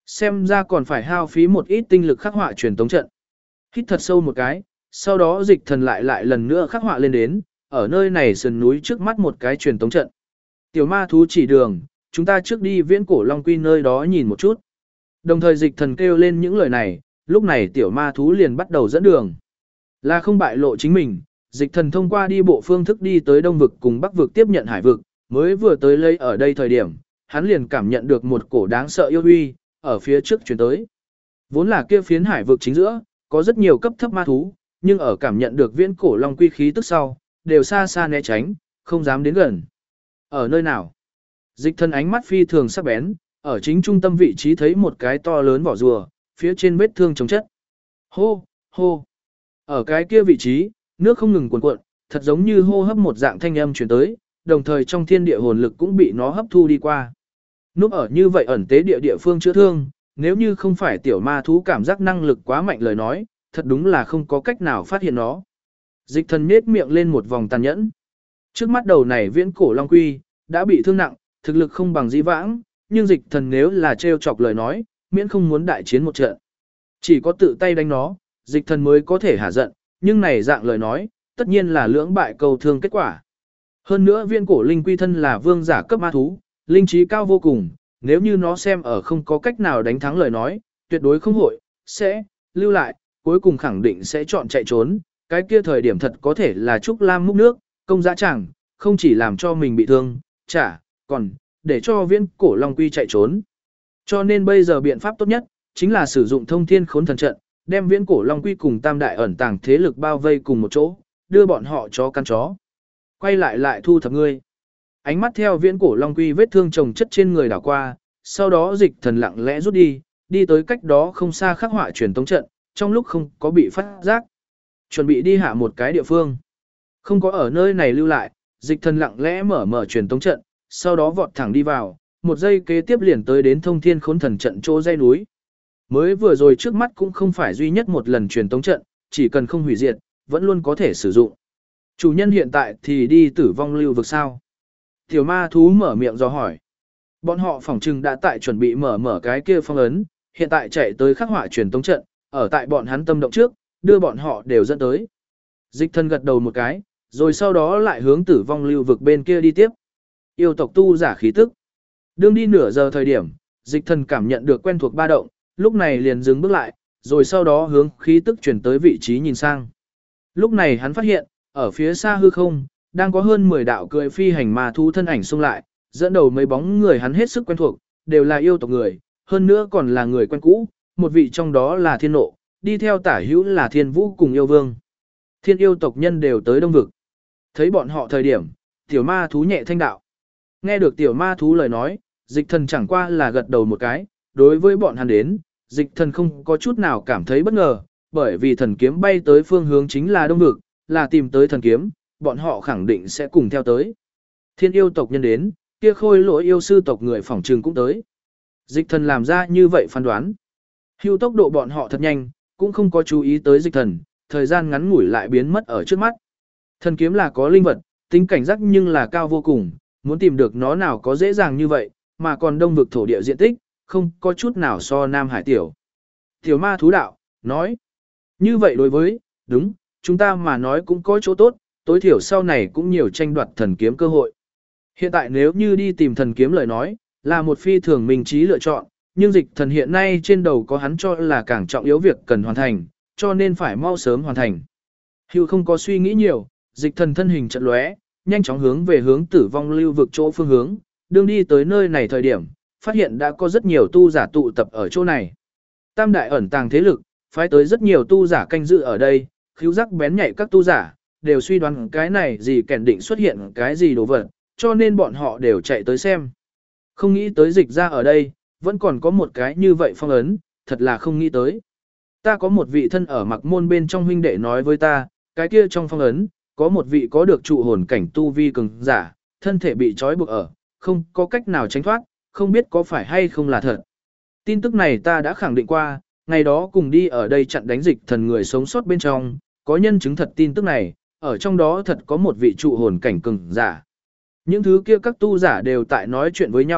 Xem ra còn phải hao phí một ít tinh lực khắc họa truyền tống trận. Hít thật sâu một cái, sau đó Dịch Thần lại lần nữa khắc họa lên đến, ở nơi này sườn núi trước mắt một cái truyền tống trận. Tiểu ma thú chỉ đường, chúng ta trước đi Viễn Cổ Long Quy nơi đó nhìn một chút. Đồng thời Dịch Thần kêu lên những lời này, lúc này tiểu ma thú liền bắt đầu dẫn đường. Là không bại lộ chính mình, Dịch Thần thông qua đi bộ phương thức đi tới Đông vực cùng Bắc vực tiếp nhận Hải vực, mới vừa tới lấy ở đây thời điểm, hắn liền cảm nhận được một cổ đáng sợ yêu uy ở phía trước truyền tới. Vốn là kia phiến hải vực chính giữa, có rất nhiều cấp thấp ma thú, nhưng ở cảm nhận được Viễn Cổ Long Quy khí tức sau, đều xa xa né tránh, không dám đến gần. Ở nơi nào? Dịch Thần ánh mắt phi thường sắc bén, ở chính trung tâm vị trí thấy một cái to lớn vỏ rùa, phía trên vết thương chống chất. Hô, hô. Ở cái kia vị trí, nước không ngừng cuồn cuộn, thật giống như hô hấp một dạng thanh âm truyền tới, đồng thời trong thiên địa hồn lực cũng bị nó hấp thu đi qua. Núp ở như vậy ẩn tế địa phương chữa thương, nếu như không phải tiểu ma thú cảm giác năng lực quá mạnh lời nói, thật đúng là không có cách nào phát hiện nó. Dịch Thần nhếch miệng lên một vòng tàn nhẫn. Trước mắt đầu này Viễn Cổ Long Quy đã bị thương nặng, thực lực không bằng dĩ vãng, nhưng Dịch Thần nếu là trêu chọc lời nói, miễn không muốn đại chiến một trận. Chỉ có tự tay đánh nó, Dịch Thần mới có thể hả giận, nhưng này dạng lời nói, tất nhiên là lưỡng bại cầu thương kết quả. Hơn nữa Viễn Cổ Linh Quy thân là vương giả cấp ma thú, linh trí cao vô cùng, nếu như nó xem ở không có cách nào đánh thắng lời nói, tuyệt đối không hội, sẽ, lưu lại, cuối cùng khẳng định sẽ chọn chạy trốn, cái kia thời điểm thật có thể là Trúc Lam múc nước, công dã chẳng, không chỉ làm cho mình bị thương, còn, để cho Viễn Cổ Long Quy chạy trốn. Cho nên bây giờ biện pháp tốt nhất, chính là sử dụng thông thiên khốn thần trận, đem Viễn Cổ Long Quy cùng tam đại ẩn tàng thế lực bao vây cùng một chỗ, đưa bọn họ chó căn chó. Quay lại thu thập ngươi. Ánh mắt theo Viễn Cổ Long Quy vết thương chồng chất trên người đảo qua, sau đó Dịch Thần lặng lẽ rút đi tới cách đó không xa khắc họa truyền tống trận, trong lúc không có bị phát giác. Chuẩn bị đi hạ một cái địa phương. Không có ở nơi này lưu lại, Dịch Thần lặng lẽ mở truyền tống trận, sau đó vọt thẳng đi vào, một giây kế tiếp liền tới đến thông thiên khốn thần trận chỗ dãy núi. Mới vừa rồi trước mắt cũng không phải duy nhất một lần truyền tống trận, chỉ cần không hủy diệt, vẫn luôn có thể sử dụng. Chủ nhân hiện tại thì đi tử vong lưu vực sao? Tiểu ma thú mở miệng do hỏi. Bọn họ phỏng chừng đã tại chuẩn bị mở cái kia phong ấn, hiện tại chạy tới khắc họa truyền tống trận, ở tại bọn hắn tâm động trước, đưa bọn họ đều dẫn tới. Dịch Thần gật đầu một cái, rồi sau đó lại hướng tử vong lưu vực bên kia đi tiếp. Yêu tộc tu giả khí tức. Đương đi nửa giờ thời điểm, Dịch Thần cảm nhận được quen thuộc ba động, lúc này liền dừng bước lại, rồi sau đó hướng khí tức chuyển tới vị trí nhìn sang. Lúc này hắn phát hiện, ở phía xa hư không, đang có hơn 10 đạo cưỡi phi hành ma thú thân ảnh xung lại, dẫn đầu mấy bóng người hắn hết sức quen thuộc, đều là yêu tộc người, hơn nữa còn là người quen cũ, một vị trong đó là Thiên Nộ, đi theo tả hữu là Thiên Vũ cùng yêu vương. Thiên yêu tộc nhân đều tới Đông vực. Thấy bọn họ thời điểm, tiểu ma thú nhẹ thanh đạo. Nghe được tiểu ma thú lời nói, Dịch Thần chẳng qua là gật đầu một cái, đối với bọn hắn đến, Dịch Thần không có chút nào cảm thấy bất ngờ, bởi vì thần kiếm bay tới phương hướng chính là Đông vực, là tìm tới thần kiếm, bọn họ khẳng định sẽ cùng theo tới. Thiên yêu tộc nhân đến, kia khôi lỗi yêu sư tộc người phỏng trừng cũng tới. Dịch Thần làm ra như vậy phán đoán. Hưu tốc độ bọn họ thật nhanh, cũng không có chú ý tới Dịch Thần, thời gian ngắn ngủi lại biến mất ở trước mắt. Thần kiếm là có linh vật, tính cảnh giác nhưng là cao vô cùng, muốn tìm được nó nào có dễ dàng như vậy, mà còn Đông vực thổ địa diện tích, không có chút nào so Nam Hải tiểu. Tiểu ma thú đạo, nói, như vậy đối với, đúng, chúng ta mà nói cũng có chỗ tốt, tối thiểu sau này cũng nhiều tranh đoạt thần kiếm cơ hội. Hiện tại nếu như đi tìm thần kiếm lời nói, là một phi thường minh trí lựa chọn, nhưng Dịch Thần hiện nay trên đầu có hắn cho là càng trọng yếu việc cần hoàn thành, cho nên phải mau sớm hoàn thành. Hưu không có suy nghĩ nhiều, Dịch Thần thân hình chợt lóe, nhanh chóng hướng về hướng tử vong lưu vực chỗ phương hướng, đương đi tới nơi này thời điểm, phát hiện đã có rất nhiều tu giả tụ tập ở chỗ này. Tam đại ẩn tàng thế lực, phái tới rất nhiều tu giả canh dự ở đây, khíu giác bén nhạy các tu giả, đều suy đoán cái này gì kẻn định xuất hiện cái gì đồ vật, cho nên bọn họ đều chạy tới xem. Không nghĩ tới Dịch ra ở đây, vẫn còn có một cái như vậy phong ấn, thật là không nghĩ tới. Ta có một vị thân ở mặc môn bên trong huynh đệ nói với ta, cái kia trong phong ấn, có một vị có được trụ hồn cảnh tu vi cường giả, thân thể bị trói buộc ở, không có cách nào tránh thoát, không biết có phải hay không là thật. Tin tức này ta đã khẳng định qua, ngày đó cùng đi ở đây chặn đánh Dịch Thần người sống sót bên trong, có nhân chứng thật tin tức này, ở trong đó thật có một vị trụ hồn cảnh cường giả. Những thứ kia các tu giả đều tại nói chuyện với nhau,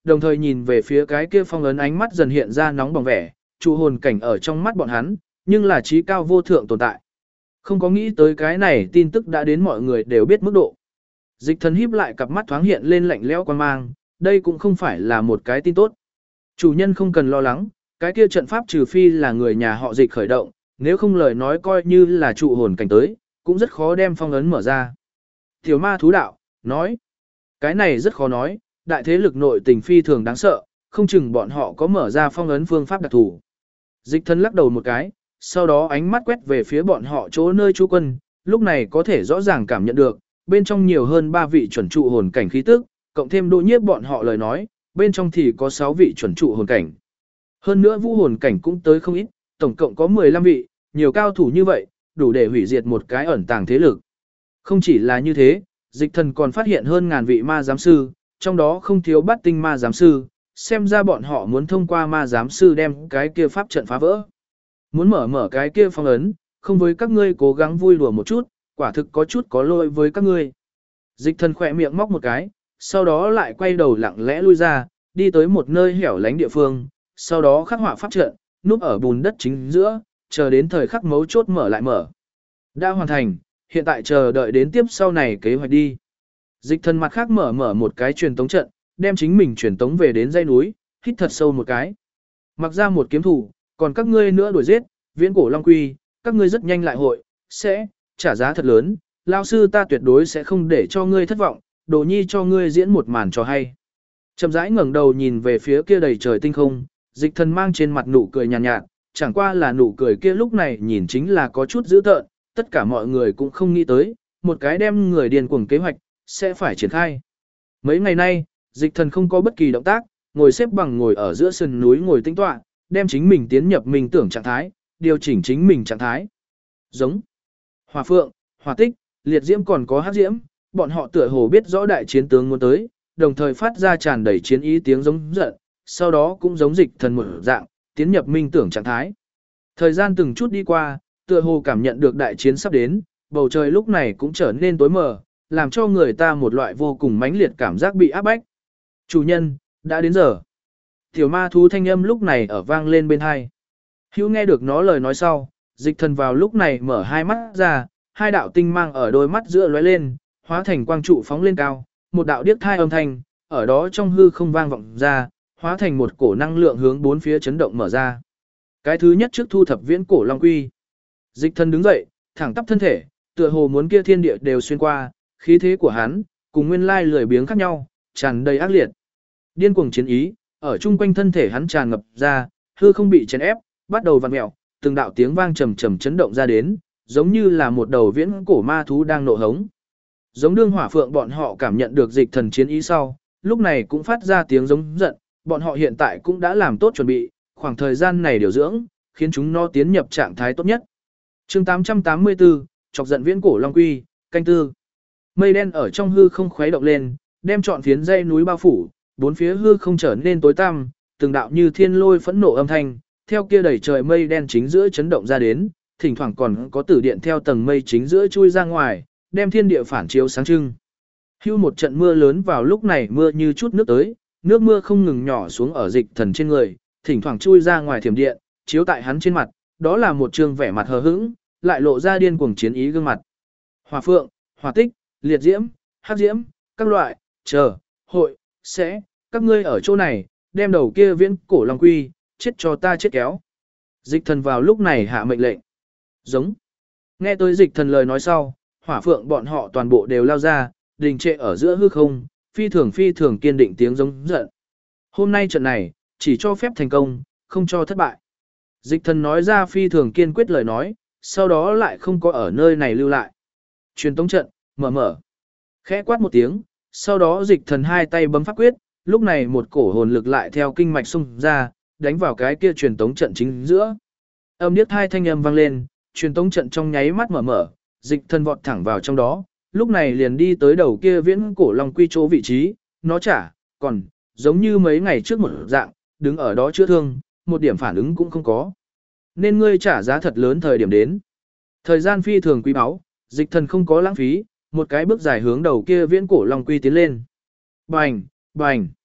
đồng thời nhìn về phía cái kia phong ấn, ánh mắt dần hiện ra nóng bỏng vẻ, trụ hồn cảnh ở trong mắt bọn hắn, nhưng là trí cao vô thượng tồn tại. Không có nghĩ tới cái này tin tức đã đến mọi người đều biết mức độ. Dịch thần híp lại cặp mắt thoáng hiện lên lạnh lẽo quan mang, đây cũng không phải là một cái tin tốt. Chủ nhân không cần lo lắng, cái kia trận pháp trừ phi là người nhà họ Dịch khởi động, nếu không lời nói coi như là trụ hồn cảnh tới, cũng rất khó đem phong ấn mở ra. Tiểu ma thú đạo, nói, cái này rất khó nói, đại thế lực nội tình phi thường đáng sợ, không chừng bọn họ có mở ra phong ấn phương pháp đặc thù. Dịch thần lắc đầu một cái, sau đó ánh mắt quét về phía bọn họ chỗ nơi trú quân, lúc này có thể rõ ràng cảm nhận được, bên trong nhiều hơn 3 vị chuẩn trụ hồn cảnh khí tức, cộng thêm Đỗ Nhiếp bọn họ lời nói, bên trong thì có 6 vị chuẩn trụ hồn cảnh. Hơn nữa vũ hồn cảnh cũng tới không ít, tổng cộng có 15 vị, nhiều cao thủ như vậy, đủ để hủy diệt một cái ẩn tàng thế lực. Không chỉ là như thế, dịch thần còn phát hiện hơn ngàn vị ma giám sư, trong đó không thiếu bát tinh ma giám sư, xem ra bọn họ muốn thông qua ma giám sư đem cái kia pháp trận phá vỡ. Muốn mở cái kia phong ấn, không với các ngươi cố gắng vui đùa một chút, quả thực có chút có lỗi với các ngươi. Dịch thần khỏe miệng móc một cái, sau đó lại quay đầu lặng lẽ lui ra, đi tới một nơi hẻo lánh địa phương, sau đó khắc họa pháp trận, núp ở bùn đất chính giữa, chờ đến thời khắc mấu chốt mở lại mở. Đã hoàn thành, hiện tại chờ đợi đến tiếp sau này kế hoạch đi. Dịch thần mặt khác mở một cái truyền tống trận, đem chính mình truyền tống về đến dãy núi, hít thật sâu một cái. Mặc ra một kiếm thủ, còn các ngươi nữa đuổi giết, viễn cổ long quy, các ngươi rất nhanh lại hội, sẽ trả giá thật lớn, lao sư ta tuyệt đối sẽ không để cho ngươi thất vọng, đồ nhi cho ngươi diễn một màn trò hay. Chậm rãi ngẩng đầu nhìn về phía kia đầy trời tinh không, dịch thần mang trên mặt nụ cười nhàn nhạt, chẳng qua là nụ cười kia lúc này nhìn chính là có chút dữ tợn, tất cả mọi người cũng không nghĩ tới, một cái đem người điên cuồng kế hoạch, sẽ phải triển khai. Mấy ngày nay, dịch thần không có bất kỳ động tác, ngồi xếp bằng ngồi ở giữa sườn núi ngồi tĩnh tọa, đem chính mình tiến nhập minh tưởng trạng thái, điều chỉnh chính mình trạng thái. Giống Hỏa Phượng, Hỏa Tích, Liệt Diễm còn có Hắc Diễm, bọn họ tựa hồ biết rõ đại chiến tướng muốn tới, đồng thời phát ra tràn đầy chiến ý tiếng giống giận, sau đó cũng giống dịch thần một dạng, tiến nhập minh tưởng trạng thái. Thời gian từng chút đi qua, tựa hồ cảm nhận được đại chiến sắp đến, bầu trời lúc này cũng trở nên tối mờ, làm cho người ta một loại vô cùng mãnh liệt cảm giác bị áp bách. Chủ nhân, đã đến giờ. Tiểu ma thú thanh âm lúc này ở vang lên bên hai. Hữu nghe được nó lời nói sau, dịch thần vào lúc này mở hai mắt ra, hai đạo tinh mang ở đôi mắt giữa lóe lên, hóa thành quang trụ phóng lên cao, một đạo điếc thai âm thanh, ở đó trong hư không vang vọng ra, hóa thành một cổ năng lượng hướng bốn phía chấn động mở ra. Cái thứ nhất trước thu thập viễn cổ long quy. Dịch thần đứng dậy, thẳng tắp thân thể, tựa hồ muốn kia thiên địa đều xuyên qua, khí thế của hắn, cùng nguyên lai lười biếng khác nhau, tràn đầy ác liệt. Điên cuồng chiến ý, ở chung quanh thân thể hắn tràn ngập ra, hư không bị chèn ép, bắt đầu vặn mèo, từng đạo tiếng vang trầm trầm chấn động ra đến, giống như là một đầu viễn cổ ma thú đang nộ hống. Giống đương Hỏa Phượng bọn họ cảm nhận được dịch thần chiến ý sau, lúc này cũng phát ra tiếng giống giận, bọn họ hiện tại cũng đã làm tốt chuẩn bị, khoảng thời gian này điều dưỡng, khiến chúng nó tiến nhập trạng thái tốt nhất. Chương 884, chọc giận viễn cổ long quy, canh tư. Mây đen ở trong hư không khuấy động lên, đem trọn phiến dãy núi bao phủ, bốn phía hư không trở nên tối tăm, từng đạo như thiên lôi phẫn nộ âm thanh, theo kia đẩy trời mây đen chính giữa chấn động ra đến, thỉnh thoảng còn có tử điện theo tầng mây chính giữa chui ra ngoài, đem thiên địa phản chiếu sáng trưng. Hưu một trận mưa lớn vào lúc này mưa như chút nước tới, nước mưa không ngừng nhỏ xuống ở dịch thần trên người, thỉnh thoảng chui ra ngoài thiểm điện, chiếu tại hắn trên mặt, đó là một trương vẻ mặt hờ hững, lại lộ ra điên cuồng chiến ý gương mặt. Hỏa Phượng, Hỏa Tích, Liệt Diễm, Hắc Diễm, các loại, chờ, hội, sẽ, các ngươi ở chỗ này, đem đầu kia viễn cổ long quy, chết cho ta chết kéo. Dịch thần vào lúc này hạ mệnh lệnh. Giống. Nghe tới dịch thần lời nói sau, Hỏa Phượng bọn họ toàn bộ đều lao ra, đình trệ ở giữa hư không, phi thường kiên định tiếng giống giận. Hôm nay trận này, chỉ cho phép thành công, không cho thất bại. Dịch thần nói ra phi thường kiên quyết lời nói, sau đó lại không có ở nơi này lưu lại. Truyền tống trận, mở. Khẽ quát một tiếng, sau đó dịch thần hai tay bấm pháp quyết, lúc này một cổ hồn lực lại theo kinh mạch xung ra, đánh vào cái kia truyền tống trận chính giữa. Âm điếc hai thanh âm vang lên, truyền tống trận trong nháy mắt mở, dịch thần vọt thẳng vào trong đó, lúc này liền đi tới đầu kia viễn cổ long quy chỗ vị trí, nó còn giống như mấy ngày trước một dạng, đứng ở đó chữa thương, một điểm phản ứng cũng không có. Nên ngươi trả giá thật lớn thời điểm đến. Thời gian phi thường quý báu, dịch thần không có lãng phí, một cái bước dài hướng đầu kia viễn cổ long quy tiến lên. Bành.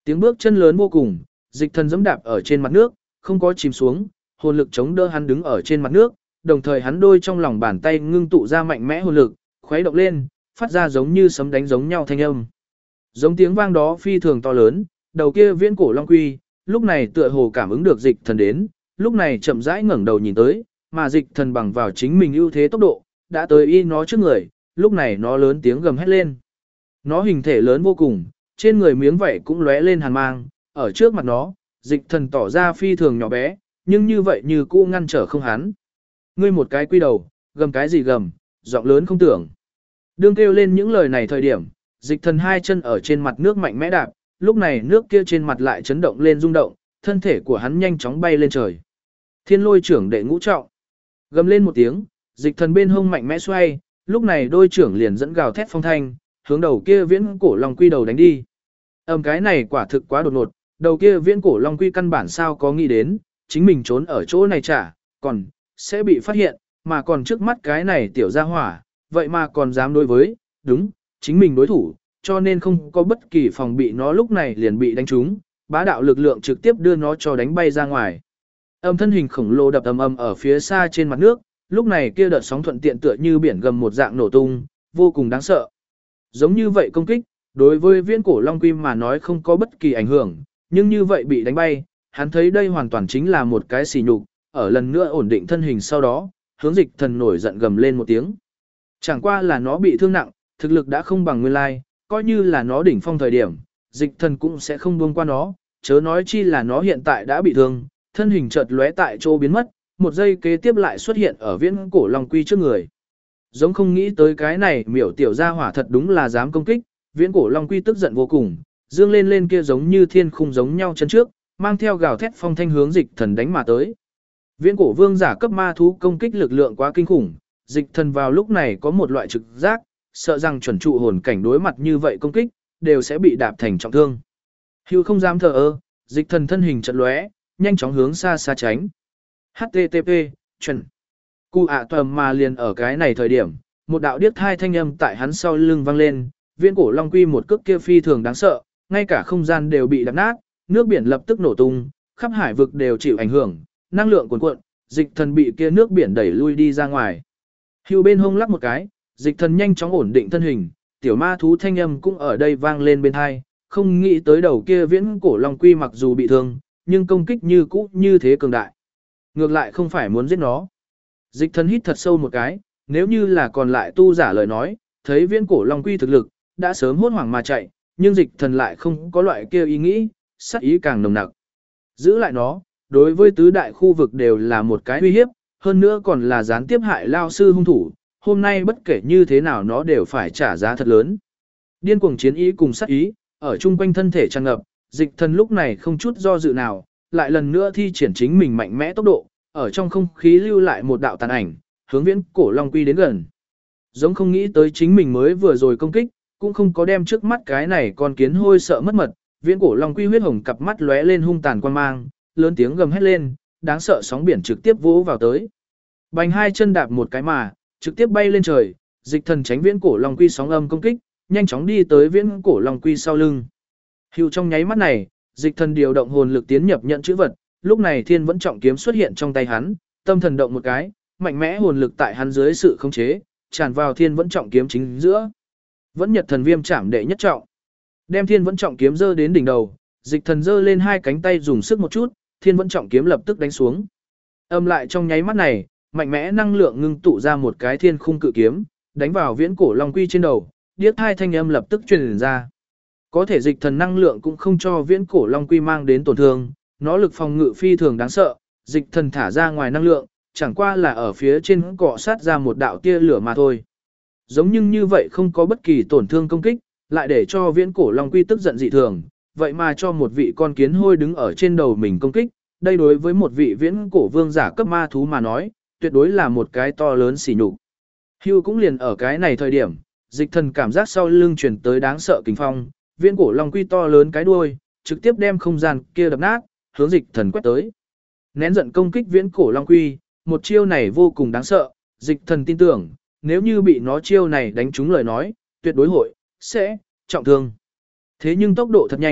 Tiếng bước chân lớn vô cùng, dịch thần giẫm đạp ở trên mặt nước, không có chìm xuống, hồn lực chống đỡ hắn đứng ở trên mặt nước, đồng thời hắn đôi trong lòng bàn tay ngưng tụ ra mạnh mẽ hồn lực, khuấy động lên, phát ra giống như sấm đánh giống nhau thanh âm. Giống tiếng vang đó phi thường to lớn, đầu kia viễn cổ long quy, lúc này tựa hồ cảm ứng được dịch thần đến, lúc này chậm rãi ngẩng đầu nhìn tới, mà dịch thần bằng vào chính mình ưu thế tốc độ, đã tới y nó trước người, lúc này nó lớn tiếng gầm hét lên. Nó hình thể lớn vô cùng, trên người miếng vảy cũng lóe lên hàn mang, ở trước mặt nó, dịch thần tỏ ra phi thường nhỏ bé, nhưng như vậy như cũ ngăn trở không hắn. Ngươi một cái quy đầu, gầm cái gì gầm, giọng lớn không tưởng. Đương kêu lên những lời này thời điểm, dịch thần hai chân ở trên mặt nước mạnh mẽ đạp, lúc này nước kia trên mặt lại chấn động lên rung động, thân thể của hắn nhanh chóng bay lên trời. Thiên lôi trưởng đệ ngũ trọng. Gầm lên một tiếng, dịch thần bên hông mạnh mẽ xoay, lúc này đôi trưởng liền dẫn gào thét phong thanh, hướng đầu kia viễn cổ long quy đầu đánh đi. Cái này quả thực quá đột ngột, đầu kia viễn cổ long quy căn bản sao có nghĩ đến, chính mình trốn ở chỗ này chả, còn sẽ bị phát hiện, mà còn trước mắt cái này tiểu gia hỏa, vậy mà còn dám đối với, đúng, chính mình đối thủ, cho nên không có bất kỳ phòng bị, nó lúc này liền bị đánh trúng, bá đạo lực lượng trực tiếp đưa nó cho đánh bay ra ngoài. Thân hình khổng lồ đập ầm ầm ở phía xa trên mặt nước, lúc này kia đợt sóng thuận tiện tựa như biển gầm một dạng nổ tung, vô cùng đáng sợ. Giống như vậy công kích, đối với viễn cổ long quy mà nói không có bất kỳ ảnh hưởng, nhưng như vậy bị đánh bay, hắn thấy đây hoàn toàn chính là một cái sỉ nhục, ở lần nữa ổn định thân hình sau đó, hướng dịch thần nổi giận gầm lên một tiếng. Chẳng qua là nó bị thương nặng, thực lực đã không bằng nguyên lai, coi như là nó đỉnh phong thời điểm, dịch thần cũng sẽ không buông qua nó, chớ nói chi là nó hiện tại đã bị thương, thân hình chợt lóe tại chỗ biến mất, một giây kế tiếp lại xuất hiện ở viễn cổ long quy trước người. Giống không nghĩ tới cái này miểu tiểu gia hỏa thật đúng là dám công kích, viễn cổ long quy tức giận vô cùng, dương lên lên kia giống như thiên khung giống nhau chân trước, mang theo gào thét phong thanh hướng dịch thần đánh mà tới. Viễn cổ vương giả cấp ma thú công kích lực lượng quá kinh khủng, dịch thần vào lúc này có một loại trực giác, sợ rằng chuẩn trụ hồn cảnh đối mặt như vậy công kích, đều sẽ bị đạp thành trọng thương. Hưu không dám thờ ơ, dịch thần thân hình chợt lóe, nhanh chóng hướng xa xa tránh. HTTP, chuẩn. Cụ tầm mà liền ở cái này thời điểm, một đạo điếc thai thanh âm tại hắn sau lưng vang lên, viễn cổ long quy một cước kia phi thường đáng sợ, ngay cả không gian đều bị đập nát, nước biển lập tức nổ tung, khắp hải vực đều chịu ảnh hưởng, năng lượng cuồn cuộn, dịch thần bị kia nước biển đẩy lui đi ra ngoài. Hưu bên hông lắc một cái, dịch thần nhanh chóng ổn định thân hình, tiểu ma thú thanh âm cũng ở đây vang lên bên tai, không nghĩ tới đầu kia viễn cổ long quy mặc dù bị thương, nhưng công kích như cũ như thế cường đại. Ngược lại không phải muốn giết nó. Dịch thần hít thật sâu một cái, nếu như là còn lại tu giả lời nói, thấy viễn cổ long quy thực lực, đã sớm hốt hoảng mà chạy, nhưng dịch thần lại không có loại kia ý nghĩ, sát ý càng nồng nặc. Giữ lại nó, đối với tứ đại khu vực đều là một cái uy hiếp, hơn nữa còn là gián tiếp hại lao sư hung thủ, hôm nay bất kể như thế nào nó đều phải trả giá thật lớn. Điên cuồng chiến ý cùng sát ý, ở chung quanh thân thể tràn ngập, dịch thần lúc này không chút do dự nào, lại lần nữa thi triển chính mình mạnh mẽ tốc độ, ở trong không khí lưu lại một đạo tàn ảnh, hướng viễn cổ long quy đến gần. Giống không nghĩ tới chính mình mới vừa rồi công kích, cũng không có đem trước mắt cái này con kiến hôi sợ mất mật, viễn cổ long quy huyết hồng cặp mắt lóe lên hung tàn quan mang, lớn tiếng gầm hét lên, đáng sợ sóng biển trực tiếp vỗ vào tới. Bành hai chân đạp một cái mà, trực tiếp bay lên trời, dịch thần tránh viễn cổ long quy sóng âm công kích, nhanh chóng đi tới viễn cổ long quy sau lưng. Hưu trong nháy mắt này, dịch thần điều động hồn lực tiến nhập nhận chữ vật, lúc này thiên vẫn trọng kiếm xuất hiện trong tay hắn, tâm thần động một cái, mạnh mẽ hồn lực tại hắn dưới sự khống chế, tràn vào thiên vẫn trọng kiếm chính giữa. Vẫn nhật thần viêm chạm đệ nhất trọng. Đem thiên vẫn trọng kiếm giơ đến đỉnh đầu, dịch thần giơ lên hai cánh tay dùng sức một chút, thiên vẫn trọng kiếm lập tức đánh xuống. Lại trong nháy mắt này, mạnh mẽ năng lượng ngưng tụ ra một cái thiên khung cự kiếm, đánh vào viễn cổ long quy trên đầu, điếc hai thanh âm lập tức truyền ra. Có thể dịch thần năng lượng cũng không cho viễn cổ long quy mang đến tổn thương, nó lực phòng ngự phi thường đáng sợ, dịch thần thả ra ngoài năng lượng, chẳng qua là ở phía trên cọ sát ra một đạo tia lửa mà thôi. Giống như vậy không có bất kỳ tổn thương công kích, lại để cho viễn cổ long quy tức giận dị thường, vậy mà cho một vị con kiến hôi đứng ở trên đầu mình công kích, đây đối với một vị viễn cổ vương giả cấp ma thú mà nói, tuyệt đối là một cái to lớn sỉ nhục. Hưu cũng liền ở cái này thời điểm, dịch thần cảm giác sau lưng truyền tới đáng sợ kinh phong, viễn cổ long quy to lớn cái đuôi, trực tiếp đem không gian kia đập nát, hướng dịch thần quét tới. Nén giận công kích viễn cổ long quy, một chiêu này vô cùng đáng sợ, dịch thần tin tưởng, nếu như bị nó chiêu này đánh trúng lời nói, tuyệt đối sẽ trọng thương. Thế nhưng tốc độ thật nhanh,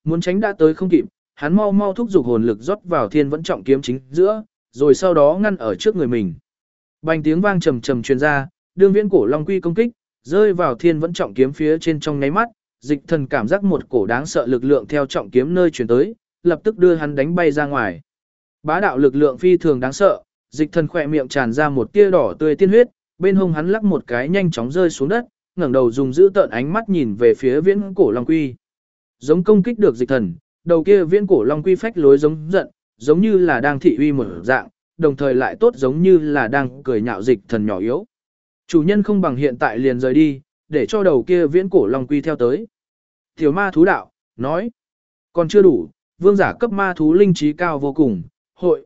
Muốn tránh đã tới không kịp, hắn mau mau thúc giục hồn lực rót vào thiên vẫn trọng kiếm chính giữa, rồi sau đó ngăn ở trước người mình. Bành tiếng vang trầm trầm truyền ra, đương viễn cổ long quy công kích, rơi vào thiên vẫn trọng kiếm phía trên trong nháy mắt, dịch thần cảm giác một cổ đáng sợ lực lượng theo trọng kiếm nơi truyền tới, lập tức đưa hắn đánh bay ra ngoài. Bá đạo lực lượng phi thường đáng sợ, dịch thần khỏe miệng tràn ra một tia đỏ tươi tiên huyết, bên hông hắn lắc một cái nhanh chóng rơi xuống đất, ngẩng đầu dùng giữ tợn ánh mắt nhìn về phía viễn cổ long quy. Giống công kích được dịch thần, đầu kia viễn cổ long quy phách lối giống giận, giống như là đang thị uy một dạng, đồng thời lại tốt giống như là đang cười nhạo dịch thần nhỏ yếu. Chủ nhân không bằng hiện tại liền rời đi, để cho đầu kia viễn cổ long quy theo tới. Tiểu ma thú đạo, nói, còn chưa đủ, vương giả cấp ma thú linh trí cao vô cùng, hội,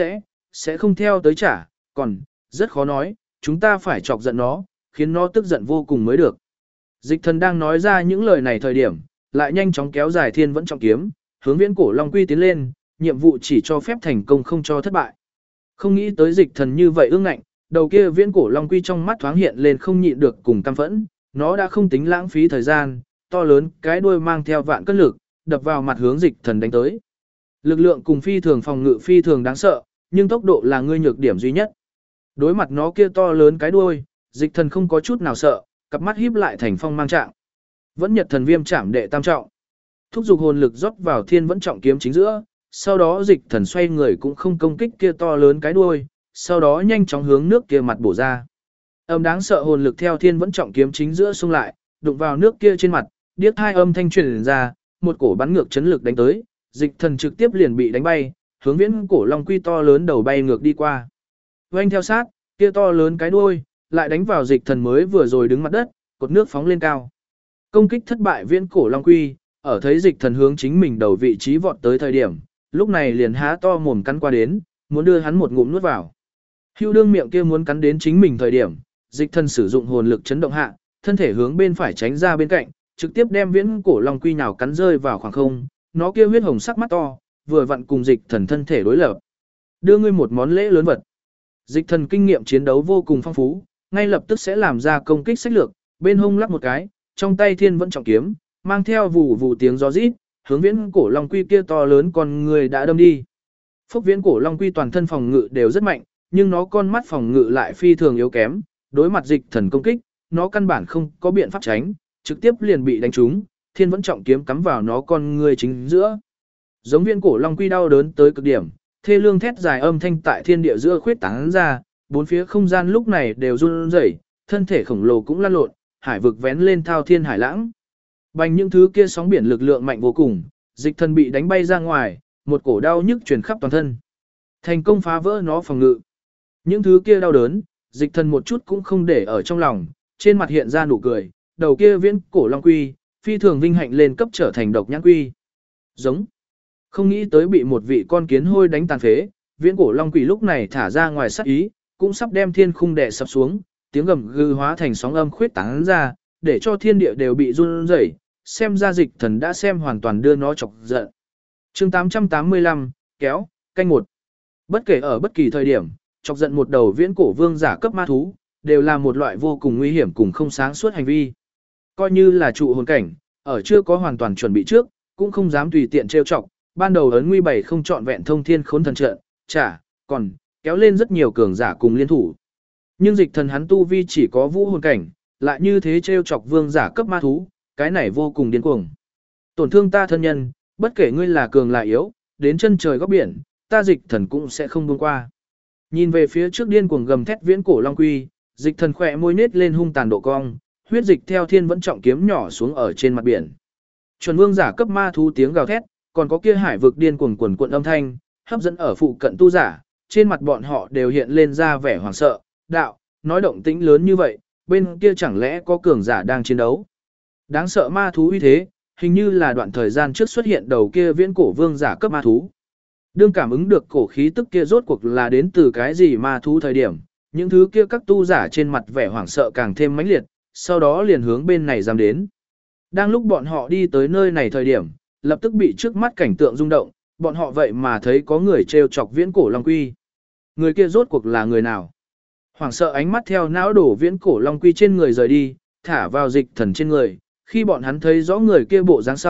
sẽ không theo tới trả, còn, rất khó nói, chúng ta phải chọc giận nó, khiến nó tức giận vô cùng mới được. Dịch thần đang nói ra những lời này thời điểm, lại nhanh chóng kéo dài thiên vẫn trọng kiếm, hướng viễn cổ long quy tiến lên, nhiệm vụ chỉ cho phép thành công không cho thất bại. Không nghĩ tới dịch thần như vậy ương ngạnh, đầu kia viễn cổ long quy trong mắt thoáng hiện lên không nhịn được cùng căm phẫn, nó đã không tính lãng phí thời gian, to lớn cái đuôi mang theo vạn cân lực, đập vào mặt hướng dịch thần đánh tới. Lực lượng cùng phi thường phòng ngự phi thường đáng sợ, nhưng tốc độ là ngươi nhược điểm duy nhất. Đối mặt nó kia to lớn cái đuôi, dịch thần không có chút nào sợ, cặp mắt híp lại thành phong mang trạng. Vẫn nhật thần viêm chạm đệ tam trọng. Thúc giục hồn lực rót vào thiên vẫn trọng kiếm chính giữa, sau đó dịch thần xoay người cũng không công kích kia to lớn cái đuôi, sau đó nhanh chóng hướng nước kia mặt bổ ra. Âm đáng sợ hồn lực theo thiên vẫn trọng kiếm chính giữa xông lại, đụng vào nước kia trên mặt, điếc hai âm thanh truyền ra, một cổ bắn ngược chấn lực đánh tới, dịch thần trực tiếp liền bị đánh bay, hướng viễn cổ long quy to lớn đầu bay ngược đi qua. Oanh theo sát, kia to lớn cái đuôi, lại đánh vào dịch thần mới vừa rồi đứng mặt đất, cột nước phóng lên cao. Công kích thất bại viễn cổ long quy, ở thấy dịch thần hướng chính mình đầu vị trí vọt tới thời điểm, lúc này liền há to mồm cắn qua đến, muốn đưa hắn một ngụm nuốt vào. Hưu đương miệng kia muốn cắn đến chính mình thời điểm, dịch thần sử dụng hồn lực chấn động hạ, thân thể hướng bên phải tránh ra bên cạnh, trực tiếp đem viễn cổ long quy nào cắn rơi vào khoảng không, nó kia huyết hồng sắc mắt to, vừa vặn cùng dịch thần thân thể đối lập. Đưa ngươi một món lễ lớn vật. Dịch thần kinh nghiệm chiến đấu vô cùng phong phú, ngay lập tức sẽ làm ra công kích sách lược, bên hông lắc một cái, trong tay thiên vẫn trọng kiếm, mang theo vù vù tiếng gió rít, hướng viễn cổ long quy kia to lớn con người đã đâm đi. Phốc viễn cổ long quy toàn thân phòng ngự đều rất mạnh, nhưng nó con mắt phòng ngự lại phi thường yếu kém, đối mặt dịch thần công kích, nó căn bản không có biện pháp tránh, trực tiếp liền bị đánh trúng, thiên vẫn trọng kiếm cắm vào nó con người chính giữa. Giống viễn cổ long quy đau đớn tới cực điểm, thê lương thét dài âm thanh tại thiên địa giữa khuyết tán ra, bốn phía không gian lúc này đều run rẩy, thân thể khổng lồ cũng lăn lộn, hải vực vén lên thao thiên hải lãng. Bành những thứ kia sóng biển lực lượng mạnh vô cùng, dịch thần bị đánh bay ra ngoài, một cổ đau nhức truyền khắp toàn thân. Thành công phá vỡ nó phòng ngự. Những thứ kia đau đớn, dịch thần một chút cũng không để ở trong lòng, trên mặt hiện ra nụ cười, đầu kia viễn cổ long quy, phi thường vinh hạnh lên cấp trở thành độc nhãn quy. Giống. Không nghĩ tới bị một vị con kiến hôi đánh tàn phế, viễn cổ long quỷ lúc này thả ra ngoài sát ý, cũng sắp đem thiên khung đè sập xuống, tiếng gầm gừ hóa thành sóng âm khuyết tán ra, để cho thiên địa đều bị run rẩy, xem ra dịch thần đã xem hoàn toàn đưa nó chọc giận. Chương 885, kéo, canh một. Bất kể ở bất kỳ thời điểm, chọc giận một đầu viễn cổ vương giả cấp ma thú, đều là một loại vô cùng nguy hiểm cùng không sáng suốt hành vi. Coi như là trụ hồn cảnh, ở chưa có hoàn toàn chuẩn bị trước, cũng không dám tùy tiện trêu chọc, ban đầu ấn nguy bảy không chọn vẹn thông thiên khốn thần trận, còn kéo lên rất nhiều cường giả cùng liên thủ. Nhưng dịch thần hắn tu vi chỉ có vũ hồn cảnh, lại như thế trêu chọc vương giả cấp ma thú, cái này vô cùng điên cuồng. Tổn thương ta thân nhân, bất kể ngươi là cường là yếu, đến chân trời góc biển, ta dịch thần cũng sẽ không buông qua. Nhìn về phía trước điên cuồng gầm thét viễn cổ long quy, dịch thần khỏe môi nết lên hung tàn độ cong, huyết dịch theo thiên vẫn trọng kiếm nhỏ xuống ở trên mặt biển. Chuẩn vương giả cấp ma thú tiếng gào thét, còn có kia hải vực điên cuồng quần cuộn âm thanh, hấp dẫn ở phụ cận tu giả, trên mặt bọn họ đều hiện lên ra vẻ hoảng sợ, đạo, nói động tĩnh lớn như vậy, bên kia chẳng lẽ có cường giả đang chiến đấu. Đáng sợ ma thú uy thế, hình như là đoạn thời gian trước xuất hiện đầu kia viễn cổ vương giả cấp ma thú. Đương cảm ứng được cổ khí tức kia rốt cuộc là đến từ cái gì ma thú thời điểm, những thứ kia các tu giả trên mặt vẻ hoảng sợ càng thêm mãnh liệt, sau đó liền hướng bên này dám đến. Đang lúc bọn họ đi tới nơi này thời điểm, lập tức bị trước mắt cảnh tượng rung động, bọn họ vậy mà thấy có người trêu chọc viễn cổ long quy. Người kia rốt cuộc là người nào? Hoảng sợ ánh mắt theo não đổ viễn cổ long quy trên người rời đi, thả vào dịch thần trên người, khi bọn hắn thấy rõ người kia bộ dáng sau,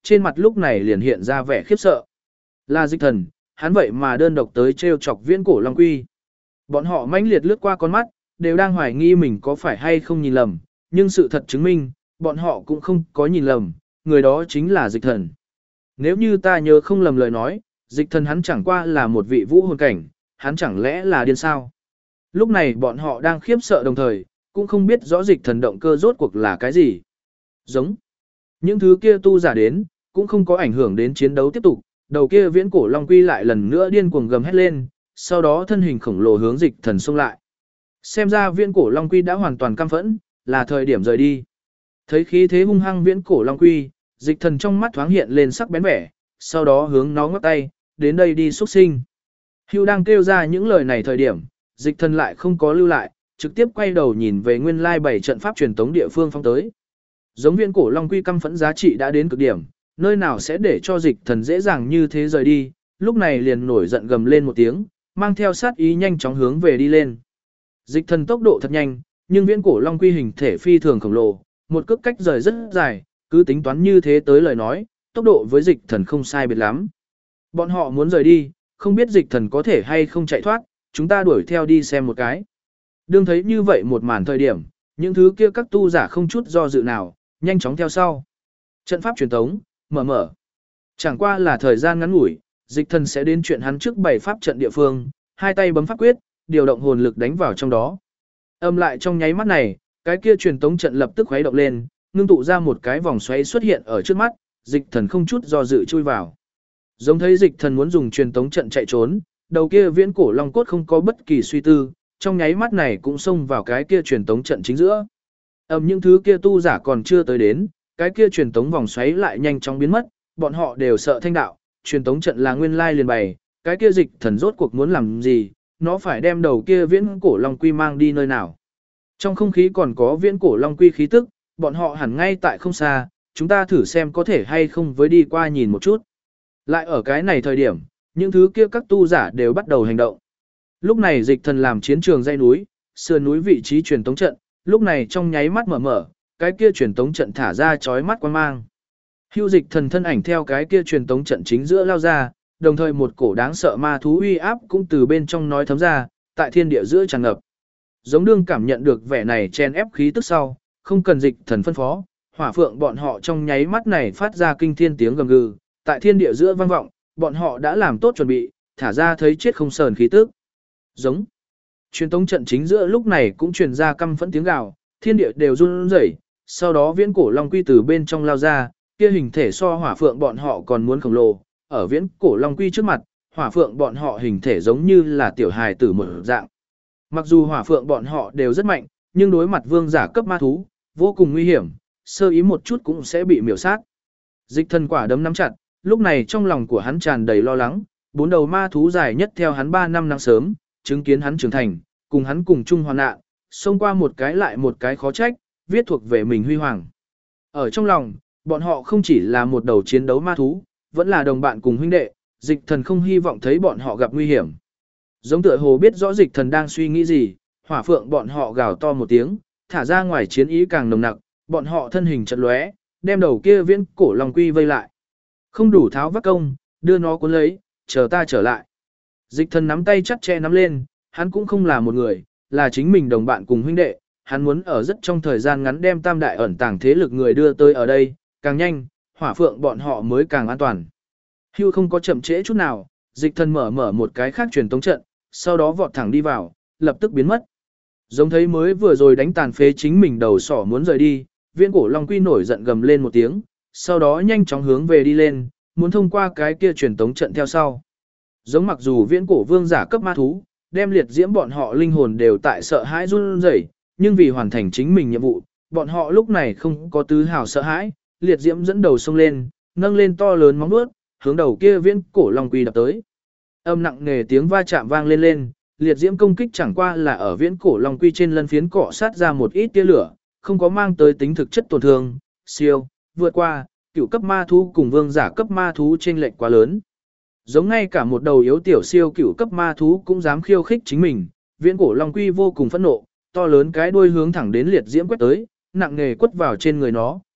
trên mặt lúc này liền hiện ra vẻ khiếp sợ. Là Dịch Thần, hắn vậy mà đơn độc tới trêu chọc Viễn Cổ Long Quy. Bọn họ mãnh liệt lướt qua con mắt, đều đang hoài nghi mình có phải hay không nhìn lầm, nhưng sự thật chứng minh, bọn họ cũng không có nhìn lầm, người đó chính là Dịch Thần. Nếu như ta nhớ không lầm lời nói, Dịch Thần hắn chẳng qua là một vị vũ hồn cảnh, hắn chẳng lẽ là điên sao? Lúc này bọn họ đang khiếp sợ đồng thời, cũng không biết rõ Dịch Thần động cơ rốt cuộc là cái gì. Giống. Những thứ kia tu giả đến, cũng không có ảnh hưởng đến chiến đấu tiếp tục, đầu kia Viễn Cổ Long Quy lại lần nữa điên cuồng gầm hét lên, sau đó thân hình khổng lồ hướng Dịch Thần xông lại. Xem ra Viễn Cổ Long Quy đã hoàn toàn căm phẫn, là thời điểm rời đi. Thấy khí thế hung hăng Viễn Cổ Long Quy, Dịch Thần trong mắt thoáng hiện lên sắc bén vẻ, sau đó hướng nó ngoắc tay, đến đây đi xuất sinh. Hưu đang kêu ra những lời này thời điểm, Dịch Thần lại không có lưu lại, trực tiếp quay đầu nhìn về nguyên lai 7 trận pháp truyền tống địa phương phong tới. Giống Viễn Cổ Long Quy căm phẫn giá trị đã đến cực điểm, nơi nào sẽ để cho Dịch Thần dễ dàng như thế rời đi, lúc này liền nổi giận gầm lên một tiếng, mang theo sát ý nhanh chóng hướng về đi lên. Dịch Thần tốc độ thật nhanh, nhưng Viễn Cổ Long Quy hình thể phi thường khổng lồ, một cước cách rời rất dài, cứ tính toán như thế tới lời nói, tốc độ với Dịch Thần không sai biệt lắm. Bọn họ muốn rời đi, không biết Dịch Thần có thể hay không chạy thoát, chúng ta đuổi theo đi xem một cái. Đương thấy như vậy một màn thời điểm, những thứ kia các tu giả không chút do dự nào, nhanh chóng theo sau. Trận pháp truyền tống, mở. Chẳng qua là thời gian ngắn ngủi, Dịch Thần sẽ đến chuyện hắn trước bày pháp trận địa phương, hai tay bấm pháp quyết, điều động hồn lực đánh vào trong đó. Âm lại trong nháy mắt này, cái kia truyền tống trận lập tức khuấy động lên, ngưng tụ ra một cái vòng xoáy xuất hiện ở trước mắt, Dịch Thần không chút do dự chui vào. Giống thấy Dịch Thần muốn dùng truyền tống trận chạy trốn, đầu kia Viễn Cổ Long cốt không có bất kỳ suy tư, trong nháy mắt này cũng xông vào cái kia truyền tống trận chính giữa. Những thứ kia tu giả còn chưa tới đến, cái kia truyền tống vòng xoáy lại nhanh chóng biến mất, bọn họ đều sợ thanh đạo, truyền tống trận là nguyên lai liền bày, cái kia Dịch Thần rốt cuộc muốn làm gì, nó phải đem đầu kia Viễn Cổ Long Quy mang đi nơi nào. Trong không khí còn có Viễn Cổ Long Quy khí tức, bọn họ hẳn ngay tại không xa, chúng ta thử xem có thể hay không với đi qua nhìn một chút. Lại ở cái này thời điểm, những thứ kia các tu giả đều bắt đầu hành động. Lúc này Dịch Thần làm chiến trường dãy núi, sườn núi vị trí truyền tống trận, lúc này trong nháy mắt mở, cái kia truyền tống trận thả ra chói mắt quang mang. Hưu Dịch Thần thân ảnh theo cái kia truyền tống trận chính giữa lao ra, đồng thời một cổ đáng sợ ma thú uy áp cũng từ bên trong nói thấm ra, tại thiên địa giữa tràn ngập. Giống đương cảm nhận được vẻ này chen ép khí tức sau, không cần Dịch Thần phân phó, hỏa phượng bọn họ trong nháy mắt này phát ra kinh thiên tiếng gầm gừ, tại thiên địa giữa vang vọng, bọn họ đã làm tốt chuẩn bị, thả ra thấy chết không sờn khí tức. Giống. Truyền tống trận chính giữa lúc này cũng truyền ra căm phẫn tiếng gào, thiên địa đều run rẩy, sau đó Viễn Cổ Long Quy từ bên trong lao ra, kia hình thể so hỏa phượng bọn họ còn muốn khổng lồ, ở Viễn Cổ Long Quy trước mặt, hỏa phượng bọn họ hình thể giống như là tiểu hài tử một dạng. Mặc dù hỏa phượng bọn họ đều rất mạnh, nhưng đối mặt vương giả cấp ma thú, vô cùng nguy hiểm, sơ ý một chút cũng sẽ bị miểu sát. Dịch Thần quả đấm nắm chặt, lúc này trong lòng của hắn tràn đầy lo lắng, bốn đầu ma thú dài nhất theo hắn 3 năm nắng sớm, chứng kiến hắn trưởng thành, cùng hắn cùng chung hoàn nạn, xông qua một cái lại một cái khó trách, viết thuộc về mình huy hoàng. Ở trong lòng, bọn họ không chỉ là một đầu chiến đấu ma thú, vẫn là đồng bạn cùng huynh đệ, Dịch Thần không hy vọng thấy bọn họ gặp nguy hiểm. Giống tựa hồ biết rõ Dịch Thần đang suy nghĩ gì, hỏa phượng bọn họ gào to một tiếng, thả ra ngoài chiến ý càng nồng nặc, bọn họ thân hình chật lóe, đem đầu kia Viễn Cổ Long Quy vây lại. Không đủ tháo vác công, đưa nó cuốn lấy, chờ ta trở lại. Dịch Thần nắm tay chặt chẽ nắm lên, hắn cũng không là một người, là chính mình đồng bạn cùng huynh đệ, hắn muốn ở rất trong thời gian ngắn đem tam đại ẩn tàng thế lực người đưa tới ở đây, càng nhanh, hỏa phượng bọn họ mới càng an toàn. Hưu không có chậm trễ chút nào, Dịch Thần mở một cái khác truyền tống trận, sau đó vọt thẳng đi vào, lập tức biến mất. Giống thấy mới vừa rồi đánh tàn phế chính mình đầu sỏ muốn rời đi, Viễn Cổ Long Quy nổi giận gầm lên một tiếng, sau đó nhanh chóng hướng về đi lên, muốn thông qua cái kia truyền tống trận theo sau. Giống mặc dù Viễn Cổ vương giả cấp ma thú, đem liệt diễm bọn họ linh hồn đều tại sợ hãi run rẩy, nhưng vì hoàn thành chính mình nhiệm vụ, bọn họ lúc này không có tứ hào sợ hãi, liệt diễm dẫn đầu xông lên, nâng lên to lớn móng vuốt, hướng đầu kia Viễn Cổ Long Quy đập tới. Âm nặng nề tiếng va chạm vang lên, liệt diễm công kích chẳng qua là ở Viễn Cổ Long Quy trên lân phiến cọ sát ra một ít tia lửa, không có mang tới tính thực chất tổn thương, siêu, vượt qua, cựu cấp ma thú cùng vương giả cấp ma thú chênh lệch quá lớn. Giống ngay cả một đầu yếu tiểu siêu cựu cấp ma thú cũng dám khiêu khích chính mình, Viễn Cổ Long Quy vô cùng phẫn nộ, to lớn cái đuôi hướng thẳng đến liệt diễm quét tới, nặng nề quất vào trên người nó,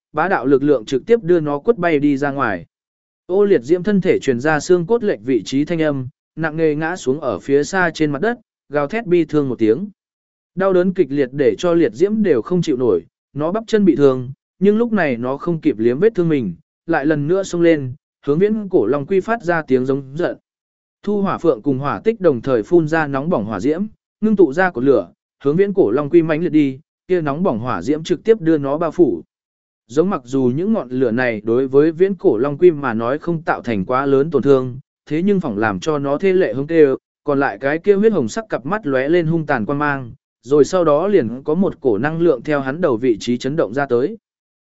bá đạo lực lượng trực tiếp đưa nó quất bay đi ra ngoài. Ô liệt diễm thân thể truyền ra xương cốt lệch vị trí thanh âm, nặng nề ngã xuống ở phía xa trên mặt đất, gào thét bi thương một tiếng. Đau đớn kịch liệt để cho liệt diễm đều không chịu nổi, nó bắp chân bị thương, nhưng lúc này nó không kịp liếm vết thương mình, lại lần nữa xông lên, hướng Viễn Cổ Long Quy phát ra tiếng giống giận. Thu Hỏa Phượng cùng Hỏa Tích đồng thời phun ra nóng bỏng hỏa diễm, ngưng tụ ra cột lửa, hướng Viễn Cổ Long Quy mãnh liệt đi, kia nóng bỏng hỏa diễm trực tiếp đưa nó bao phủ. Giống mặc dù những ngọn lửa này đối với Viễn Cổ Long Quy mà nói không tạo thành quá lớn tổn thương, thế nhưng phỏng làm cho nó thê lệ hung tê, còn lại cái kia huyết hồng sắc cặp mắt lóe lên hung tàn quan mang, rồi sau đó liền có một cổ năng lượng theo hắn đầu vị trí chấn động ra tới.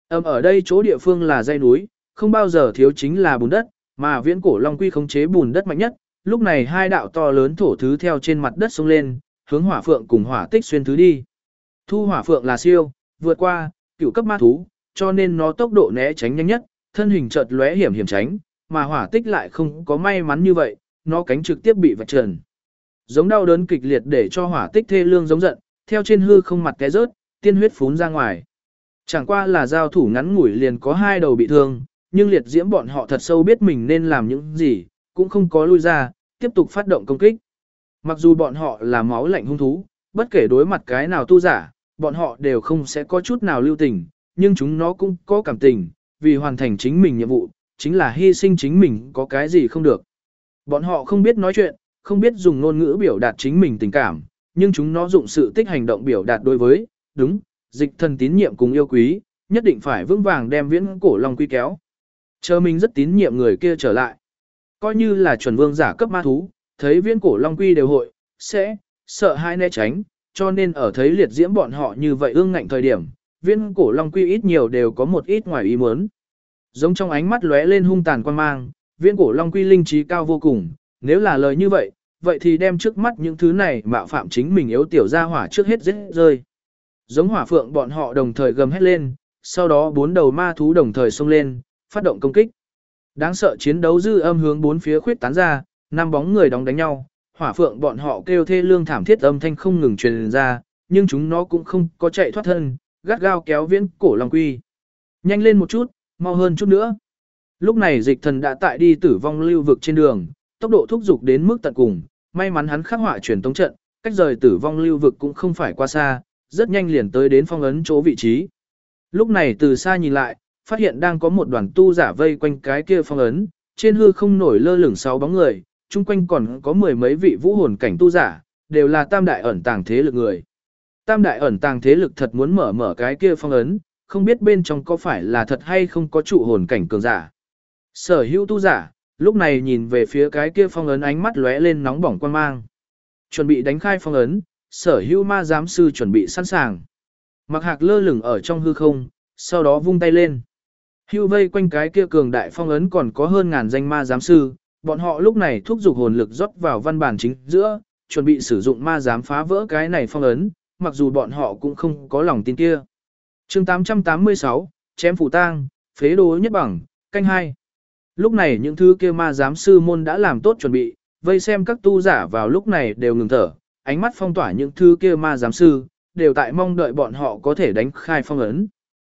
Ở đây chỗ địa phương là dãy núi, không bao giờ thiếu chính là bùn đất, mà Viễn Cổ Long Quy khống chế bùn đất mạnh nhất, lúc này hai đạo to lớn thổ thứ theo trên mặt đất xông lên, hướng Hỏa Phượng cùng Hỏa Tích xuyên thứ đi. Thu Hỏa Phượng là siêu, vượt qua cửu cấp ma thú, cho nên nó tốc độ né tránh nhanh nhất, thân hình chợt lóe hiểm hiểm tránh, mà Hỏa Tích lại không có may mắn như vậy, nó cánh trực tiếp bị vạch trần. Giống đau đớn kịch liệt để cho Hỏa Tích thê lương giống giận, theo trên hư không mặt té rớt, tiên huyết phún ra ngoài. Chẳng qua là giao thủ ngắn ngủi liền có hai đầu bị thương, nhưng liệt diễm bọn họ thật sâu biết mình nên làm những gì, cũng không có lui ra, tiếp tục phát động công kích. Mặc dù bọn họ là máu lạnh hung thú, bất kể đối mặt cái nào tu giả, bọn họ đều không sẽ có chút nào lưu tình, nhưng chúng nó cũng có cảm tình, vì hoàn thành chính mình nhiệm vụ, chính là hy sinh chính mình có cái gì không được. Bọn họ không biết nói chuyện, không biết dùng ngôn ngữ biểu đạt chính mình tình cảm, nhưng chúng nó dụng sự tích hành động biểu đạt đối với, đúng, dịch thần tín nhiệm cùng yêu quý, nhất định phải vững vàng đem Viễn Cổ Long Quy kéo. Chờ mình rất tín nhiệm người kia trở lại. Coi như là chuẩn vương giả cấp ma thú, thấy Viễn Cổ Long Quy đều hội, sẽ, sợ hãi né tránh, cho nên ở thấy liệt diễm bọn họ như vậy ương ngạnh thời điểm, Viễn Cổ Long Quy ít nhiều đều có một ít ngoài ý muốn. Giống trong ánh mắt lóe lên hung tàn quan mang, Viễn Cổ Long Quy linh trí cao vô cùng, nếu là lời như vậy, vậy thì đem trước mắt những thứ này mạo phạm chính mình yếu tiểu ra hỏa trước hết giết rơi. Giống Hỏa Phượng bọn họ đồng thời gầm hét lên, sau đó bốn đầu ma thú đồng thời xông lên, phát động công kích. Đáng sợ chiến đấu dư âm hướng bốn phía khuyết tán ra, năm bóng người đóng đánh nhau, Hỏa Phượng bọn họ kêu thê lương thảm thiết âm thanh không ngừng truyền ra, nhưng chúng nó cũng không có chạy thoát thân, gắt gao kéo Viễn Cổ Long Quy. Nhanh lên một chút, mau hơn chút nữa. Lúc này dịch thần đã tại đi tử vong lưu vực trên đường, tốc độ thúc giục đến mức tận cùng, may mắn hắn khắc họa truyền tống trận, cách rời tử vong lưu vực cũng không phải quá xa, rất nhanh liền tới đến phong ấn chỗ vị trí. Lúc này từ xa nhìn lại, phát hiện đang có một đoàn tu giả vây quanh cái kia phong ấn, trên hư không nổi lơ lửng 6 bóng người, chung quanh còn có mười mấy vị vũ hồn cảnh tu giả, đều là tam đại ẩn tàng thế lực người. Tam đại ẩn tàng thế lực thật muốn mở cái kia phong ấn, không biết bên trong có phải là thật hay không có trụ hồn cảnh cường giả. Sở hữu tu giả, lúc này nhìn về phía cái kia phong ấn ánh mắt lóe lên nóng bỏng quan mang. Chuẩn bị đánh khai phong ấn, sở hữu ma giám sư chuẩn bị sẵn sàng. Mặc hạc lơ lửng ở trong hư không, sau đó vung tay lên. Hưu vây quanh cái kia cường đại phong ấn còn có hơn ngàn danh ma giám sư, bọn họ lúc này thúc giục hồn lực rót vào văn bản chính giữa, chuẩn bị sử dụng ma giám phá vỡ cái này phong ấn, mặc dù bọn họ cũng không có lòng tin kia. Chương 886, chém phủ tang, phế đồ nhất bằng, canh 2. Lúc này những thứ kia ma giám sư môn đã làm tốt chuẩn bị, vây xem các tu giả vào lúc này đều ngừng thở, ánh mắt phong tỏa những thứ kia ma giám sư, đều tại mong đợi bọn họ có thể đánh khai phong ấn.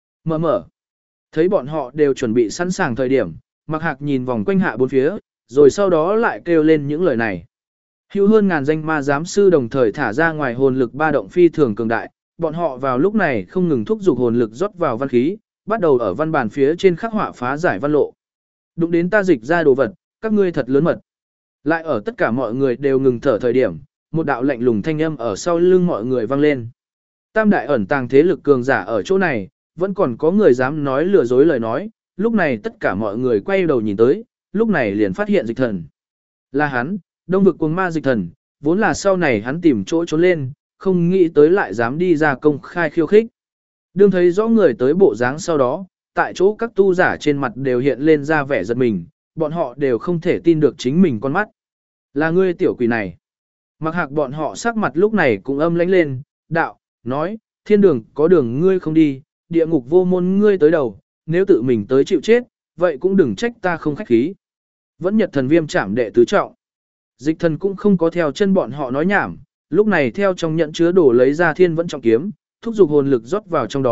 Mở. Thấy bọn họ đều chuẩn bị sẵn sàng thời điểm, Mặc Hạc nhìn vòng quanh hạ bốn phía, rồi sau đó lại kêu lên những lời này. Hữu hơn ngàn danh ma giám sư đồng thời thả ra ngoài hồn lực ba động phi thường cường đại, bọn họ vào lúc này không ngừng thúc giục hồn lực rót vào văn khí, bắt đầu ở văn bản phía trên khắc họa phá giải văn lộ. Đụng đến ta dịch ra đồ vật, các ngươi thật lớn mật. Lại ở tất cả mọi người đều ngừng thở thời điểm, một đạo lạnh lùng thanh âm ở sau lưng mọi người vang lên. Tam đại ẩn tàng thế lực cường giả ở chỗ này, vẫn còn có người dám nói lừa dối lời nói, lúc này tất cả mọi người quay đầu nhìn tới, lúc này liền phát hiện dịch thần. Là hắn, đông vực cuồng ma dịch thần, vốn là sau này hắn tìm chỗ trốn lên, không nghĩ tới lại dám đi ra công khai khiêu khích. Đương thấy rõ người tới bộ dáng sau đó, tại chỗ các tu giả trên mặt đều hiện lên ra vẻ giật mình, bọn họ đều không thể tin được chính mình con mắt. Là ngươi tiểu quỷ này. Mặc Hạc bọn họ sắc mặt lúc này cũng âm lãnh lên, đạo, nói, thiên đường có đường ngươi không đi, địa ngục vô môn ngươi tới đầu, nếu tự mình tới chịu chết, vậy cũng đừng trách ta không khách khí. Vẫn Nhật thần viêm trảm đệ tứ trọng. Dịch thần cũng không có theo chân bọn họ nói nhảm, lúc này theo trong nhận chứa đồ lấy ra thiên vẫn trọng kiếm, thúc giục hồn lực rót vào trong đó,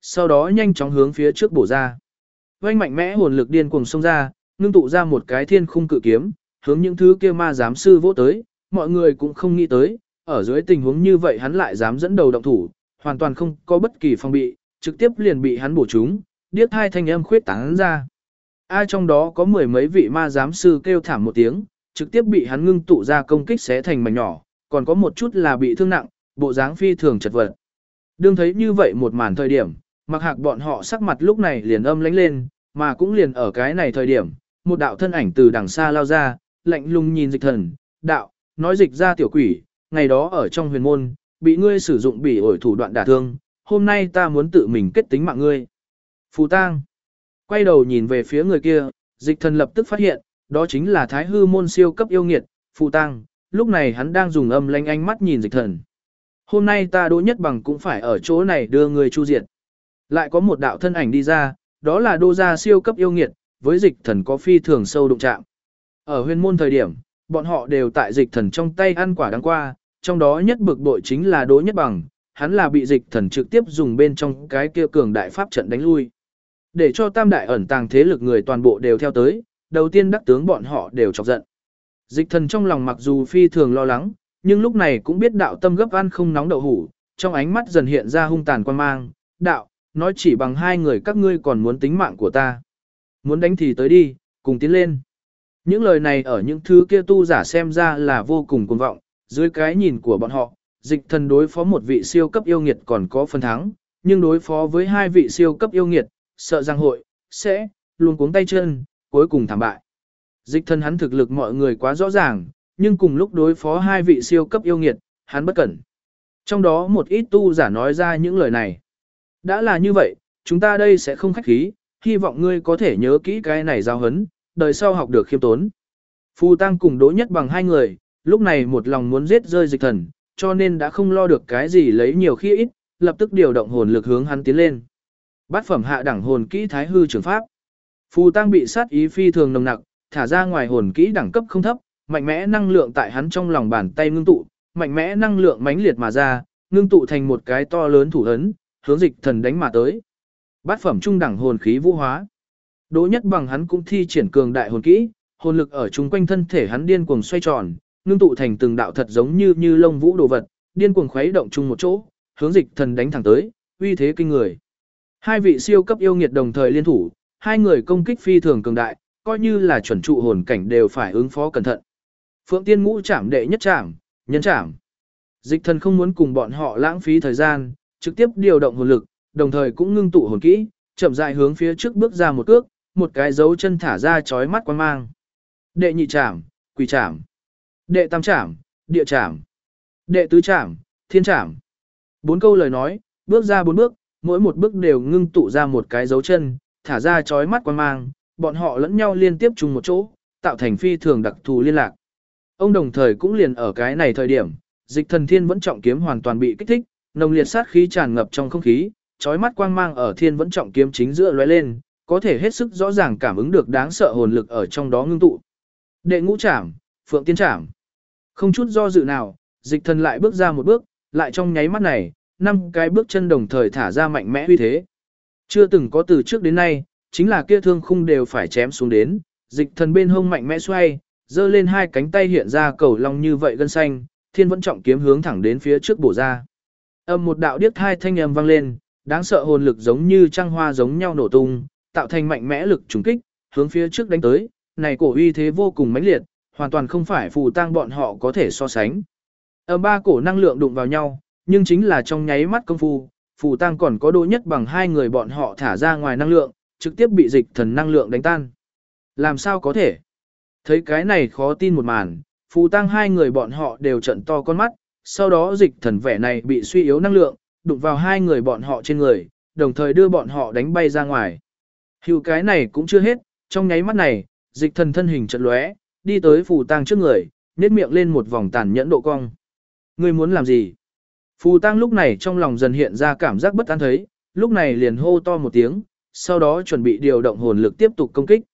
sau đó nhanh chóng hướng phía trước bổ ra. Oanh mạnh mẽ hồn lực điên cuồng xông ra, ngưng tụ ra một cái thiên khung cự kiếm, hướng những thứ kia ma giám sư vỗ tới, mọi người cũng không nghĩ tới, ở dưới tình huống như vậy hắn lại dám dẫn đầu động thủ, hoàn toàn không có bất kỳ phòng bị, trực tiếp liền bị hắn bổ trúng, điếc hai thanh âm khuyết tán ra. Trong đó có mười mấy vị ma giám sư kêu thảm một tiếng, trực tiếp bị hắn ngưng tụ ra công kích xé thành mảnh nhỏ, còn có một chút là bị thương nặng, bộ dáng phi thường chật vật. Đương thấy như vậy một màn thời điểm, Mặc Hạc bọn họ sắc mặt lúc này liền âm lãnh lên, mà cũng liền ở cái này thời điểm, một đạo thân ảnh từ đằng xa lao ra, lạnh lùng nhìn Dịch Thần, đạo, nói Dịch ra tiểu quỷ, ngày đó ở trong huyền môn, bị ngươi sử dụng bỉ ổi thủ đoạn đả thương, hôm nay ta muốn tự mình kết tính mạng ngươi. Phù Tang quay đầu nhìn về phía người kia, Dịch Thần lập tức phát hiện, đó chính là Thái Hư môn siêu cấp yêu nghiệt, Phù Tang, lúc này hắn đang dùng âm lãnh ánh mắt nhìn Dịch Thần. Hôm nay ta Đỗ Nhất Bằng cũng phải ở chỗ này đưa người chu diệt. Lại có một đạo thân ảnh đi ra, đó là Đô gia siêu cấp yêu nghiệt, với Dịch Thần có phi thường sâu đụng chạm. Ở huyền môn thời điểm, bọn họ đều tại Dịch Thần trong tay ăn quả đáng qua, trong đó nhất bực bội chính là Đỗ Nhất Bằng, hắn là bị Dịch Thần trực tiếp dùng bên trong cái kia cường đại pháp trận đánh lui. Để cho tam đại ẩn tàng thế lực người toàn bộ đều theo tới, đầu tiên đắc tướng bọn họ đều chọc giận. Dịch Thần trong lòng mặc dù phi thường lo lắng, nhưng lúc này cũng biết đạo tâm gấp ăn không nóng đậu hủ, trong ánh mắt dần hiện ra hung tàn quan mang, đạo, nói chỉ bằng hai người các ngươi còn muốn tính mạng của ta. Muốn đánh thì tới đi, cùng tiến lên. Những lời này ở những thứ kia tu giả xem ra là vô cùng cuồng vọng, dưới cái nhìn của bọn họ, Dịch Thần đối phó một vị siêu cấp yêu nghiệt còn có phần thắng, nhưng đối phó với hai vị siêu cấp yêu nghiệt, sợ rằng hội, sẽ, luôn cuống tay chân, cuối cùng thảm bại. Dịch Thần hắn thực lực mọi người quá rõ ràng, nhưng cùng lúc đối phó hai vị siêu cấp yêu nghiệt, hắn bất cẩn. Trong đó một ít tu giả nói ra những lời này. Đã là như vậy, chúng ta đây sẽ không khách khí, hy vọng ngươi có thể nhớ kỹ cái này giáo hấn, đời sau học được khiêm tốn. Phù Tang cùng Đỗ Nhất Bằng hai người, lúc này một lòng muốn giết rơi Dịch Thần, cho nên đã không lo được cái gì lấy nhiều khi ít, lập tức điều động hồn lực hướng hắn tiến lên. Bát phẩm hạ đẳng hồn kỹ Thái Hư Trường Pháp. Phù Tang bị sát ý phi thường nồng nặc, thả ra ngoài hồn kỹ đẳng cấp không thấp, mạnh mẽ năng lượng tại hắn trong lòng bàn tay ngưng tụ, mạnh mẽ năng lượng mãnh liệt mà ra, ngưng tụ thành một cái to lớn thủ ấn, hướng Dịch Thần đánh mà tới. Bát phẩm trung đẳng hồn khí vũ hóa. Đỗ Nhất Bằng hắn cũng thi triển cường đại hồn kỹ, hồn lực ở chung quanh thân thể hắn điên cuồng xoay tròn, ngưng tụ thành từng đạo thật giống như lông vũ đồ vật, điên cuồng khuấy động chung một chỗ, hướng Dịch Thần đánh thẳng tới, uy thế kinh người. Hai vị siêu cấp yêu nghiệt đồng thời liên thủ, hai người công kích phi thường cường đại, coi như là chuẩn trụ hồn cảnh đều phải ứng phó cẩn thận. Phượng Tiên Ngũ chạm đệ nhất chạm, nhân chạm. Dịch Thần không muốn cùng bọn họ lãng phí thời gian, trực tiếp điều động hồn lực, đồng thời cũng ngưng tụ hồn kỹ, chậm rãi hướng phía trước bước ra một cước, một cái dấu chân thả ra chói mắt quan mang. Đệ nhị chạm, quỷ chạm. Đệ tam chạm, địa chạm. Đệ tứ chạm, thiên chạm. 4 câu lời nói, bước ra 4 bước, mỗi một bước đều ngưng tụ ra một cái dấu chân, thả ra chói mắt quan mang, bọn họ lẫn nhau liên tiếp chung một chỗ, tạo thành phi thường đặc thù liên lạc. Ông đồng thời cũng liền ở cái này thời điểm, Dịch Thần Thiên Vẫn Trọng kiếm hoàn toàn bị kích thích, nồng liệt sát khí tràn ngập trong không khí, chói mắt quang mang ở Thiên Vẫn Trọng kiếm chính giữa lóe lên, có thể hết sức rõ ràng cảm ứng được đáng sợ hồn lực ở trong đó ngưng tụ. Đệ ngũ trảm, Phượng Tiên trảm. Không chút do dự nào, Dịch Thần lại bước ra một bước, lại trong nháy mắt này, 5 cái bước chân đồng thời thả ra mạnh mẽ uy thế. Chưa từng có từ trước đến nay, chính là kia thương khung đều phải chém xuống đến, Dịch Thần bên hông mạnh mẽ xoay, giơ lên hai cánh tay hiện ra cầu long như vậy gân xanh, Thiên Vẫn Trọng kiếm hướng thẳng đến phía trước bổ ra. Âm một đạo điếc hai thanh âm vang lên, đáng sợ hồn lực giống như trăng hoa giống nhau nổ tung, tạo thành mạnh mẽ lực trùng kích, hướng phía trước đánh tới, này cổ uy thế vô cùng mãnh liệt, hoàn toàn không phải Phù Tang bọn họ có thể so sánh. Âm ba cổ năng lượng đụng vào nhau, nhưng chính là trong nháy mắt công phu, Phù Tang còn có Đỗ Nhất Bằng hai người bọn họ thả ra ngoài năng lượng, trực tiếp bị Dịch Thần năng lượng đánh tan. Làm sao có thể? Thấy cái này khó tin một màn, Phù Tang hai người bọn họ đều trợn to con mắt, sau đó Dịch Thần vẻ này bị suy yếu năng lượng, đụng vào hai người bọn họ trên người, đồng thời đưa bọn họ đánh bay ra ngoài. Hữu cái này cũng chưa hết, trong nháy mắt này, Dịch Thần thân hình chợt lóe, đi tới Phù Tang trước người, nhếch miệng lên một vòng tàn nhẫn độ cong. Ngươi muốn làm gì? Phù Tang lúc này trong lòng dần hiện ra cảm giác bất an thấy, lúc này liền hô to một tiếng, sau đó chuẩn bị điều động hồn lực tiếp tục công kích.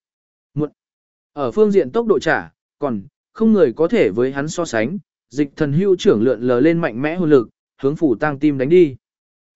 Ở phương diện tốc độ trả, còn không người có thể với hắn so sánh, Dịch Thần hưu trưởng lượn lờ lên mạnh mẽ hồn lực, hướng Phù Tang tim đánh đi.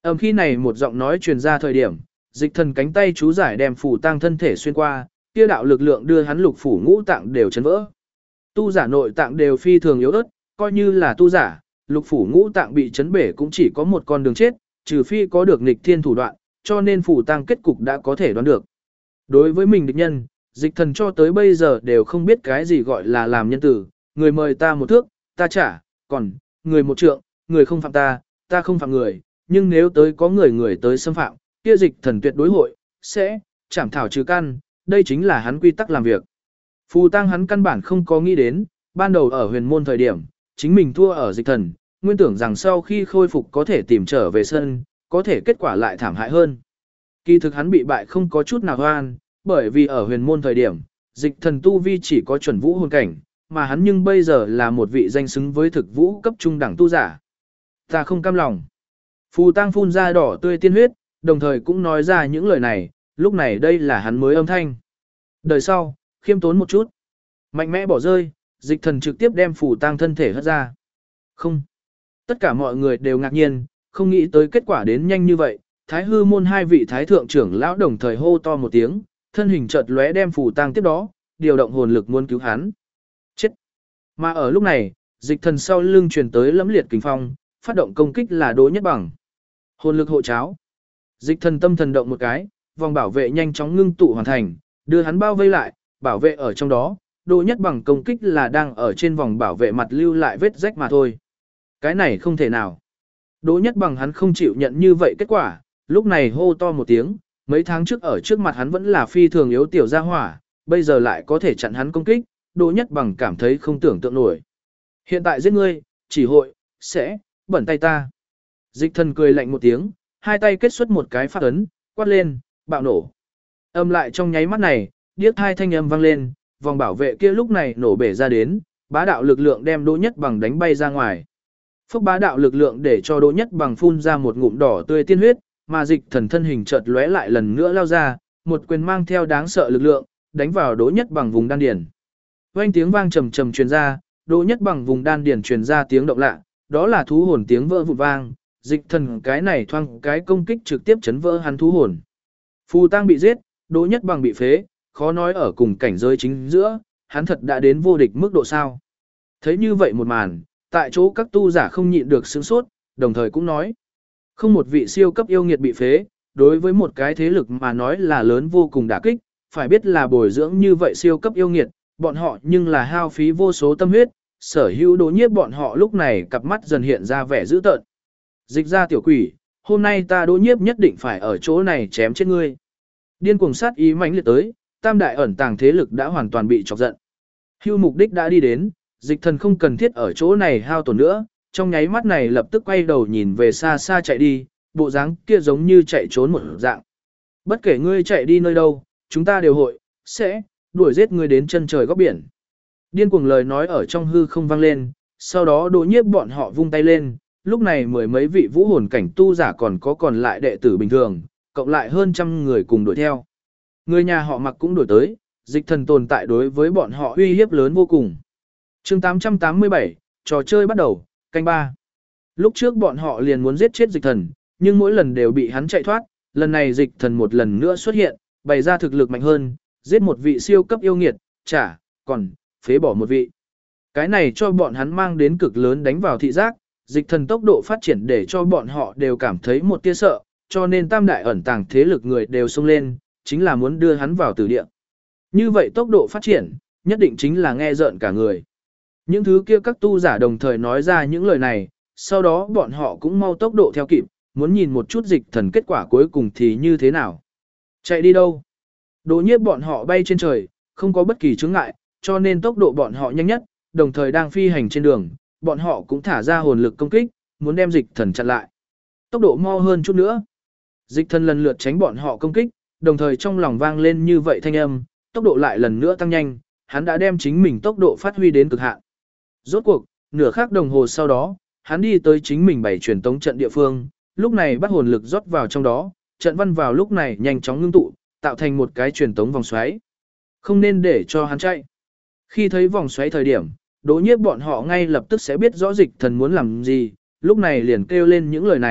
Khi này một giọng nói truyền ra thời điểm, dịch thần cánh tay chú giải đem phù tang thân thể xuyên qua, kia đạo lực lượng đưa hắn lục phủ ngũ tạng đều chấn vỡ. Tu giả nội tạng đều phi thường yếu ớt, coi như là tu giả, lục phủ ngũ tạng bị chấn bể cũng chỉ có một con đường chết, trừ phi có được nghịch thiên thủ đoạn, cho nên phù tang kết cục đã có thể đoán được. Đối với mình địch nhân, dịch thần cho tới bây giờ đều không biết cái gì gọi là làm nhân tử, người mời ta một thước, ta trả, còn, người một trượng, người không phạm ta, ta không phạm người, nhưng nếu tới có người tới xâm phạm, kia dịch thần tuyệt đối hội, sẽ, chảm thảo trừ căn, đây chính là hắn quy tắc làm việc. Phù tang hắn căn bản không có nghĩ đến, ban đầu ở huyền môn thời điểm, chính mình thua ở dịch thần, nguyên tưởng rằng sau khi khôi phục có thể tìm trở về sân, có thể kết quả lại thảm hại hơn. Kỳ thực hắn bị bại không có chút nào hoan, bởi vì ở huyền môn thời điểm, dịch thần tu vi chỉ có chuẩn vũ hồn cảnh, mà hắn nhưng bây giờ là một vị danh xứng với thực vũ cấp trung đẳng tu giả. Ta không cam lòng. Phù tang phun ra đỏ tươi tiên huyết, đồng thời cũng nói ra những lời này, lúc này đây là hắn mới âm thanh. Đời sau, khiêm tốn một chút. Mạnh mẽ bỏ rơi, dịch thần trực tiếp đem phù tang thân thể hất ra. Không. Tất cả mọi người đều ngạc nhiên, không nghĩ tới kết quả đến nhanh như vậy. Thái hư môn hai vị thái thượng trưởng lão đồng thời hô to một tiếng, thân hình chợt lóe đem phù tang tiếp đó, điều động hồn lực muốn cứu hắn. Chết. Mà ở lúc này, dịch thần sau lưng truyền tới lẫm liệt kình phong, phát động công kích là Đỗ Nhất Bằng. Hồn lực hộ cháo. Dịch thần tâm thần động một cái, vòng bảo vệ nhanh chóng ngưng tụ hoàn thành, đưa hắn bao vây lại, bảo vệ ở trong đó. Đỗ Nhất Bằng công kích là đang ở trên vòng bảo vệ mặt lưu lại vết rách mà thôi. Cái này không thể nào. Đỗ Nhất Bằng hắn không chịu nhận như vậy kết quả, lúc này hô to một tiếng, mấy tháng trước ở trước mặt hắn vẫn là phi thường yếu tiểu gia hỏa, bây giờ lại có thể chặn hắn công kích, Đỗ Nhất Bằng cảm thấy không tưởng tượng nổi. Hiện tại giết ngươi, chỉ hội, sẽ, bẩn tay ta. Dịch thần cười lạnh một tiếng, hai tay kết xuất một cái phát ấn, quát lên, bạo nổ. Âm lại trong nháy mắt này, điếc hai thanh âm vang lên, vòng bảo vệ kia lúc này nổ bể ra đến, bá đạo lực lượng đem Đỗ Nhất Bằng đánh bay ra ngoài. Phúc bá đạo lực lượng để cho Đỗ Nhất Bằng phun ra một ngụm đỏ tươi tiên huyết, mà dịch thần thân hình chợt lóe lại lần nữa lao ra, một quyền mang theo đáng sợ lực lượng, đánh vào Đỗ Nhất Bằng vùng đan điền. Vang tiếng vang trầm trầm truyền ra, Đỗ Nhất Bằng vùng đan điền truyền ra tiếng động lạ, đó là thú hồn tiếng vỡ vụn vang, dịch thần cái này thoang cái công kích trực tiếp chấn vỡ hắn thú hồn. Phù tang bị giết, Đỗ Nhất Bằng bị phế, khó nói ở cùng cảnh giới chính giữa, hắn thật đã đến vô địch mức độ sao. Thấy như vậy một màn, tại chỗ các tu giả không nhịn được sửng sốt, đồng thời cũng nói, không một vị siêu cấp yêu nghiệt bị phế, đối với một cái thế lực mà nói là lớn vô cùng đả kích, phải biết là bồi dưỡng như vậy siêu cấp yêu nghiệt, bọn họ nhưng là hao phí vô số tâm huyết, sở hữu Đỗ Nhiếp bọn họ lúc này cặp mắt dần hiện ra vẻ dữ tợn. Dịch ra tiểu quỷ, hôm nay ta Đỗ Nhiếp nhất định phải ở chỗ này chém chết ngươi. Điên cuồng sát ý mãnh liệt tới, tam đại ẩn tàng thế lực đã hoàn toàn bị chọc giận. Hưu mục đích đã đi đến, dịch thần không cần thiết ở chỗ này hao tổn nữa, trong nháy mắt này lập tức quay đầu nhìn về xa xa chạy đi, bộ dáng kia giống như chạy trốn một dạng. Bất kể ngươi chạy đi nơi đâu, chúng ta đều hội, sẽ, đuổi giết ngươi đến chân trời góc biển. Điên cuồng lời nói ở trong hư không vang lên, sau đó Đỗ Nhiếp bọn họ vung tay lên, lúc này mười mấy vị vũ hồn cảnh tu giả còn lại đệ tử bình thường, cộng lại hơn trăm người cùng đuổi theo. Người nhà họ Mặc cũng đuổi tới, dịch thần tồn tại đối với bọn họ uy hiếp lớn vô cùng. Chương 887, trò chơi bắt đầu, canh 3. Lúc trước bọn họ liền muốn giết chết dịch thần, nhưng mỗi lần đều bị hắn chạy thoát, lần này dịch thần một lần nữa xuất hiện, bày ra thực lực mạnh hơn, giết một vị siêu cấp yêu nghiệt, còn phế bỏ một vị. Cái này cho bọn hắn mang đến cực lớn đánh vào thị giác, dịch thần tốc độ phát triển để cho bọn họ đều cảm thấy một tia sợ, cho nên tam đại ẩn tàng thế lực người đều xông lên, chính là muốn đưa hắn vào tử địa. Như vậy tốc độ phát triển, nhất định chính là nghe rợn cả người. Những thứ kia các tu giả đồng thời nói ra những lời này, sau đó bọn họ cũng mau tốc độ theo kịp, muốn nhìn một chút dịch thần kết quả cuối cùng thì như thế nào. Chạy đi đâu? Đỗ Nhiếp bọn họ bay trên trời, không có bất kỳ chướng ngại, cho nên tốc độ bọn họ nhanh nhất, đồng thời đang phi hành trên đường, bọn họ cũng thả ra hồn lực công kích, muốn đem dịch thần chặn lại. Tốc độ mau hơn chút nữa. Dịch thần lần lượt tránh bọn họ công kích, đồng thời trong lòng vang lên như vậy thanh âm, tốc độ lại lần nữa tăng nhanh, hắn đã đem chính mình tốc độ phát huy đến cực hạn. Rốt cuộc, nửa khắc đồng hồ sau đó, hắn đi tới chính mình bày truyền tống trận địa phương, lúc này bắt hồn lực rót vào trong đó, trận văn vào lúc này nhanh chóng ngưng tụ, tạo thành một cái truyền tống vòng xoáy. Không nên để cho hắn chạy. Khi thấy vòng xoáy thời điểm, Đỗ Nhiếp bọn họ ngay lập tức sẽ biết rõ dịch thần muốn làm gì, lúc này liền kêu lên những lời này,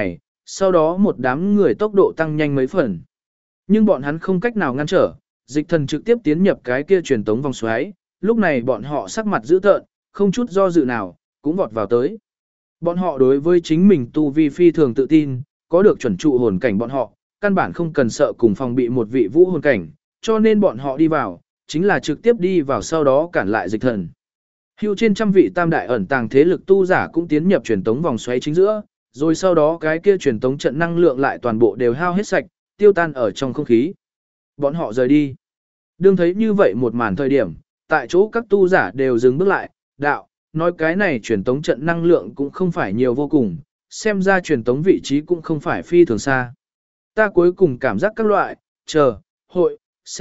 sau đó một đám người tốc độ tăng nhanh mấy phần. Nhưng bọn hắn không cách nào ngăn trở, dịch thần trực tiếp tiến nhập cái kia truyền tống vòng xoáy, lúc này bọn họ sắc mặt dữ tợn, không chút do dự nào, cũng vọt vào tới. Bọn họ đối với chính mình tu vi phi thường tự tin, có được chuẩn trụ hồn cảnh bọn họ, căn bản không cần sợ cùng phòng bị một vị vũ hồn cảnh, cho nên bọn họ đi vào, chính là trực tiếp đi vào sau đó cản lại dịch thần. Hưu trên trăm vị tam đại ẩn tàng thế lực tu giả cũng tiến nhập truyền tống vòng xoáy chính giữa, rồi sau đó cái kia truyền tống trận năng lượng lại toàn bộ đều hao hết sạch, tiêu tan ở trong không khí. Bọn họ rời đi. Đương thấy như vậy một màn thời điểm, tại chỗ các tu giả đều dừng bước lại, đạo, nói cái này truyền tống trận năng lượng cũng không phải nhiều vô cùng, xem ra truyền tống vị trí cũng không phải phi thường xa. Ta cuối cùng cảm giác các loại, hội,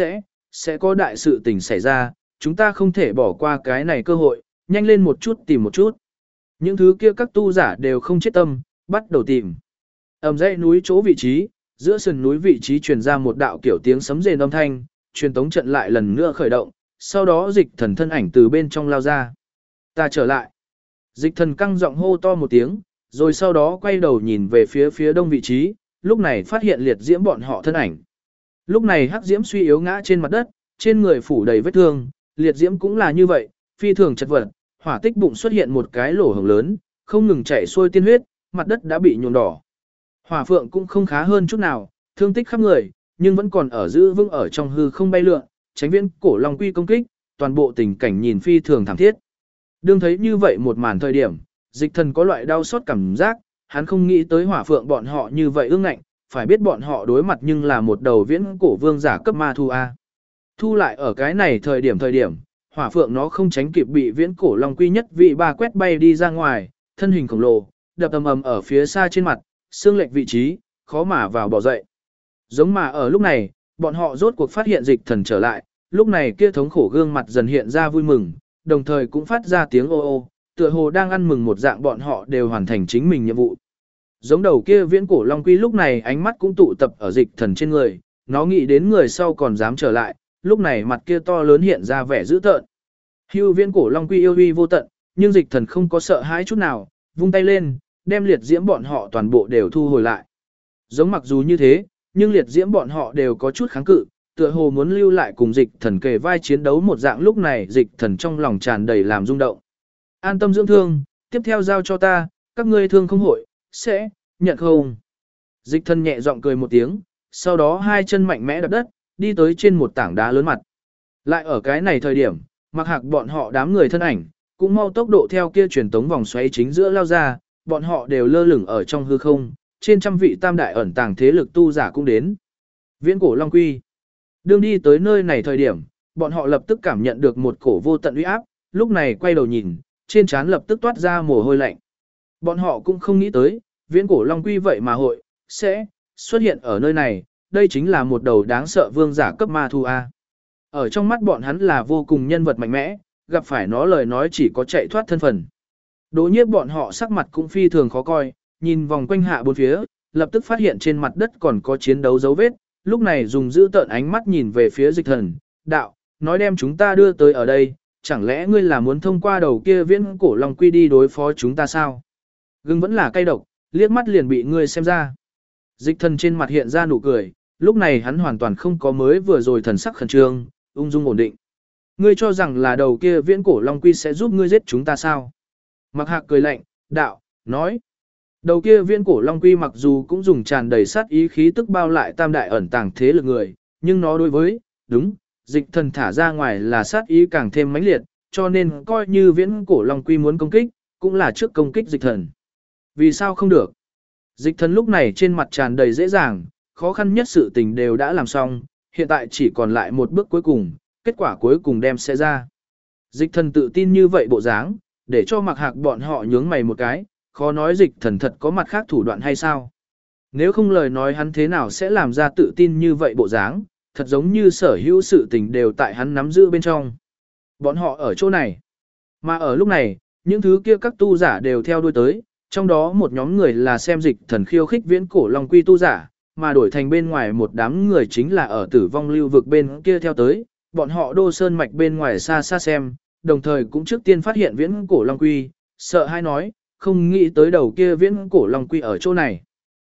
sẽ có đại sự tình xảy ra, chúng ta không thể bỏ qua cái này cơ hội, nhanh lên một chút tìm một chút. Những thứ kia các tu giả đều không chết tâm, bắt đầu tìm. Ầm dãy núi chỗ vị trí, giữa sườn núi vị trí truyền ra một đạo kiểu tiếng sấm rền âm thanh, truyền tống trận lại lần nữa khởi động, sau đó dịch thần thân ảnh từ bên trong lao ra. Ta trở lại. Dịch thần căng giọng hô to một tiếng, rồi sau đó quay đầu nhìn về phía đông vị trí, lúc này phát hiện liệt diễm bọn họ thân ảnh. Lúc này hắc diễm suy yếu ngã trên mặt đất, trên người phủ đầy vết thương, liệt diễm cũng là như vậy, phi thường chật vật, hỏa tích bụng xuất hiện một cái lỗ hổng lớn, không ngừng chảy xuôi tiên huyết, mặt đất đã bị nhuộm đỏ. Hỏa phượng cũng không khá hơn chút nào, thương tích khắp người, nhưng vẫn còn ở giữ vững ở trong hư không bay lượn, tránh viễn cổ long quy công kích, toàn bộ tình cảnh nhìn phi thường thảm thiết. Đương thấy như vậy một màn thời điểm, dịch thần có loại đau xót cảm giác, hắn không nghĩ tới hỏa phượng bọn họ như vậy ương ngạnh, phải biết bọn họ đối mặt nhưng là một đầu viễn cổ vương giả cấp ma thu A. Thu lại ở cái này thời điểm, hỏa phượng nó không tránh kịp bị viễn cổ long quy nhất vị ba quét bay đi ra ngoài, thân hình khổng lồ, đập ầm ầm ở phía xa trên mặt, xương lệch vị trí, khó mà vào bỏ dậy. Giống mà ở lúc này, bọn họ rốt cuộc phát hiện dịch thần trở lại, lúc này kia thống khổ gương mặt dần hiện ra vui mừng, đồng thời cũng phát ra tiếng ô ô, tựa hồ đang ăn mừng một dạng bọn họ đều hoàn thành chính mình nhiệm vụ. Giống đầu kia viễn cổ long quy lúc này ánh mắt cũng tụ tập ở dịch thần trên người, nó nghĩ đến người sau còn dám trở lại, lúc này mặt kia to lớn hiện ra vẻ dữ tợn. Hưu viễn cổ long quy yêu uy vô tận, nhưng dịch thần không có sợ hãi chút nào, vung tay lên, đem liệt diễm bọn họ toàn bộ đều thu hồi lại. Giống mặc dù như thế, nhưng liệt diễm bọn họ đều có chút kháng cự, tựa hồ muốn lưu lại cùng dịch thần kề vai chiến đấu một dạng, lúc này dịch thần trong lòng tràn đầy làm rung động. An tâm dưỡng thương, tiếp theo giao cho ta, các ngươi thương không hội, sẽ, nhận không. Dịch thần nhẹ giọng cười một tiếng, sau đó hai chân mạnh mẽ đập đất, đi tới trên một tảng đá lớn mặt. Lại ở cái này thời điểm, mặc hạc bọn họ đám người thân ảnh, cũng mau tốc độ theo kia truyền tống vòng xoáy chính giữa lao ra, bọn họ đều lơ lửng ở trong hư không, trên trăm vị tam đại ẩn tàng thế lực tu giả cũng đến. Viễn cổ long quy. Đương đi tới nơi này thời điểm, bọn họ lập tức cảm nhận được một cổ vô tận uy áp, lúc này quay đầu nhìn, trên trán lập tức toát ra mồ hôi lạnh. Bọn họ cũng không nghĩ tới, viễn cổ long quy vậy mà hội, sẽ, xuất hiện ở nơi này, đây chính là một đầu đáng sợ vương giả cấp ma thu A. Ở trong mắt bọn hắn là vô cùng nhân vật mạnh mẽ, gặp phải nó lời nói chỉ có chạy thoát thân phần. Đỗ nhiếp bọn họ sắc mặt cũng phi thường khó coi, nhìn vòng quanh hạ bốn phía, lập tức phát hiện trên mặt đất còn có chiến đấu dấu vết, lúc này dùng giữ tợn ánh mắt nhìn về phía dịch thần, đạo, nói đem chúng ta đưa tới ở đây, chẳng lẽ ngươi là muốn thông qua đầu kia viễn cổ long quy đi đối phó chúng ta sao? Gừng vẫn là cay độc, liếc mắt liền bị ngươi xem ra. Dịch thần trên mặt hiện ra nụ cười, lúc này hắn hoàn toàn không có mới vừa rồi thần sắc khẩn trương, ung dung ổn định. Ngươi cho rằng là đầu kia viễn cổ long quy sẽ giúp ngươi giết chúng ta sao? Mặc hạc cười lạnh, đạo, nói. Đầu kia viễn cổ long quy mặc dù cũng dùng tràn đầy sát ý khí tức bao lại tam đại ẩn tàng thế lực người, nhưng nó đối với, đúng, dịch thần thả ra ngoài là sát ý càng thêm mãnh liệt, cho nên coi như viễn cổ long quy muốn công kích, cũng là trước công kích dịch thần. Vì sao không được? Dịch thần lúc này trên mặt tràn đầy dễ dàng, khó khăn nhất sự tình đều đã làm xong, hiện tại chỉ còn lại một bước cuối cùng, kết quả cuối cùng đem sẽ ra. Dịch thần tự tin như vậy bộ dáng, để cho mặc hạc bọn họ nhướng mày một cái, khó nói dịch thần thật có mặt khác thủ đoạn hay sao. Nếu không lời nói hắn thế nào sẽ làm ra tự tin như vậy bộ dáng, thật giống như sở hữu sự tình đều tại hắn nắm giữ bên trong. Bọn họ ở chỗ này. Mà ở lúc này, những thứ kia các tu giả đều theo đuôi tới, trong đó một nhóm người là xem dịch thần khiêu khích viễn cổ long quy tu giả, mà đổi thành bên ngoài một đám người chính là ở tử vong lưu vực bên kia theo tới, bọn họ đô sơn mạch bên ngoài xa xa xem, đồng thời cũng trước tiên phát hiện viễn cổ long quy, sợ hai nói, không nghĩ tới đầu kia viễn cổ long quy ở chỗ này.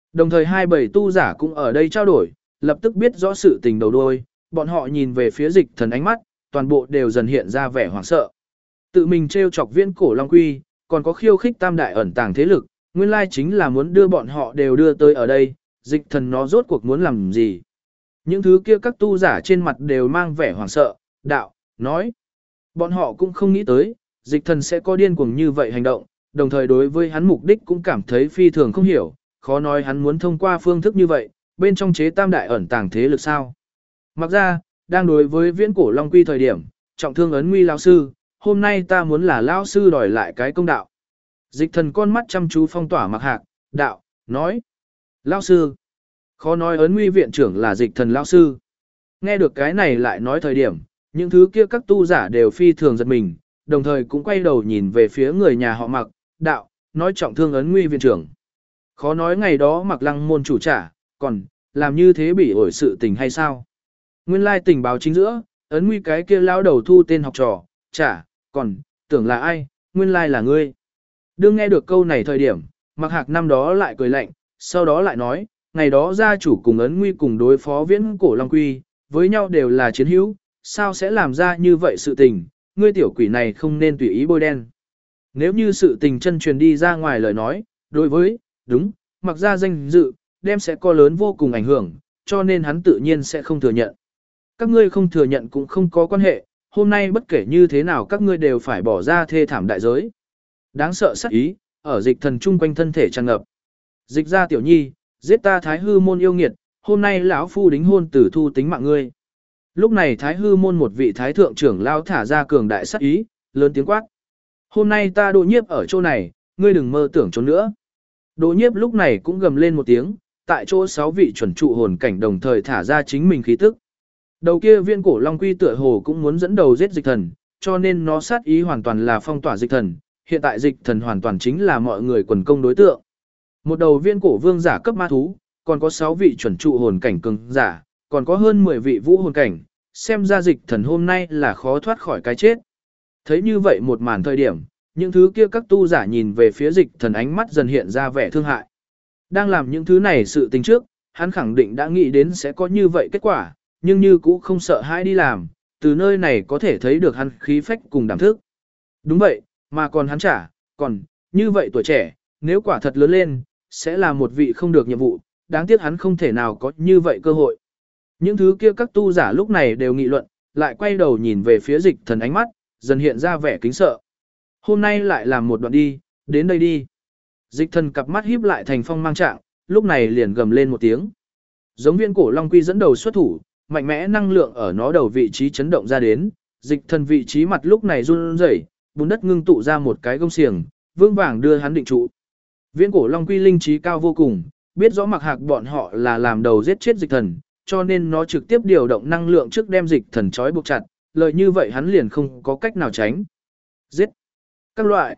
Đồng thời hai bầy tu giả cũng ở đây trao đổi, lập tức biết rõ sự tình đầu đuôi, bọn họ nhìn về phía dịch thần ánh mắt, toàn bộ đều dần hiện ra vẻ hoảng sợ. Tự mình trêu chọc Viễn Cổ Long Quy, còn có khiêu khích tam đại ẩn tàng thế lực, nguyên lai chính là muốn đưa bọn họ đều đưa tới ở đây, dịch thần nó rốt cuộc muốn làm gì. Những thứ kia các tu giả trên mặt đều mang vẻ hoảng sợ, đạo, nói. Bọn họ cũng không nghĩ tới, dịch thần sẽ có điên cuồng như vậy hành động, đồng thời đối với hắn mục đích cũng cảm thấy phi thường không hiểu, khó nói hắn muốn thông qua phương thức như vậy, bên trong chế tam đại ẩn tàng thế lực sao. Mặc ra, đang đối với Viễn Cổ Long Quy thời điểm, trọng thương ấn nguy lão sư, hôm nay ta muốn là lão sư đòi lại cái công đạo. Dịch thần con mắt chăm chú phong tỏa Mặc Hạc, đạo, nói. Lão sư. Khó nói ấn nguy viện trưởng là dịch thần lão sư. Nghe được cái này lại nói thời điểm, những thứ kia các tu giả đều phi thường giật mình, đồng thời cũng quay đầu nhìn về phía người nhà họ Mặc, đạo, nói trọng thương ấn nguy viện trưởng. Khó nói ngày đó Mặc Lăng môn chủ trả, còn, làm như thế bị ổi sự tình hay sao? Nguyên lai tình báo chính giữa, ấn nguy cái kia lão đầu thu tên học trò, trả, còn, tưởng là ai, nguyên lai là ngươi. Đương nghe được câu này thời điểm, Mặc Hạc năm đó lại cười lạnh, sau đó lại nói, ngày đó gia chủ cùng ấn nguy cùng đối phó Viễn Cổ Long Quy, với nhau đều là chiến hữu, sao sẽ làm ra như vậy sự tình, ngươi tiểu quỷ này không nên tùy ý bôi đen. Nếu như sự tình chân truyền đi ra ngoài lời nói, đối với, đúng, Mặc ra danh dự, đem sẽ có lớn vô cùng ảnh hưởng, cho nên hắn tự nhiên sẽ không thừa nhận. Các ngươi không thừa nhận cũng không có quan hệ, hôm nay bất kể như thế nào các ngươi đều phải bỏ ra thê thảm đại giới. Đáng sợ sát ý, ở dịch thần chung quanh thân thể tràn ngập. Dịch ra tiểu nhi, giết ta Thái Hư môn yêu nghiệt, hôm nay lão phu đính hôn tử thu tính mạng ngươi. Lúc này Thái Hư môn một vị thái thượng trưởng lao thả ra cường đại sát ý, lớn tiếng quát. Hôm nay ta Đỗ Nhiếp ở chỗ này, ngươi đừng mơ tưởng trốn nữa. Đỗ Nhiếp lúc này cũng gầm lên một tiếng, tại chỗ 6 vị chuẩn trụ hồn cảnh đồng thời thả ra chính mình khí tức. Đầu kia Viễn Cổ Long Quy tựa hồ cũng muốn dẫn đầu giết dịch thần, cho nên nó sát ý hoàn toàn là phong tỏa dịch thần, hiện tại dịch thần hoàn toàn chính là mọi người quần công đối tượng. Một đầu Viễn Cổ vương giả cấp ma thú, còn có 6 vị chuẩn trụ hồn cảnh cường giả, còn có hơn 10 vị vũ hồn cảnh, xem ra dịch thần hôm nay là khó thoát khỏi cái chết. Thấy như vậy một màn thời điểm, những thứ kia các tu giả nhìn về phía dịch thần ánh mắt dần hiện ra vẻ thương hại. Đang làm những thứ này sự tình trước, hắn khẳng định đã nghĩ đến sẽ có như vậy kết quả, nhưng như cũ không sợ hãi đi làm, từ nơi này có thể thấy được hắn khí phách cùng đảm thức. Đúng vậy, mà còn hắn còn, như vậy tuổi trẻ, nếu quả thật lớn lên, sẽ là một vị không được nhiệm vụ, đáng tiếc hắn không thể nào có như vậy cơ hội. Những thứ kia các tu giả lúc này đều nghị luận, lại quay đầu nhìn về phía dịch thần ánh mắt, dần hiện ra vẻ kính sợ. Hôm nay lại làm một đoạn đi, đến đây đi. Dịch thần cặp mắt híp lại thành phong mang trạng, lúc này liền gầm lên một tiếng. Giống Viễn Cổ Long Quy dẫn đầu xuất thủ, mạnh mẽ năng lượng ở nó đầu vị trí chấn động ra đến, dịch thần vị trí mặt lúc này run rẩy, bùn đất ngưng tụ ra một cái gông xiềng, vương vàng đưa hắn định trụ. Viễn Cổ Long Quy linh trí cao vô cùng, biết rõ Mặc Hạc bọn họ là làm đầu giết chết dịch thần, cho nên nó trực tiếp điều động năng lượng trước đem dịch thần trói buộc chặt, lời như vậy hắn liền không có cách nào tránh. Giết các loại,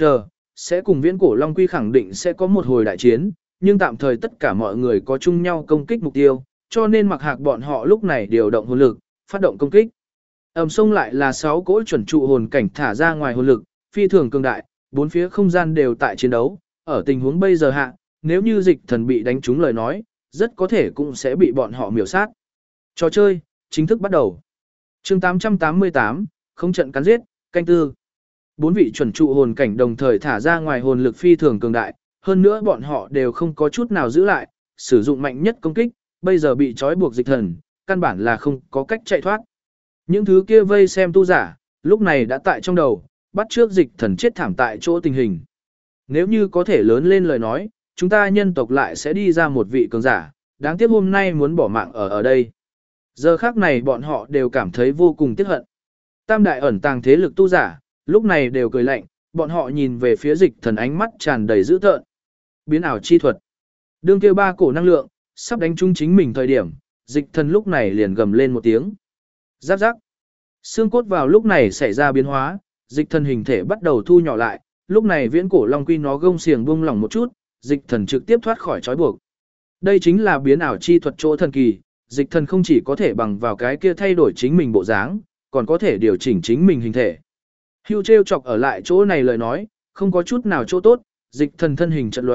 sẽ cùng Viễn Cổ Long Quy khẳng định sẽ có một hồi đại chiến, nhưng tạm thời tất cả mọi người có chung nhau công kích mục tiêu, cho nên Mặc Hạc bọn họ lúc này điều động hồn lực, phát động công kích. Ầm sông lại là 6 cỗ chuẩn trụ hồn cảnh thả ra ngoài hồn lực, phi thường cường đại, bốn phía không gian đều tại chiến đấu, ở tình huống bây giờ hạ, nếu như dịch thần bị đánh trúng lời nói, rất có thể cũng sẽ bị bọn họ miểu sát. Trò chơi chính thức bắt đầu. Chương 888, không trận cắn giết, canh tư. 4 vị chuẩn trụ hồn cảnh đồng thời thả ra ngoài hồn lực phi thường cường đại, hơn nữa bọn họ đều không có chút nào giữ lại, sử dụng mạnh nhất công kích, bây giờ bị trói buộc dịch thần, căn bản là không có cách chạy thoát. Những thứ kia vây xem tu giả, lúc này đã tại trong đầu, bắt trước dịch thần chết thảm tại chỗ tình hình. Nếu như có thể lớn lên lời nói, chúng ta nhân tộc lại sẽ đi ra một vị cường giả, đáng tiếc hôm nay muốn bỏ mạng ở đây. Giờ khác này bọn họ đều cảm thấy vô cùng tiếc hận. Tam đại ẩn tàng thế lực tu giả, lúc này đều cười lạnh, bọn họ nhìn về phía dịch thần ánh mắt tràn đầy dữ tợn. Biến ảo chi thuật. Đương kia 3 cổ năng lượng, sắp đánh trúng chính mình thời điểm, dịch thần lúc này liền gầm lên một tiếng. Giáp giáp. Xương cốt vào lúc này xảy ra biến hóa, dịch thần hình thể bắt đầu thu nhỏ lại, lúc này Viễn Cổ Long Quy nó gông xiềng buông lỏng một chút, dịch thần trực tiếp thoát khỏi trói buộc. Đây chính là biến ảo chi thuật chỗ thần kỳ, dịch thần không chỉ có thể bằng vào cái kia thay đổi chính mình bộ dáng, còn có thể điều chỉnh chính mình hình thể. Hưu trêu chọc ở lại chỗ này lời nói, không có chút nào chỗ tốt, dịch thần thân hình chợt lóe,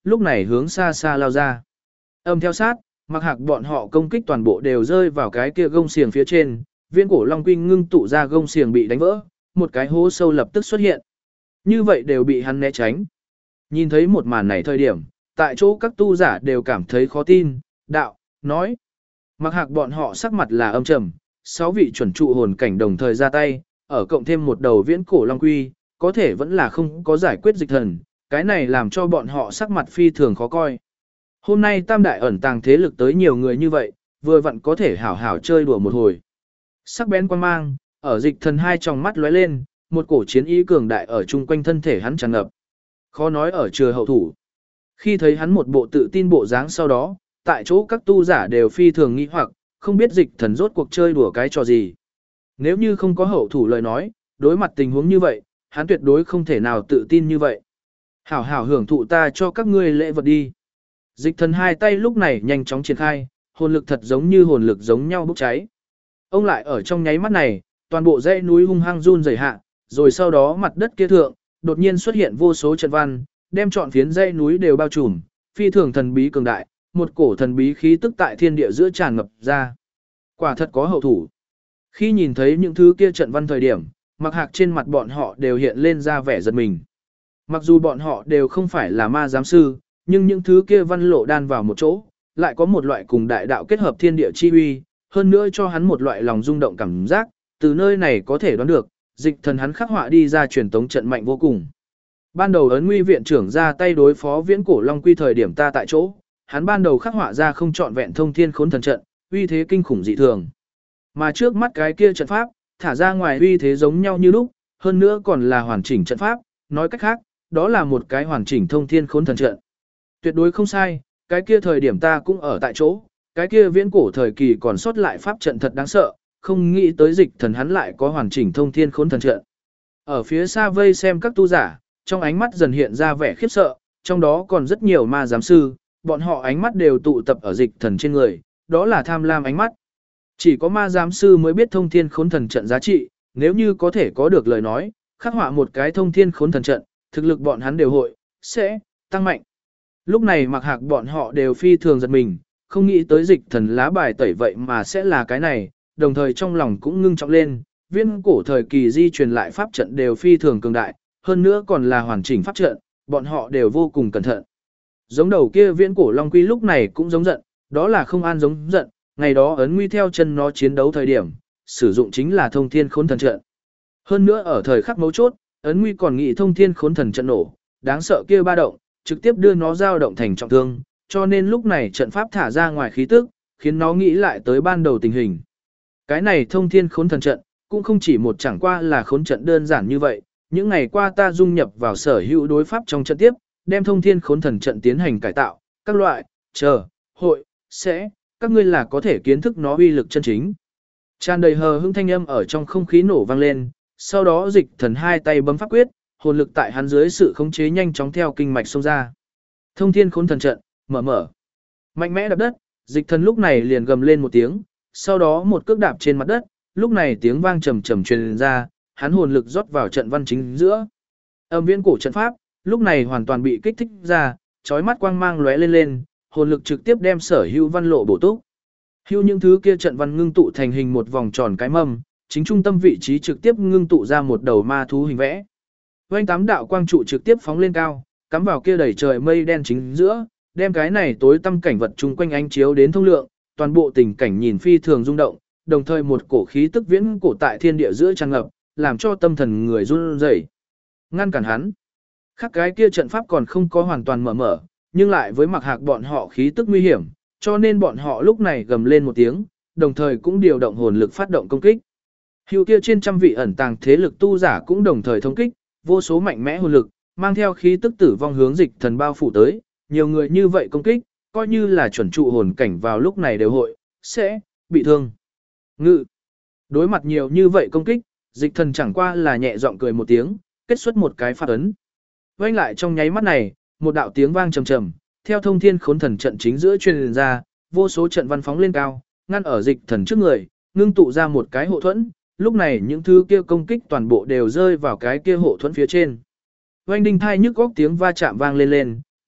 lúc này hướng xa xa lao ra. Âm theo sát, Mặc Hạc bọn họ công kích toàn bộ đều rơi vào cái kia gông xiềng phía trên, Viễn Cổ Long Quy ngưng tụ ra gông xiềng bị đánh vỡ, một cái hố sâu lập tức xuất hiện. Như vậy đều bị hắn né tránh. Nhìn thấy một màn này thời điểm, tại chỗ các tu giả đều cảm thấy khó tin, đạo, nói. Mặc Hạc bọn họ sắc mặt là âm trầm, 6 vị chuẩn trụ hồn cảnh đồng thời ra tay, ở cộng thêm một đầu Viễn Cổ Long Quy, có thể vẫn là không có giải quyết Dịch Thần, cái này làm cho bọn họ sắc mặt phi thường khó coi. Hôm nay tam đại ẩn tàng thế lực tới nhiều người như vậy, vừa vặn có thể hảo hảo chơi đùa một hồi. Sắc bén quan mang, ở Dịch Thần hai tròng mắt lóe lên, một cổ chiến ý cường đại ở chung quanh thân thể hắn tràn ngập. Khó nói ở chừa hậu thủ. Khi thấy hắn một bộ tự tin bộ dáng sau đó, tại chỗ các tu giả đều phi thường nghi hoặc, không biết Dịch Thần rốt cuộc chơi đùa cái trò gì. Nếu như không có hậu thủ lời nói, đối mặt tình huống như vậy, hắn tuyệt đối không thể nào tự tin như vậy. Hảo hảo hưởng thụ ta cho các ngươi lễ vật đi. Dịch Thần hai tay lúc này nhanh chóng triển khai, hồn lực thật giống như hồn lực giống nhau bốc cháy. Ông lại ở trong nháy mắt này, toàn bộ dãy núi hung hăng run rẩy hạ, rồi sau đó mặt đất kia thượng, đột nhiên xuất hiện vô số trận văn, đem trọn phiến dãy núi đều bao trùm, phi thường thần bí cường đại, một cổ thần bí khí tức tại thiên địa giữa tràn ngập ra. Quả thật có hậu thủ. Khi nhìn thấy những thứ kia trận văn thời điểm, Mặc Hạc trên mặt bọn họ đều hiện lên ra vẻ giật mình. Mặc dù bọn họ đều không phải là ma giám sư, nhưng những thứ kia văn lộ đan vào một chỗ, lại có một loại cùng đại đạo kết hợp thiên địa chi uy, hơn nữa cho hắn một loại lòng rung động cảm giác, từ nơi này có thể đoán được, Dịch Thần hắn khắc họa đi ra truyền tống trận mạnh vô cùng. Ban đầu ấn nguy viện trưởng ra tay đối phó Viễn Cổ Long Quy thời điểm ta tại chỗ, hắn ban đầu khắc họa ra không trọn vẹn thông thiên khốn thần trận, uy thế kinh khủng dị thường. Mà trước mắt cái kia trận pháp, thả ra ngoài uy thế giống nhau như lúc, hơn nữa còn là hoàn chỉnh trận pháp, nói cách khác, đó là một cái hoàn chỉnh thông thiên khốn thần trận. Tuyệt đối không sai, cái kia thời điểm ta cũng ở tại chỗ, cái kia viễn cổ thời kỳ còn sót lại pháp trận thật đáng sợ, không nghĩ tới Dịch Thần hắn lại có hoàn chỉnh thông thiên khốn thần trận. Ở phía xa vây xem các tu giả, trong ánh mắt dần hiện ra vẻ khiếp sợ, trong đó còn rất nhiều ma giám sư, bọn họ ánh mắt đều tụ tập ở Dịch Thần trên người, đó là tham lam ánh mắt. Chỉ có ma giám sư mới biết thông thiên khốn thần trận giá trị, nếu như có thể có được lời nói, khắc họa một cái thông thiên khốn thần trận, thực lực bọn hắn đều hội, sẽ, tăng mạnh. Lúc này Mặc Hạc bọn họ đều phi thường giật mình, không nghĩ tới Dịch Thần lá bài tẩy vậy mà sẽ là cái này, đồng thời trong lòng cũng ngưng trọng lên, viễn cổ thời kỳ di truyền lại pháp trận đều phi thường cường đại, hơn nữa còn là hoàn chỉnh pháp trận, bọn họ đều vô cùng cẩn thận. Giống đầu kia viễn cổ Long Quy lúc này cũng giống giận, đó là không an giống giận, ngày đó ấn nguy theo chân nó chiến đấu thời điểm, sử dụng chính là thông thiên khốn thần trận. Hơn nữa ở thời khắc mấu chốt, ấn nguy còn nghĩ thông thiên khốn thần trận nổ, đáng sợ kia ba động, trực tiếp đưa nó dao động thành trọng thương, cho nên lúc này trận pháp thả ra ngoài khí tức, khiến nó nghĩ lại tới ban đầu tình hình. Cái này thông thiên khốn thần trận, cũng không chỉ một chẳng qua là khốn trận đơn giản như vậy, những ngày qua ta dung nhập vào sở hữu đối pháp trong trận tiếp, đem thông thiên khốn thần trận tiến hành cải tạo, các loại, hội, sẽ, các ngươi là có thể kiến thức nó uy lực chân chính. Tràn đầy hờ hững thanh âm ở trong không khí nổ vang lên, sau đó Dịch Thần hai tay bấm pháp quyết, hồn lực tại hắn dưới sự khống chế nhanh chóng theo kinh mạch xông ra. Thông thiên khốn thần trận, mở. Mạnh mẽ đạp đất, Dịch Thần lúc này liền gầm lên một tiếng, sau đó một cước đạp trên mặt đất, lúc này tiếng vang trầm trầm truyền ra, hắn hồn lực rót vào trận văn chính giữa. Âm viễn cổ trận pháp, lúc này hoàn toàn bị kích thích ra, chói mắt quang mang lóe lên, hồn lực trực tiếp đem sở hữu văn lộ bổ túc. Hữu những thứ kia trận văn ngưng tụ thành hình một vòng tròn cái mâm, chính trung tâm vị trí trực tiếp ngưng tụ ra một đầu ma thú hình vẽ. Oanh tám đạo quang trụ trực tiếp phóng lên cao, cắm vào kia đầy trời mây đen chính giữa, đem cái này tối tăm cảnh vật chung quanh ánh chiếu đến thông lượng, toàn bộ tình cảnh nhìn phi thường rung động, đồng thời một cổ khí tức viễn cổ tại thiên địa giữa tràn ngập, làm cho tâm thần người run rẩy. Ngăn cản hắn. Khác cái kia trận pháp còn không có hoàn toàn mở, nhưng lại với Mặc Hạc bọn họ khí tức nguy hiểm, cho nên bọn họ lúc này gầm lên một tiếng, đồng thời cũng điều động hồn lực phát động công kích. Hữu kia trên trăm vị ẩn tàng thế lực tu giả cũng đồng thời thông kích, vô số mạnh mẽ hồn lực, mang theo khí tức tử vong hướng Dịch Thần bao phủ tới, nhiều người như vậy công kích, coi như là chuẩn trụ hồn cảnh vào lúc này đều hội, sẽ, bị thương. Ngự. Đối mặt nhiều như vậy công kích, Dịch Thần chẳng qua là nhẹ giọng cười một tiếng, kết xuất một cái pháp ấn. Vang lại trong nháy mắt này, một đạo tiếng vang trầm trầm, theo thông thiên khốn thần trận chính giữa truyền ra, vô số trận văn phóng lên cao, ngăn ở Dịch Thần trước người, ngưng tụ ra một cái hộ thuẫn, lúc này những thứ kia công kích toàn bộ đều rơi vào cái kia hộ thuẫn phía trên. Vang đinh thai nhức góc tiếng va chạm vang lên,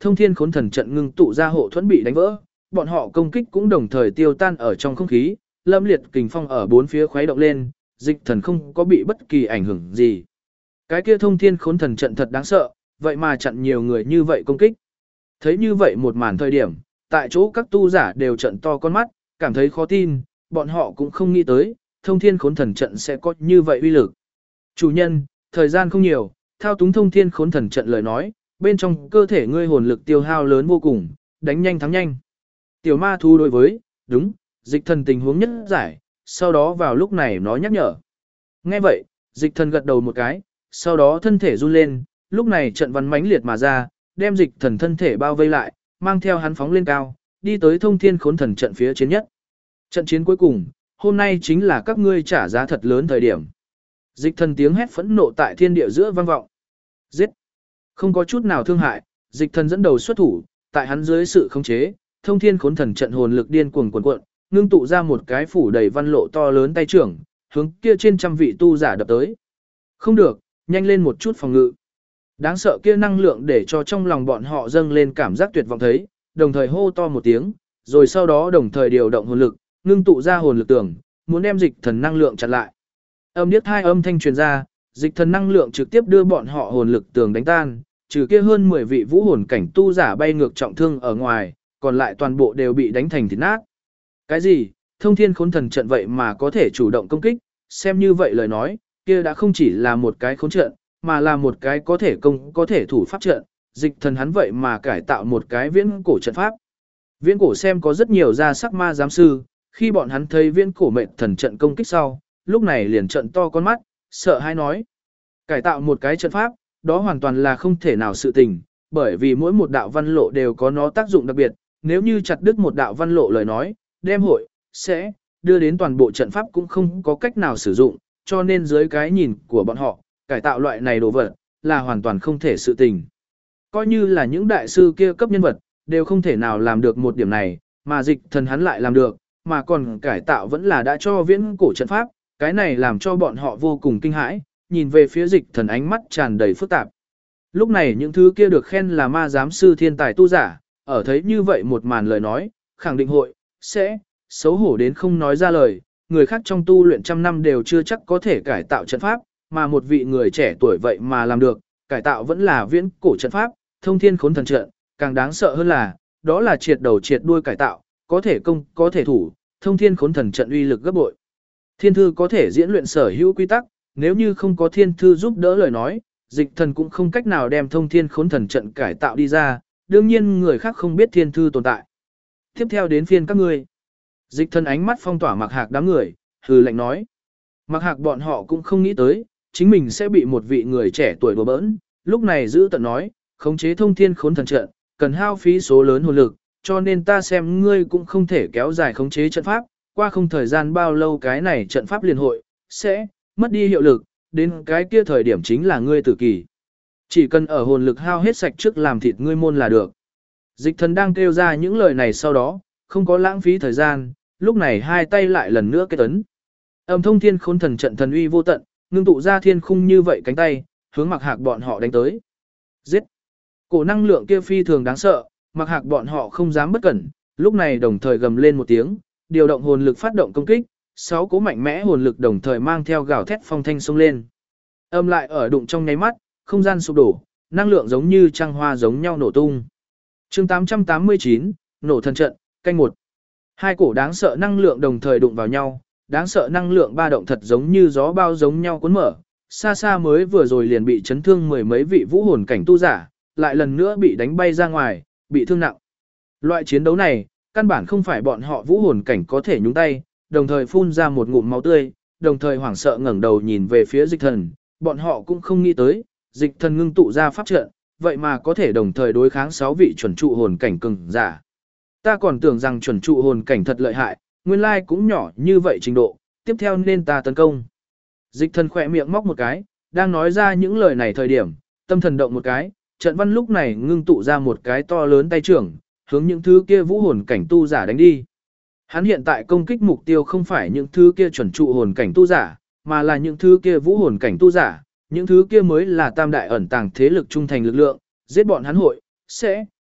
thông thiên khốn thần trận ngưng tụ ra hộ thuẫn bị đánh vỡ, bọn họ công kích cũng đồng thời tiêu tan ở trong không khí, lâm liệt kình phong ở bốn phía khuấy động lên, dịch thần không có bị bất kỳ ảnh hưởng gì. Cái kia thông thiên khốn thần trận thật đáng sợ, vậy mà chặn nhiều người như vậy công kích. Thấy như vậy một màn thời điểm, tại chỗ các tu giả đều trận to con mắt, cảm thấy khó tin, bọn họ cũng không nghĩ tới, thông thiên khốn thần trận sẽ có như vậy uy lực. Chủ nhân, thời gian không nhiều, thao túng thông thiên khốn thần trận lời nói, bên trong cơ thể ngươi hồn lực tiêu hao lớn vô cùng, đánh nhanh thắng nhanh. Tiểu ma thú đối với, đúng, dịch thần tình huống nhất giải, sau đó vào lúc này nó nhắc nhở. Nghe vậy, dịch thần gật đầu một cái, sau đó thân thể run lên, lúc này trận văn mãnh liệt mà ra, đem dịch thần thân thể bao vây lại, mang theo hắn phóng lên cao, đi tới thông thiên khốn thần trận phía trên nhất. Trận chiến cuối cùng, hôm nay chính là các ngươi trả giá thật lớn thời điểm. Dịch thần tiếng hét phẫn nộ tại thiên địa giữa vang vọng. Giết! Không có chút nào thương hại, dịch thần dẫn đầu xuất thủ, tại hắn dưới sự khống chế, thông thiên khốn thần trận hồn lực điên cuồng cuộn cuộn, ngưng tụ ra một cái phủ đầy văn lộ to lớn tay trưởng, hướng kia trên trăm vị tu giả đập tới. Không được, nhanh lên một chút phòng ngự. Đáng sợ kia năng lượng để cho trong lòng bọn họ dâng lên cảm giác tuyệt vọng thấy, đồng thời hô to một tiếng, rồi sau đó đồng thời điều động hồn lực, ngưng tụ ra hồn lực tường, muốn đem dịch thần năng lượng chặn lại. Âm điếc hai âm thanh truyền ra, dịch thần năng lượng trực tiếp đưa bọn họ hồn lực tường đánh tan, trừ kia hơn 10 vị vũ hồn cảnh tu giả bay ngược trọng thương ở ngoài, còn lại toàn bộ đều bị đánh thành thịt nát. Cái gì? Thông thiên khốn thần trận vậy mà có thể chủ động công kích, xem như vậy lời nói, kia đã không chỉ là một cái khốn trận, mà là một cái có thể công có thể thủ pháp trận, dịch thần hắn vậy mà cải tạo một cái viễn cổ trận pháp. Viễn cổ xem có rất nhiều gia sắc ma giám sư, khi bọn hắn thấy viễn cổ mệnh thần trận công kích sau, lúc này liền trận to con mắt, sợ hãi nói. Cải tạo một cái trận pháp, đó hoàn toàn là không thể nào sự tình, bởi vì mỗi một đạo văn lộ đều có nó tác dụng đặc biệt, nếu như chặt đứt một đạo văn lộ lời nói, đem hội, sẽ, đưa đến toàn bộ trận pháp cũng không có cách nào sử dụng, cho nên dưới cái nhìn của bọn họ, cải tạo loại này đồ vật, là hoàn toàn không thể sự tình. Coi như là những đại sư kia cấp nhân vật, đều không thể nào làm được một điểm này, mà dịch thần hắn lại làm được, mà còn cải tạo vẫn là đã cho viễn cổ trận pháp, cái này làm cho bọn họ vô cùng kinh hãi, nhìn về phía dịch thần ánh mắt tràn đầy phức tạp. Lúc này những thứ kia được khen là ma giám sư thiên tài tu giả, ở thấy như vậy một màn lời nói, khẳng định hội, sẽ, xấu hổ đến không nói ra lời, người khác trong tu luyện trăm năm đều chưa chắc có thể cải tạo trận pháp, mà một vị người trẻ tuổi vậy mà làm được, cải tạo vẫn là viễn cổ trận pháp, thông thiên khốn thần trận, càng đáng sợ hơn là, đó là triệt đầu triệt đuôi cải tạo, có thể công, có thể thủ, thông thiên khốn thần trận uy lực gấp bội. Thiên thư có thể diễn luyện sở hữu quy tắc, nếu như không có thiên thư giúp đỡ lời nói, dịch thần cũng không cách nào đem thông thiên khốn thần trận cải tạo đi ra, đương nhiên người khác không biết thiên thư tồn tại. Tiếp theo đến phiên các ngươi. Dịch thần ánh mắt phong tỏa Mặc Hạc đám người, hừ lạnh nói. Mặc Hạc bọn họ cũng không nghĩ tới, chính mình sẽ bị một vị người trẻ tuổi đùa bỡn, lúc này giữ tận nói, khống chế thông thiên khốn thần trận, cần hao phí số lớn hồn lực, cho nên ta xem ngươi cũng không thể kéo dài khống chế trận pháp, qua không thời gian bao lâu cái này trận pháp liền hội, sẽ mất đi hiệu lực, đến cái kia thời điểm chính là ngươi tử kỳ. Chỉ cần ở hồn lực hao hết sạch trước làm thịt ngươi môn là được. Dịch thần đang kêu ra những lời này sau đó, không có lãng phí thời gian, lúc này hai tay lại lần nữa kết ấn. Âm thông thiên khốn thần trận thần uy vô tận, ngưng tụ ra thiên khung như vậy cánh tay, hướng Mặc Hạc bọn họ đánh tới. Giết! Cổ năng lượng kia phi thường đáng sợ, Mặc Hạc bọn họ không dám bất cẩn, lúc này đồng thời gầm lên một tiếng, điều động hồn lực phát động công kích, 6 cỗ mạnh mẽ hồn lực đồng thời mang theo gào thét phong thanh xông lên. Âm lại ở đụng trong nháy mắt, không gian sụp đổ, năng lượng giống như trăng hoa giống nhau nổ tung. Chương 889, nổ thần trận, canh 1. Hai cổ đáng sợ năng lượng đồng thời đụng vào nhau, đáng sợ năng lượng ba động thật giống như gió bao giống nhau cuốn mở, xa xa mới vừa rồi liền bị chấn thương mười mấy vị vũ hồn cảnh tu giả, lại lần nữa bị đánh bay ra ngoài, bị thương nặng. Loại chiến đấu này, căn bản không phải bọn họ vũ hồn cảnh có thể nhúng tay, đồng thời phun ra một ngụm máu tươi, đồng thời hoảng sợ ngẩng đầu nhìn về phía dịch thần, bọn họ cũng không nghĩ tới, dịch thần ngưng tụ ra pháp trận, vậy mà có thể đồng thời đối kháng 6 vị chuẩn trụ hồn cảnh cường giả. Ta còn tưởng rằng chuẩn trụ hồn cảnh thật lợi hại, nguyên lai cũng nhỏ như vậy trình độ, tiếp theo nên ta tấn công. Dịch thần khỏe miệng móc một cái, đang nói ra những lời này thời điểm, tâm thần động một cái, trận văn lúc này ngưng tụ ra một cái to lớn tay trưởng, hướng những thứ kia vũ hồn cảnh tu giả đánh đi. Hắn hiện tại công kích mục tiêu không phải những thứ kia chuẩn trụ hồn cảnh tu giả, mà là những thứ kia vũ hồn cảnh tu giả, những thứ kia mới là tam đại ẩn tàng thế lực trung thành lực lượng, giết bọn hắn hội, sẽ,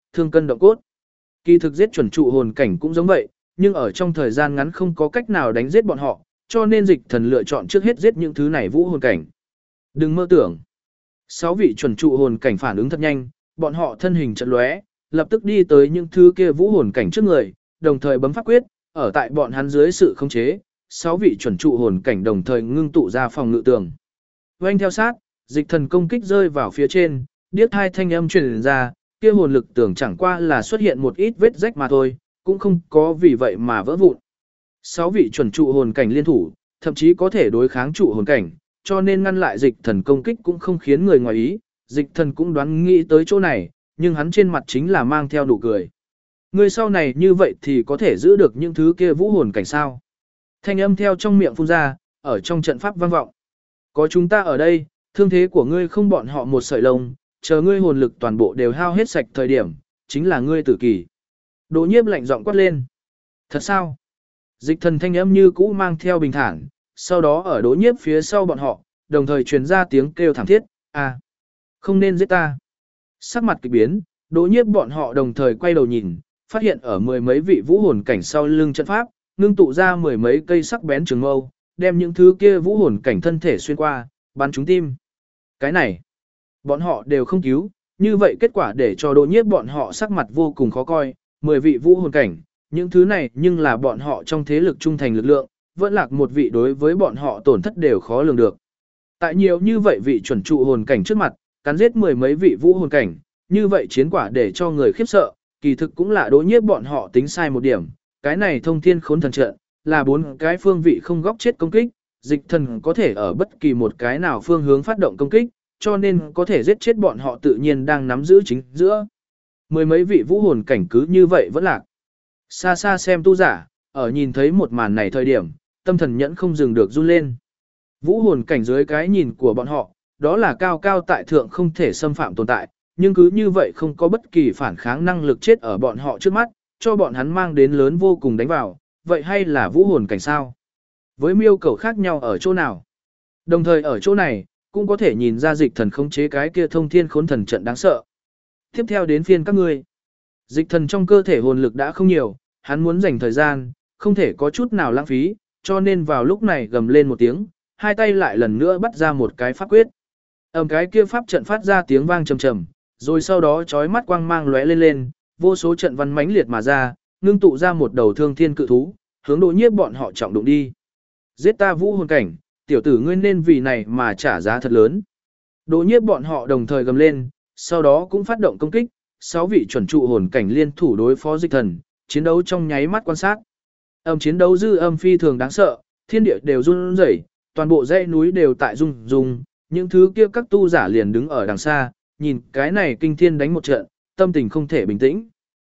thương cân động cốt. Kỳ thực giết chuẩn trụ hồn cảnh cũng giống vậy, nhưng ở trong thời gian ngắn không có cách nào đánh giết bọn họ, cho nên dịch thần lựa chọn trước hết giết những thứ này vũ hồn cảnh. Đừng mơ tưởng. 6 vị chuẩn trụ hồn cảnh phản ứng thật nhanh, bọn họ thân hình chợt lóe, lập tức đi tới những thứ kia vũ hồn cảnh trước người, đồng thời bấm pháp quyết, ở tại bọn hắn dưới sự khống chế, 6 vị chuẩn trụ hồn cảnh đồng thời ngưng tụ ra phòng ngự tường. Oanh theo sát, dịch thần công kích rơi vào phía trên, điếc hai thanh âm truyền ra, kia hồn lực tường chẳng qua là xuất hiện một ít vết rách mà thôi, cũng không có vì vậy mà vỡ vụn. 6 vị chuẩn trụ hồn cảnh liên thủ, thậm chí có thể đối kháng trụ hồn cảnh, cho nên ngăn lại dịch thần công kích cũng không khiến người ngoài ý, dịch thần cũng đoán nghĩ tới chỗ này, nhưng hắn trên mặt chính là mang theo nụ cười. Người sau này như vậy thì có thể giữ được những thứ kia vũ hồn cảnh sao. Thanh âm theo trong miệng phun ra, ở trong trận pháp vang vọng. Có chúng ta ở đây, thương thế của ngươi không bọn họ một sợi lông, chờ ngươi hồn lực toàn bộ đều hao hết sạch thời điểm, chính là ngươi tử kỳ. Đỗ Nhiếp lạnh giọng quát lên. Thật sao? Dịch thần thanh âm như cũ mang theo bình thản, sau đó ở Đỗ Nhiếp phía sau bọn họ, đồng thời truyền ra tiếng kêu thảm thiết, không nên giết ta. Sắc mặt kịch biến, Đỗ Nhiếp bọn họ đồng thời quay đầu nhìn, phát hiện ở mười mấy vị vũ hồn cảnh sau lưng trận pháp, ngưng tụ ra mười mấy cây sắc bén trường mâu, đem những thứ kia vũ hồn cảnh thân thể xuyên qua, bắn trúng tim. Cái này, bọn họ đều không cứu, như vậy kết quả để cho Đỗ Nhiếp bọn họ sắc mặt vô cùng khó coi, 10 vị vũ hồn cảnh, những thứ này nhưng là bọn họ trong thế lực trung thành lực lượng, vẫn lạc một vị đối với bọn họ tổn thất đều khó lường được. Tại nhiều như vậy vị chuẩn trụ hồn cảnh trước mặt, cắn giết mười mấy vị vũ hồn cảnh, như vậy chiến quả để cho người khiếp sợ, kỳ thực cũng là Đỗ Nhiếp bọn họ tính sai một điểm, cái này thông thiên khốn thần trận, là 4 cái phương vị không góc chết công kích, dịch thần có thể ở bất kỳ một cái nào phương hướng phát động công kích, cho nên có thể giết chết bọn họ tự nhiên đang nắm giữ chính giữa. Mười mấy vị vũ hồn cảnh cứ như vậy vẫn lạc. Xa xa xem tu giả, ở nhìn thấy một màn này thời điểm, tâm thần nhẫn không dừng được run lên. Vũ hồn cảnh dưới cái nhìn của bọn họ, đó là cao cao tại thượng không thể xâm phạm tồn tại, nhưng cứ như vậy không có bất kỳ phản kháng năng lực chết ở bọn họ trước mắt, cho bọn hắn mang đến lớn vô cùng đánh vào, vậy hay là vũ hồn cảnh sao? Với miêu cầu khác nhau ở chỗ nào? Đồng thời ở chỗ này, cũng có thể nhìn ra dịch thần khống chế cái kia thông thiên khốn thần trận đáng sợ. Tiếp theo đến phiên các ngươi. Dịch thần trong cơ thể hồn lực đã không nhiều, hắn muốn dành thời gian, không thể có chút nào lãng phí, cho nên vào lúc này gầm lên một tiếng, hai tay lại lần nữa bắt ra một cái pháp quyết. Cái kia pháp trận phát ra tiếng vang trầm trầm, rồi sau đó chói mắt quang mang lóe lên lên, vô số trận văn mãnh liệt mà ra, ngưng tụ ra một đầu thương thiên cự thú, hướng Đỗ Nhiếp bọn họ trọng đụng đi. Giết ta vũ hồn cảnh, tiểu tử ngươi nên vì này mà trả giá thật lớn. Đỗ Nhiếp bọn họ đồng thời gầm lên, sau đó cũng phát động công kích, 6 vị chuẩn trụ hồn cảnh liên thủ đối phó dịch thần, chiến đấu trong nháy mắt quan sát. Chiến đấu dư âm phi thường đáng sợ, thiên địa đều run rẩy, toàn bộ dãy núi đều tại rung rung, những thứ kia các tu giả liền đứng ở đằng xa, nhìn cái này kinh thiên đánh một trận, tâm tình không thể bình tĩnh.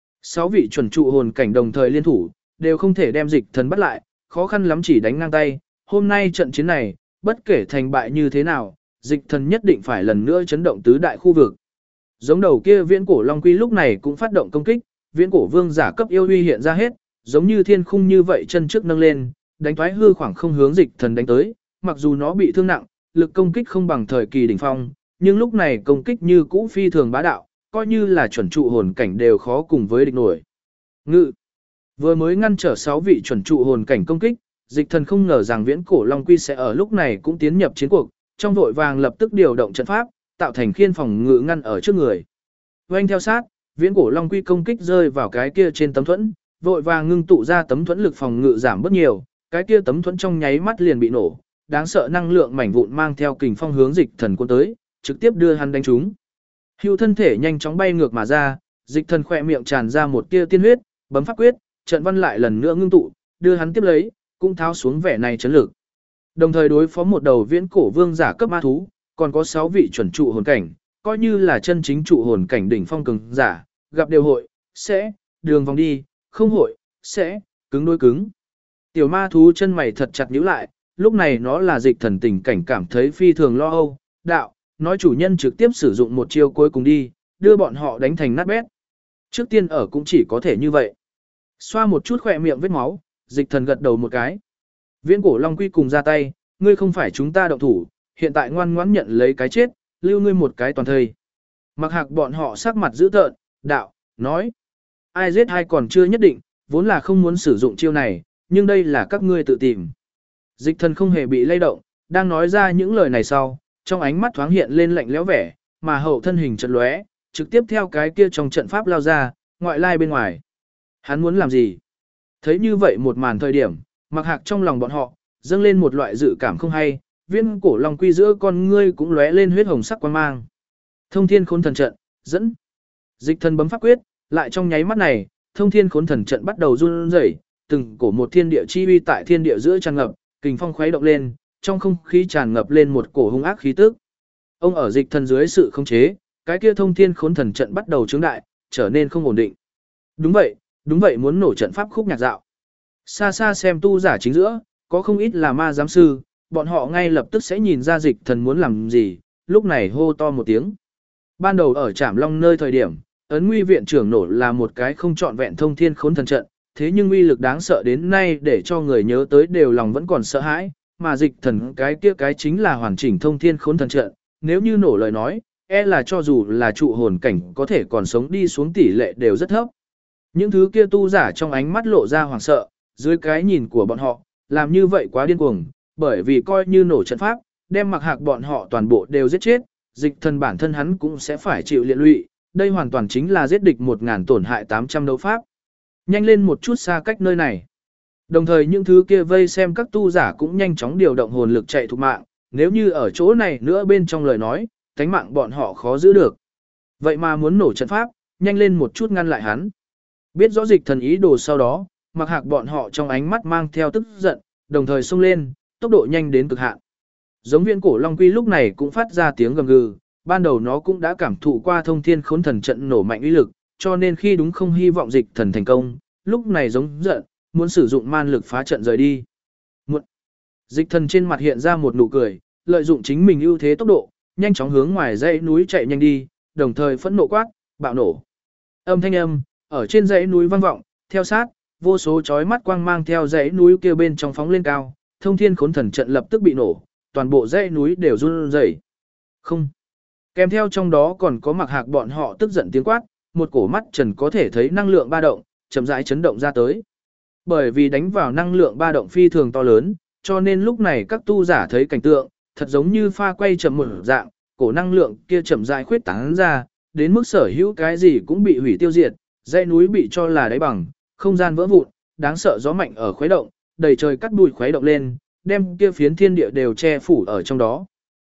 6 vị chuẩn trụ hồn cảnh đồng thời liên thủ, đều không thể đem dịch thần bắt lại, khó khăn lắm chỉ đánh ngang tay. Hôm nay trận chiến này, bất kể thành bại như thế nào, dịch thần nhất định phải lần nữa chấn động tứ đại khu vực. Giống đầu kia viễn cổ long quy lúc này cũng phát động công kích, viễn cổ vương giả cấp yêu uy hiện ra hết, giống như thiên khung như vậy chân trước nâng lên, đánh thoái hư khoảng không hướng dịch thần đánh tới, mặc dù nó bị thương nặng, lực công kích không bằng thời kỳ đỉnh phong, nhưng lúc này công kích như cũ phi thường bá đạo, coi như là chuẩn trụ hồn cảnh đều khó cùng với địch nổi. Ngự vừa mới ngăn trở 6 vị chuẩn trụ hồn cảnh công kích, dịch thần không ngờ rằng viễn cổ long quy sẽ ở lúc này cũng tiến nhập chiến cuộc, trong vội vàng lập tức điều động trận pháp, tạo thành khiên phòng ngự ngăn ở trước người. Oanh theo sát, viễn cổ long quy công kích rơi vào cái kia trên tấm thuẫn, vội vàng ngưng tụ ra tấm thuẫn lực phòng ngự giảm bớt nhiều, cái kia tấm thuẫn trong nháy mắt liền bị nổ, đáng sợ năng lượng mảnh vụn mang theo kình phong hướng dịch thần cuốn tới, trực tiếp đưa hắn đánh trúng. Hưu thân thể nhanh chóng bay ngược mà ra, dịch thần khỏe miệng tràn ra một tia tiên huyết, bấm pháp quyết, trận văn lại lần nữa ngưng tụ, đưa hắn tiếp lấy, cũng tháo xuống vẻ này chấn lực. Đồng thời đối phó một đầu viễn cổ vương giả cấp ma thú, còn có 6 vị chuẩn trụ hồn cảnh, coi như là chân chính trụ hồn cảnh đỉnh phong cường giả, gặp đều hội, sẽ, đường vòng đi, không hội, sẽ, cứng đối cứng. Tiểu ma thú chân mày thật chặt nhíu lại, lúc này nó là dịch thần tình cảnh cảm thấy phi thường lo âu, đạo, nói chủ nhân trực tiếp sử dụng một chiêu cuối cùng đi, đưa bọn họ đánh thành nát bét. Trước tiên ở cũng chỉ có thể như vậy. Xoa một chút khỏe miệng vết máu, dịch thần gật đầu một cái. Viễn cổ long quy cùng ra tay, ngươi không phải chúng ta động thủ, hiện tại ngoan ngoãn nhận lấy cái chết, lưu ngươi một cái toàn thây. Mặc hạc bọn họ sắc mặt dữ tợn, đạo, nói. Ai giết ai còn chưa nhất định, vốn là không muốn sử dụng chiêu này, nhưng đây là các ngươi tự tìm. Dịch thần không hề bị lay động, đang nói ra những lời này sau, trong ánh mắt thoáng hiện lên lạnh lẽo vẻ, mà hậu thân hình chợt lóe, trực tiếp theo cái kia trong trận pháp lao ra, ngoại lai bên ngoài. Hắn muốn làm gì? Thấy như vậy một màn thời điểm, Mặc Hạc trong lòng bọn họ dâng lên một loại dự cảm không hay, viên cổ long quy giữa con ngươi cũng lóe lên huyết hồng sắc quang mang. Thông thiên khốn thần trận, dẫn. Dịch thần bấm pháp quyết, lại trong nháy mắt này, thông thiên khốn thần trận bắt đầu run rẩy, từng cổ một thiên địa chi uy tại thiên địa giữa tràn ngập, kình phong khuấy động lên, trong không khí tràn ngập lên một cổ hung ác khí tức. Ông ở dịch thần dưới sự khống chế, cái kia thông thiên khốn thần trận bắt đầu trướng đại, trở nên không ổn định. Đúng vậy muốn nổ trận pháp khúc nhạc dạo. Xa xa xem tu giả chính giữa, có không ít là ma giám sư, bọn họ ngay lập tức sẽ nhìn ra dịch thần muốn làm gì, lúc này hô to một tiếng. Ban đầu ở Trảm Long nơi thời điểm, ấn nguy viện trưởng nổ là một cái không trọn vẹn thông thiên khốn thần trận, thế nhưng uy lực đáng sợ đến nay để cho người nhớ tới đều lòng vẫn còn sợ hãi, mà dịch thần cái kia cái chính là hoàn chỉnh thông thiên khốn thần trận, nếu như nổ lời nói, e là cho dù là trụ hồn cảnh có thể còn sống đi xuống tỷ lệ đều rất thấp. Những thứ kia tu giả trong ánh mắt lộ ra hoảng sợ, dưới cái nhìn của bọn họ, làm như vậy quá điên cuồng, bởi vì coi như nổ trận pháp, đem Mặc Hạc bọn họ toàn bộ đều giết chết, dịch thần bản thân hắn cũng sẽ phải chịu liên lụy, đây hoàn toàn chính là giết địch 1000 tổn hại 800 đấu pháp. Nhanh lên một chút xa cách nơi này. Đồng thời những thứ kia vây xem các tu giả cũng nhanh chóng điều động hồn lực chạy thục mạng, nếu như ở chỗ này nữa bên trong lời nói, tánh mạng bọn họ khó giữ được. Vậy mà muốn nổ trận pháp, nhanh lên một chút ngăn lại hắn. Biết rõ dịch thần ý đồ sau đó, Mặc Hạc bọn họ trong ánh mắt mang theo tức giận, đồng thời xông lên, tốc độ nhanh đến cực hạn. Giống viên cổ long quy lúc này cũng phát ra tiếng gầm gừ, ban đầu nó cũng đã cảm thụ qua thông thiên khốn thần trận nổ mạnh uy lực, cho nên khi đúng không hy vọng dịch thần thành công, lúc này giống giận, muốn sử dụng man lực phá trận rời đi. Dịch thần trên mặt hiện ra một nụ cười, lợi dụng chính mình ưu thế tốc độ, nhanh chóng hướng ngoài dãy núi chạy nhanh đi, đồng thời phẫn nộ quát, bạo nổ. Âm thanh âm ở trên dãy núi vang vọng, theo sát, vô số chói mắt quang mang theo dãy núi kia bên trong phóng lên cao, thông thiên khốn thần trận lập tức bị nổ, toàn bộ dãy núi đều run rẩy. Không. Kèm theo trong đó còn có Mặc Hạc bọn họ tức giận tiếng quát, một cổ mắt trần có thể thấy năng lượng ba động, chậm rãi chấn động ra tới. Bởi vì đánh vào năng lượng ba động phi thường to lớn, cho nên lúc này các tu giả thấy cảnh tượng, thật giống như pha quay chậm một dạng, cổ năng lượng kia chậm rãi khuyết tán ra, đến mức sở hữu cái gì cũng bị hủy tiêu diệt, dãy núi bị cho là đáy bằng, không gian vỡ vụn, đáng sợ gió mạnh ở khuấy động, đầy trời cắt bụi khuấy động lên, đem kia phiến thiên địa đều che phủ ở trong đó.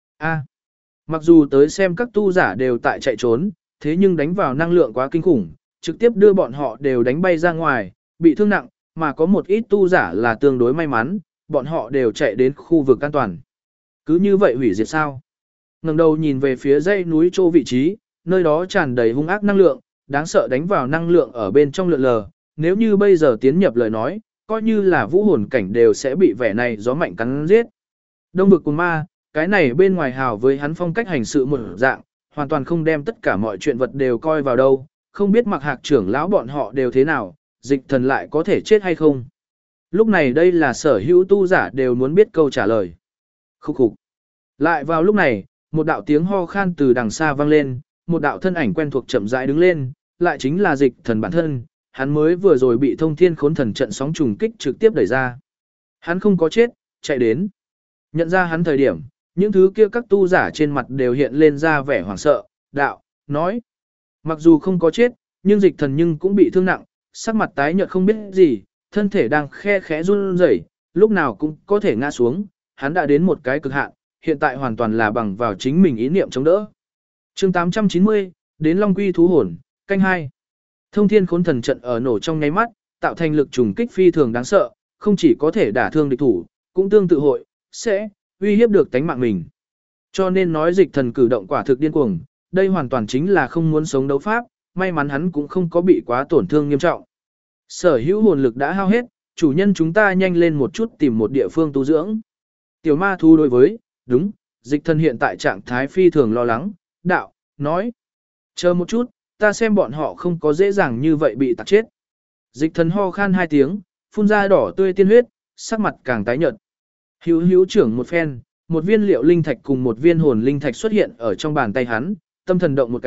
Mặc dù tới xem các tu giả đều tại chạy trốn, thế nhưng đánh vào năng lượng quá kinh khủng, trực tiếp đưa bọn họ đều đánh bay ra ngoài, bị thương nặng, mà có một ít tu giả là tương đối may mắn, bọn họ đều chạy đến khu vực an toàn. Cứ như vậy hủy diệt sao? Ngẩng đầu nhìn về phía dãy núi chỗ vị trí, nơi đó tràn đầy hung ác năng lượng, đáng sợ đánh vào năng lượng ở bên trong lượn lờ, nếu như bây giờ tiến nhập lời nói, coi như là vũ hồn cảnh đều sẽ bị vẻ này gió mạnh cắn giết. Đông vực cùng ma, cái này bên ngoài hào với hắn phong cách hành sự một dạng, hoàn toàn không đem tất cả mọi chuyện vật đều coi vào đâu, không biết Mặc Hạc trưởng lão bọn họ đều thế nào, dịch thần lại có thể chết hay không. Lúc này đây là sở hữu tu giả đều muốn biết câu trả lời. Khúc khục. Lại vào lúc này, một đạo tiếng ho khan từ đằng xa vang lên, một đạo thân ảnh quen thuộc chậm rãi đứng lên, lại chính là dịch thần bản thân, hắn mới vừa rồi bị thông thiên khốn thần trận sóng trùng kích trực tiếp đẩy ra. Hắn không có chết, chạy đến. Nhận ra hắn thời điểm, những thứ kia các tu giả trên mặt đều hiện lên ra vẻ hoảng sợ, đạo, nói. Mặc dù không có chết, nhưng dịch thần nhưng cũng bị thương nặng, sắc mặt tái nhợt không biết gì, thân thể đang khe khẽ run rẩy, lúc nào cũng có thể ngã xuống, hắn đã đến một cái cực hạn, hiện tại hoàn toàn là bằng vào chính mình ý niệm chống đỡ. Chương 890, đến Long Quy thú hồn, canh 2. Thông thiên khốn thần trận ở nổ trong nháy mắt, tạo thành lực trùng kích phi thường đáng sợ, không chỉ có thể đả thương địch thủ, cũng tương tự hội, sẽ uy hiếp được tánh mạng mình. Cho nên nói dịch thần cử động quả thực điên cuồng, đây hoàn toàn chính là không muốn sống đấu pháp, may mắn hắn cũng không có bị quá tổn thương nghiêm trọng. Sở hữu hồn lực đã hao hết, chủ nhân chúng ta nhanh lên một chút tìm một địa phương tu dưỡng. Tiểu ma thú đối với, đúng, dịch thần hiện tại trạng thái phi thường lo lắng, đạo, nói. Chờ một chút, ta xem bọn họ không có dễ dàng như vậy bị tạc chết. Dịch thần ho khan 2 tiếng, phun ra đỏ tươi tiên huyết, sắc mặt càng tái nhợt. Hữu hữu trưởng một phen, một viên liệu linh thạch cùng một viên hồn linh thạch xuất hiện ở trong bàn tay hắn, tâm thần động một cái,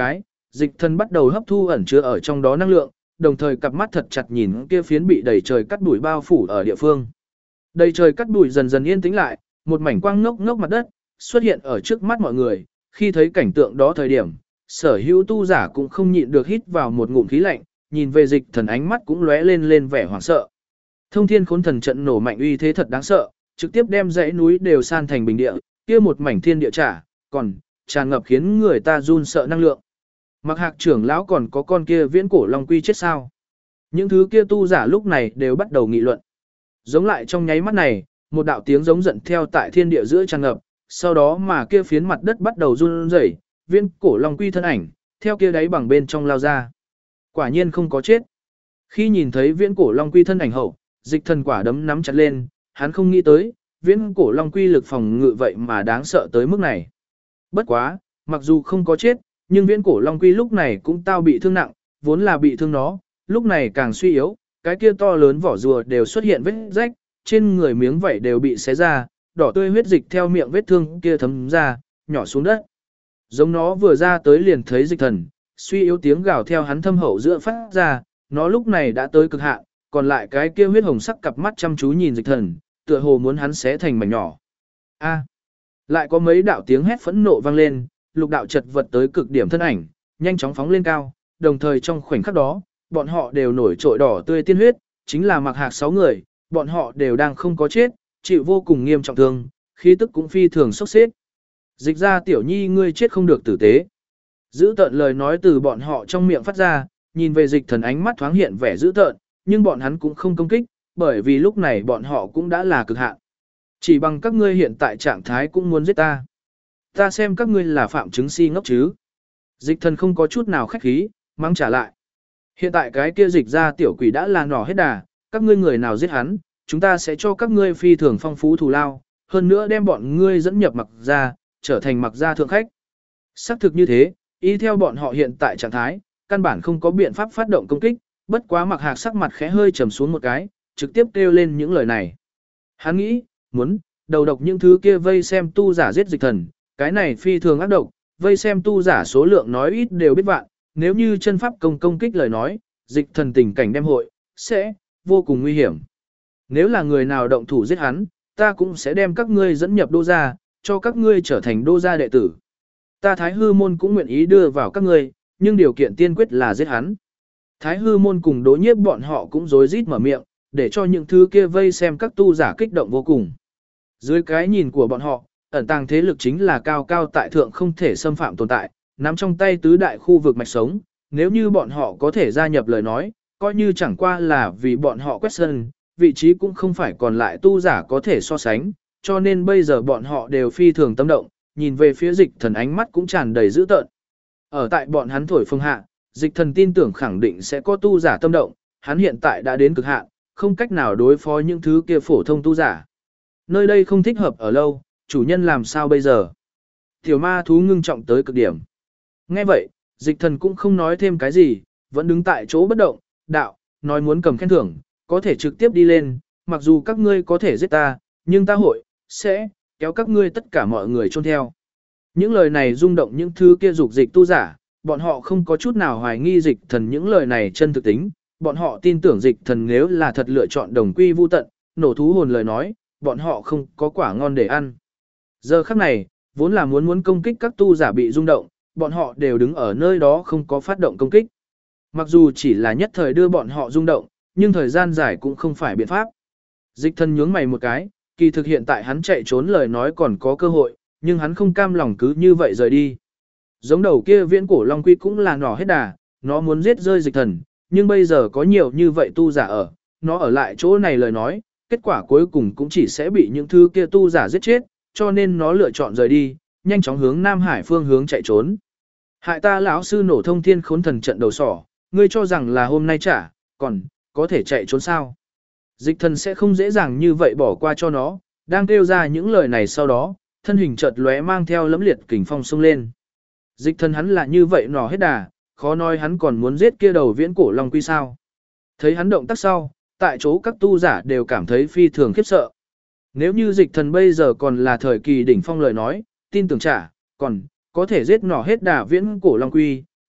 dịch thần bắt đầu hấp thu ẩn chứa ở trong đó năng lượng, đồng thời cặp mắt thật chặt nhìn kia phiến bị đầy trời cắt bụi bao phủ ở địa phương. Đầy trời cắt bụi dần dần yên tĩnh lại, một mảnh quang ngốc ngốc mặt đất xuất hiện ở trước mắt mọi người, khi thấy cảnh tượng đó thời điểm, sở hữu tu giả cũng không nhịn được hít vào một ngụm khí lạnh, nhìn về dịch thần ánh mắt cũng lóe lên vẻ hoảng sợ. Thông thiên khốn thần trận nổ mạnh uy thế thật đáng sợ, trực tiếp đem dãy núi đều san thành bình địa, kia một mảnh thiên địa trả, còn tràn ngập khiến người ta run sợ năng lượng. Mặc Hạc trưởng lão còn có con kia viễn cổ long quy chết sao? Những thứ kia tu giả lúc này đều bắt đầu nghị luận. Giống lại trong nháy mắt này, một đạo tiếng giống giận theo tại thiên địa giữa tràn ngập, sau đó mà kia phiến mặt đất bắt đầu run rẩy, viễn cổ long quy thân ảnh theo kia đáy bằng bên trong lao ra. Quả nhiên không có chết. Khi nhìn thấy viễn cổ long quy thân ảnh hậu, dịch thần quả đấm nắm chặt lên, hắn không nghĩ tới, viễn cổ long quy lực phòng ngự vậy mà đáng sợ tới mức này. Bất quá, mặc dù không có chết, nhưng viễn cổ long quy lúc này cũng tao bị thương nặng, vốn là bị thương nó, lúc này càng suy yếu, cái kia to lớn vỏ rùa đều xuất hiện vết rách, trên người miếng vảy đều bị xé ra, đỏ tươi huyết dịch theo miệng vết thương kia thấm ra, nhỏ xuống đất. Giống nó vừa ra tới liền thấy dịch thần, suy yếu tiếng gào theo hắn thâm hậu giữa phát ra, nó lúc này đã tới cực hạn, còn lại cái kia huyết hồng sắc cặp mắt chăm chú nhìn dịch thần, tựa hồ muốn hắn xé thành mảnh nhỏ. A! Lại có mấy đạo tiếng hét phẫn nộ vang lên, lục đạo chật vật tới cực điểm thân ảnh, nhanh chóng phóng lên cao, đồng thời trong khoảnh khắc đó, bọn họ đều nổi trội đỏ tươi tiên huyết, chính là Mặc Hạc 6 người, bọn họ đều đang không có chết, chịu vô cùng nghiêm trọng thương, khí tức cũng phi thường sốc xếp. Dịch ra tiểu nhi ngươi chết không được tử tế. Giữ tợn lời nói từ bọn họ trong miệng phát ra, nhìn về dịch thần ánh mắt thoáng hiện vẻ dữ tợn, nhưng bọn hắn cũng không công kích, bởi vì lúc này bọn họ cũng đã là cực hạn. Chỉ bằng các ngươi hiện tại trạng thái cũng muốn giết ta. Ta xem các ngươi là phạm chứng si ngốc chứ. Dịch thần không có chút nào khách khí, mắng trả lại. Hiện tại cái kia dịch ra tiểu quỷ đã là nỏ hết đà, các ngươi người nào giết hắn, chúng ta sẽ cho các ngươi phi thường phong phú thù lao, hơn nữa đem bọn ngươi dẫn nhập Mặc gia, trở thành Mặc gia thượng khách. Xác thực như thế, y theo bọn họ hiện tại trạng thái, căn bản không có biện pháp phát động công kích, bất quá Mặc Hạc sắc mặt khẽ hơi trầm xuống một cái, trực tiếp kêu lên những lời này. Hắn nghĩ, muốn đầu độc những thứ kia vây xem tu giả giết dịch thần, cái này phi thường ác độc, vây xem tu giả số lượng nói ít đều biết vạn, nếu như chân pháp công kích lời nói, dịch thần tình cảnh đem hội, sẽ vô cùng nguy hiểm. Nếu là người nào động thủ giết hắn, ta cũng sẽ đem các ngươi dẫn nhập đô gia, cho các ngươi trở thành đô gia đệ tử. Ta Thái Hư môn cũng nguyện ý đưa vào các ngươi, nhưng điều kiện tiên quyết là giết hắn. Thái Hư môn cùng Đỗ Nhiếp bọn họ cũng rối rít mở miệng, để cho những thứ kia vây xem các tu giả kích động vô cùng. Dưới cái nhìn của bọn họ, ẩn tàng thế lực chính là cao cao tại thượng không thể xâm phạm tồn tại, nắm trong tay tứ đại khu vực mạch sống, nếu như bọn họ có thể gia nhập lời nói, coi như chẳng qua là vì bọn họ quét sân, vị trí cũng không phải còn lại tu giả có thể so sánh, cho nên bây giờ bọn họ đều phi thường tâm động, nhìn về phía dịch thần ánh mắt cũng tràn đầy dữ tợn. Ở tại bọn hắn thổi phương hạ, dịch thần tin tưởng khẳng định sẽ có tu giả tâm động, hắn hiện tại đã đến cực hạn, không cách nào đối phó những thứ kia phổ thông tu giả. Nơi đây không thích hợp ở lâu, chủ nhân làm sao bây giờ? Tiểu ma thú ngưng trọng tới cực điểm. Nghe vậy, dịch thần cũng không nói thêm cái gì, vẫn đứng tại chỗ bất động, đạo, nói muốn cầm khen thưởng, có thể trực tiếp đi lên, mặc dù các ngươi có thể giết ta, nhưng ta hội, sẽ, kéo các ngươi tất cả mọi người chôn theo. Những lời này rung động những thứ kia dục dịch tu giả, bọn họ không có chút nào hoài nghi dịch thần những lời này chân thực tính, bọn họ tin tưởng dịch thần nếu là thật lựa chọn đồng quy vu tận, nổ thú hồn lời nói, bọn họ không có quả ngon để ăn. Giờ khắc này, vốn là muốn công kích các tu giả bị rung động, bọn họ đều đứng ở nơi đó không có phát động công kích. Mặc dù chỉ là nhất thời đưa bọn họ rung động, nhưng thời gian dài cũng không phải biện pháp. Dịch thần nhướng mày một cái, kỳ thực hiện tại hắn chạy trốn lời nói còn có cơ hội, nhưng hắn không cam lòng cứ như vậy rời đi. Giống đầu kia viễn cổ long quy cũng là nỏ hết đà, nó muốn giết rơi dịch thần, nhưng bây giờ có nhiều như vậy tu giả ở, nó ở lại chỗ này lời nói, kết quả cuối cùng cũng chỉ sẽ bị những thứ kia tu giả giết chết, cho nên nó lựa chọn rời đi, nhanh chóng hướng Nam Hải phương hướng chạy trốn. Hại ta lão sư nổ thông thiên khốn thần trận đầu sỏ, ngươi cho rằng là hôm nay trả, còn có thể chạy trốn sao? Dịch thần sẽ không dễ dàng như vậy bỏ qua cho nó, đang kêu ra những lời này sau đó, thân hình chợt lóe mang theo lẫm liệt kình phong xông lên. Dịch thần hắn là như vậy nỏ hết đà, khó nói hắn còn muốn giết kia đầu viễn cổ long quy sao? Thấy hắn động tác sau, tại chỗ các tu giả đều cảm thấy phi thường khiếp sợ. Nếu như dịch thần bây giờ còn là thời kỳ đỉnh phong lời nói, tin tưởng trả, còn có thể giết nỏ hết đà viễn cổ long quy,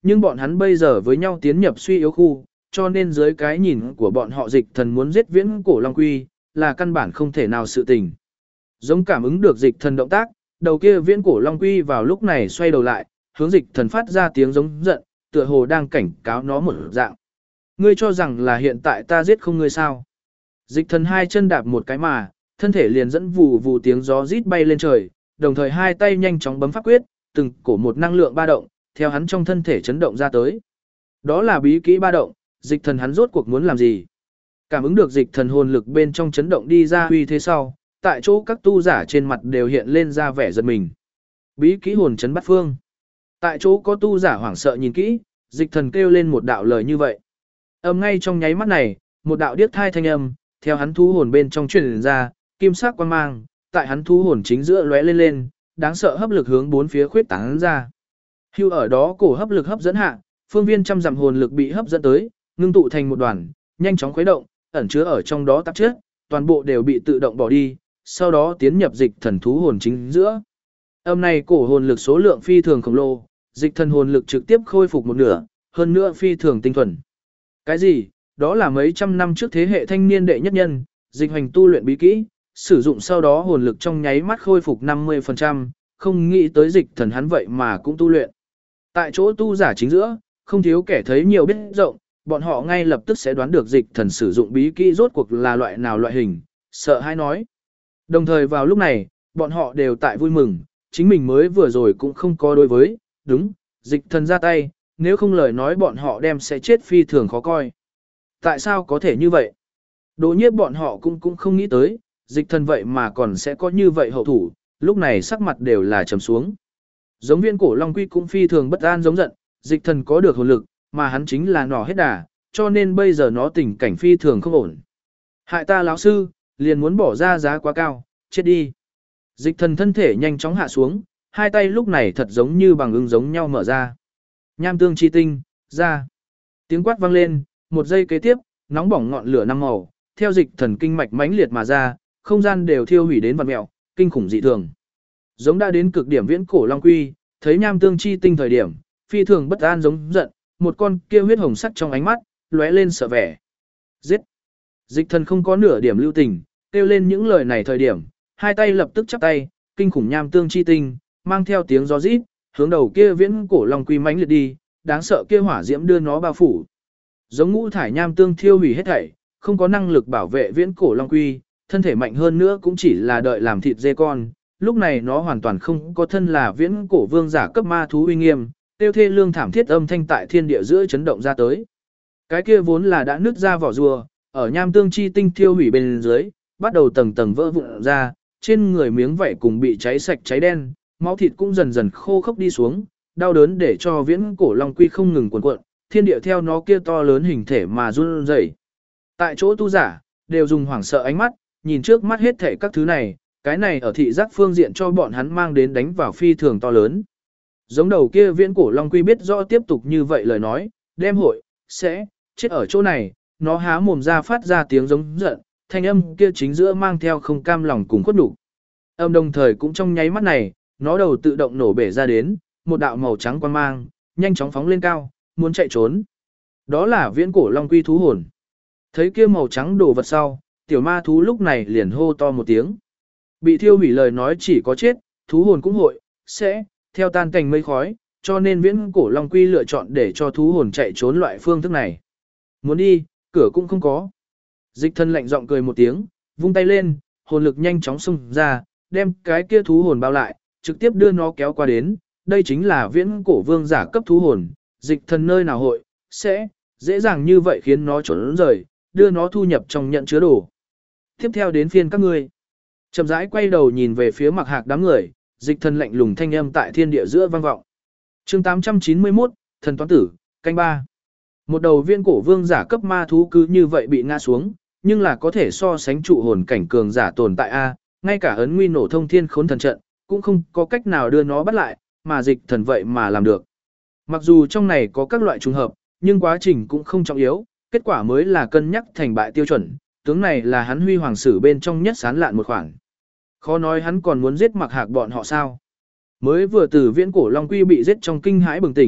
nhưng bọn hắn bây giờ với nhau tiến nhập suy yếu khu, cho nên dưới cái nhìn của bọn họ dịch thần muốn giết viễn cổ long quy, là căn bản không thể nào sự tình. Giống cảm ứng được dịch thần động tác, đầu kia viễn cổ long quy vào lúc này xoay đầu lại, hướng dịch thần phát ra tiếng giống giận, tựa hồ đang cảnh cáo nó một dạng. Ngươi cho rằng là hiện tại ta giết không ngươi sao? Dịch thần hai chân đạp một cái mà, thân thể liền dẫn vù vù tiếng gió rít bay lên trời, đồng thời hai tay nhanh chóng bấm pháp quyết, từng cổ một năng lượng ba động, theo hắn trong thân thể chấn động ra tới. Đó là bí kỹ ba động, dịch thần hắn rốt cuộc muốn làm gì? Cảm ứng được dịch thần hồn lực bên trong chấn động đi ra uy thế sau, tại chỗ các tu giả trên mặt đều hiện lên ra vẻ giật mình. Bí kỹ hồn chấn bắt phương. Tại chỗ có tu giả hoảng sợ nhìn kỹ, dịch thần kêu lên một đạo lời như vậy. Âm ngay trong nháy mắt này, một đạo điếc thai thanh âm, theo hắn thú hồn bên trong truyền ra, kim sắc quang mang, tại hắn thú hồn chính giữa lóe lên lên, đáng sợ hấp lực hướng bốn phía khuyết tán ra. Hưu ở đó cổ hấp lực hấp dẫn hạ, phương viên trăm dặm hồn lực bị hấp dẫn tới, ngưng tụ thành một đoàn, nhanh chóng khuấy động, ẩn chứa ở trong đó tạp chất, toàn bộ đều bị tự động bỏ đi, sau đó tiến nhập dịch thần thú hồn chính giữa. Âm này cổ hồn lực số lượng phi thường khổng lồ, dịch thần hồn lực trực tiếp khôi phục một nửa, hơn nữa phi thường tinh thuần. Cái gì? Đó là mấy trăm năm trước thế hệ thanh niên đệ nhất nhân, dịch hành tu luyện bí kỹ, sử dụng sau đó hồn lực trong nháy mắt khôi phục 50%, không nghĩ tới dịch thần hắn vậy mà cũng tu luyện. Tại chỗ tu giả chính giữa, không thiếu kẻ thấy nhiều biết rộng, bọn họ ngay lập tức sẽ đoán được dịch thần sử dụng bí kỹ rốt cuộc là loại nào loại hình, sợ hãi nói. Đồng thời vào lúc này, bọn họ đều tại vui mừng, chính mình mới vừa rồi cũng không có đối với, đúng, dịch thần ra tay, nếu không lời nói bọn họ đem sẽ chết phi thường khó coi. Tại sao có thể như vậy? Đỗ nhiếp bọn họ cũng không nghĩ tới, dịch thần vậy mà còn sẽ có như vậy hậu thủ, lúc này sắc mặt đều là trầm xuống. Giống viên cổ long quy cũng phi thường bất an giống giận, dịch thần có được hồn lực, mà hắn chính là nỏ hết đà, cho nên bây giờ nó tình cảnh phi thường không ổn. Hại ta lão sư, liền muốn bỏ ra giá quá cao, chết đi. Dịch thần thân thể nhanh chóng hạ xuống, hai tay lúc này thật giống như bằng ưng giống nhau mở ra. Nham tương chi tinh, ra. Tiếng quát vang lên, một giây kế tiếp, nóng bỏng ngọn lửa năm màu, theo dịch thần kinh mạch mãnh liệt mà ra, không gian đều thiêu hủy đến vặn mèo, kinh khủng dị thường. Giống đã đến cực điểm viễn cổ long quy, thấy nham tương chi tinh thời điểm, phi thường bất an giống giận, một con kia huyết hồng sắc trong ánh mắt, lóe lên sợ vẻ. Giết! Dịch thần không có nửa điểm lưu tình, kêu lên những lời này thời điểm, hai tay lập tức chắp tay, kinh khủng nham tương chi tinh, mang theo tiếng gió rít, hướng đầu kia viễn cổ long quy mãnh liệt đi, đáng sợ kia hỏa diễm đưa nó bao phủ. Giống ngũ thải nham tương thiêu hủy hết thảy, không có năng lực bảo vệ viễn cổ long quy, thân thể mạnh hơn nữa cũng chỉ là đợi làm thịt dê con, lúc này nó hoàn toàn không có thân là viễn cổ vương giả cấp ma thú uy nghiêm, tiêu thê lương thảm thiết âm thanh tại thiên địa giữa chấn động ra tới. Cái kia vốn là đã nứt ra vỏ rùa, ở nham tương chi tinh thiêu hủy bên dưới, bắt đầu tầng tầng vỡ vụn ra, trên người miếng vảy cùng bị cháy sạch cháy đen, máu thịt cũng dần dần khô khốc đi xuống, đau đớn để cho viễn cổ long quy không ngừng cuộn cuộn, thiên địa theo nó kia to lớn hình thể mà run rẩy. Tại chỗ tu giả, đều dùng hoảng sợ ánh mắt, nhìn trước mắt hết thảy các thứ này, cái này ở thị giác phương diện cho bọn hắn mang đến đánh vào phi thường to lớn. Giống đầu kia viễn cổ long quy biết rõ tiếp tục như vậy lời nói, đem hội, sẽ, chết ở chỗ này, nó há mồm ra phát ra tiếng giống giận, thanh âm kia chính giữa mang theo không cam lòng cùng khuất nhục. Âm đồng thời cũng trong nháy mắt này, nó đầu tự động nổ bể ra đến, một đạo màu trắng quang mang, nhanh chóng phóng lên cao, muốn chạy trốn. Đó là viễn cổ long quy thú hồn. Thấy kia màu trắng đồ vật sau, tiểu ma thú lúc này liền hô to một tiếng. Bị thiêu hủy lời nói chỉ có chết, thú hồn cũng hội, sẽ, theo tan cảnh mây khói, cho nên viễn cổ long quy lựa chọn để cho thú hồn chạy trốn loại phương thức này. Muốn đi, cửa cũng không có. Dịch thân lạnh giọng cười một tiếng, vung tay lên, hồn lực nhanh chóng xông ra, đem cái kia thú hồn bao lại, trực tiếp đưa nó kéo qua đến. Đây chính là viễn cổ vương giả cấp thú hồn, dịch thần nơi nào hội, sẽ, dễ dàng như vậy khiến nó trốn rời, đưa nó thu nhập trong nhận chứa đồ. Tiếp theo đến phiên các ngươi. Chậm rãi quay đầu nhìn về phía Mặc Hạc đám người, dịch thần lạnh lùng thanh âm tại thiên địa giữa vang vọng. Chương 891, thần toán tử, canh 3. Một đầu viên cổ vương giả cấp ma thú cứ như vậy bị ngã xuống, nhưng là có thể so sánh trụ hồn cảnh cường giả tồn tại a, ngay cả ấn nguy nổ thông thiên khốn thần trận, cũng không có cách nào đưa nó bắt lại, mà dịch thần vậy mà làm được. Mặc dù trong này có các loại trùng hợp, nhưng quá trình cũng không trọng yếu, kết quả mới là cân nhắc thành bại tiêu chuẩn, tướng này là hắn huy hoàng sử bên trong nhất sán lạn một khoảng. Khó nói hắn còn muốn giết Mặc Hạc bọn họ sao? Mới vừa từ viễn cổ long quy bị giết trong kinh hãi bừng tỉnh,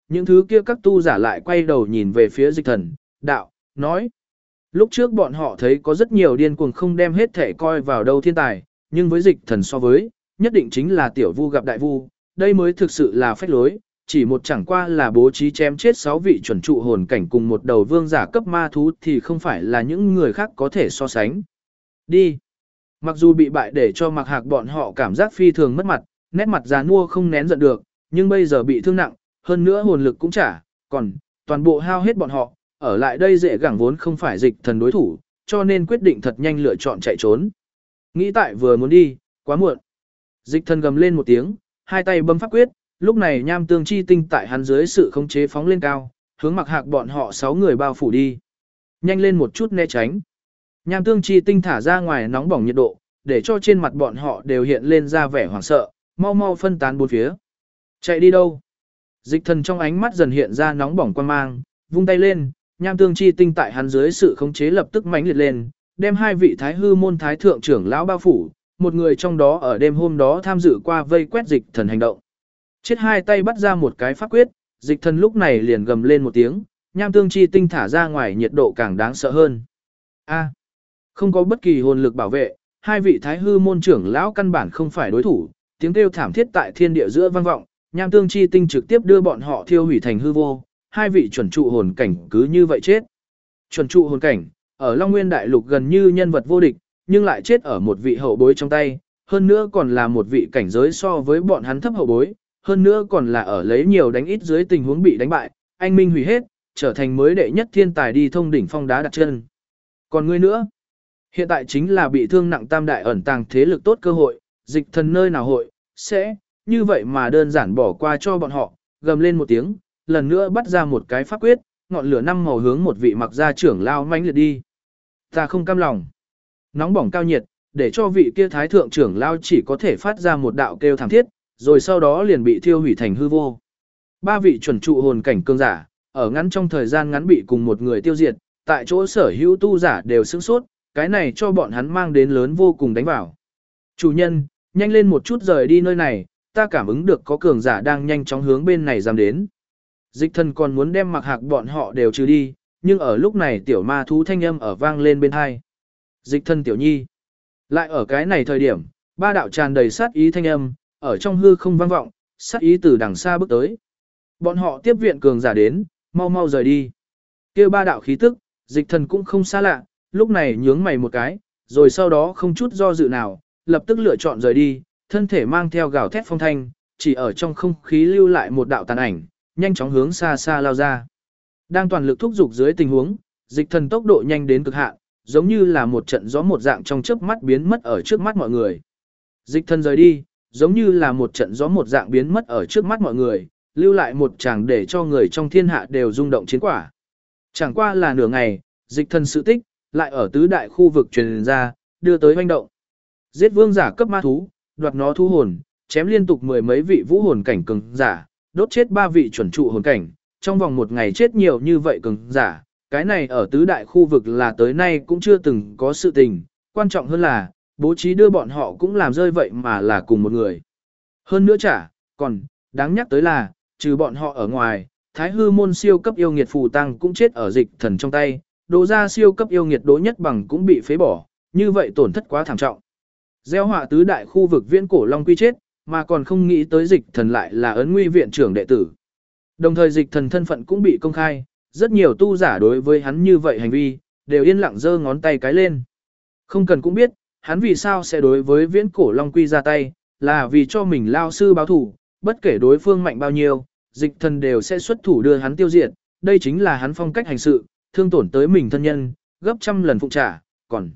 Những thứ kia các tu giả lại quay đầu nhìn về phía dịch thần, đạo, nói. Lúc trước bọn họ thấy có rất nhiều điên cuồng không đem hết thể coi vào đâu thiên tài, nhưng với dịch thần so với, nhất định chính là tiểu vu gặp đại vu, đây mới thực sự là phách lối, chỉ một chẳng qua là bố trí chém chết 6 vị chuẩn trụ hồn cảnh cùng một đầu vương giả cấp ma thú thì không phải là những người khác có thể so sánh. Đi. Mặc dù bị bại để cho Mạc Hạc bọn họ cảm giác phi thường mất mặt, nét mặt già nua không nén giận được, nhưng bây giờ bị thương nặng, hơn nữa hồn lực cũng chả, còn toàn bộ hao hết bọn họ, ở lại đây dễ gẳng vốn không phải dịch thần đối thủ, cho nên quyết định thật nhanh lựa chọn chạy trốn. Nghĩ tại vừa muốn đi, quá muộn. Dịch thần gầm lên một tiếng, hai tay bấm pháp quyết, lúc này nham tương chi tinh tại hắn dưới sự khống chế phóng lên cao, hướng Mạc Hạc bọn họ 6 người bao phủ đi. Nhanh lên một chút né tránh. Nham tương chi tinh thả ra ngoài nóng bỏng nhiệt độ, để cho trên mặt bọn họ đều hiện lên ra vẻ hoảng sợ, mau mau phân tán bốn phía. Chạy đi đâu? Dịch thần trong ánh mắt dần hiện ra nóng bỏng quan mang, vung tay lên, nham tương chi tinh tại hắn dưới sự khống chế lập tức mãnh liệt lên, đem 2 vị thái hư môn thái thượng trưởng lão bao phủ, một người trong đó ở đêm hôm đó tham dự qua vây quét dịch thần hành động. Chết hai tay bắt ra một cái pháp quyết, dịch thần lúc này liền gầm lên một tiếng, nham tương chi tinh thả ra ngoài nhiệt độ càng đáng sợ hơn. A, không có bất kỳ hồn lực bảo vệ, 2 vị thái hư môn trưởng lão căn bản không phải đối thủ, tiếng kêu thảm thiết tại thiên địa giữa vang vọng, nham tương chi tinh trực tiếp đưa bọn họ thiêu hủy thành hư vô, 2 vị chuẩn trụ hồn cảnh cứ như vậy chết. Chuẩn trụ hồn cảnh, ở Long Nguyên Đại Lục gần như nhân vật vô địch, nhưng lại chết ở một vị hậu bối trong tay, hơn nữa còn là một vị cảnh giới so với bọn hắn thấp hậu bối, hơn nữa còn là ở lấy nhiều đánh ít dưới tình huống bị đánh bại, anh minh hủy hết, trở thành mới đệ nhất thiên tài đi thông đỉnh phong đá đặt chân. Còn ngươi nữa, hiện tại chính là bị thương nặng tam đại ẩn tàng thế lực tốt cơ hội, dịch thần nơi nào hội, sẽ, như vậy mà đơn giản bỏ qua cho bọn họ, gầm lên một tiếng, lần nữa bắt ra một cái pháp quyết, ngọn lửa 5 màu hướng một vị mặc gia trưởng lao mãnh liệt đi. Ta không cam lòng. Nóng bỏng cao nhiệt, để cho vị kia thái thượng trưởng lao chỉ có thể phát ra một đạo kêu thảm thiết, rồi sau đó liền bị thiêu hủy thành hư vô. 3 vị chuẩn trụ hồn cảnh cường giả, ở ngắn trong thời gian ngắn bị cùng một người tiêu diệt, tại chỗ sở hữu tu giả đều sửng sốt, cái này cho bọn hắn mang đến lớn vô cùng đánh vào. Chủ nhân, nhanh lên một chút rời đi nơi này, ta cảm ứng được có cường giả đang nhanh chóng hướng bên này dám đến. Dịch thần còn muốn đem Mạc Hạc bọn họ đều trừ đi, nhưng ở lúc này tiểu ma thú thanh âm ở vang lên bên hai. Dịch thần tiểu nhi. Lại ở cái này thời điểm, 3 đạo tràn đầy sát ý thanh âm, ở trong hư không vang vọng, sát ý từ đằng xa bước tới. Bọn họ tiếp viện cường giả đến, mau mau rời đi. Kêu 3 đạo khí tức, dịch thần cũng không xa lạ, lúc này nhướng mày một cái, rồi sau đó không chút do dự nào, lập tức lựa chọn rời đi, thân thể mang theo gào thét phong thanh, chỉ ở trong không khí lưu lại một đạo tàn ảnh, nhanh chóng hướng xa xa lao ra. Đang toàn lực thúc giục dưới tình huống, dịch thần tốc độ nhanh đến cực hạn, giống như là một trận gió một dạng trong chớp mắt biến mất ở trước mắt mọi người. Dịch thần rời đi, giống như là một trận gió một dạng biến mất ở trước mắt mọi người, lưu lại một tràng để cho người trong thiên hạ đều rung động chiến quả. Chẳng qua là nửa ngày, dịch thần sự tích, lại ở tứ đại khu vực truyền ra, đưa tới hoành động. Giết vương giả cấp ma thú, đoạt nó thu hồn, chém liên tục 10 mấy vị vũ hồn cảnh cường giả, đốt chết 3 vị chuẩn trụ hồn cảnh, trong vòng một ngày chết nhiều như vậy cường giả, cái này ở tứ đại khu vực là tới nay cũng chưa từng có sự tình, quan trọng hơn là, bố trí đưa bọn họ cũng làm rơi vậy mà là cùng một người. Hơn nữa còn, đáng nhắc tới là, trừ bọn họ ở ngoài, thái hư môn siêu cấp yêu nghiệt phù tăng cũng chết ở dịch thần trong tay, đỗ ra siêu cấp yêu nghiệt đỗ nhất bằng cũng bị phế bỏ, như vậy tổn thất quá thảm trọng. Gieo họa tứ đại khu vực viễn cổ long quy chết, mà còn không nghĩ tới dịch thần lại là ấn nguy viện trưởng đệ tử. Đồng thời dịch thần thân phận cũng bị công khai, rất nhiều tu giả đối với hắn như vậy hành vi, đều yên lặng giơ ngón tay cái lên. Không cần cũng biết, hắn vì sao sẽ đối với viễn cổ long quy ra tay, là vì cho mình lao sư báo thủ, bất kể đối phương mạnh bao nhiêu, dịch thần đều sẽ xuất thủ đưa hắn tiêu diệt, đây chính là hắn phong cách hành sự, thương tổn tới mình thân nhân, gấp trăm lần phụng trả, còn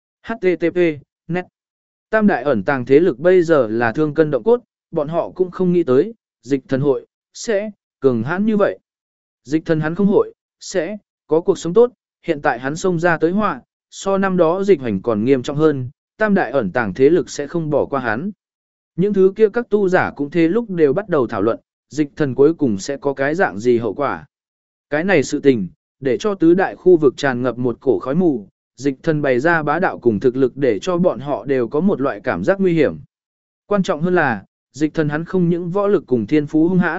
http net. Tam đại ẩn tàng thế lực bây giờ là thương cân động cốt, bọn họ cũng không nghĩ tới, dịch thần hội, sẽ, cường hãn như vậy. Dịch thần hắn không hội, sẽ, có cuộc sống tốt, hiện tại hắn xông ra tới họa, so năm đó dịch hành còn nghiêm trọng hơn, tam đại ẩn tàng thế lực sẽ không bỏ qua hắn. Những thứ kia các tu giả cũng thế lúc đều bắt đầu thảo luận, dịch thần cuối cùng sẽ có cái dạng gì hậu quả. Cái này sự tình, để cho tứ đại khu vực tràn ngập một cổ khói mù, dịch thần bày ra bá đạo cùng thực lực để cho bọn họ đều có một loại cảm giác nguy hiểm. Quan trọng hơn là, dịch thần hắn không những võ lực cùng thiên phú hung hãn,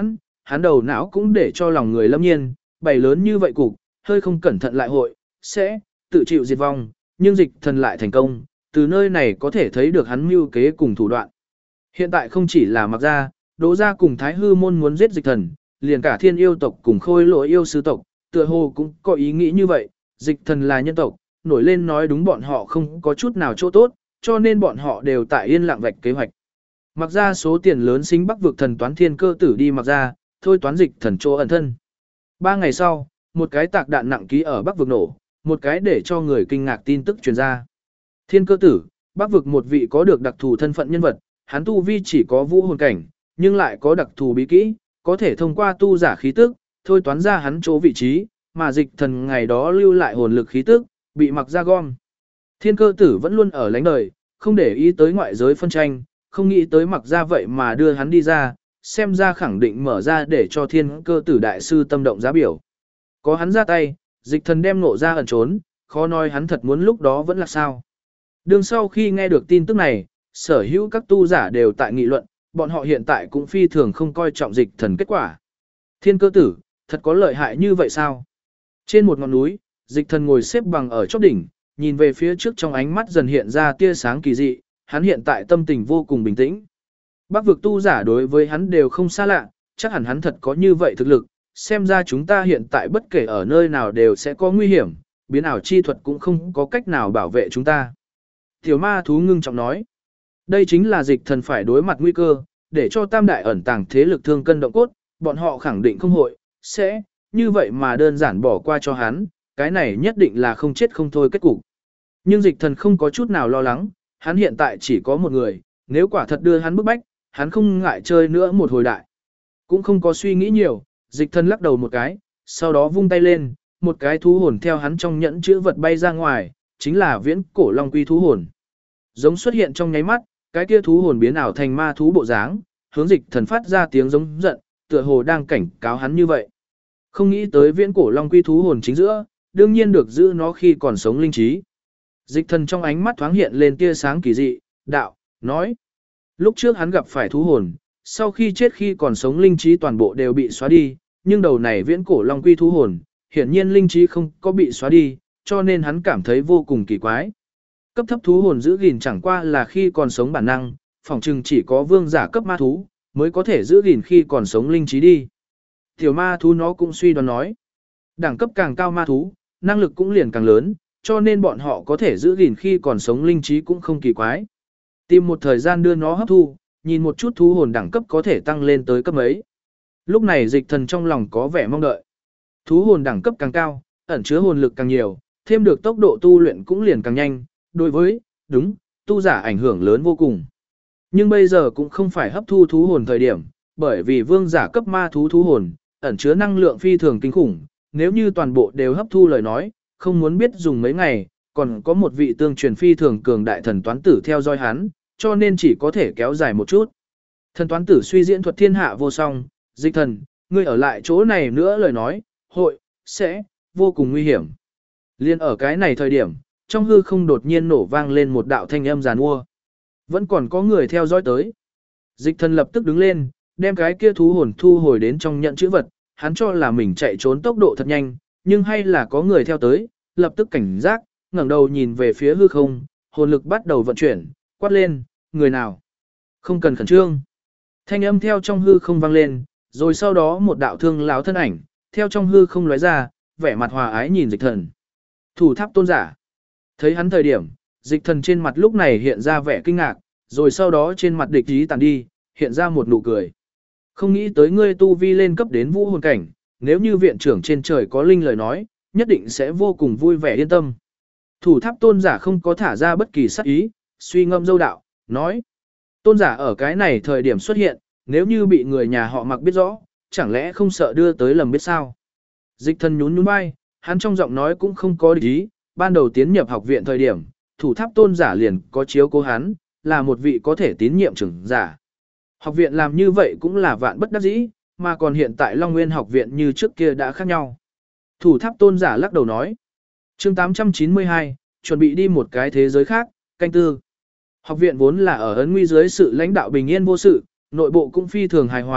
hắn đầu não cũng để cho lòng người lâm nhiên, bày lớn như vậy cục, hơi không cẩn thận lại hội, sẽ tự chịu diệt vong, nhưng dịch thần lại thành công, từ nơi này có thể thấy được hắn mưu kế cùng thủ đoạn. Hiện tại không chỉ là Mạc Gia, Đỗ Gia cùng Thái Hư môn muốn giết dịch thần, liền cả Thiên yêu tộc cùng Khôi Lỗi yêu sư tộc, tựa hồ cũng có ý nghĩ như vậy, dịch thần là nhân tộc, nổi lên nói đúng bọn họ không có chút nào chỗ tốt, cho nên bọn họ đều tại yên lặng vạch kế hoạch. Mặc ra số tiền lớn xính Bắc vực thần toán Thiên Cơ Tử đi mặc ra, thôi toán dịch thần chỗ ẩn thân. 3 ngày sau, một cái tạc đạn nặng ký ở Bắc vực nổ, một cái để cho người kinh ngạc tin tức truyền ra. Thiên Cơ Tử, Bắc vực một vị có được đặc thù thân phận nhân vật, hắn tu vi chỉ có vũ hồn cảnh, nhưng lại có đặc thù bí kỹ, có thể thông qua tu giả khí tức, thôi toán ra hắn chỗ vị trí, mà dịch thần ngày đó lưu lại hồn lực khí tức, bị mặc ra gom. Thiên Cơ Tử vẫn luôn ở lánh đời, không để ý tới ngoại giới phân tranh, không nghĩ tới mặc ra vậy mà đưa hắn đi ra, xem ra khẳng định mở ra để cho Thiên Cơ Tử đại sư tâm động giá biểu. Có hắn ra tay, dịch thần đem nộ ra ẩn trốn, khó nói hắn thật muốn lúc đó vẫn là sao. Đương sau khi nghe được tin tức này, sở hữu các tu giả đều tại nghị luận, bọn họ hiện tại cũng phi thường không coi trọng dịch thần kết quả. Thiên Cơ Tử, thật có lợi hại như vậy sao? Trên một ngọn núi, dịch thần ngồi xếp bằng ở chóp đỉnh, nhìn về phía trước trong ánh mắt dần hiện ra tia sáng kỳ dị, hắn hiện tại tâm tình vô cùng bình tĩnh. Bắc vực tu giả đối với hắn đều không xa lạ, chắc hẳn hắn thật có như vậy thực lực, xem ra chúng ta hiện tại bất kể ở nơi nào đều sẽ có nguy hiểm, biến ảo chi thuật cũng không có cách nào bảo vệ chúng ta. Tiểu ma thú ngưng trọng nói, đây chính là dịch thần phải đối mặt nguy cơ, để cho tam đại ẩn tàng thế lực thương cân động cốt, bọn họ khẳng định không hội, sẽ, như vậy mà đơn giản bỏ qua cho hắn, cái này nhất định là không chết không thôi kết cục. Nhưng dịch thần không có chút nào lo lắng, hắn hiện tại chỉ có một người, nếu quả thật đưa hắn bức bách, hắn không ngại chơi nữa một hồi đại. Cũng không có suy nghĩ nhiều, dịch thần lắc đầu một cái, sau đó vung tay lên, một cái thú hồn theo hắn trong nhẫn chữ vật bay ra ngoài, chính là viễn cổ long quy thú hồn. Giống xuất hiện trong nháy mắt, cái kia thú hồn biến ảo thành ma thú bộ dáng, hướng dịch thần phát ra tiếng giống giận, tựa hồ đang cảnh cáo hắn như vậy. Không nghĩ tới viễn cổ long quy thú hồn chính giữa, đương nhiên được giữ nó khi còn sống linh trí. Dịch thần trong ánh mắt thoáng hiện lên tia sáng kỳ dị, đạo, nói. Lúc trước hắn gặp phải thú hồn, sau khi chết khi còn sống linh trí toàn bộ đều bị xóa đi, nhưng đầu này viễn cổ long quy thú hồn, hiển nhiên linh trí không có bị xóa đi, cho nên hắn cảm thấy vô cùng kỳ quái. Cấp thấp thú hồn giữ gìn chẳng qua là khi còn sống bản năng, phỏng chừng chỉ có vương giả cấp ma thú, mới có thể giữ gìn khi còn sống linh trí đi. Tiểu ma thú nó cũng suy đoán nói. Đẳng cấp càng cao ma thú, năng lực cũng liền càng lớn, cho nên bọn họ có thể giữ gìn khi còn sống linh trí cũng không kỳ quái. Tìm một thời gian đưa nó hấp thu, nhìn một chút thú hồn đẳng cấp có thể tăng lên tới cấp mấy. Lúc này dịch thần trong lòng có vẻ mong đợi. Thú hồn đẳng cấp càng cao, ẩn chứa hồn lực càng nhiều, thêm được tốc độ tu luyện cũng liền càng nhanh, đối với, đúng, tu giả ảnh hưởng lớn vô cùng. Nhưng bây giờ cũng không phải hấp thu thú hồn thời điểm, bởi vì vương giả cấp ma thú thú hồn, ẩn chứa năng lượng phi thường kinh khủng, nếu như toàn bộ đều hấp thu lời nói, không muốn biết dùng mấy ngày, còn có một vị tương truyền phi thường cường đại thần toán tử theo dõi hắn, cho nên chỉ có thể kéo dài một chút. Thần toán tử suy diễn thuật thiên hạ vô song, dịch thần, ngươi ở lại chỗ này nữa lời nói, hội, sẽ, vô cùng nguy hiểm. Liên ở cái này thời điểm, trong hư không đột nhiên nổ vang lên một đạo thanh âm giàn mua. Vẫn còn có người theo dõi tới. Dịch thần lập tức đứng lên, đem cái kia thú hồn thu hồi đến trong nhận chữ vật, hắn cho là mình chạy trốn tốc độ thật nhanh, nhưng hay là có người theo tới, lập tức cảnh giác, ngẩng đầu nhìn về phía hư không, hồn lực bắt đầu vận chuyển, quát lên, người nào? Không cần khẩn trương. Thanh âm theo trong hư không vang lên, rồi sau đó một đạo thương lão thân ảnh, theo trong hư không lóe ra, vẻ mặt hòa ái nhìn dịch thần. Thủ tháp tôn giả. Thấy hắn thời điểm, dịch thần trên mặt lúc này hiện ra vẻ kinh ngạc, rồi sau đó trên mặt địch ý tàn đi, hiện ra một nụ cười. Không nghĩ tới ngươi tu vi lên cấp đến vũ hồn cảnh, nếu như viện trưởng trên trời có linh lời nói, nhất định sẽ vô cùng vui vẻ yên tâm. Thủ tháp tôn giả không có thả ra bất kỳ sát ý, suy ngâm dâu đạo, nói. Tôn giả ở cái này thời điểm xuất hiện, nếu như bị người nhà họ Mặc biết rõ, chẳng lẽ không sợ đưa tới lầm biết sao? Dịch thần nhún nhún vai, hắn trong giọng nói cũng không có địch ý, ban đầu tiến nhập học viện thời điểm, thủ tháp tôn giả liền có chiếu cố hắn, là một vị có thể tín nhiệm trưởng giả. Học viện làm như vậy cũng là vạn bất đắc dĩ, mà còn hiện tại Long Nguyên học viện như trước kia đã khác nhau. Thủ tháp tôn giả lắc đầu nói. Chương 892, chuẩn bị đi một cái thế giới khác, canh tư. Học viện vốn là ở ấn nguy dưới sự lãnh đạo bình yên vô sự, nội bộ cũng phi thường hài hòa,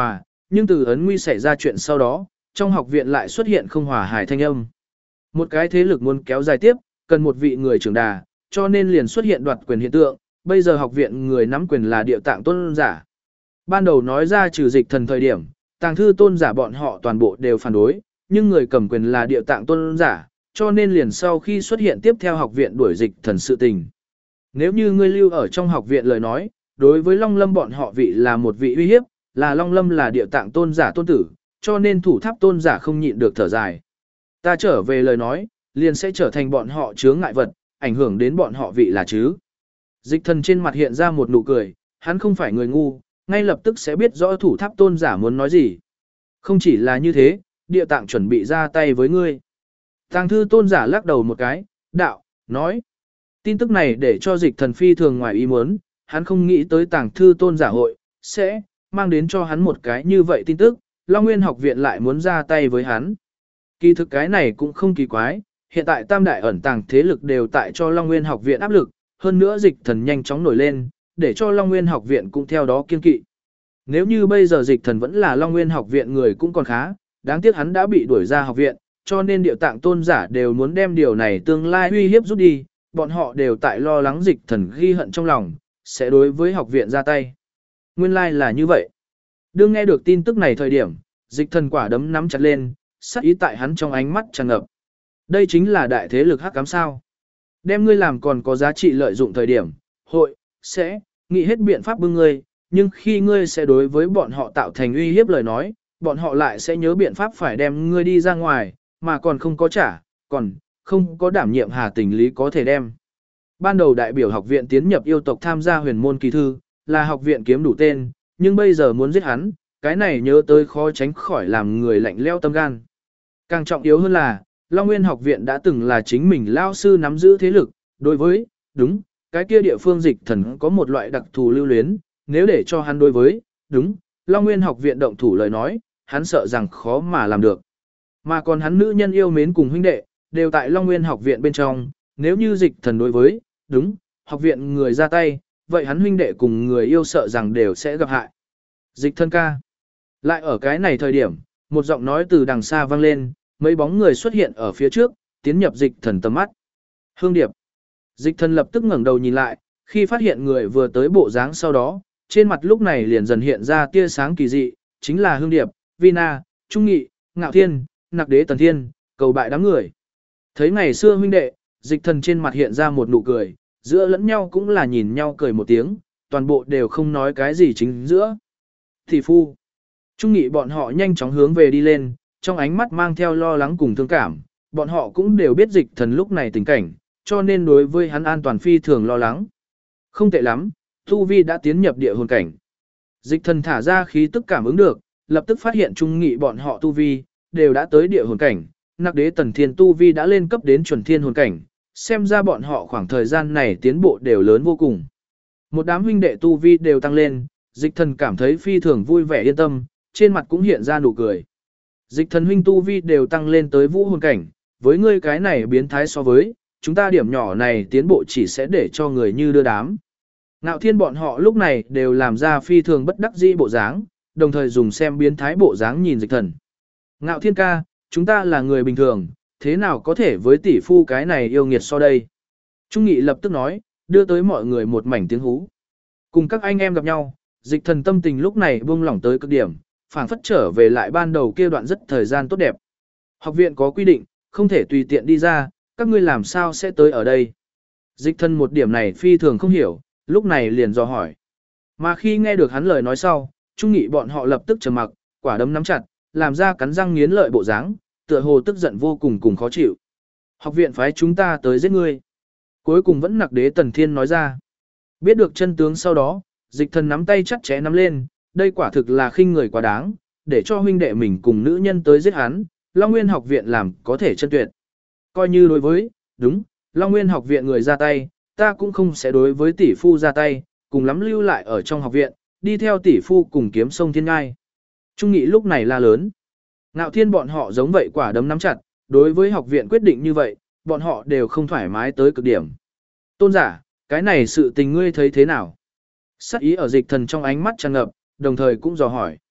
nhưng từ ấn nguy xảy ra chuyện sau đó, trong học viện lại xuất hiện không hòa hài thanh âm. Một cái thế lực muốn kéo dài tiếp, cần một vị người trưởng đà, cho nên liền xuất hiện đoạt quyền hiện tượng, bây giờ học viện người nắm quyền là Địa Tạng Tôn giả. Ban đầu nói ra trừ Dịch Thần thời điểm, Tàng Thư Tôn giả bọn họ toàn bộ đều phản đối, nhưng người cầm quyền là Địa Tạng Tôn giả, cho nên liền sau khi xuất hiện tiếp theo học viện đuổi Dịch Thần sự tình. Nếu như ngươi lưu ở trong học viện lời nói, đối với Long Lâm bọn họ vị là một vị uy hiếp, là Long Lâm là Địa Tạng Tôn giả tôn tử, cho nên Thủ Tháp Tôn giả không nhịn được thở dài. Ta trở về lời nói, liền sẽ trở thành bọn họ chướng ngại vật, ảnh hưởng đến bọn họ vị là chứ. Dịch Thần trên mặt hiện ra một nụ cười, hắn không phải người ngu, ngay lập tức sẽ biết rõ Thủ Tháp Tôn giả muốn nói gì. Không chỉ là như thế, Địa Tạng chuẩn bị ra tay với ngươi. Tàng Thư Tôn giả lắc đầu một cái, đạo, nói. Tin tức này để cho Dịch Thần phi thường ngoài ý muốn, hắn không nghĩ tới Tàng Thư Tôn giả hội, sẽ mang đến cho hắn một cái như vậy tin tức, Long Nguyên học viện lại muốn ra tay với hắn. Kỳ thực cái này cũng không kỳ quái, hiện tại tam đại ẩn tàng thế lực đều tại cho Long Nguyên học viện áp lực, hơn nữa Dịch Thần nhanh chóng nổi lên, để cho Long Nguyên học viện cũng theo đó kiên kỵ. Nếu như bây giờ Dịch Thần vẫn là Long Nguyên học viện người cũng còn khá, đáng tiếc hắn đã bị đuổi ra học viện, cho nên Địa Tạng Tôn giả đều muốn đem điều này tương lai uy hiếp rút đi, bọn họ đều tại lo lắng Dịch Thần ghi hận trong lòng, sẽ đối với học viện ra tay. Nguyên lai là như vậy. Đương nghe được tin tức này thời điểm, Dịch Thần quả đấm nắm chặt lên, sát ý tại hắn trong ánh mắt tràn ngập. Đây chính là đại thế lực hắc ám sao? Đem ngươi làm còn có giá trị lợi dụng thời điểm, hội sẽ nghĩ hết biện pháp bưng ngươi, nhưng khi ngươi sẽ đối với bọn họ tạo thành uy hiếp lời nói, bọn họ lại sẽ nhớ biện pháp phải đem ngươi đi ra ngoài, mà còn không có trả, còn không có đảm nhiệm hà tình lý có thể đem. Ban đầu đại biểu học viện tiến nhập yêu tộc tham gia huyền môn kỳ thư, là học viện kiếm đủ tên, nhưng bây giờ muốn giết hắn, cái này nhớ tới khó tránh khỏi làm người lạnh leo tâm gan. Càng trọng yếu hơn là, Long Nguyên học viện đã từng là chính mình lao sư nắm giữ thế lực, đối với, đúng, cái kia địa phương Dịch Thần có một loại đặc thù lưu luyến, nếu để cho hắn đối với, đúng, Long Nguyên học viện động thủ lời nói, hắn sợ rằng khó mà làm được. Mà còn hắn nữ nhân yêu mến cùng huynh đệ, đều tại Long Nguyên học viện bên trong, nếu như Dịch Thần đối với, đúng, học viện người ra tay, vậy hắn huynh đệ cùng người yêu sợ rằng đều sẽ gặp hại. Dịch Thần ca. Lại ở cái này thời điểm, một giọng nói từ đằng xa vang lên, mấy bóng người xuất hiện ở phía trước, tiến nhập Dịch Thần tầm mắt. Hương Điệp. Dịch Thần lập tức ngẩng đầu nhìn lại, khi phát hiện người vừa tới bộ dáng sau đó, trên mặt lúc này liền dần hiện ra tia sáng kỳ dị, chính là Hương Điệp, Vina, Trung Nghị, Ngạo Thiên, Nặc Đế Tần Thiên, cầu bại đám người. Thấy ngày xưa huynh đệ, Dịch Thần trên mặt hiện ra một nụ cười, giữa lẫn nhau cũng là nhìn nhau cười một tiếng, toàn bộ đều không nói cái gì chính giữa. Thị phu. Trung Nghị bọn họ nhanh chóng hướng về đi lên, trong ánh mắt mang theo lo lắng cùng thương cảm, bọn họ cũng đều biết Dịch Thần lúc này tình cảnh, cho nên đối với hắn an toàn phi thường lo lắng. Không tệ lắm, Tu Vi đã tiến nhập địa hồn cảnh. Dịch Thần thả ra khí tức cảm ứng được, lập tức phát hiện Trung Nghị bọn họ Tu Vi, đều đã tới địa hồn cảnh, Nặc Đế Tần Thiên Tu Vi đã lên cấp đến chuẩn thiên hồn cảnh, xem ra bọn họ khoảng thời gian này tiến bộ đều lớn vô cùng. Một đám huynh đệ Tu Vi đều tăng lên, Dịch Thần cảm thấy phi thường vui vẻ yên tâm, trên mặt cũng hiện ra nụ cười. Dịch Thần huynh Tu Vi đều tăng lên tới vũ hồn cảnh, với ngươi cái này biến thái so với, chúng ta điểm nhỏ này tiến bộ chỉ sẽ để cho người như đưa đám. Ngạo Thiên bọn họ lúc này đều làm ra phi thường bất đắc dĩ bộ dáng, đồng thời dùng xem biến thái bộ dáng nhìn Dịch Thần. Ngạo Thiên ca, chúng ta là người bình thường, thế nào có thể với tỷ phu cái này yêu nghiệt so đây? Trung Nghị lập tức nói, đưa tới mọi người một mảnh tiếng hú. Cùng các anh em gặp nhau, Dịch Thần tâm tình lúc này buông lỏng tới cực điểm, phảng phất trở về lại ban đầu kia đoạn rất thời gian tốt đẹp. Học viện có quy định, không thể tùy tiện đi ra, các ngươi làm sao sẽ tới ở đây? Dịch Thần một điểm này phi thường không hiểu, lúc này liền dò hỏi. Mà khi nghe được hắn lời nói sau, Trung Nghị bọn họ lập tức trầm mặc, quả đấm nắm chặt, làm ra cắn răng nghiến lợi bộ dáng, tựa hồ tức giận vô cùng cùng khó chịu. Học viện phái chúng ta tới giết ngươi. Cuối cùng vẫn Nặc Đế Tần Thiên nói ra. Biết được chân tướng sau đó, Dịch Thần nắm tay chặt chẽ nắm lên, đây quả thực là khinh người quá đáng, để cho huynh đệ mình cùng nữ nhân tới giết hắn, Long Nguyên học viện làm có thể chân tuyệt. Coi như đối với, đúng, Long Nguyên học viện người ra tay, ta cũng không sẽ đối với tỷ phu ra tay, cùng lắm lưu lại ở trong học viện, đi theo tỷ phu cùng kiếm sông thiên ngai. Trung Nghị lúc này la lớn. Ngạo Thiên bọn họ giống vậy quả đấm nắm chặt, đối với học viện quyết định như vậy, bọn họ đều không thoải mái tới cực điểm. Tôn giả, cái này sự tình ngươi thấy thế nào? Sắc ý ở Dịch Thần trong ánh mắt tràn ngập, đồng thời cũng dò hỏi.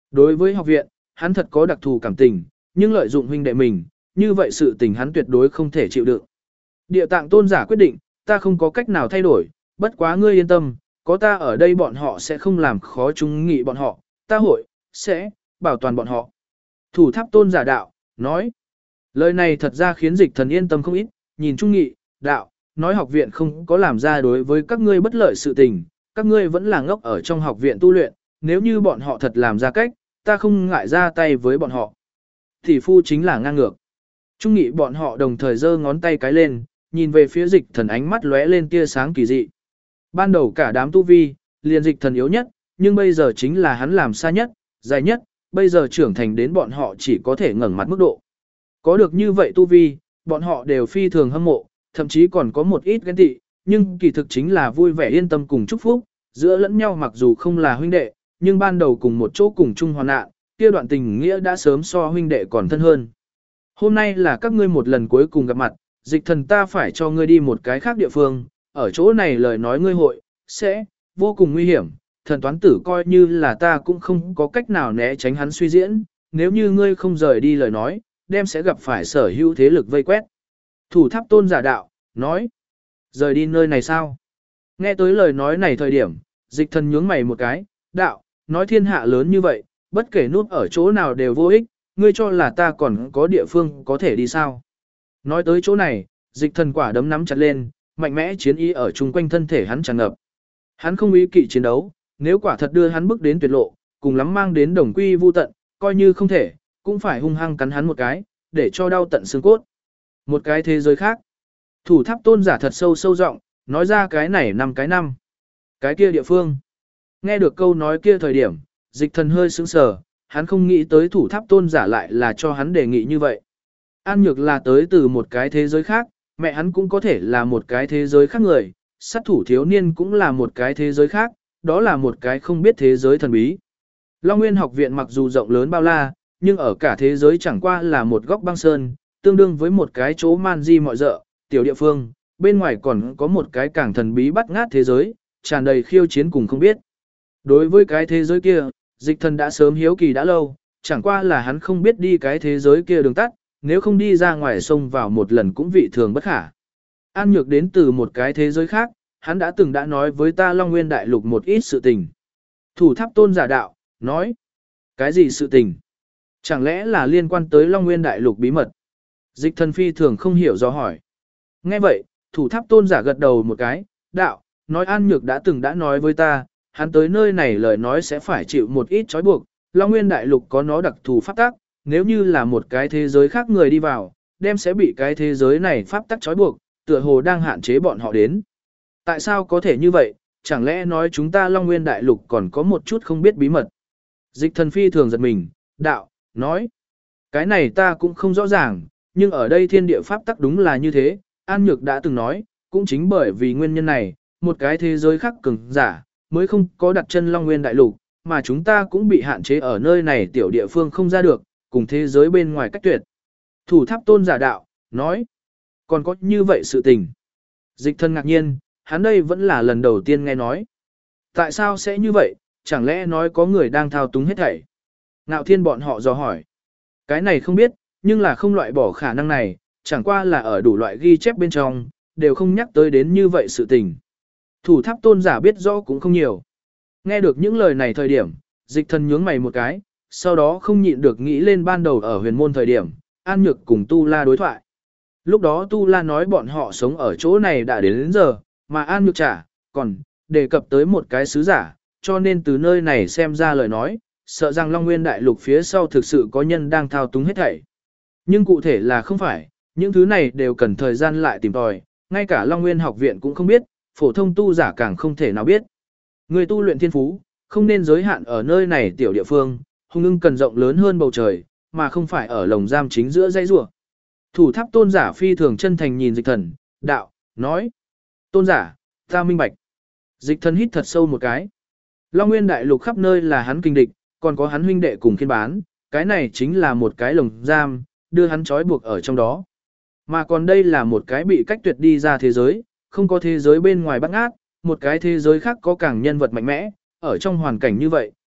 Đối với học viện, hắn thật có đặc thù cảm tình, nhưng lợi dụng huynh đệ mình, như vậy sự tình hắn tuyệt đối không thể chịu đựng. Địa tạng tôn giả quyết định, ta không có cách nào thay đổi, bất quá ngươi yên tâm, có ta ở đây bọn họ sẽ không làm khó chúng nghị bọn họ, ta sẽ bảo toàn bọn họ. Thủ tháp tôn giả đạo, nói. Lời này thật ra khiến dịch thần yên tâm không ít, nhìn trung nghị, đạo, nói học viện không có làm ra đối với các ngươi bất lợi sự tình, các ngươi vẫn là ngốc ở trong học viện tu luyện, nếu như bọn họ thật làm ra cách, ta không ngại ra tay với bọn họ. Thì phu chính là ngang ngược. Trung nghị bọn họ đồng thời giơ ngón tay cái lên, nhìn về phía dịch thần ánh mắt lóe lên tia sáng kỳ dị. Ban đầu cả đám tu vi, liền dịch thần yếu nhất, nhưng bây giờ chính là hắn làm xa nhất, dài nhất, bây giờ trưởng thành đến bọn họ chỉ có thể ngẩng mặt mức độ. Có được như vậy tu vi, bọn họ đều phi thường hâm mộ, thậm chí còn có một ít ghen tị, nhưng kỳ thực chính là vui vẻ yên tâm cùng chúc phúc, giữa lẫn nhau mặc dù không là huynh đệ, nhưng ban đầu cùng một chỗ cùng chung hoàn nạn, kia đoạn tình nghĩa đã sớm so huynh đệ còn thân hơn. Hôm nay là các ngươi một lần cuối cùng gặp mặt, dịch thần ta phải cho ngươi đi một cái khác địa phương, ở chỗ này lời nói ngươi sẽ vô cùng nguy hiểm, thần toán tử coi như là ta cũng không có cách nào né tránh hắn suy diễn, nếu như ngươi không rời đi lời nói, đem sẽ gặp phải sở hữu thế lực vây quét. Thủ tháp tôn giả đạo, nói, rời đi nơi này sao? Nghe tới lời nói này thời điểm, dịch thần nhướng mày một cái, đạo, nói thiên hạ lớn như vậy, bất kể núp ở chỗ nào đều vô ích, ngươi cho là ta còn có địa phương có thể đi sao? Nói tới chỗ này, dịch thần quả đấm nắm chặt lên, mạnh mẽ chiến ý ở chung quanh thân thể hắn tràn ngập. Hắn không ý kỵ chiến đấu, nếu quả thật đưa hắn bước đến tuyệt lộ, cùng lắm mang đến đồng quy vu tận, coi như không thể, cũng phải hung hăng cắn hắn một cái, để cho đau tận xương cốt. Một cái thế giới khác. Thủ tháp tôn giả thật sâu sâu rộng, nói ra cái này năm. Cái kia địa phương. Nghe được câu nói kia thời điểm, dịch thần hơi sững sờ, hắn không nghĩ tới thủ tháp tôn giả lại là cho hắn đề nghị như vậy. An Nhược là tới từ một cái thế giới khác, mẹ hắn cũng có thể là một cái thế giới khác người, sát thủ thiếu niên cũng là một cái thế giới khác, đó là một cái không biết thế giới thần bí. Long Nguyên học viện mặc dù rộng lớn bao la, nhưng ở cả thế giới chẳng qua là một góc băng sơn, tương đương với một cái chỗ man di mọi dợ, tiểu địa phương, bên ngoài còn có một cái càng thần bí bắt ngát thế giới, tràn đầy khiêu chiến cùng không biết. Đối với cái thế giới kia, dịch thần đã sớm hiếu kỳ đã lâu, chẳng qua là hắn không biết đi cái thế giới kia đường tắt, nếu không đi ra ngoài sông vào một lần cũng vị thường bất khả. An Nhược đến từ một cái thế giới khác, hắn đã từng đã nói với ta Long Nguyên Đại Lục một ít sự tình. Thủ tháp tôn giả đạo, nói, cái gì sự tình? Chẳng lẽ là liên quan tới Long Nguyên Đại Lục bí mật? Dịch thần phi thường không hiểu do hỏi. Nghe vậy, thủ tháp tôn giả gật đầu một cái, đạo, nói An Nhược đã từng đã nói với ta, hắn tới nơi này lời nói sẽ phải chịu một ít trói buộc, Long Nguyên Đại Lục có nó đặc thù pháp tắc, nếu như là một cái thế giới khác người đi vào, đem sẽ bị cái thế giới này pháp tắc trói buộc, tựa hồ đang hạn chế bọn họ đến. Tại sao có thể như vậy, chẳng lẽ nói chúng ta Long Nguyên Đại Lục còn có một chút không biết bí mật? Dịch thần phi thường giật mình, đạo, nói, cái này ta cũng không rõ ràng, nhưng ở đây thiên địa pháp tắc đúng là như thế, An Nhược đã từng nói, cũng chính bởi vì nguyên nhân này, một cái thế giới khác cường giả, mới không có đặt chân Long Nguyên Đại Lục, mà chúng ta cũng bị hạn chế ở nơi này tiểu địa phương không ra được, cùng thế giới bên ngoài cách tuyệt. Thủ tháp tôn giả đạo, nói, còn có như vậy sự tình. Dịch thân ngạc nhiên, hắn đây vẫn là lần đầu tiên nghe nói. Tại sao sẽ như vậy, chẳng lẽ nói có người đang thao túng hết thảy? Ngạo Thiên bọn họ dò hỏi. Cái này không biết, nhưng là không loại bỏ khả năng này, chẳng qua là ở đủ loại ghi chép bên trong, đều không nhắc tới đến như vậy sự tình. Thủ tháp tôn giả biết rõ cũng không nhiều. Nghe được những lời này thời điểm, dịch thần nhướng mày một cái, sau đó không nhịn được nghĩ lên ban đầu ở huyền môn thời điểm, An Nhược cùng Tu La đối thoại. Lúc đó Tu La nói bọn họ sống ở chỗ này đã đến giờ, mà An Nhược còn đề cập tới một cái sứ giả, cho nên từ nơi này xem ra lời nói, sợ rằng Long Nguyên Đại Lục phía sau thực sự có nhân đang thao túng hết thảy. Nhưng cụ thể là không phải, những thứ này đều cần thời gian lại tìm tòi, ngay cả Long Nguyên học viện cũng không biết, phổ thông tu giả càng không thể nào biết. Người tu luyện thiên phú, không nên giới hạn ở nơi này tiểu địa phương, hung ưng cần rộng lớn hơn bầu trời, mà không phải ở lồng giam chính giữa dãy rùa. Thủ tháp tôn giả phi thường chân thành nhìn dịch thần, đạo, nói. Tôn giả, ta minh bạch. Dịch thần hít thật sâu một cái. Long Nguyên Đại Lục khắp nơi là hắn kinh địch, còn có hắn huynh đệ cùng khiên bán, cái này chính là một cái lồng giam, đưa hắn trói buộc ở trong đó. Mà còn đây là một cái bị cách tuyệt đi ra thế giới, không có thế giới bên ngoài bắt ngát, một cái thế giới khác có càng nhân vật mạnh mẽ, ở trong hoàn cảnh như vậy,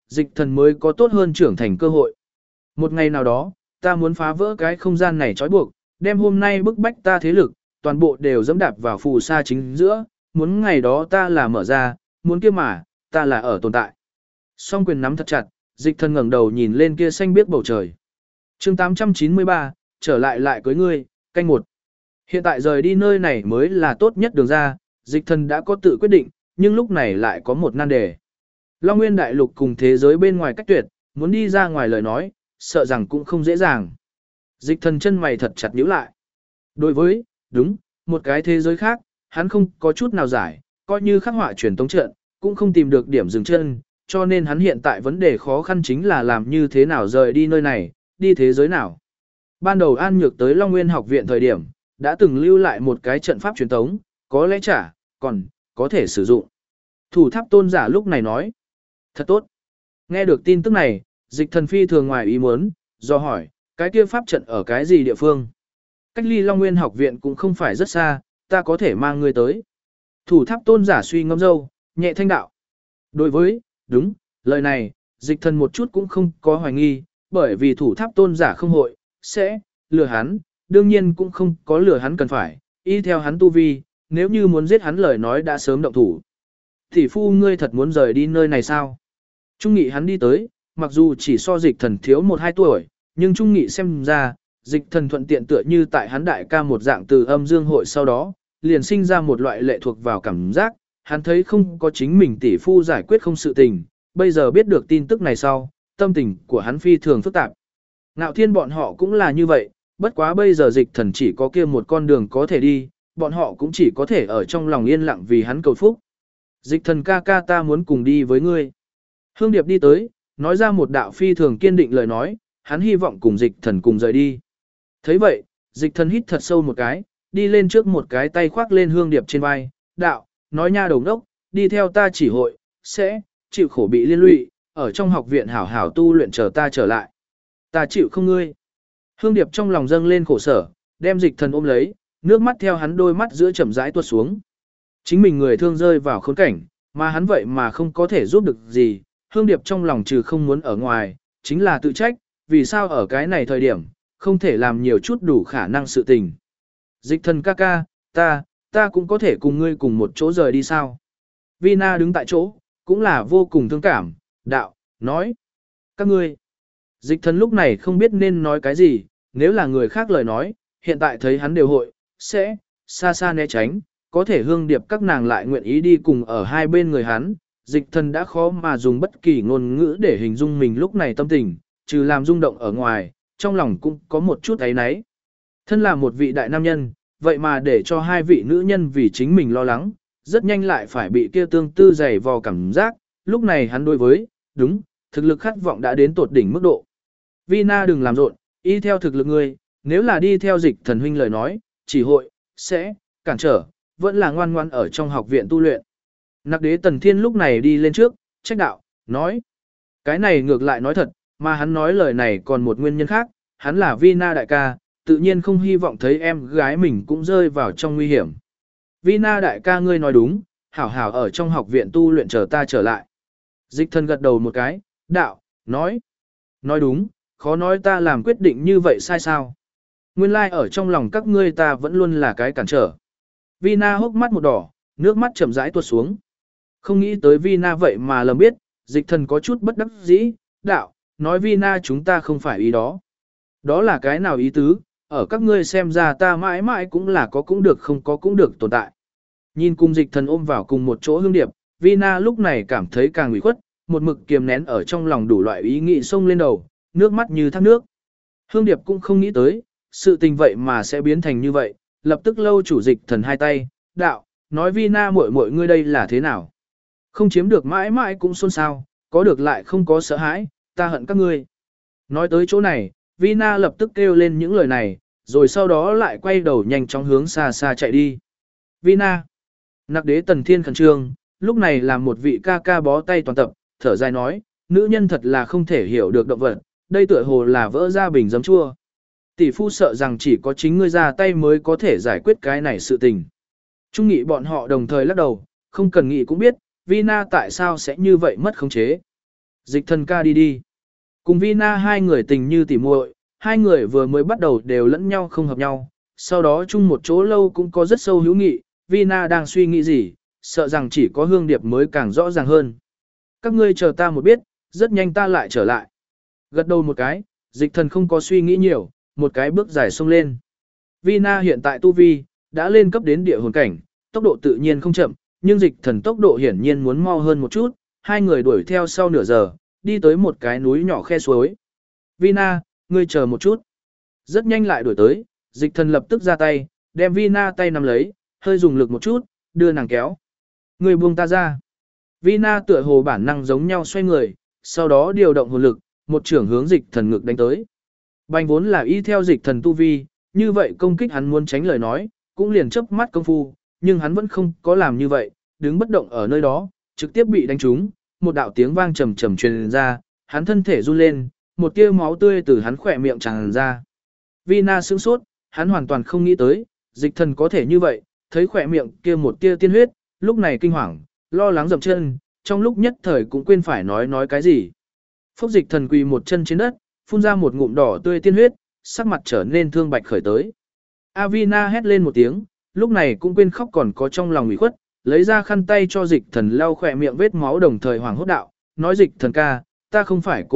dịch thần mới có tốt hơn trưởng thành cơ hội. Một ngày nào đó, ta muốn phá vỡ cái không gian này trói buộc, đem hôm nay bức bách ta thế lực, toàn bộ đều dẫm đạp vào phù sa chính giữa, muốn ngày đó ta là mở ra, muốn kia mà, ta là ở tồn tại. Song quyền nắm thật chặt, dịch thần ngẩng đầu nhìn lên kia xanh biếc bầu trời. chương 893, trở lại lại cưới ngươi, canh một. Hiện tại rời đi nơi này mới là tốt nhất đường ra, dịch thần đã có tự quyết định, nhưng lúc này lại có một nan đề. Long Nguyên Đại Lục cùng thế giới bên ngoài cách tuyệt, muốn đi ra ngoài lời nói, sợ rằng cũng không dễ dàng. Dịch thần chân mày thật chặt nhíu lại. Đối với, đúng, một cái thế giới khác, hắn không có chút nào giải, coi như khắc họa truyền tống trận, cũng không tìm được điểm dừng chân, cho nên hắn hiện tại vấn đề khó khăn chính là làm như thế nào rời đi nơi này, đi thế giới nào. Ban đầu An Nhược tới Long Nguyên học viện thời điểm, đã từng lưu lại một cái trận pháp truyền tống, có lẽ còn có thể sử dụng. Thủ tháp tôn giả lúc này nói, thật tốt. Nghe được tin tức này, dịch thần phi thường ngoài ý muốn, do hỏi, cái kia pháp trận ở cái gì địa phương? Cách ly Long Nguyên học viện cũng không phải rất xa, ta có thể mang ngươi tới. Thủ tháp tôn giả suy ngẫm dâu, nhẹ thanh đạo. Đối với, đúng, lời này, dịch thần một chút cũng không có hoài nghi, bởi vì thủ tháp tôn giả không hội, sẽ, lừa hắn, đương nhiên cũng không có lừa hắn cần phải, y theo hắn tu vi, nếu như muốn giết hắn lời nói đã sớm động thủ. Tỷ phu ngươi thật muốn rời đi nơi này sao? Trung nghị hắn đi tới, mặc dù chỉ so dịch thần thiếu 1-2 tuổi, nhưng Trung nghị xem ra, dịch thần thuận tiện tựa như tại hắn đại ca một dạng từ âm dương hội sau đó, liền sinh ra một loại lệ thuộc vào cảm giác, hắn thấy không có chính mình tỷ phu giải quyết không sự tình, bây giờ biết được tin tức này sau, tâm tình của hắn phi thường phức tạp. Ngạo Thiên bọn họ cũng là như vậy, bất quá bây giờ dịch thần chỉ có kia một con đường có thể đi, bọn họ cũng chỉ có thể ở trong lòng yên lặng vì hắn cầu phúc. Dịch thần ca ca ta muốn cùng đi với ngươi. Hương Điệp đi tới, nói ra một đạo phi thường kiên định lời nói, hắn hy vọng cùng dịch thần cùng rời đi. Thấy vậy, dịch thần hít thật sâu một cái, đi lên trước một cái tay khoác lên Hương Điệp trên vai, đạo, nói nha đầu đốc, đi theo ta chỉ hội, sẽ, chịu khổ bị liên lụy, ở trong học viện hảo hảo tu luyện chờ ta trở lại. Ta chịu không ngươi. Hương Điệp trong lòng dâng lên khổ sở, đem dịch thần ôm lấy, nước mắt theo hắn đôi mắt giữa chậm rãi tuột xuống. Chính mình người thương rơi vào khốn cảnh, mà hắn vậy mà không có thể giúp được gì, Hương Điệp trong lòng trừ không muốn ở ngoài, chính là tự trách, vì sao ở cái này thời điểm, không thể làm nhiều chút đủ khả năng sự tình. Dịch thần ca ca, ta cũng có thể cùng ngươi cùng một chỗ rời đi sao? Vina đứng tại chỗ, cũng là vô cùng thương cảm, đạo, nói. Các ngươi, dịch thần lúc này không biết nên nói cái gì, nếu là người khác lời nói, hiện tại thấy hắn đều hội, sẽ, xa xa né tránh, có thể Hương Điệp các nàng lại nguyện ý đi cùng ở hai bên người hắn, dịch thần đã khó mà dùng bất kỳ ngôn ngữ để hình dung mình lúc này tâm tình, trừ làm rung động ở ngoài, trong lòng cũng có một chút ấy náy. Thân là một vị đại nam nhân, vậy mà để cho hai vị nữ nhân vì chính mình lo lắng, rất nhanh lại phải bị kia tương tư dày vò cảm giác, lúc này hắn đối với, đúng, thực lực khát vọng đã đến tột đỉnh mức độ. Vina đừng làm rộn, y theo thực lực ngươi, nếu là đi theo dịch thần huynh lời nói, chỉ hội, sẽ, cản trở, vẫn là ngoan ngoan ở trong học viện tu luyện. Nặc đế Tần Thiên lúc này đi lên trước, trách đạo, nói. Cái này ngược lại nói thật, mà hắn nói lời này còn một nguyên nhân khác, hắn là Vina đại ca, tự nhiên không hy vọng thấy em gái mình cũng rơi vào trong nguy hiểm. Vina đại ca ngươi nói đúng, hảo hảo ở trong học viện tu luyện chờ ta trở lại. Dịch thần gật đầu một cái, đạo, nói. Nói đúng, khó nói ta làm quyết định như vậy sai sao. Nguyên lai ở trong lòng các ngươi ta vẫn luôn là cái cản trở. Vina hốc mắt một đỏ, nước mắt chậm rãi tuột xuống. Không nghĩ tới Vina vậy mà lầm biết, dịch thần có chút bất đắc dĩ, đạo, nói Vina chúng ta không phải ý đó. Đó là cái nào ý tứ, ở các ngươi xem ra ta mãi mãi cũng là có cũng được không có cũng được tồn tại. Nhìn cùng dịch thần ôm vào cùng một chỗ Hương Điệp, Vina lúc này cảm thấy càng ủy khuất, một mực kiềm nén ở trong lòng đủ loại ý nghĩ xông lên đầu, nước mắt như thác nước. Hương Điệp cũng không nghĩ tới, sự tình vậy mà sẽ biến thành như vậy, lập tức lâu chủ dịch thần hai tay, đạo, nói Vina muội muội ngươi đây là thế nào? Không chiếm được mãi mãi cũng xôn xao, có được lại không có sợ hãi, ta hận các ngươi. Nói tới chỗ này, Vina lập tức kêu lên những lời này, rồi sau đó lại quay đầu nhanh chóng hướng xa xa chạy đi. Vina. Nặc đế Tần Thiên khẩn trương, lúc này làm một vị ca ca bó tay toàn tập, thở dài nói, nữ nhân thật là không thể hiểu được động vật, đây tựa hồ là vỡ ra bình giấm chua. Tỷ phu sợ rằng chỉ có chính ngươi ra tay mới có thể giải quyết cái này sự tình. Trung nghị bọn họ đồng thời lắc đầu, không cần nghĩ cũng biết, Vina tại sao sẽ như vậy mất khống chế. Dịch thần ca đi đi. Cùng Vina hai người tình như tỉ muội, hai người vừa mới bắt đầu đều lẫn nhau không hợp nhau, sau đó chung một chỗ lâu cũng có rất sâu hữu nghị, Vina đang suy nghĩ gì, sợ rằng chỉ có Hương Điệp mới càng rõ ràng hơn. Các ngươi chờ ta một biết, rất nhanh ta lại trở lại. Gật đầu một cái, dịch thần không có suy nghĩ nhiều, một cái bước dài xông lên. Vina hiện tại tu vi, đã lên cấp đến địa hồn cảnh, tốc độ tự nhiên không chậm, nhưng dịch thần tốc độ hiển nhiên muốn mau hơn một chút, hai người đuổi theo sau nửa giờ, đi tới một cái núi nhỏ khe suối. Vina, ngươi chờ một chút. Rất nhanh lại đuổi tới, dịch thần lập tức ra tay, đem Vina tay nắm lấy, hơi dùng lực một chút, đưa nàng kéo. Ngươi buông ta ra. Vina tựa hồ bản năng giống nhau xoay người, sau đó điều động hồn lực, một trưởng hướng dịch thần ngực đánh tới. Bành vốn là y theo dịch thần tu vi, như vậy công kích hắn muốn tránh lời nói, cũng liền chớp mắt công phu, nhưng hắn vẫn không có làm như vậy, đứng bất động ở nơi đó, trực tiếp bị đánh trúng, một đạo tiếng vang trầm trầm truyền ra, hắn thân thể run lên, một tia máu tươi từ hắn khỏe miệng tràn ra. Vina sững sốt, hắn hoàn toàn không nghĩ tới, dịch thần có thể như vậy, thấy khỏe miệng kia một tia tiên huyết, lúc này kinh hoàng, lo lắng dậm chân, trong lúc nhất thời cũng quên phải nói cái gì. Phúc dịch thần quỳ một chân trên đất, phun ra một ngụm đỏ tươi tiên huyết, sắc mặt trở nên thương bạch khởi tới. Avina hét lên một tiếng, lúc này cũng quên khóc còn có trong lòng ủy khuất, lấy ra khăn tay cho dịch thần lau khỏe miệng vết máu đồng thời hoàng hốt đạo, nói dịch thần ca, ta không phải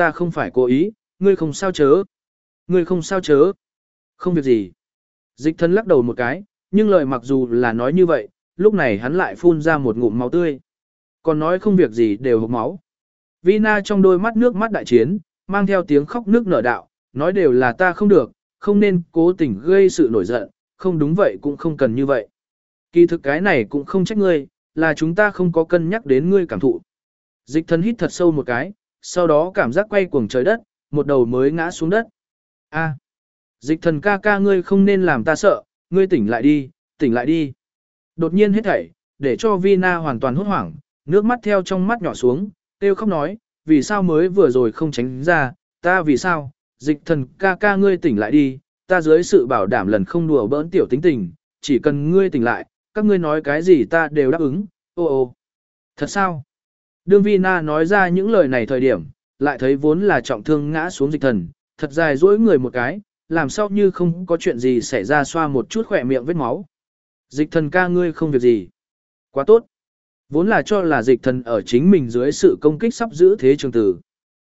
cố ý, ngươi không sao chớ. Ngươi không sao chớ. Không việc gì. Dịch thần lắc đầu một cái, nhưng lời mặc dù là nói như vậy, lúc này hắn lại phun ra một ngụm máu tươi. Còn nói không việc gì đều hộc máu. Vina trong đôi mắt nước mắt đại chiến, mang theo tiếng khóc nước nở đạo, nói đều là ta không được, không nên cố tình gây sự nổi giận, không đúng vậy cũng không cần như vậy. Kỳ thực cái này cũng không trách ngươi, là chúng ta không có cân nhắc đến ngươi cảm thụ. Dịch thần hít thật sâu một cái, sau đó cảm giác quay cuồng trời đất, một đầu mới ngã xuống đất. A, dịch thần ca ca ngươi không nên làm ta sợ, ngươi tỉnh lại đi, tỉnh lại đi. Đột nhiên hết thảy, để cho Vina hoàn toàn hốt hoảng, nước mắt theo trong mắt nhỏ xuống, kêu khóc nói, vì sao mới vừa rồi không tránh ra, ta vì sao, dịch thần ca ca ngươi tỉnh lại đi, ta dưới sự bảo đảm lần không đùa bỡn tiểu tính tình, chỉ cần ngươi tỉnh lại, các ngươi nói cái gì ta đều đáp ứng, ô. Thật sao? Đương Vina nói ra những lời này thời điểm, lại thấy vốn là trọng thương ngã xuống dịch thần, thật dài duỗi người một cái, làm sao như không có chuyện gì xảy ra xoa một chút khỏe miệng vết máu. Dịch thần ca ngươi không việc gì. Quá tốt. Vốn là cho là dịch thần ở chính mình dưới sự công kích sắp giữ thế trường tử.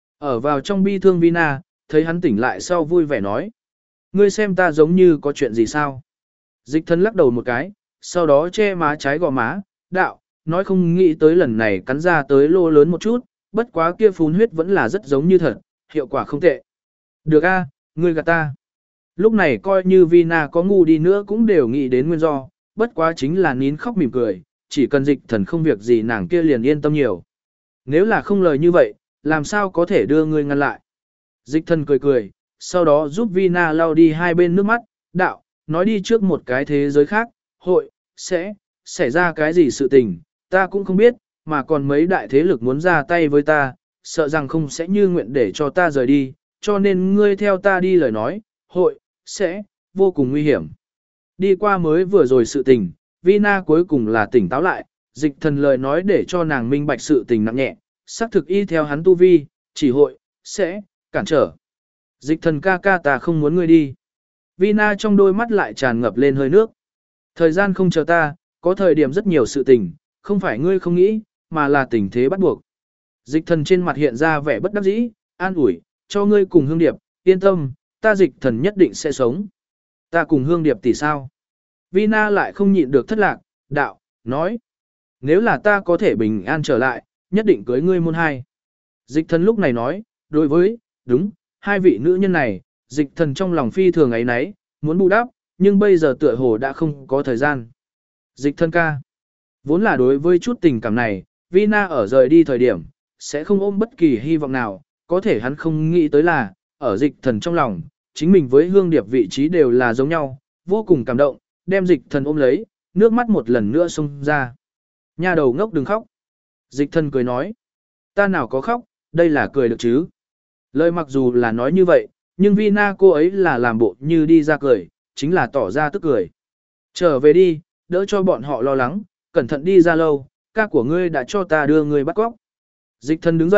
Ở vào trong bi thương Vina, thấy hắn tỉnh lại sau vui vẻ nói. Ngươi xem ta giống như có chuyện gì sao? Dịch thần lắc đầu một cái, sau đó che má trái gò má, đạo, nói không nghĩ tới lần này cắn ra tới lô lớn một chút, bất quá kia phun huyết vẫn là rất giống như thật, hiệu quả không tệ. Được a, ngươi gạt ta. Lúc này coi như Vina có ngu đi nữa cũng đều nghĩ đến nguyên do, bất quá chính là nín khóc mỉm cười, chỉ cần dịch thần không việc gì nàng kia liền yên tâm nhiều. Nếu là không lời như vậy, làm sao có thể đưa ngươi ngăn lại. Dịch thần cười cười, sau đó giúp Vina lau đi hai bên nước mắt, đạo, nói đi trước một cái thế giới khác, hội, sẽ, xảy ra cái gì sự tình, ta cũng không biết, mà còn mấy đại thế lực muốn ra tay với ta, sợ rằng không sẽ như nguyện để cho ta rời đi, cho nên ngươi theo ta đi lời nói, hội, sẽ, vô cùng nguy hiểm. Đi qua mới vừa rồi sự tình, Vina cuối cùng là tỉnh táo lại, dịch thần lời nói để cho nàng minh bạch sự tình nặng nhẹ, xác thực y theo hắn tu vi, chỉ hội, sẽ, cản trở. Dịch thần ca ca ta không muốn ngươi đi. Vina trong đôi mắt lại tràn ngập lên hơi nước. Thời gian không chờ ta, có thời điểm rất nhiều sự tình, không phải ngươi không nghĩ, mà là tình thế bắt buộc. Dịch thần trên mặt hiện ra vẻ bất đắc dĩ, an ủi, cho ngươi cùng Hương Điệp, yên tâm, ta dịch thần nhất định sẽ sống. Ta cùng Hương Điệp tỷ sao? Vina lại không nhịn được thất lạc, đạo, nói. Nếu là ta có thể bình an trở lại, nhất định cưới ngươi môn hai. Dịch thần lúc này nói, đối với, đúng, hai vị nữ nhân này, dịch thần trong lòng phi thường ấy nấy, muốn bù đắp, nhưng bây giờ tựa hồ đã không có thời gian. Dịch thần ca. Vốn là đối với chút tình cảm này, Vina ở rời đi thời điểm, sẽ không ôm bất kỳ hy vọng nào, có thể hắn không nghĩ tới là, ở dịch thần trong lòng, chính mình với Hương Điệp vị trí đều là giống nhau, vô cùng cảm động, đem dịch thần ôm lấy, nước mắt một lần nữa xông ra. Nha đầu ngốc đừng khóc. Dịch thần cười nói, ta nào có khóc, đây là cười được chứ. Lời mặc dù là nói như vậy, nhưng Vina cô ấy là làm bộ như đi ra cười, chính là tỏ ra tức cười. Trở về đi, đỡ cho bọn họ lo lắng, cẩn thận đi ra lâu, ca của ngươi đã cho ta đưa ngươi bắt cóc. Dịch thần đứng dậy,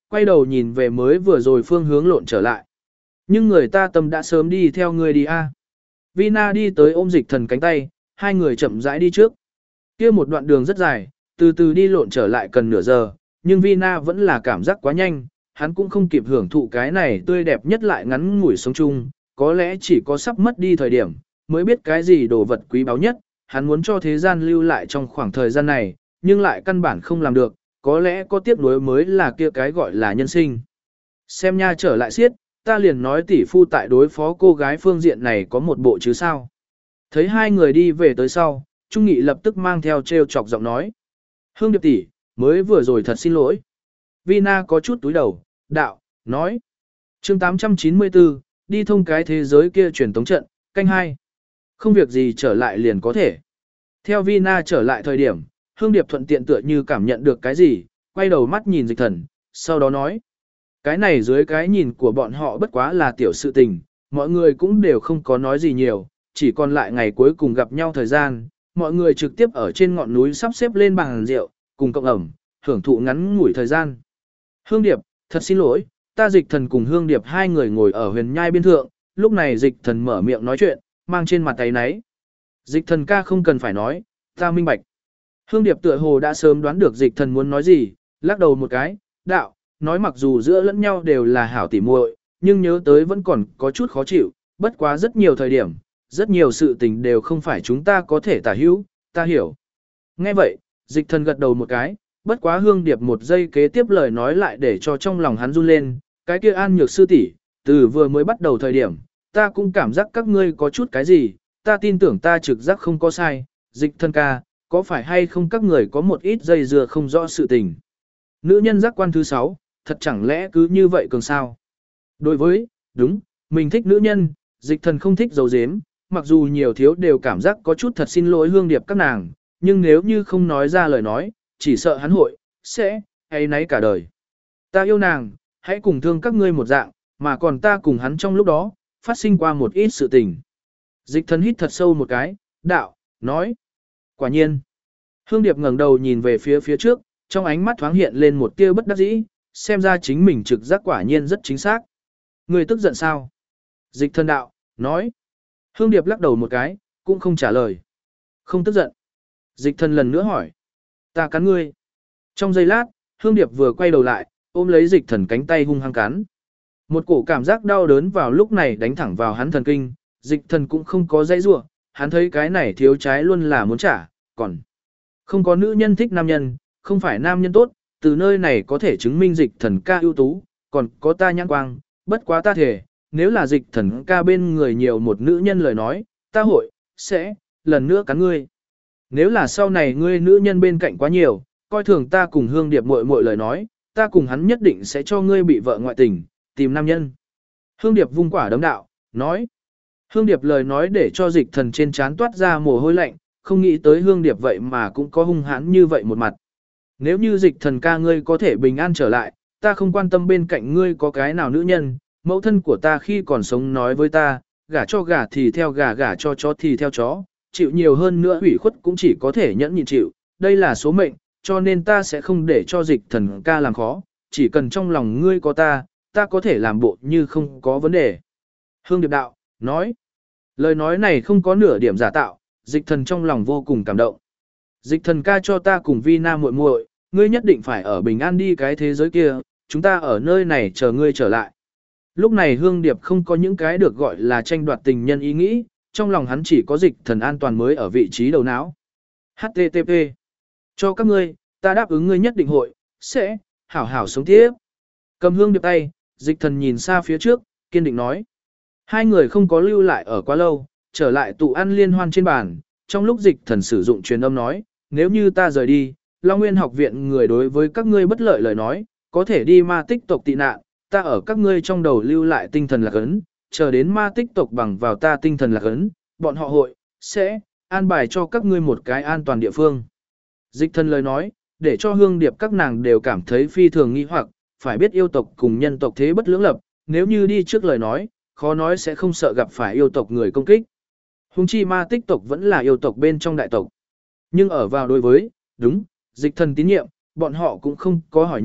quay đầu nhìn về mới vừa rồi phương hướng lộn trở lại. Nhưng người ta tâm đã sớm đi theo người đi a. Vina đi tới ôm Dịch Thần cánh tay, hai người chậm rãi đi trước. Kia một đoạn đường rất dài, từ từ đi lộn trở lại cần nửa giờ, nhưng Vina vẫn là cảm giác quá nhanh, hắn cũng không kịp hưởng thụ cái này tươi đẹp nhất lại ngắn ngủi sống chung, có lẽ chỉ có sắp mất đi thời điểm, mới biết cái gì đồ vật quý báu nhất, hắn muốn cho thế gian lưu lại trong khoảng thời gian này, nhưng lại căn bản không làm được, có lẽ có tiếc nuối mới là kia cái gọi là nhân sinh. Xem nha trở lại siết, ta liền nói tỷ phu tại đối phó cô gái phương diện này có một bộ chứ sao. Thấy hai người đi về tới sau, Trung Nghị lập tức mang theo trêu chọc giọng nói. Hương Điệp tỷ, mới vừa rồi thật xin lỗi. Vina có chút túi đầu, đạo, nói. Chương 894, đi thông cái thế giới kia truyền tống trận, canh hai. Không việc gì trở lại liền có thể. Theo Vina trở lại thời điểm, Hương Điệp thuận tiện tựa như cảm nhận được cái gì, quay đầu mắt nhìn Dịch Thần, sau đó nói. Cái này dưới cái nhìn của bọn họ bất quá là tiểu sự tình, mọi người cũng đều không có nói gì nhiều, chỉ còn lại ngày cuối cùng gặp nhau thời gian, mọi người trực tiếp ở trên ngọn núi sắp xếp lên bàn rượu, cùng cộng ẩm, hưởng thụ ngắn ngủi thời gian. Hương Điệp, thật xin lỗi, ta Dịch Thần cùng Hương Điệp hai người ngồi ở huyền nhai biên thượng, lúc này Dịch Thần mở miệng nói chuyện, mang trên mặt tay náy. Dịch Thần ca không cần phải nói, ta minh bạch. Hương Điệp tựa hồ đã sớm đoán được Dịch Thần muốn nói gì, lắc đầu một cái, đạo, nói mặc dù giữa lẫn nhau đều là hảo tỉ muội, nhưng nhớ tới vẫn còn có chút khó chịu, bất quá rất nhiều thời điểm, rất nhiều sự tình đều không phải chúng ta có thể tả hữu, ta hiểu. Nghe vậy, Dịch Thần gật đầu một cái, bất quá Hương Điệp một giây kế tiếp lời nói lại để cho trong lòng hắn run lên, cái kia An Nhược sư tỷ, từ vừa mới bắt đầu thời điểm, ta cũng cảm giác các ngươi có chút cái gì, ta tin tưởng ta trực giác không có sai, Dịch Thần ca, có phải hay không các người có một ít dây dưa không rõ sự tình. Nữ nhân giác quan thứ 6, thật chẳng lẽ cứ như vậy cường sao? Đối với, đúng, mình thích nữ nhân, Dịch Thần không thích dấu dếm, mặc dù nhiều thiếu đều cảm giác có chút thật xin lỗi Hương Điệp các nàng, nhưng nếu như không nói ra lời nói, chỉ sợ hắn hội, sẽ, hay nấy cả đời. Ta yêu nàng, hãy cùng thương các ngươi một dạng, mà còn ta cùng hắn trong lúc đó, phát sinh qua một ít sự tình. Dịch Thần hít thật sâu một cái, đạo, nói. Quả nhiên. Hương Điệp ngẩng đầu nhìn về phía trước, trong ánh mắt thoáng hiện lên một tia bất đắc dĩ, xem ra chính mình trực giác quả nhiên rất chính xác. Người tức giận sao? Dịch Thần đạo, nói. Hương Điệp lắc đầu một cái, cũng không trả lời. Không tức giận. Dịch Thần lần nữa hỏi. Ta cắn ngươi. Trong giây lát, Hương Điệp vừa quay đầu lại, ôm lấy Dịch Thần cánh tay hung hăng cắn. Một cổ cảm giác đau đớn vào lúc này đánh thẳng vào hắn thần kinh, Dịch Thần cũng không có dãy rủa, hắn thấy cái này thiếu trái luôn là muốn trả, còn không có nữ nhân thích nam nhân, không phải nam nhân tốt, từ nơi này có thể chứng minh Dịch Thần ca ưu tú, còn có ta nhãn quang, bất quá ta thể, nếu là Dịch Thần ca bên người nhiều một nữ nhân lời nói, ta hội, sẽ, lần nữa cắn ngươi. Nếu là sau này ngươi nữ nhân bên cạnh quá nhiều, coi thường ta cùng Hương Điệp muội muội lời nói, ta cùng hắn nhất định sẽ cho ngươi bị vợ ngoại tình, tìm nam nhân. Hương Điệp vung quả đấm đạo, nói. Hương Điệp lời nói để cho Dịch Thần trên trán toát ra mồ hôi lạnh, không nghĩ tới Hương Điệp vậy mà cũng có hung hãn như vậy một mặt. Nếu như Dịch Thần ca ngươi có thể bình an trở lại, ta không quan tâm bên cạnh ngươi có cái nào nữ nhân, mẫu thân của ta khi còn sống nói với ta, gả cho gả thì theo gả, gả cho chó thì theo chó, chịu nhiều hơn nữa hủy khuất cũng chỉ có thể nhẫn nhịn chịu, đây là số mệnh, cho nên ta sẽ không để cho Dịch Thần ca làm khó, chỉ cần trong lòng ngươi có ta, ta có thể làm bộ như không có vấn đề. Hương Điệp đạo, nói, lời nói này không có nửa điểm giả tạo, Dịch Thần trong lòng vô cùng cảm động. Dịch Thần ca cho ta cùng Vina muội muội, ngươi nhất định phải ở bình an đi cái thế giới kia, chúng ta ở nơi này chờ ngươi trở lại. Lúc này Hương Điệp không có những cái được gọi là tranh đoạt tình nhân ý nghĩ, trong lòng hắn chỉ có Dịch Thần an toàn mới ở vị trí đầu não. HTTP. Cho các ngươi, ta đáp ứng ngươi nhất định hội, sẽ, hảo hảo sống tiếp. Cầm Hương Điệp tay, Dịch Thần nhìn xa phía trước, kiên định nói. Hai người không có lưu lại ở quá lâu, trở lại tụ ăn liên hoan trên bàn, trong lúc Dịch Thần sử dụng truyền âm nói, nếu như ta rời đi, Long Nguyên học viện người đối với các ngươi bất lợi lời nói, có thể đi ma tích tộc tị nạn, ta ở các ngươi trong đầu lưu lại tinh thần lạc ấn, chờ đến ma tích tộc bằng vào ta tinh thần lạc ấn, bọn họ hội, sẽ, an bài cho các ngươi một cái an toàn địa phương. Dịch Thần lời nói, để cho Hương Điệp các nàng đều cảm thấy phi thường nghi hoặc, phải biết yêu tộc cùng nhân tộc thế bất lưỡng lập, nếu như đi trước lời nói, khó nói sẽ không sợ gặp phải yêu tộc người công kích. Hùng chi ma tích tộc vẫn là yêu tộc bên trong đại tộc. Nhưng ở vào đối với, đúng, Dịch Thần tín nhiệm, bọn họ cũng không có hỏi nhiều,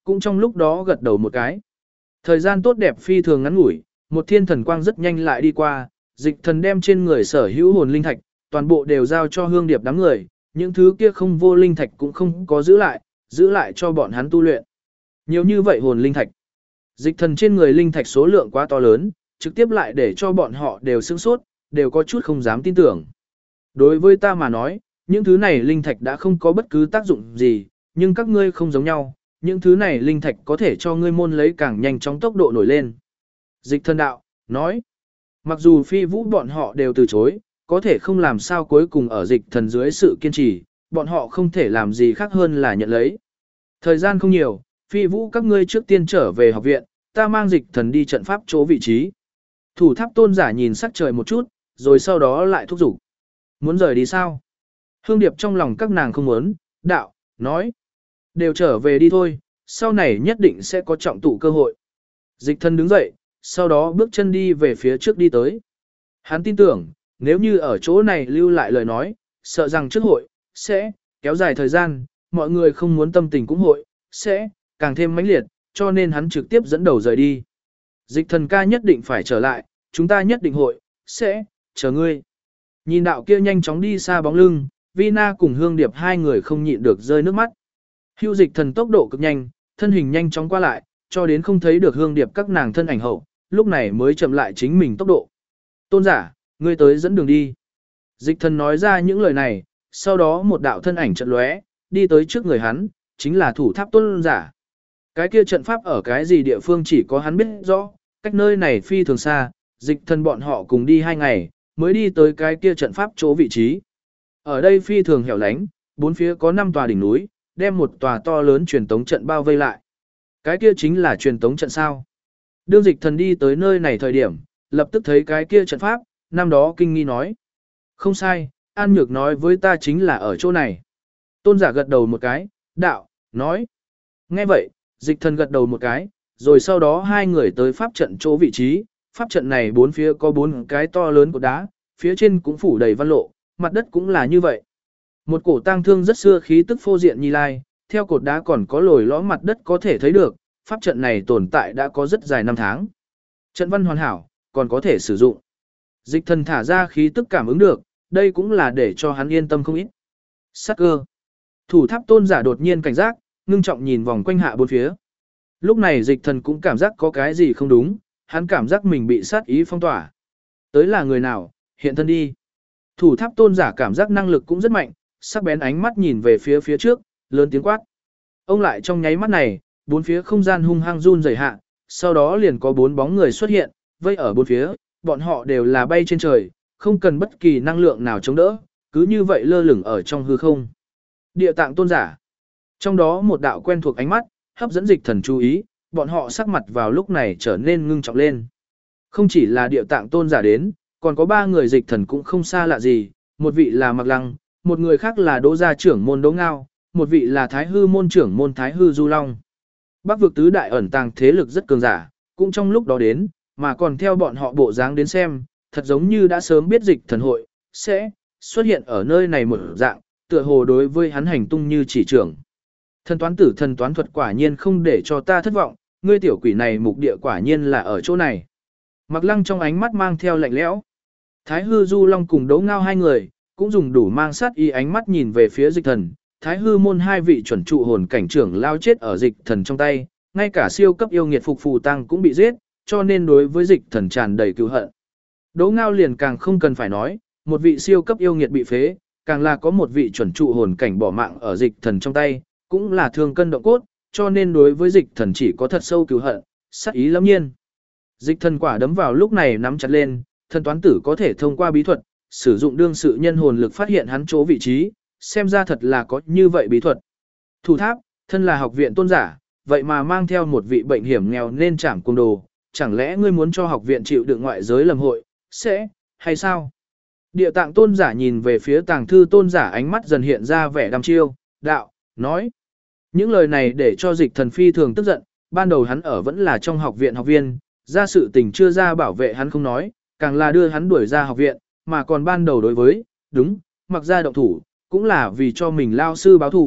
cũng trong lúc đó gật đầu một cái. Thời gian tốt đẹp phi thường ngắn ngủi, một thiên thần quang rất nhanh lại đi qua, dịch thần đem trên người sở hữu hồn linh thạch, toàn bộ đều giao cho Hương Điệp đám người, những thứ kia không vô linh thạch cũng không có giữ lại cho bọn hắn tu luyện. Nhiều như vậy hồn linh thạch. Dịch thần trên người linh thạch số lượng quá to lớn, trực tiếp lại để cho bọn họ đều sửng sốt, đều có chút không dám tin tưởng. Đối với ta mà nói, những thứ này linh thạch đã không có bất cứ tác dụng gì, nhưng các ngươi không giống nhau, những thứ này linh thạch có thể cho ngươi môn lấy càng nhanh chóng tốc độ nổi lên. Dịch thần đạo, nói, mặc dù phi vũ bọn họ đều từ chối, có thể không làm sao cuối cùng ở dịch thần dưới sự kiên trì, bọn họ không thể làm gì khác hơn là nhận lấy. Thời gian không nhiều, phi vũ các ngươi trước tiên trở về học viện, ta mang dịch thần đi trận pháp chỗ vị trí. Thủ tháp tôn giả nhìn sắc trời một chút, rồi sau đó lại thúc giục. Muốn rời đi sao? Hương Điệp trong lòng các nàng không muốn, đạo, nói. Đều trở về đi thôi, sau này nhất định sẽ có trọng tụ cơ hội. Dịch thần đứng dậy, sau đó bước chân đi về phía trước đi tới. Hắn tin tưởng, nếu như ở chỗ này lưu lại lời nói, sợ rằng trước hội, sẽ kéo dài thời gian, mọi người không muốn tâm tình cũng hội, sẽ càng thêm mãnh liệt, cho nên hắn trực tiếp dẫn đầu rời đi. Dịch thần ca nhất định phải trở lại, chúng ta nhất định hội, sẽ chờ ngươi. Nhìn đạo kia nhanh chóng đi xa bóng lưng, Vina cùng Hương Điệp hai người không nhịn được rơi nước mắt. Hưu dịch thần tốc độ cực nhanh, thân hình nhanh chóng qua lại, cho đến không thấy được Hương Điệp các nàng thân ảnh hậu, lúc này mới chậm lại chính mình tốc độ. Tôn giả, ngươi tới dẫn đường đi. Dịch thần nói ra những lời này, sau đó một đạo thân ảnh chợt lóe, đi tới trước người hắn, chính là thủ tháp tôn giả. Cái kia trận pháp ở cái gì địa phương chỉ có hắn biết rõ, cách nơi này phi thường xa, dịch thần bọn họ cùng đi 2 ngày, mới đi tới cái kia trận pháp chỗ vị trí. Ở đây phi thường hẻo lánh, bốn phía có 5 tòa đỉnh núi, đem một tòa to lớn truyền tống trận bao vây lại. Cái kia chính là truyền tống trận sao. Đương dịch thần đi tới nơi này thời điểm, lập tức thấy cái kia trận pháp, năm đó kinh nghi nói. Không sai, An Nhược nói với ta chính là ở chỗ này. Tôn giả gật đầu một cái, đạo, nói. Nghe vậy, dịch thần gật đầu một cái, rồi sau đó hai người tới pháp trận chỗ vị trí. Pháp trận này bốn phía có 4 cái to lớn của đá, phía trên cũng phủ đầy văn lộ, mặt đất cũng là như vậy. Một cổ tang thương rất xưa khí tức phô diện Nhi Lai, theo cột đá còn có lồi lõm mặt đất có thể thấy được, pháp trận này tồn tại đã có rất dài năm tháng. Trận văn hoàn hảo, còn có thể sử dụng. Dịch thần thả ra khí tức cảm ứng được, đây cũng là để cho hắn yên tâm không ít. Sát cơ. Thủ tháp tôn giả đột nhiên cảnh giác, ngưng trọng nhìn vòng quanh hạ bốn phía. Lúc này dịch thần cũng cảm giác có cái gì không đúng, hắn cảm giác mình bị sát ý phong tỏa. Tới là người nào, hiện thân đi. Thủ tháp tôn giả cảm giác năng lực cũng rất mạnh, sắc bén ánh mắt nhìn về phía phía trước, lớn tiếng quát. Ông lại trong nháy mắt này, bốn phía không gian hung hăng run rẩy hạ, sau đó liền có 4 bóng người xuất hiện, vây ở bốn phía, bọn họ đều là bay trên trời, không cần bất kỳ năng lượng nào chống đỡ, cứ như vậy lơ lửng ở trong hư không. Địa tạng tôn giả. Trong đó một đạo quen thuộc ánh mắt, hấp dẫn dịch thần chú ý, bọn họ sắc mặt vào lúc này trở nên ngưng trọng lên. Không chỉ là địa tạng tôn giả đến, còn có 3 người dịch thần cũng không xa lạ gì, một vị là Mạc Lăng, một người khác là Đỗ gia trưởng môn Đỗ Ngao, một vị là Thái Hư môn trưởng môn Thái Hư Du Long. Bắc vực tứ đại ẩn tàng thế lực rất cường giả, cũng trong lúc đó đến, mà còn theo bọn họ bộ dáng đến xem, thật giống như đã sớm biết dịch thần hội sẽ xuất hiện ở nơi này một dạng, tựa hồ đối với hắn hành tung như chỉ trưởng. Thần toán tử thần toán thuật quả nhiên không để cho ta thất vọng, ngươi tiểu quỷ này mục địa quả nhiên là ở chỗ này. Mạc Lăng trong ánh mắt mang theo lạnh lẽo. Thái Hư Du Long cùng Đỗ Ngao hai người, cũng dùng đủ mang sát ý ánh mắt nhìn về phía dịch thần. Thái Hư môn 2 vị chuẩn trụ hồn cảnh trưởng lao chết ở dịch thần trong tay, ngay cả siêu cấp yêu nghiệt Phục Phù Tăng cũng bị giết, cho nên đối với dịch thần tràn đầy cừu hận. Đỗ Ngao liền càng không cần phải nói, một vị siêu cấp yêu nghiệt bị phế, càng là có một vị chuẩn trụ hồn cảnh bỏ mạng ở dịch thần trong tay, cũng là thương cân động cốt, cho nên đối với dịch thần chỉ có thật sâu cừu hận, sát ý lâm nhiên. Dịch thần quả đấm vào lúc này nắm chặt lên, thần toán tử có thể thông qua bí thuật, sử dụng đương sự nhân hồn lực phát hiện hắn chỗ vị trí, xem ra thật là có như vậy bí thuật. Thủ tháp, thân là học viện tôn giả, vậy mà mang theo một vị bệnh hiểm nghèo nên trảm cung đồ, chẳng lẽ ngươi muốn cho học viện chịu đựng ngoại giới lầm hội, sẽ, hay sao? Địa tạng tôn giả nhìn về phía tàng thư tôn giả ánh mắt dần hiện ra vẻ đăm chiêu, đạo, nói. Những lời này để cho dịch thần phi thường tức giận, ban đầu hắn ở vẫn là trong học viện học viên, ra sự tình chưa ra bảo vệ hắn không nói, càng là đưa hắn đuổi ra học viện, mà còn ban đầu đối với, đúng, mặc ra động thủ, cũng là vì cho mình lao sư báo thù,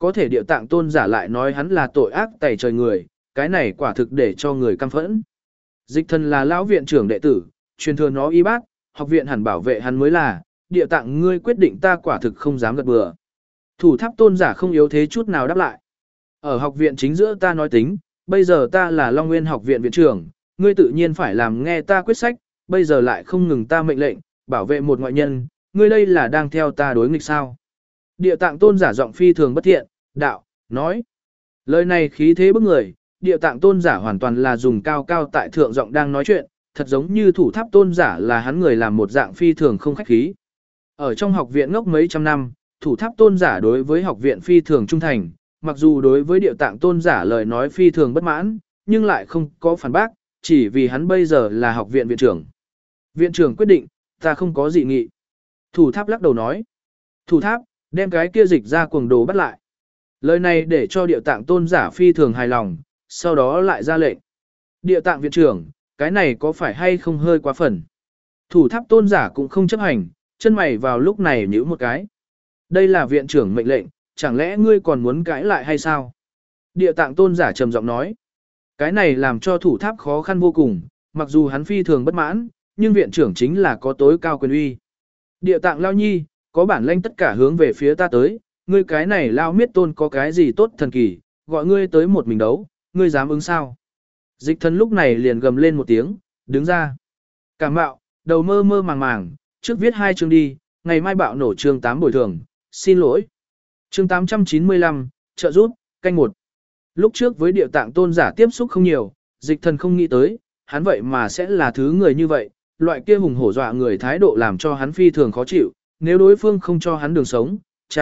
có thể Địa Tạng Tôn giả lại nói hắn là tội ác tày trời người, cái này quả thực để cho người căm phẫn. Dịch Thần là lão viện trưởng đệ tử, truyền thừa nó y bát, học viện hẳn bảo vệ hắn mới là, Địa Tạng ngươi quyết định ta quả thực không dám gật bừa. Thủ Tháp Tôn giả không yếu thế chút nào đáp lại. Ở học viện chính giữa ta nói tính, bây giờ ta là Long Nguyên học viện viện trưởng, ngươi tự nhiên phải làm nghe ta quyết sách, bây giờ lại không ngừng ta mệnh lệnh, bảo vệ một ngoại nhân, ngươi đây là đang theo ta đối nghịch sao. Địa Tạng Tôn giả giọng phi thường bất thiện, đạo, nói. Lời này khí thế bức người, Địa Tạng Tôn giả hoàn toàn là dùng cao cao tại thượng giọng đang nói chuyện, thật giống như Thủ Tháp Tôn giả là hắn người làm một dạng phi thường không khách khí. Ở trong học viện ngốc mấy trăm năm, Thủ Tháp Tôn giả đối với học viện phi thường trung thành, mặc dù đối với Địa Tạng Tôn giả lời nói phi thường bất mãn, nhưng lại không có phản bác, chỉ vì hắn bây giờ là học viện viện trưởng. Viện trưởng quyết định, ta không có dị nghị. Thủ Tháp lắc đầu nói. Thủ Tháp, đem cái kia dịch ra cuồng đồ bắt lại. Lời này để cho Địa Tạng Tôn giả phi thường hài lòng, sau đó lại ra lệnh. Địa Tạng viện trưởng, cái này có phải hay không hơi quá phần? Thủ Tháp Tôn giả cũng không chấp hành, chân mày vào lúc này nhíu một cái. Đây là viện trưởng mệnh lệnh, chẳng lẽ ngươi còn muốn cãi lại hay sao? Địa Tạng Tôn giả trầm giọng nói. Cái này làm cho Thủ Tháp khó khăn vô cùng, mặc dù hắn phi thường bất mãn, nhưng viện trưởng chính là có tối cao quyền uy. Địa Tạng Lao Nhi, có bản lĩnh tất cả hướng về phía ta tới, ngươi cái này Lao Miết Tôn có cái gì tốt thần kỳ, gọi ngươi tới một mình đấu, ngươi dám ứng sao? Dịch Thần lúc này liền gầm lên một tiếng, đứng ra. Cảm bạo, đầu mơ mơ màng màng, trước viết 2 chương đi, ngày mai bạo nổ chương 8 bồi thường, xin lỗi. Chương 895, trợ giúp, canh 1. Lúc trước với Địa Tạng Tôn giả tiếp xúc không nhiều, Dịch Thần không nghĩ tới, hắn vậy mà sẽ là thứ người như vậy, loại kia hùng hổ dọa người thái độ làm cho hắn phi thường khó chịu, nếu đối phương không cho hắn đường sống,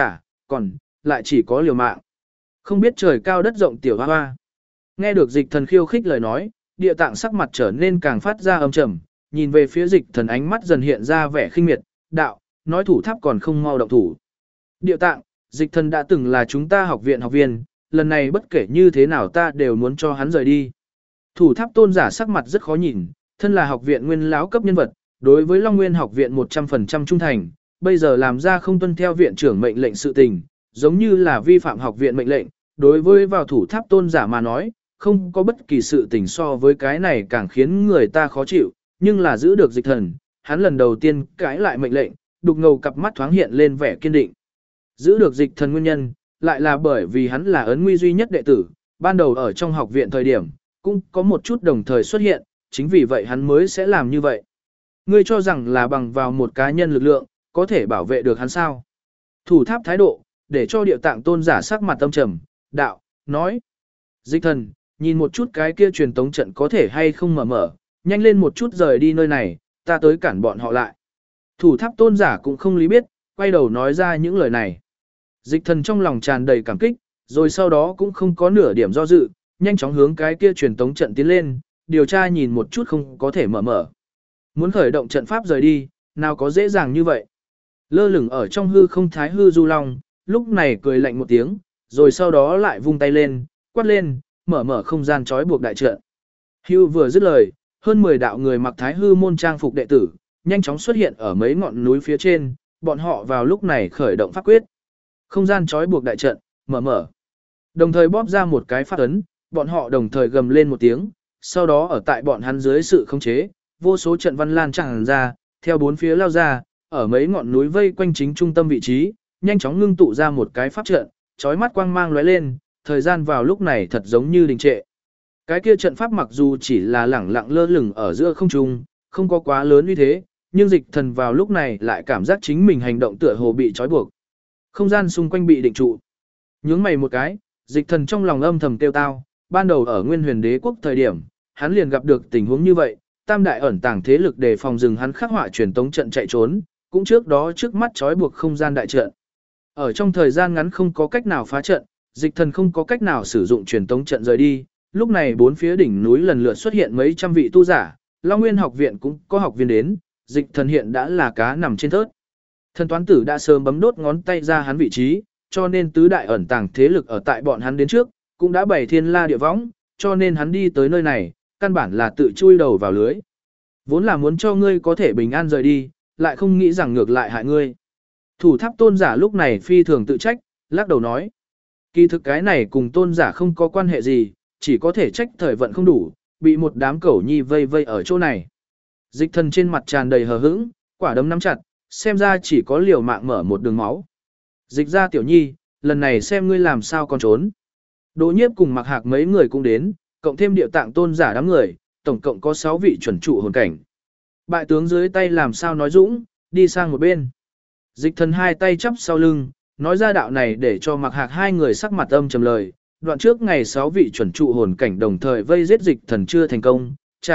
còn lại chỉ có liều mạng. Không biết trời cao đất rộng tiểu hoa hoa. Nghe được Dịch Thần khiêu khích lời nói, Địa Tạng sắc mặt trở nên càng phát ra âm trầm, nhìn về phía Dịch Thần ánh mắt dần hiện ra vẻ khinh miệt, đạo, nói Thủ Tháp còn không mau động thủ. Địa Tạng, Dịch Thần đã từng là chúng ta học viện học viên, lần này bất kể như thế nào ta đều muốn cho hắn rời đi. Thủ Tháp Tôn giả sắc mặt rất khó nhìn, thân là học viện nguyên lão cấp nhân vật, đối với Long Nguyên học viện 100% trung thành, bây giờ làm ra không tuân theo viện trưởng mệnh lệnh sự tình, giống như là vi phạm học viện mệnh lệnh, đối với vào Thủ Tháp Tôn giả mà nói, không có bất kỳ sự tình so với cái này càng khiến người ta khó chịu, nhưng là giữ được Dịch Thần, hắn lần đầu tiên cãi lại mệnh lệnh, đục ngầu cặp mắt thoáng hiện lên vẻ kiên định. Giữ được Dịch Thần nguyên nhân, lại là bởi vì hắn là ấn nguy duy nhất đệ tử, ban đầu ở trong học viện thời điểm, cũng có một chút đồng thời xuất hiện, chính vì vậy hắn mới sẽ làm như vậy. Ngươi cho rằng là bằng vào một cá nhân lực lượng, có thể bảo vệ được hắn sao? Thủ Tháp thái độ, để cho Địa Tạng Tôn giả sắc mặt tâm trầm, đạo, nói. Dịch Thần, nhìn một chút cái kia truyền tống trận có thể hay không mở, nhanh lên một chút rời đi nơi này, ta tới cản bọn họ lại. Thủ Tháp Tôn giả cũng không lý biết, quay đầu nói ra những lời này. Dịch Thần trong lòng tràn đầy cảm kích, rồi sau đó cũng không có nửa điểm do dự, nhanh chóng hướng cái kia truyền tống trận tiến lên, điều tra nhìn một chút không có thể mở. Muốn khởi động trận pháp rời đi, nào có dễ dàng như vậy. Lơ lửng ở trong hư không Thái Hư Du Long, lúc này cười lạnh một tiếng, rồi sau đó lại vung tay lên, quát lên, mở không gian trói buộc đại trận. Hưu vừa dứt lời, hơn 10 đạo người mặc Thái Hư môn trang phục đệ tử, nhanh chóng xuất hiện ở mấy ngọn núi phía trên, bọn họ vào lúc này khởi động pháp quyết. Không gian trói buộc đại trận, mở. Đồng thời bóp ra một cái pháp ấn, bọn họ đồng thời gầm lên một tiếng, sau đó ở tại bọn hắn dưới sự khống chế, vô số trận văn lan tràn ra, theo bốn phía lao ra, ở mấy ngọn núi vây quanh chính trung tâm vị trí, nhanh chóng ngưng tụ ra một cái pháp trận, chói mắt quang mang lóe lên, thời gian vào lúc này thật giống như đình trệ. Cái kia trận pháp mặc dù chỉ là lẳng lặng lơ lửng ở giữa không trung, không có quá lớn uy thế, nhưng Dịch Thần vào lúc này lại cảm giác chính mình hành động tựa hồ bị trói buộc. Không gian xung quanh bị định trụ. Nhướng mày một cái, Dịch Thần trong lòng âm thầm kêu tao, ban đầu ở Nguyên Huyền Đế quốc thời điểm, hắn liền gặp được tình huống như vậy, tam đại ẩn tàng thế lực để phòng rừng hắn khắc họa truyền tống trận chạy trốn, cũng trước đó trước mắt trói buộc không gian đại trận. Ở trong thời gian ngắn không có cách nào phá trận, Dịch Thần không có cách nào sử dụng truyền tống trận rời đi, lúc này bốn phía đỉnh núi lần lượt xuất hiện mấy trăm vị tu giả, Long Nguyên học viện cũng có học viên đến, Dịch Thần hiện đã là cá nằm trên thớt. Thần toán tử đã sớm bấm đốt ngón tay ra hắn vị trí, cho nên tứ đại ẩn tàng thế lực ở tại bọn hắn đến trước, cũng đã bày thiên la địa võng, cho nên hắn đi tới nơi này, căn bản là tự chui đầu vào lưới. Vốn là muốn cho ngươi có thể bình an rời đi, lại không nghĩ rằng ngược lại hại ngươi. Thủ Tháp Tôn giả lúc này phi thường tự trách, lắc đầu nói. Kỳ thực cái này cùng tôn giả không có quan hệ gì, chỉ có thể trách thời vận không đủ, bị một đám cẩu nhi vây vây ở chỗ này. Dịch thần trên mặt tràn đầy hờ hững, quả đấm nắm chặt, xem ra chỉ có liều mạng mở một đường máu. Dịch ra tiểu nhi, lần này xem ngươi làm sao còn trốn. Đỗ Nhiếp cùng Mặc Hạc mấy người cũng đến, cộng thêm Điệu Tạng tôn giả đám người, tổng cộng có 6 vị chuẩn trụ hồn cảnh. Bại tướng dưới tay làm sao nói dũng, đi sang một bên. Dịch thần hai tay chắp sau lưng, nói ra đạo này để cho Mặc Hạc hai người sắc mặt âm trầm lời. Đoạn trước ngày 6 vị chuẩn trụ hồn cảnh đồng thời vây giết dịch thần chưa thành công,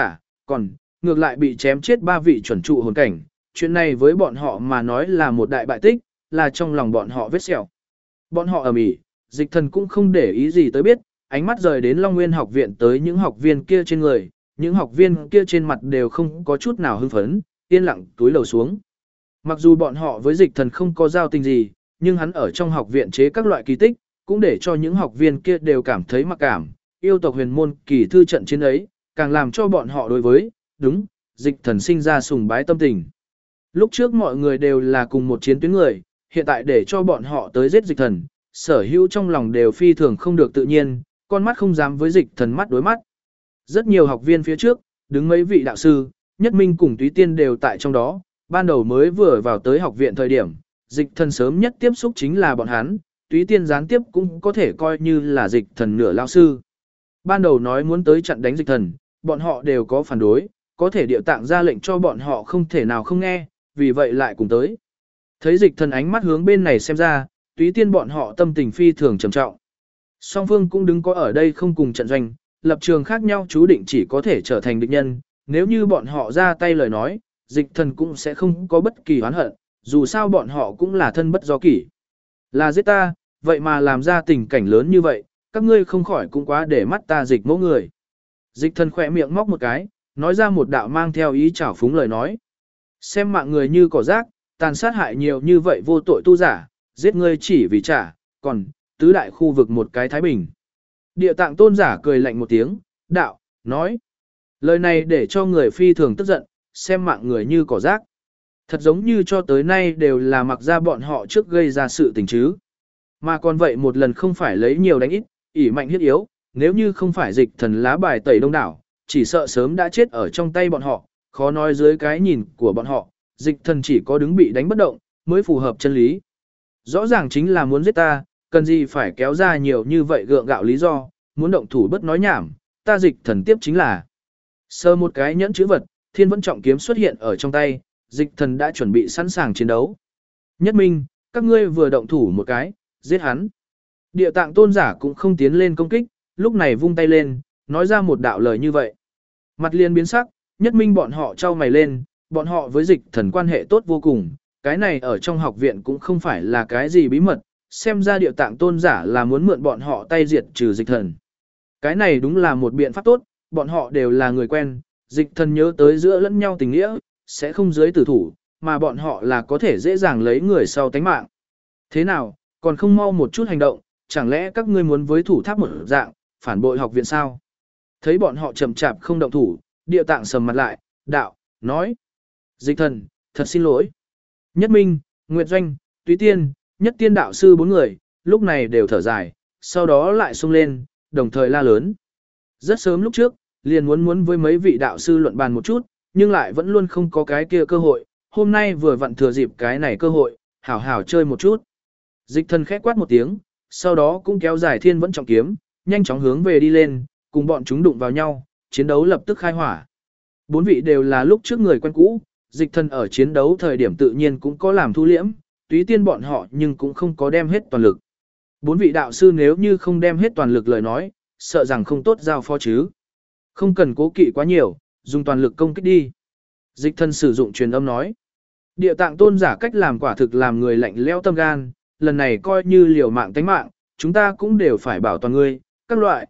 còn ngược lại bị chém chết 3 vị chuẩn trụ hồn cảnh. Chuyện này với bọn họ mà nói là một đại bại tích, là trong lòng bọn họ vết sẹo. Bọn họ ầm ĩ, dịch thần cũng không để ý gì tới biết, ánh mắt rời đến Long Nguyên học viện tới những học viên kia trên người, những học viên kia trên mặt đều không có chút nào hưng phấn, yên lặng túi lầu xuống. Mặc dù bọn họ với dịch thần không có giao tình gì, nhưng hắn ở trong học viện chế các loại kỳ tích, cũng để cho những học viên kia đều cảm thấy mặc cảm, yêu tộc huyền môn kỳ thư trận chiến ấy, càng làm cho bọn họ đối với, dịch thần sinh ra sùng bái tâm tình. Lúc trước mọi người đều là cùng một chiến tuyến người, hiện tại để cho bọn họ tới giết dịch thần, sở hữu trong lòng đều phi thường không được tự nhiên, con mắt không dám với dịch thần mắt đối mắt. Rất nhiều học viên phía trước, đứng mấy vị đạo sư, Nhất Minh cùng Túy Tiên đều tại trong đó, ban đầu mới vừa vào tới học viện thời điểm, dịch thần sớm nhất tiếp xúc chính là bọn hắn, Túy Tiên gián tiếp cũng có thể coi như là dịch thần nửa lao sư. Ban đầu nói muốn tới chặn đánh dịch thần, bọn họ đều có phản đối, có thể Điệu Tạng ra lệnh cho bọn họ không thể nào không nghe, vì vậy lại cùng tới. Thấy dịch thần ánh mắt hướng bên này xem ra, Túy Tiên bọn họ tâm tình phi thường trầm trọng. Song phương cũng đứng có ở đây không cùng trận doanh, lập trường khác nhau chú định chỉ có thể trở thành địch nhân, nếu như bọn họ ra tay lời nói, dịch thần cũng sẽ không có bất kỳ oán hận, dù sao bọn họ cũng là thân bất do kỷ. Là giết ta, vậy mà làm ra tình cảnh lớn như vậy, các ngươi không khỏi cũng quá để mắt ta dịch mẫu người. Dịch thần khỏe miệng móc một cái, nói ra một đạo mang theo ý trào phúng lời nói. Xem mạng người như cỏ rác, tàn sát hại nhiều như vậy vô tội tu giả, giết ngươi chỉ vì trả, còn tứ đại khu vực một cái thái bình. Địa Tạng tôn giả cười lạnh một tiếng, đạo, nói. Lời này để cho người phi thường tức giận, xem mạng người như cỏ rác. Thật giống như cho tới nay đều là mặc ra bọn họ trước gây ra sự tình chứ. Mà còn vậy một lần không phải lấy nhiều đánh ít, ỷ mạnh hiết yếu, nếu như không phải dịch thần lá bài tẩy đông đảo, chỉ sợ sớm đã chết ở trong tay bọn họ, khó nói dưới cái nhìn của bọn họ, dịch thần chỉ có đứng bị đánh bất động, mới phù hợp chân lý. Rõ ràng chính là muốn giết ta, cần gì phải kéo ra nhiều như vậy gượng gạo lý do, muốn động thủ bất nói nhảm, ta dịch thần tiếp chính là. Sơ một cái nhẫn chữ vật, Thiên Vẫn Trọng kiếm xuất hiện ở trong tay, dịch thần đã chuẩn bị sẵn sàng chiến đấu. Nhất Minh, các ngươi vừa động thủ một cái, giết hắn. Địa Tạng tôn giả cũng không tiến lên công kích, lúc này vung tay lên, nói ra một đạo lời như vậy. Mặt liền biến sắc, Nhất Minh bọn họ trao mày lên, bọn họ với dịch thần quan hệ tốt vô cùng, cái này ở trong học viện cũng không phải là cái gì bí mật, xem ra Địa Tạng tôn giả là muốn mượn bọn họ tay diệt trừ dịch thần. Cái này đúng là một biện pháp tốt, bọn họ đều là người quen, dịch thần nhớ tới giữa lẫn nhau tình nghĩa, sẽ không dưới tử thủ, mà bọn họ là có thể dễ dàng lấy người sau tánh mạng. Thế nào, còn không mau một chút hành động, chẳng lẽ các ngươi muốn với thủ tháp một dạng, phản bội học viện sao? Thấy bọn họ chậm chạp không động thủ, Địa Tạng sầm mặt lại, đạo, nói. Dịch thần, thật xin lỗi. Nhất Minh, Nguyệt Doanh, Túy Tiên, Nhất Tiên đạo sư 4 người, lúc này đều thở dài, sau đó lại xông lên, đồng thời la lớn. Rất sớm lúc trước, liền muốn với mấy vị đạo sư luận bàn một chút, nhưng lại vẫn luôn không có cái kia cơ hội, hôm nay vừa vặn thừa dịp cái này cơ hội, hảo hảo chơi một chút. Dịch thần khẽ quát một tiếng, sau đó cũng kéo dài Thiên Vẫn Trọng kiếm, nhanh chóng hướng về đi lên, cùng bọn chúng đụng vào nhau, chiến đấu lập tức khai hỏa. 4 vị đều là lúc trước người quen cũ, dịch thần ở chiến đấu thời điểm tự nhiên cũng có làm thu liễm, Túy Tiên bọn họ nhưng cũng không có đem hết toàn lực. 4 vị đạo sư nếu như không đem hết toàn lực lời nói, sợ rằng không tốt giao phó chứ. Không cần cố kỵ quá nhiều, dùng toàn lực công kích đi. Dịch thần sử dụng truyền âm nói. Địa Tạng tôn giả cách làm quả thực làm người lạnh lẽo tâm gan, lần này coi như liều mạng tánh mạng, chúng ta cũng đều phải bảo toàn ngươi, các loại,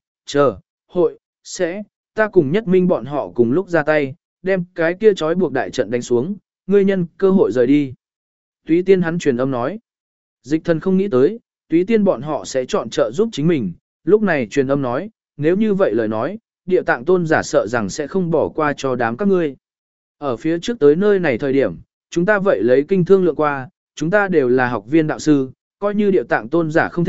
ta cùng Nhất Minh bọn họ cùng lúc ra tay, đem cái kia trói buộc đại trận đánh xuống, ngươi nhân cơ hội rời đi. Túy Tiên hắn truyền âm nói. Dịch thần không nghĩ tới, Túy Tiên bọn họ sẽ chọn trợ giúp chính mình, lúc này truyền âm nói, nếu như vậy lời nói, Địa Tạng tôn giả sợ rằng sẽ không bỏ qua cho đám các ngươi. Ở phía trước tới nơi này thời điểm, chúng ta vậy lấy kinh thương lượng qua, chúng ta đều là học viên đạo sư, coi như Địa Tạng tôn giả không thích,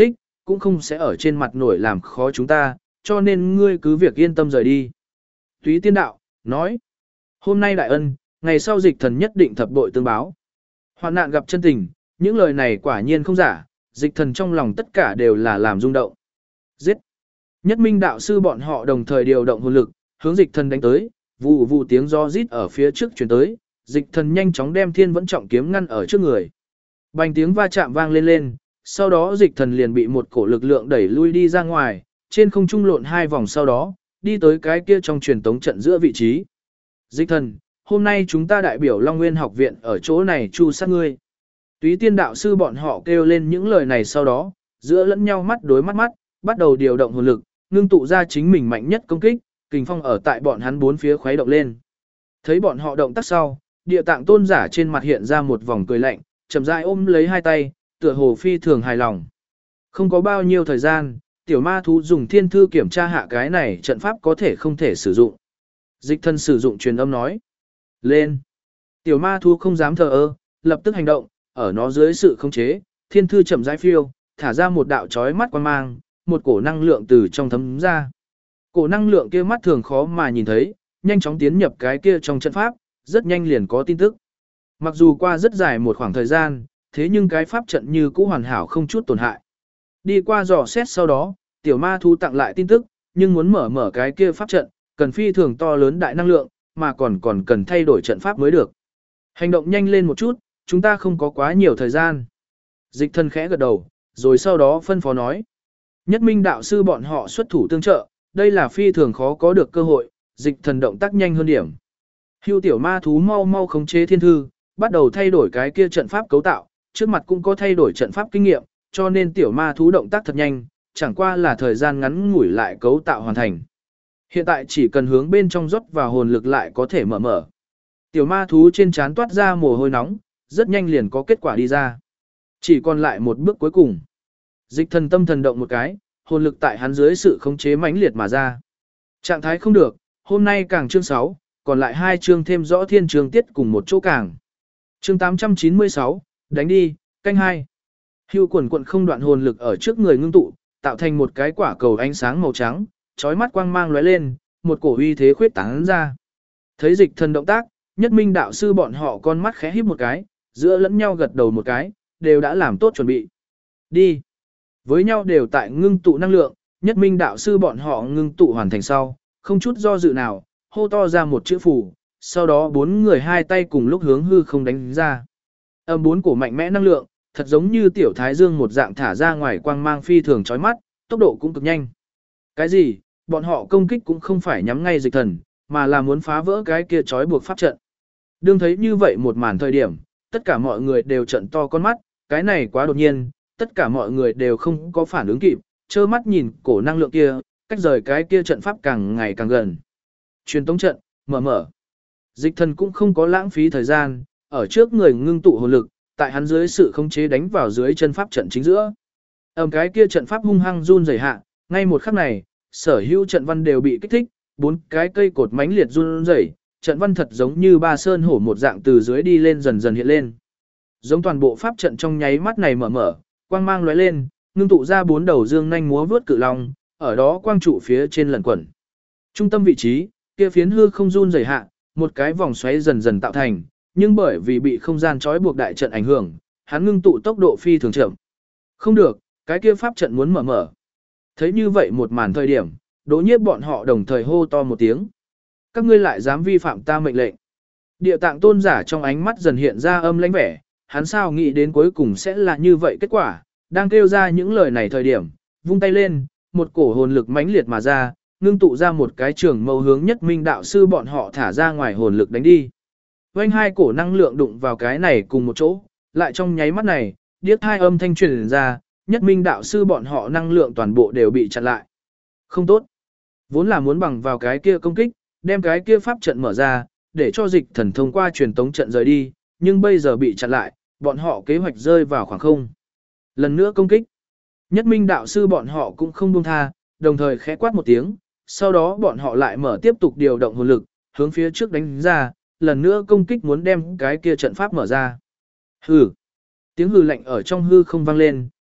cũng không sẽ ở trên mặt nổi làm khó chúng ta, cho nên ngươi cứ việc yên tâm rời đi. Túy Tiên Đạo, nói, hôm nay đại ân, ngày sau Dịch Thần nhất định thập bội tương báo. Hoạn nạn gặp chân tình, những lời này quả nhiên không giả, Dịch Thần trong lòng tất cả đều là làm rung động. Giết! Nhất Minh đạo sư bọn họ đồng thời điều động hồn lực, hướng Dịch Thần đánh tới, vụ vụ tiếng gió rít ở phía trước truyền tới, Dịch Thần nhanh chóng đem Thiên Vẫn Trọng kiếm ngăn ở trước người. Bành tiếng va chạm vang lên lên, sau đó Dịch Thần liền bị một cổ lực lượng đẩy lui đi ra ngoài, trên không trung lộn 2 vòng sau đó, đi tới cái kia trong truyền tống trận giữa vị trí. Dịch Thần, hôm nay chúng ta đại biểu Long Nguyên học viện ở chỗ này chu sát ngươi. Túy Tiên đạo sư bọn họ kêu lên những lời này sau đó, giữa lẫn nhau mắt đối mắt, bắt đầu điều động hồn lực, ngưng tụ ra chính mình mạnh nhất công kích, kình phong ở tại bọn hắn bốn phía khuấy động lên. Thấy bọn họ động tác sau, Địa Tạng Tôn giả trên mặt hiện ra một vòng cười lạnh, chậm rãi ôm lấy hai tay, tựa hồ phi thường hài lòng. Không có bao nhiêu thời gian, tiểu ma thú dùng thiên thư kiểm tra hạ cái này trận pháp có thể không thể sử dụng. Dịch Thần sử dụng truyền âm nói. Lên. Tiểu ma thú không dám thờ ơ, lập tức hành động, ở nó dưới sự khống chế, thiên thư chậm rãi phiêu, thả ra một đạo chói mắt quang mang, một cổ năng lượng từ trong thấm ra. Cổ năng lượng kia mắt thường khó mà nhìn thấy, nhanh chóng tiến nhập cái kia trong trận pháp, rất nhanh liền có tin tức. Mặc dù qua rất dài một khoảng thời gian, thế nhưng cái pháp trận như cũ hoàn hảo không chút tổn hại. Đi qua dò xét sau đó, tiểu ma thú tặng lại tin tức, nhưng muốn mở cái kia pháp trận, cần phi thường to lớn đại năng lượng, mà còn cần thay đổi trận pháp mới được. Hành động nhanh lên một chút, chúng ta không có quá nhiều thời gian. Dịch Thần khẽ gật đầu, rồi sau đó phân phó nói. Nhất Minh đạo sư bọn họ xuất thủ tương trợ, đây là phi thường khó có được cơ hội, Dịch Thần động tác nhanh hơn điểm. Hưu tiểu ma thú mau mau khống chế thiên thư, bắt đầu thay đổi cái kia trận pháp cấu tạo, trước mặt cũng có thay đổi trận pháp kinh nghiệm, cho nên tiểu ma thú động tác thật nhanh, chẳng qua là thời gian ngắn ngủi lại cấu tạo hoàn thành. Hiện tại chỉ cần hướng bên trong rót vào hồn lực lại có thể mở. Tiểu ma thú trên trán toát ra mồ hôi nóng, rất nhanh liền có kết quả đi ra. Chỉ còn lại một bước cuối cùng. Dịch Thần tâm thần động một cái, hồn lực tại hắn dưới sự khống chế mãnh liệt mà ra. Trạng thái không được, hôm nay càng chương 6, còn lại 2 chương thêm rõ thiên chương tiết cùng một chỗ càng. Chương 896, đánh đi, canh 2. Hưu quần quận không đoạn hồn lực ở trước người ngưng tụ, tạo thành một cái quả cầu ánh sáng màu trắng, chói mắt quang mang lóe lên, một cổ uy thế khuyết tán ra. Thấy Dịch Thần động tác, Nhất Minh đạo sư bọn họ con mắt khẽ híp một cái, giữa lẫn nhau gật đầu một cái, đều đã làm tốt chuẩn bị. Đi. Với nhau đều tại ngưng tụ năng lượng, Nhất Minh đạo sư bọn họ ngưng tụ hoàn thành sau, không chút do dự nào, hô to ra một chữ phù, sau đó 4 người hai tay cùng lúc hướng hư không đánh ra. Âm 4 cổ mạnh mẽ năng lượng, thật giống như tiểu thái dương một dạng thả ra ngoài quang mang phi thường chói mắt, tốc độ cũng cực nhanh. Cái gì? Bọn họ công kích cũng không phải nhắm ngay Dịch Thần, mà là muốn phá vỡ cái kia chói buộc pháp trận. Đương thấy như vậy một màn thời điểm, tất cả mọi người đều trợn to con mắt, cái này quá đột nhiên, tất cả mọi người đều không có phản ứng kịp, trơ mắt nhìn cổ năng lượng kia, cách rời cái kia trận pháp càng ngày càng gần. Truyền tống trận, mở. Dịch Thần cũng không có lãng phí thời gian, ở trước người ngưng tụ hồn lực, tại hắn dưới sự khống chế đánh vào dưới chân pháp trận chính giữa. Cái kia trận pháp hung hăng run rẩy hạ, ngay một khắc này, sở hữu trận văn đều bị kích thích, 4 cái cây cột mãnh liệt run rẩy, trận văn thật giống như ba sơn hổ một dạng từ dưới đi lên dần dần hiện lên. Giống toàn bộ pháp trận trong nháy mắt này mở, quang mang lóe lên, ngưng tụ ra 4 đầu dương nhanh múa vướt cự long, ở đó quang trụ phía trên lẩn quẩn. Trung tâm vị trí, kia phiến hư không run rẩy hạ, một cái vòng xoáy dần dần tạo thành, nhưng bởi vì bị không gian trói buộc đại trận ảnh hưởng, hắn ngưng tụ tốc độ phi thường chậm. Không được, cái kia pháp trận muốn mở. Thấy như vậy một màn thời điểm, Đỗ Nhiếp bọn họ đồng thời hô to một tiếng. Các ngươi lại dám vi phạm ta mệnh lệnh. Địa Tạng Tôn giả trong ánh mắt dần hiện ra âm lãnh vẻ, hắn sao nghĩ đến cuối cùng sẽ là như vậy kết quả, đang kêu ra những lời này thời điểm, vung tay lên, một cổ hồn lực mãnh liệt mà ra, ngưng tụ ra một cái trường mâu hướng Nhất Minh đạo sư bọn họ thả ra ngoài hồn lực đánh đi. Vành 2 cổ năng lượng đụng vào cái này cùng một chỗ, lại trong nháy mắt này, điếc thai âm thanh truyền ra, Nhất Minh đạo sư bọn họ năng lượng toàn bộ đều bị chặn lại. Không tốt. Vốn là muốn bằng vào cái kia công kích, đem cái kia pháp trận mở ra, để cho Dịch Thần thông qua truyền tống trận rời đi, nhưng bây giờ bị chặn lại, bọn họ kế hoạch rơi vào khoảng không. Lần nữa công kích. Nhất Minh đạo sư bọn họ cũng không buông tha, đồng thời khẽ quát một tiếng, sau đó bọn họ lại mở tiếp tục điều động hồn lực, hướng phía trước đánh ra, lần nữa công kích muốn đem cái kia trận pháp mở ra. Hừ. Tiếng hừ lạnh ở trong hư không vang lên,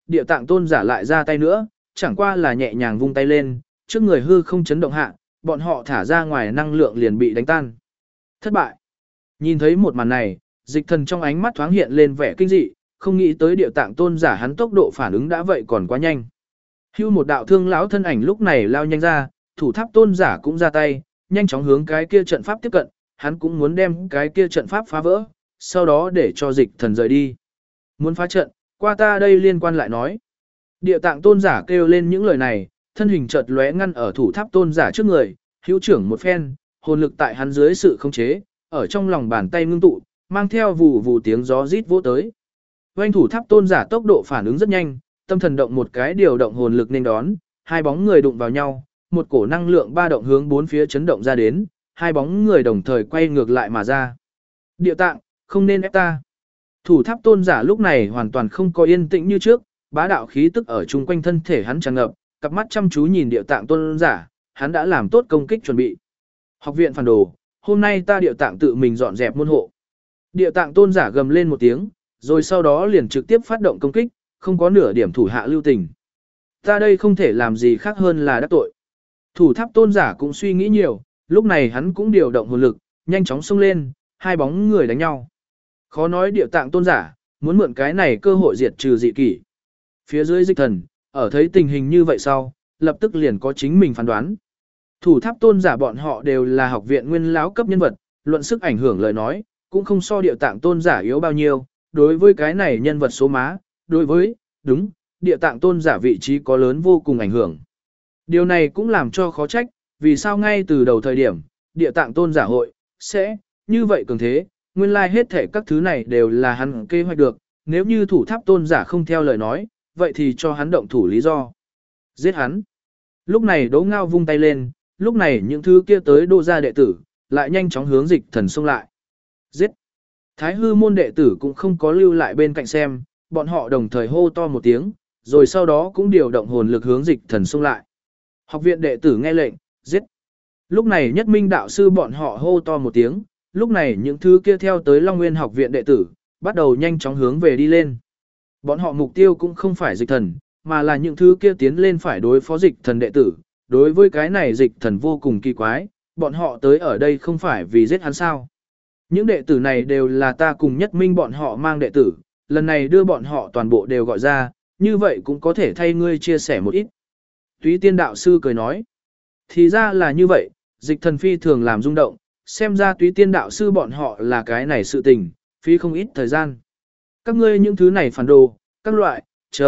địa tạng tôn giả lại ra tay nữa, chẳng qua là nhẹ nhàng vung tay lên, trước người hư không chấn động hạ, bọn họ thả ra ngoài năng lượng liền bị đánh tan. Thất bại. Nhìn thấy một màn này, dịch thần trong ánh mắt thoáng hiện lên vẻ kinh dị, không nghĩ tới địa tạng tôn giả hắn tốc độ phản ứng đã vậy còn quá nhanh. Hưu một đạo thương lão thân ảnh lúc này lao nhanh ra, thủ tháp tôn giả cũng ra tay, nhanh chóng hướng cái kia trận pháp tiếp cận, hắn cũng muốn đem cái kia trận pháp phá vỡ, sau đó để cho dịch thần rời đi. Muốn phá trận, qua ta đây liên quan lại nói. Địa tạng tôn giả kêu lên những lời này, thân hình chợt lóe ngăn ở thủ tháp tôn giả trước người, hữu trưởng một phen, hồn lực tại hắn dưới sự khống chế, ở trong lòng bàn tay ngưng tụ, mang theo vù vù tiếng gió rít vỗ tới. Oanh thủ tháp tôn giả tốc độ phản ứng rất nhanh, tâm thần động một cái điều động hồn lực nên đón, hai bóng người đụng vào nhau, một cổ năng lượng ba động hướng bốn phía chấn động ra đến, hai bóng người đồng thời quay ngược lại mà ra. Địa tạng, không nên ép ta. Thủ tháp tôn giả lúc này hoàn toàn không có yên tĩnh như trước, bá đạo khí tức ở chung quanh thân thể hắn tràn ngập, cặp mắt chăm chú nhìn địa tạng tôn giả, hắn đã làm tốt công kích chuẩn bị. Học viện phản đồ, hôm nay ta địa tạng tự mình dọn dẹp môn hộ. Địa tạng tôn giả gầm lên một tiếng, rồi sau đó liền trực tiếp phát động công kích, không có nửa điểm thủ hạ lưu tình. Ta đây không thể làm gì khác hơn là đắc tội. Thủ tháp tôn giả cũng suy nghĩ nhiều, lúc này hắn cũng điều động hồn lực, nhanh chóng xông lên, hai bóng người đánh nhau. Khó nói địa tạng tôn giả, muốn mượn cái này cơ hội diệt trừ dị kỷ. Phía dưới dịch thần, ở thấy tình hình như vậy sau, lập tức liền có chính mình phán đoán. Thủ tháp tôn giả bọn họ đều là học viện nguyên lão cấp nhân vật, luận sức ảnh hưởng lời nói, cũng không so địa tạng tôn giả yếu bao nhiêu, đối với cái này nhân vật số má, đối với, đúng, địa tạng tôn giả vị trí có lớn vô cùng ảnh hưởng. Điều này cũng làm cho khó trách, vì sao ngay từ đầu thời điểm, địa tạng tôn giả hội, sẽ, như vậy cường thế, nguyên lai hết thể các thứ này đều là hắn kế hoạch được, nếu như thủ tháp tôn giả không theo lời nói, vậy thì cho hắn động thủ lý do. Giết hắn. Lúc này Đỗ Ngao vung tay lên, lúc này những thứ kia tới đô gia đệ tử, lại nhanh chóng hướng dịch thần xông lại. Giết. Thái hư môn đệ tử cũng không có lưu lại bên cạnh xem, bọn họ đồng thời hô to một tiếng, rồi sau đó cũng điều động hồn lực hướng dịch thần xông lại. Học viện đệ tử nghe lệnh, giết. Lúc này nhất minh đạo sư bọn họ hô to một tiếng, lúc này những thứ kia theo tới Long Nguyên học viện đệ tử, bắt đầu nhanh chóng hướng về đi lên. Bọn họ mục tiêu cũng không phải dịch thần, mà là những thứ kia tiến lên phải đối phó dịch thần đệ tử. Đối với cái này dịch thần vô cùng kỳ quái, bọn họ tới ở đây không phải vì giết hắn sao. Những đệ tử này đều là ta cùng nhất minh bọn họ mang đệ tử, lần này đưa bọn họ toàn bộ đều gọi ra, như vậy cũng có thể thay ngươi chia sẻ một ít. Túy tiên đạo sư cười nói, thì ra là như vậy, dịch thần phi thường làm rung động, xem ra túy tiên đạo sư bọn họ là cái này sự tình, phí không ít thời gian. Các ngươi những thứ này phản đồ, các loại,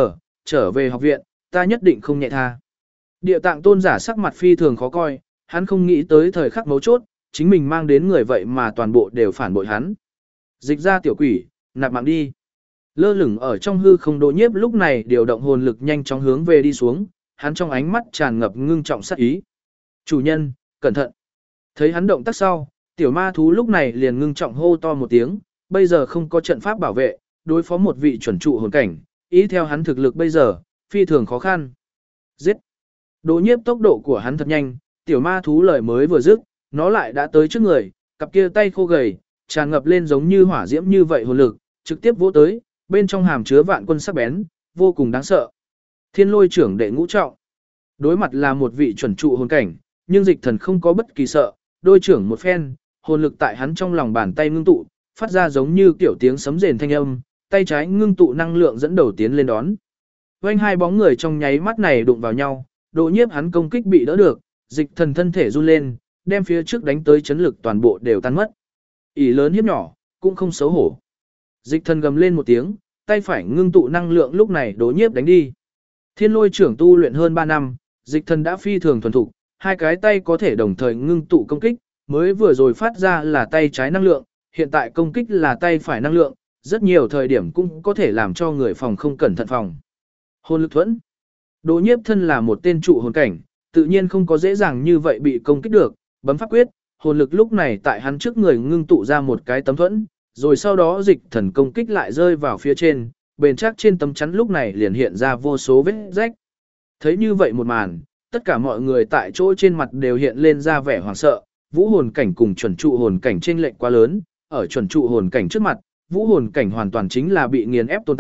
trở về học viện, ta nhất định không nhẹ tha. Địa tạng tôn giả sắc mặt phi thường khó coi, hắn không nghĩ tới thời khắc mấu chốt, chính mình mang đến người vậy mà toàn bộ đều phản bội hắn. Dịch ra tiểu quỷ, nạp mạng đi. Lơ lửng ở trong hư không Đỗ Nhiếp lúc này điều động hồn lực nhanh chóng hướng về đi xuống, hắn trong ánh mắt tràn ngập ngưng trọng sát ý. Chủ nhân, cẩn thận. Thấy hắn động tác sau, tiểu ma thú lúc này liền ngưng trọng hô to một tiếng, bây giờ không có trận pháp bảo vệ, đối phó một vị chuẩn trụ hồn cảnh, ý theo hắn thực lực bây giờ, phi thường khó khăn. Giết. Đỗ Nhiếp tốc độ của hắn thật nhanh, tiểu ma thú lời mới vừa dứt, nó lại đã tới trước người, cặp kia tay khô gầy, tràn ngập lên giống như hỏa diễm như vậy hồn lực, trực tiếp vỗ tới, bên trong hàm chứa vạn quân sắc bén, vô cùng đáng sợ. Thiên Lôi trưởng đệ ngũ trọng. Đối mặt là một vị chuẩn trụ hồn cảnh, nhưng dịch thần không có bất kỳ sợ, đôi trưởng một phen, hồn lực tại hắn trong lòng bàn tay ngưng tụ, phát ra giống như kiểu tiếng sấm rền thanh âm, tay trái ngưng tụ năng lượng dẫn đầu tiến lên đón. Vành hai bóng người trong nháy mắt này đụng vào nhau, Đỗ Nhiếp hắn công kích bị đỡ được, dịch thần thân thể run lên, đem phía trước đánh tới chấn lực toàn bộ đều tan mất. Ỷ lớn hiếp nhỏ, cũng không xấu hổ. Dịch thần gầm lên một tiếng, tay phải ngưng tụ năng lượng lúc này Đỗ Nhiếp đánh đi. Thiên Lôi trưởng tu luyện hơn 3 năm, dịch thần đã phi thường thuần thục, hai cái tay có thể đồng thời ngưng tụ công kích, mới vừa rồi phát ra là tay trái năng lượng, hiện tại công kích là tay phải năng lượng, rất nhiều thời điểm cũng có thể làm cho người phòng không cẩn thận phòng. Hồn lực thuẫn. Đỗ Nhiếp thân là một tên trụ hồn cảnh, tự nhiên không có dễ dàng như vậy bị công kích được, bấm pháp quyết, hồn lực lúc này tại hắn trước người ngưng tụ ra một cái tấm thuẫn, rồi sau đó dịch thần công kích lại rơi vào phía trên, bền chắc trên tấm chắn lúc này liền hiện ra vô số vết rách. Thấy như vậy một màn, tất cả mọi người tại chỗ trên mặt đều hiện lên ra vẻ hoảng sợ, vũ hồn cảnh cùng chuẩn trụ hồn cảnh chênh lệch quá lớn, ở chuẩn trụ hồn cảnh trước mặt, vũ hồn cảnh hoàn toàn chính là bị nghiền ép tồn tại,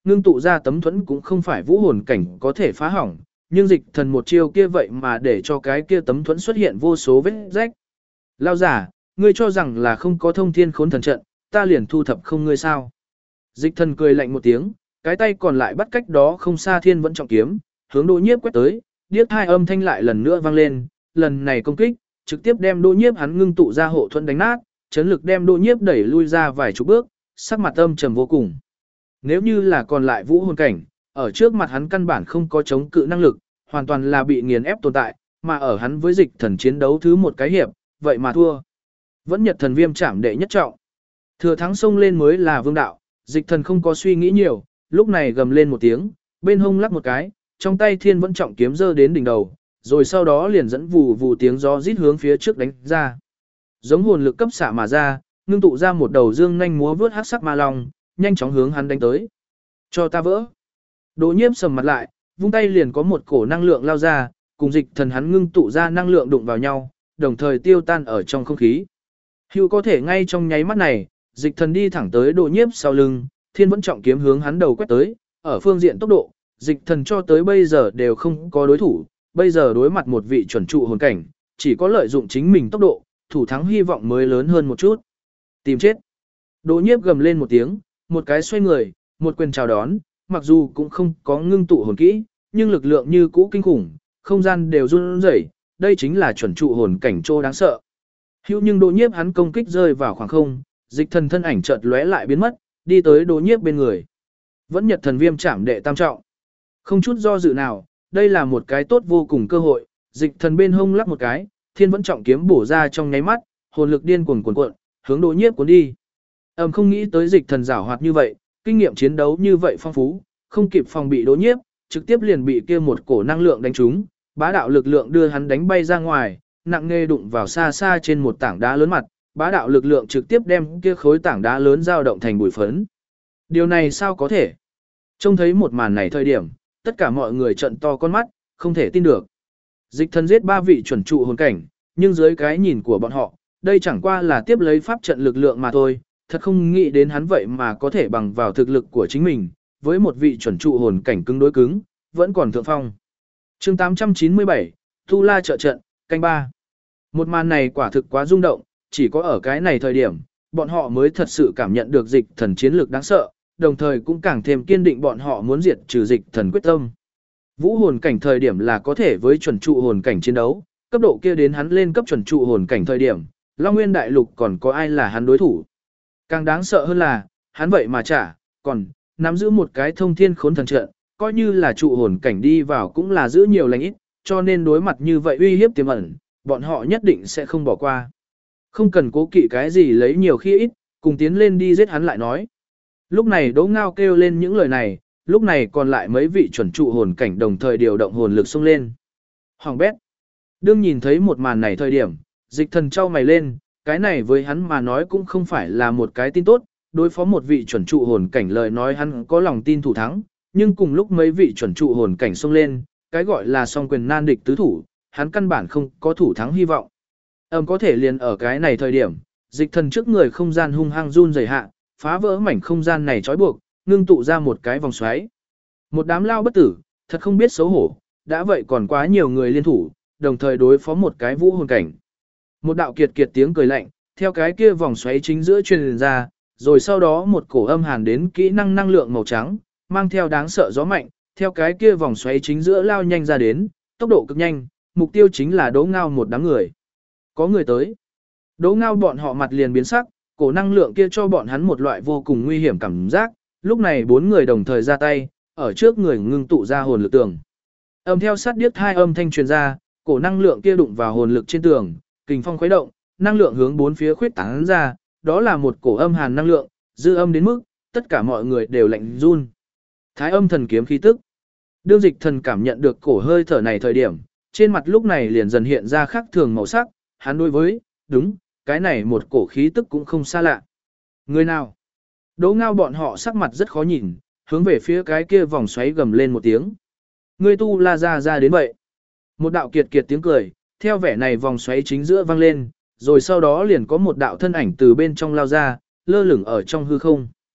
ngưng tụ ra tấm thuẫn cũng không phải vũ hồn cảnh có thể phá hỏng, nhưng dịch thần một chiêu kia vậy mà để cho cái kia tấm thuẫn xuất hiện vô số vết rách. Lao giả, ngươi cho rằng là không có thông thiên khốn thần trận, ta liền thu thập không ngươi sao. Dịch thần cười lạnh một tiếng, cái tay còn lại bắt cách đó không xa thiên vẫn trọng kiếm, hướng Đỗ Nhiếp quét tới, điếc hai âm thanh lại lần nữa vang lên, lần này công kích, trực tiếp đem Đỗ Nhiếp hắn ngưng tụ ra hộ thuẫn đánh nát, chấn lực đem Đỗ Nhiếp đẩy lui ra vài chục bước, sắc mặt âm trầm vô cùng. Nếu như là còn lại vũ hồn cảnh, ở trước mặt hắn căn bản không có chống cự năng lực, hoàn toàn là bị nghiền ép tồn tại, mà ở hắn với dịch thần chiến đấu thứ một cái hiệp, vậy mà thua. Vẫn Nhật Thần Viêm chạm đệ nhất trọng. Thừa thắng xông lên mới là vương đạo, dịch thần không có suy nghĩ nhiều, lúc này gầm lên một tiếng, bên hông lắc một cái, trong tay thiên vẫn trọng kiếm giơ đến đỉnh đầu, rồi sau đó liền dẫn vù vù tiếng gió rít hướng phía trước đánh ra. Giống hồn lực cấp xạ mà ra, ngưng tụ ra một đầu dương nhanh múa vướt hắc sắc ma long, nhanh chóng hướng hắn đánh tới. Cho ta vỡ. Đỗ Nhiếp sầm mặt lại, vung tay liền có một cổ năng lượng lao ra, cùng dịch thần hắn ngưng tụ ra năng lượng đụng vào nhau, đồng thời tiêu tan ở trong không khí. Hưu có thể ngay trong nháy mắt này, dịch thần đi thẳng tới Đỗ Nhiếp sau lưng, thiên vẫn trọng kiếm hướng hắn đầu quét tới, ở phương diện tốc độ, dịch thần cho tới bây giờ đều không có đối thủ, bây giờ đối mặt một vị chuẩn trụ hồn cảnh, chỉ có lợi dụng chính mình tốc độ, thủ thắng hy vọng mới lớn hơn một chút. Tìm chết. Đỗ Nhiếp gầm lên một tiếng, một cái xoay người, một quyền chào đón, mặc dù cũng không có ngưng tụ hồn kỹ, nhưng lực lượng như cũ kinh khủng, không gian đều run rẩy, đây chính là chuẩn trụ hồn cảnh trô đáng sợ. Hữu nhưng Đỗ Nhiếp hắn công kích rơi vào khoảng không, dịch thần thân ảnh chợt lóe lại biến mất, đi tới Đỗ Nhiếp bên người. Vẫn Nhật Thần Viêm chạm đệ tam trọng. Không chút do dự nào, đây là một cái tốt vô cùng cơ hội, dịch thần bên hông lắc một cái, thiên vẫn trọng kiếm bổ ra trong nháy mắt, hồn lực điên cuồng cuộn, hướng Đỗ Nhiếp cuốn đi. Không nghĩ tới dịch thần giảo hoạt như vậy, kinh nghiệm chiến đấu như vậy phong phú, không kịp phòng bị Đỗ Nhiếp, trực tiếp liền bị kia một cổ năng lượng đánh trúng, bá đạo lực lượng đưa hắn đánh bay ra ngoài, nặng nề đụng vào xa xa trên một tảng đá lớn mặt, bá đạo lực lượng trực tiếp đem kia khối tảng đá lớn dao động thành bụi phấn. Điều này sao có thể? Trông thấy một màn này thời điểm, tất cả mọi người trợn to con mắt, không thể tin được. Dịch thần giết 3 vị chuẩn trụ hồn cảnh, nhưng dưới cái nhìn của bọn họ, đây chẳng qua là tiếp lấy pháp trận lực lượng mà thôi, thật không nghĩ đến hắn vậy mà có thể bằng vào thực lực của chính mình, với một vị chuẩn trụ hồn cảnh cứng đối cứng, vẫn còn thượng phong. Chương 897, Tu La trợ trận, canh 3. Một màn này quả thực quá rung động, chỉ có ở cái này thời điểm, bọn họ mới thật sự cảm nhận được dịch thần chiến lược đáng sợ, đồng thời cũng càng thêm kiên định bọn họ muốn diệt trừ dịch thần quyết tâm. Vũ hồn cảnh thời điểm là có thể với chuẩn trụ hồn cảnh chiến đấu, cấp độ kia đến hắn lên cấp chuẩn trụ hồn cảnh thời điểm, Long Nguyên Đại Lục còn có ai là hắn đối thủ. Càng đáng sợ hơn là, hắn vậy mà còn nắm giữ một cái thông thiên khốn thần trận, coi như là trụ hồn cảnh đi vào cũng là giữ nhiều lành ít, cho nên đối mặt như vậy uy hiếp tiềm ẩn, bọn họ nhất định sẽ không bỏ qua. Không cần cố kỵ cái gì lấy nhiều khi ít, cùng tiến lên đi giết hắn lại nói. Lúc này Đỗ Ngao kêu lên những lời này, lúc này còn lại mấy vị chuẩn trụ hồn cảnh đồng thời điều động hồn lực xông lên. Hoàng bét. Đương nhìn thấy một màn này thời điểm, dịch thần trao mày lên, cái này với hắn mà nói cũng không phải là một cái tin tốt, đối phó một vị chuẩn trụ hồn cảnh lời nói hắn có lòng tin thủ thắng, nhưng cùng lúc mấy vị chuẩn trụ hồn cảnh xông lên, cái gọi là song quyền nan địch tứ thủ, hắn căn bản không có thủ thắng hy vọng. Có thể liền ở cái này thời điểm, dịch thần trước người không gian hung hăng run rẩy hạ, phá vỡ mảnh không gian này trói buộc, ngưng tụ ra một cái vòng xoáy. Một đám lao bất tử, thật không biết xấu hổ, đã vậy còn quá nhiều người liên thủ, đồng thời đối phó một cái vũ hồn cảnh. Một đạo kiệt kiệt tiếng cười lạnh, theo cái kia vòng xoáy chính giữa truyền ra, rồi sau đó một cổ âm hàn đến kỹ năng năng lượng màu trắng, mang theo đáng sợ gió mạnh, theo cái kia vòng xoáy chính giữa lao nhanh ra đến, tốc độ cực nhanh, mục tiêu chính là Đỗ Ngao một đám người. Có người tới. Đỗ Ngao bọn họ mặt liền biến sắc, cổ năng lượng kia cho bọn hắn một loại vô cùng nguy hiểm cảm giác, lúc này 4 người đồng thời ra tay, ở trước người ngưng tụ ra hồn lực tường. Theo sát điếc hai âm thanh truyền ra, cổ năng lượng kia đụng vào hồn lực trên tường, kình phong khuấy động, năng lượng hướng 4 phía khuyết tán ra, đó là một cổ âm hàn năng lượng, dư âm đến mức tất cả mọi người đều lạnh run. Thái Âm Thần Kiếm khí tức. Đương dịch thần cảm nhận được cổ hơi thở này thời điểm, trên mặt lúc này liền dần hiện ra khác thường màu sắc, hắn đối với, đúng, cái này một cổ khí tức cũng không xa lạ. Người nào? Đỗ Ngao bọn họ sắc mặt rất khó nhìn, hướng về phía cái kia vòng xoáy gầm lên một tiếng. Người tu la ra đến vậy. Một đạo kiệt kiệt tiếng cười, theo vẻ này vòng xoáy chính giữa vang lên, rồi sau đó liền có một đạo thân ảnh từ bên trong lao ra, lơ lửng ở trong hư không.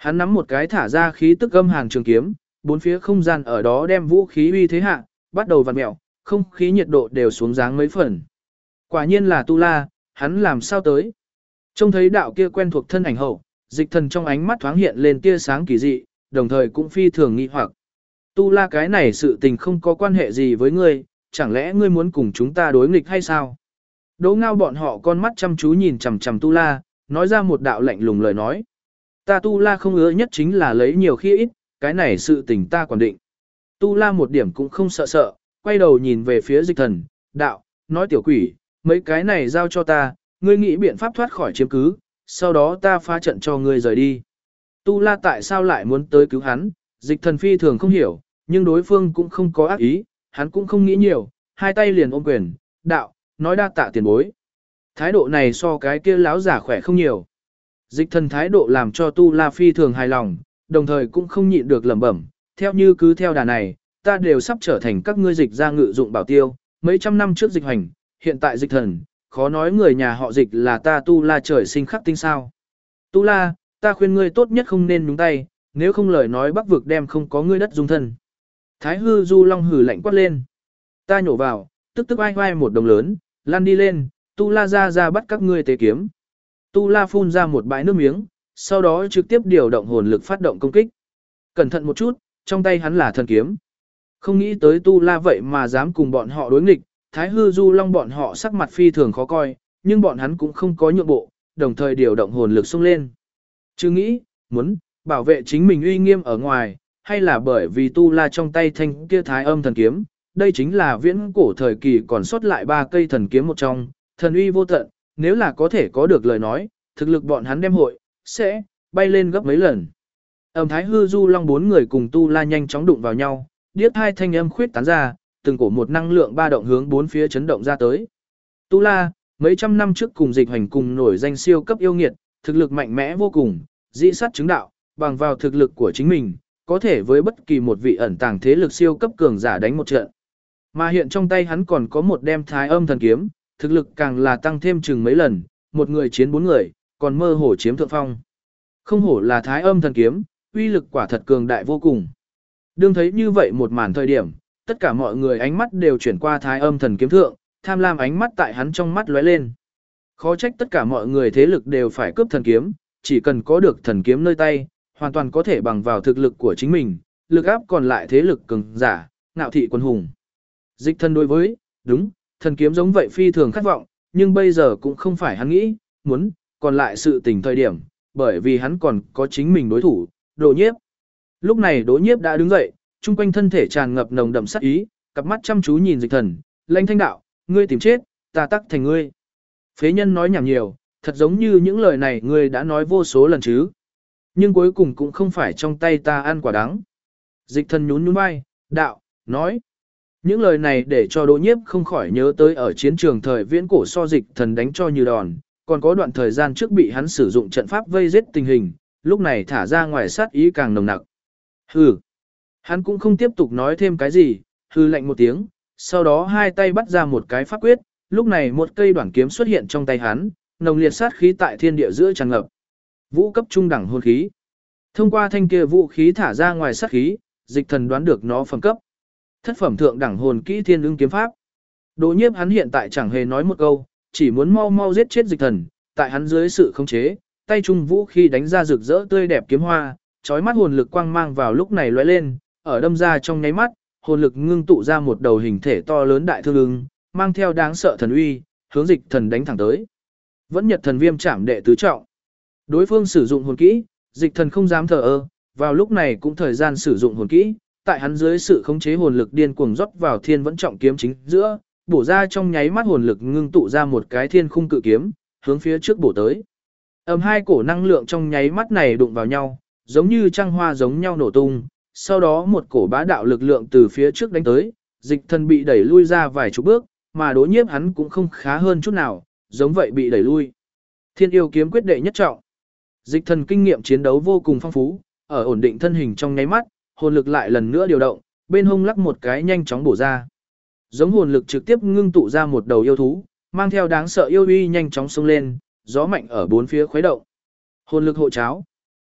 Hắn nắm một cái thả ra khí tức âm hàn trường kiếm, bốn phía không gian ở đó đem vũ khí uy thế hạ, bắt đầu vặn mèo, không khí nhiệt độ đều xuống dáng mấy phần. Quả nhiên là Tu La, hắn làm sao tới? Trông thấy đạo kia quen thuộc thân ảnh hậu, Dịch Thần trong ánh mắt thoáng hiện lên tia sáng kỳ dị, đồng thời cũng phi thường nghi hoặc. Tu La, cái này sự tình không có quan hệ gì với ngươi, chẳng lẽ ngươi muốn cùng chúng ta đối nghịch hay sao? Đỗ Ngao bọn họ con mắt chăm chú nhìn chằm chằm Tu La, nói ra một đạo lạnh lùng lời nói. Ta Tu La không ứa nhất chính là lấy nhiều khi ít, cái này sự tình ta quản định. Tu La một điểm cũng không sợ, quay đầu nhìn về phía Dịch Thần, đạo, nói tiểu quỷ, mấy cái này giao cho ta, ngươi nghĩ biện pháp thoát khỏi chiếm cứ, sau đó ta phá trận cho ngươi rời đi. Tu La tại sao lại muốn tới cứu hắn, Dịch Thần phi thường không hiểu, nhưng đối phương cũng không có ác ý, hắn cũng không nghĩ nhiều, hai tay liền ôm quyền, đạo, nói đa tạ tiền bối. Thái độ này so cái kia láo giả khỏe không nhiều. Dịch Thần thái độ làm cho Tu La phi thường hài lòng, đồng thời cũng không nhịn được lẩm bẩm, theo như cứ theo đà này, ta đều sắp trở thành các ngươi Dịch gia ngự dụng bảo tiêu, mấy trăm năm trước Dịch Hành, hiện tại Dịch Thần, khó nói người nhà họ Dịch là ta Tu La trời sinh khắc tinh sao. Tu La, ta khuyên ngươi tốt nhất không nên nhúng tay, nếu không lời nói Bắc vực đem không có ngươi đất dung thân. Thái hư du long hử lạnh quát lên. Ta nhổ vào, tức tức ai vai một đồng lớn, lăn đi lên, Tu La ra bắt các ngươi tế kiếm. Tu La phun ra một bãi nước miếng, sau đó trực tiếp điều động hồn lực phát động công kích. Cẩn thận một chút, trong tay hắn là thần kiếm. Không nghĩ tới Tu La vậy mà dám cùng bọn họ đối nghịch, Thái hư du long bọn họ sắc mặt phi thường khó coi, nhưng bọn hắn cũng không có nhượng bộ, đồng thời điều động hồn lực xông lên. Chứ nghĩ, muốn bảo vệ chính mình uy nghiêm ở ngoài, hay là bởi vì Tu La trong tay thanh kia thái âm thần kiếm, đây chính là viễn cổ thời kỳ còn sót lại 3 cây thần kiếm một trong, thần uy vô tận, nếu là có thể có được lời nói, thực lực bọn hắn đem hội, sẽ bay lên gấp mấy lần. Thái hư du long 4 người cùng Tu La nhanh chóng đụng vào nhau, điếc hai thanh âm khuyết tán ra, từng cổ một năng lượng ba động hướng bốn phía chấn động ra tới. Tu La, mấy trăm năm trước cùng Dịch Hành cùng nổi danh siêu cấp yêu nghiệt, thực lực mạnh mẽ vô cùng, dĩ sát chứng đạo, bằng vào thực lực của chính mình, có thể với bất kỳ một vị ẩn tàng thế lực siêu cấp cường giả đánh một trận. Mà hiện trong tay hắn còn có một đem thái âm thần kiếm, thực lực càng là tăng thêm chừng mấy lần, một người chiến 4 người, còn mơ hồ chiếm thượng phong. Không hổ là thái âm thần kiếm, uy lực quả thật cường đại vô cùng. Đương thấy như vậy một màn thời điểm, tất cả mọi người ánh mắt đều chuyển qua thái âm thần kiếm thượng, tham lam ánh mắt tại hắn trong mắt lóe lên. Khó trách tất cả mọi người thế lực đều phải cướp thần kiếm, chỉ cần có được thần kiếm nơi tay, hoàn toàn có thể bằng vào thực lực của chính mình, lực áp còn lại thế lực cường giả, ngạo thị quân hùng. Dịch Thần đối với, đúng, thần kiếm giống vậy phi thường khát vọng, nhưng bây giờ cũng không phải hắn nghĩ, muốn, còn lại sự tình thời điểm, bởi vì hắn còn có chính mình đối thủ, Đỗ Nhiếp. Lúc này Đỗ Nhiếp đã đứng dậy, trung quanh thân thể tràn ngập nồng đậm sát ý, cặp mắt chăm chú nhìn Dịch Thần, lanh thanh đạo, ngươi tìm chết, ta tắc thành ngươi. Phế nhân nói nhảm nhiều, thật giống như những lời này ngươi đã nói vô số lần chứ. Nhưng cuối cùng cũng không phải trong tay ta ăn quả đắng. Dịch Thần nhún nhún vai, đạo, nói. Những lời này để cho Đỗ Nhiếp không khỏi nhớ tới ở chiến trường thời viễn cổ so Dịch Thần đánh cho như đòn, còn có đoạn thời gian trước bị hắn sử dụng trận pháp vây giết tình hình, lúc này thả ra ngoài sát ý càng nồng nặc. Hừ. Hắn cũng không tiếp tục nói thêm cái gì, hừ lạnh một tiếng, sau đó hai tay bắt ra một cái pháp quyết, lúc này một cây đoạn kiếm xuất hiện trong tay hắn, nồng liệt sát khí tại thiên địa giữa tràn ngập. Vũ cấp trung đẳng hồn khí. Thông qua thanh kia vũ khí thả ra ngoài sát khí, Dịch Thần đoán được nó phẩm cấp. Thất phẩm thượng đẳng hồn kỹ Thiên Ưng kiếm pháp. Đỗ Nhiếp hắn hiện tại chẳng hề nói một câu, chỉ muốn mau mau giết chết Dịch Thần, tại hắn dưới sự khống chế, tay trung vũ khí đánh ra rực rỡ tươi đẹp kiếm hoa, chói mắt hồn lực quang mang vào lúc này lóe lên, ở đâm ra trong nháy mắt, hồn lực ngưng tụ ra một đầu hình thể to lớn đại thương ưng, mang theo đáng sợ thần uy, hướng Dịch Thần đánh thẳng tới. Vẫn Nhật Thần Viêm Trảm đệ tứ trọng. Đối phương sử dụng hồn kỹ, Dịch Thần không dám thờ ơ, vào lúc này cũng thời gian sử dụng hồn kỹ, tại hắn dưới sự khống chế hồn lực điên cuồng rót vào thiên vẫn trọng kiếm chính giữa, bổ ra trong nháy mắt hồn lực ngưng tụ ra một cái thiên khung cự kiếm, hướng phía trước bổ tới. Hai cổ năng lượng trong nháy mắt này đụng vào nhau, giống như trăng hoa giống nhau nổ tung, sau đó một cổ bá đạo lực lượng từ phía trước đánh tới, Dịch Thần bị đẩy lui ra vài chục bước, mà Đỗ Nhiếp hắn cũng không khá hơn chút nào, giống vậy bị đẩy lui. Thiên yêu kiếm quyết đệ nhất trọng. Dịch Thần kinh nghiệm chiến đấu vô cùng phong phú, ở ổn định thân hình trong nháy mắt, hồn lực lại lần nữa điều động, bên hông lắc một cái nhanh chóng bổ ra. Giống hồn lực trực tiếp ngưng tụ ra một đầu yêu thú, mang theo đáng sợ yêu uy nhanh chóng xông lên, gió mạnh ở bốn phía khuấy động. Hồn lực hộ cháo.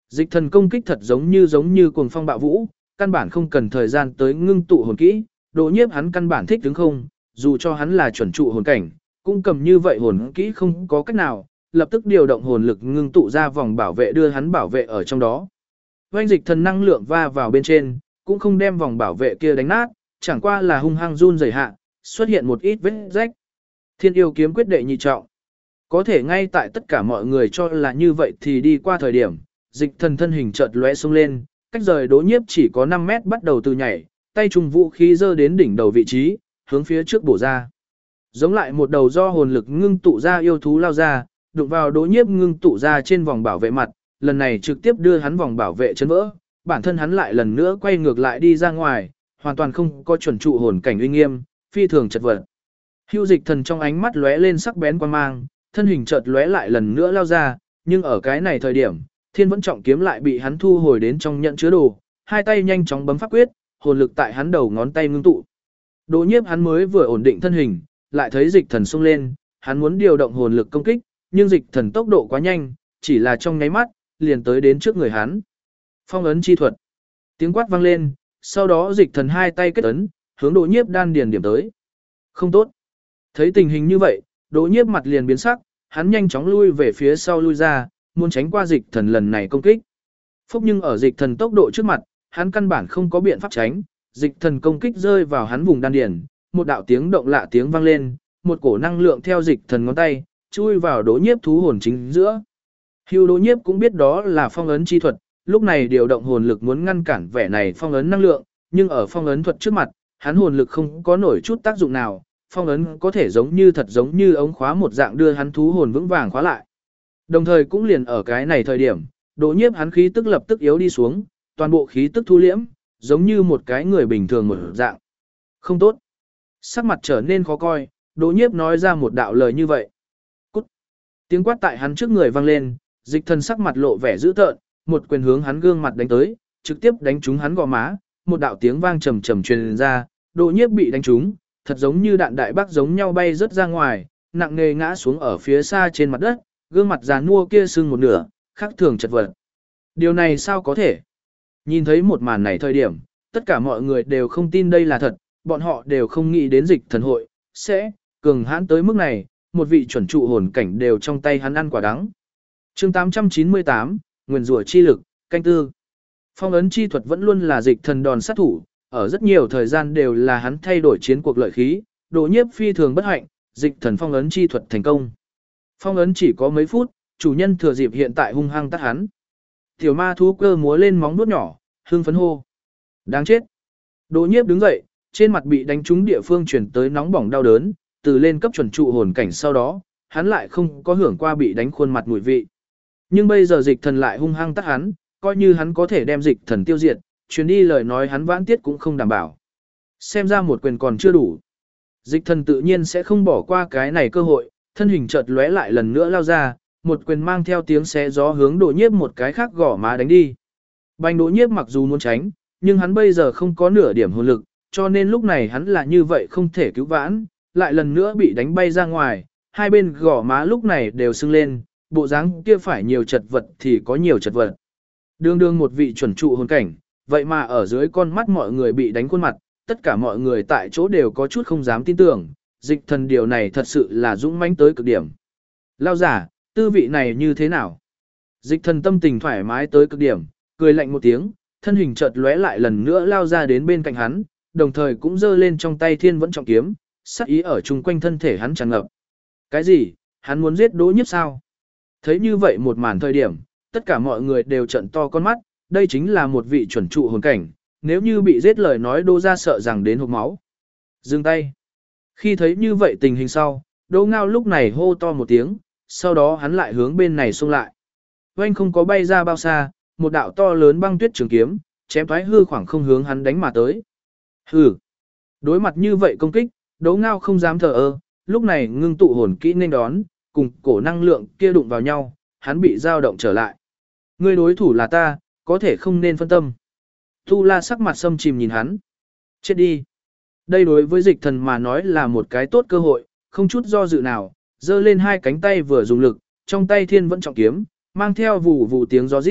Dịch thần công kích thật giống như cuồng phong bạo vũ, căn bản không cần thời gian tới ngưng tụ hồn kỹ, Đỗ Nhiếp hắn căn bản thích đứng không, dù cho hắn là chuẩn trụ hồn cảnh, cũng cầm như vậy hồn kỹ không có cách nào, lập tức điều động hồn lực ngưng tụ ra vòng bảo vệ đưa hắn bảo vệ ở trong đó. Oanh dịch thần năng lượng va vào bên trên, cũng không đem vòng bảo vệ kia đánh nát, chẳng qua là hung hăng run rẩy hạ, xuất hiện một ít vết rách. Thiên yêu kiếm quyết đệ nhị trọng. Có thể ngay tại tất cả mọi người cho là như vậy thì đi qua thời điểm, dịch thần thân hình chợt lóe xông lên, cách rời Đỗ Nhiếp chỉ có 5 mét bắt đầu từ nhảy, tay trùng vũ khí giơ đến đỉnh đầu vị trí, hướng phía trước bổ ra. Giống lại một đầu do hồn lực ngưng tụ ra yêu thú lao ra, đụng vào Đỗ Nhiếp ngưng tụ ra trên vòng bảo vệ mặt, lần này trực tiếp đưa hắn vòng bảo vệ chấn vỡ, bản thân hắn lại lần nữa quay ngược lại đi ra ngoài, hoàn toàn không có chuẩn trụ hồn cảnh uy nghiêm, phi thường chật vật. Hưu dịch thần trong ánh mắt lóe lên sắc bén quan mang, thân hình chợt lóe lại lần nữa lao ra, nhưng ở cái này thời điểm, Thiên Vẫn Trọng kiếm lại bị hắn thu hồi đến trong nhận chứa đồ, hai tay nhanh chóng bấm pháp quyết, hồn lực tại hắn đầu ngón tay ngưng tụ. Đỗ Nhiếp hắn mới vừa ổn định thân hình, lại thấy dịch thần xông lên, hắn muốn điều động hồn lực công kích, nhưng dịch thần tốc độ quá nhanh, chỉ là trong nháy mắt, liền tới đến trước người hắn. Phong ấn chi thuật. Tiếng quát vang lên, sau đó dịch thần hai tay kết ấn, hướng Đỗ Nhiếp đan điền điểm tới. Không tốt. Thấy tình hình như vậy, Đỗ Nhiếp mặt liền biến sắc, hắn nhanh chóng lui về phía sau lui ra, muốn tránh qua dịch thần lần này công kích. Phúc nhưng ở dịch thần tốc độ trước mặt, hắn căn bản không có biện pháp tránh, dịch thần công kích rơi vào hắn vùng đan điền, một đạo tiếng động lạ tiếng vang lên, một cổ năng lượng theo dịch thần ngón tay, chui vào Đỗ Nhiếp thú hồn chính giữa. Hưu Đỗ Nhiếp cũng biết đó là phong ấn chi thuật, lúc này điều động hồn lực muốn ngăn cản vẻ này phong ấn năng lượng, nhưng ở phong ấn thuật trước mặt, hắn hồn lực không có nổi chút tác dụng nào, phong ấn có thể thật giống như ống khóa một dạng đưa hắn thú hồn vững vàng khóa lại. Đồng thời cũng liền ở cái này thời điểm, Đỗ Nhiếp hắn khí tức lập tức yếu đi xuống, toàn bộ khí tức thu liễm, giống như một cái người bình thường một dạng. Không tốt. Sắc mặt trở nên khó coi, Đỗ Nhiếp nói ra một đạo lời như vậy. Cút. Tiếng quát tại hắn trước người vang lên, dịch thần sắc mặt lộ vẻ dữ tợn, một quyền hướng hắn gương mặt đánh tới, trực tiếp đánh trúng hắn gò má, một đạo tiếng vang trầm trầm truyền ra, Đỗ Nhiếp bị đánh trúng, thật giống như đạn đại bác giống nhau bay rớt ra ngoài, nặng nề ngã xuống ở phía xa trên mặt đất, gương mặt già nua kia sưng một nửa, khác thường chật vật. Điều này sao có thể? Nhìn thấy một màn này thời điểm, tất cả mọi người đều không tin đây là thật, bọn họ đều không nghĩ đến dịch thần hội, sẽ cường hãn tới mức này, một vị chuẩn trụ hồn cảnh đều trong tay hắn ăn quả đắng. Chương 898, Nguyền rủa chi lực, canh tư. Phong ấn chi thuật vẫn luôn là dịch thần đòn sát thủ, ở rất nhiều thời gian đều là hắn thay đổi chiến cuộc lợi khí, Đỗ Nhiếp phi thường bất hạnh, dịch thần phong ấn chi thuật thành công. Phong ấn chỉ có mấy phút, chủ nhân thừa dịp hiện tại hung hăng tắt hắn. Tiểu ma thú cơ múa lên móng vuốt nhỏ, hưng phấn hô. Đáng chết. Đỗ Nhiếp đứng dậy, trên mặt bị đánh trúng địa phương chuyển tới nóng bỏng đau đớn, từ lên cấp chuẩn trụ hồn cảnh sau đó, hắn lại không có hưởng qua bị đánh khuôn mặt mùi vị. Nhưng bây giờ dịch thần lại hung hăng tắt hắn, coi như hắn có thể đem dịch thần tiêu diệt, truyền đi lời nói hắn vãn tiết cũng không đảm bảo. Xem ra một quyền còn chưa đủ. Dịch thần tự nhiên sẽ không bỏ qua cái này cơ hội, thân hình chợt lóe lại lần nữa lao ra, một quyền mang theo tiếng xé gió hướng Đỗ Nhiếp một cái khác gõ má đánh đi. Bành Đỗ Nhiếp mặc dù muốn tránh, nhưng hắn bây giờ không có nửa điểm hồn lực, cho nên lúc này hắn là như vậy không thể cứu vãn, lại lần nữa bị đánh bay ra ngoài, hai bên gò má lúc này đều sưng lên, bộ dáng kia phải nhiều chật vật thì có nhiều chật vật. Đương đương một vị chuẩn trụ hồn cảnh, vậy mà ở dưới con mắt mọi người bị đánh khuôn mặt, tất cả mọi người tại chỗ đều có chút không dám tin tưởng, dịch thần điều này thật sự là dũng mãnh tới cực điểm. Lao giả, tư vị này như thế nào? Dịch thần tâm tình thoải mái tới cực điểm, cười lạnh một tiếng, thân hình chợt lóe lại lần nữa lao ra đến bên cạnh hắn, đồng thời cũng giơ lên trong tay Thiên Vẫn Trọng kiếm, sát ý ở chung quanh thân thể hắn tràn ngập. Cái gì? Hắn muốn giết Đỗ Nhiếp sao? Thấy như vậy một màn thời điểm, tất cả mọi người đều trợn to con mắt, đây chính là một vị chuẩn trụ hồn cảnh, nếu như bị giết lời nói Đỗ gia sợ rằng đến hộc máu. Dừng tay. Khi thấy như vậy tình hình sau, Đỗ Ngao lúc này hô to một tiếng, sau đó hắn lại hướng bên này xông lại. Oanh không có bay ra bao xa, một đạo to lớn băng tuyết trường kiếm, chém thoái hư khoảng không hướng hắn đánh mà tới. Hừ. Đối mặt như vậy công kích, Đỗ Ngao không dám thờ ơ, lúc này ngưng tụ hồn kỹ nên đón, cùng cổ năng lượng kia đụng vào nhau, hắn bị dao động trở lại. Ngươi đối thủ là ta, có thể không nên phân tâm. Tu La sắc mặt xâm chìm nhìn hắn. Chết đi. Đây đối với dịch thần mà nói là một cái tốt cơ hội, không chút do dự nào, giơ lên hai cánh tay vừa dùng lực, trong tay Thiên Vẫn Trọng kiếm, mang theo vù vù tiếng gió rít,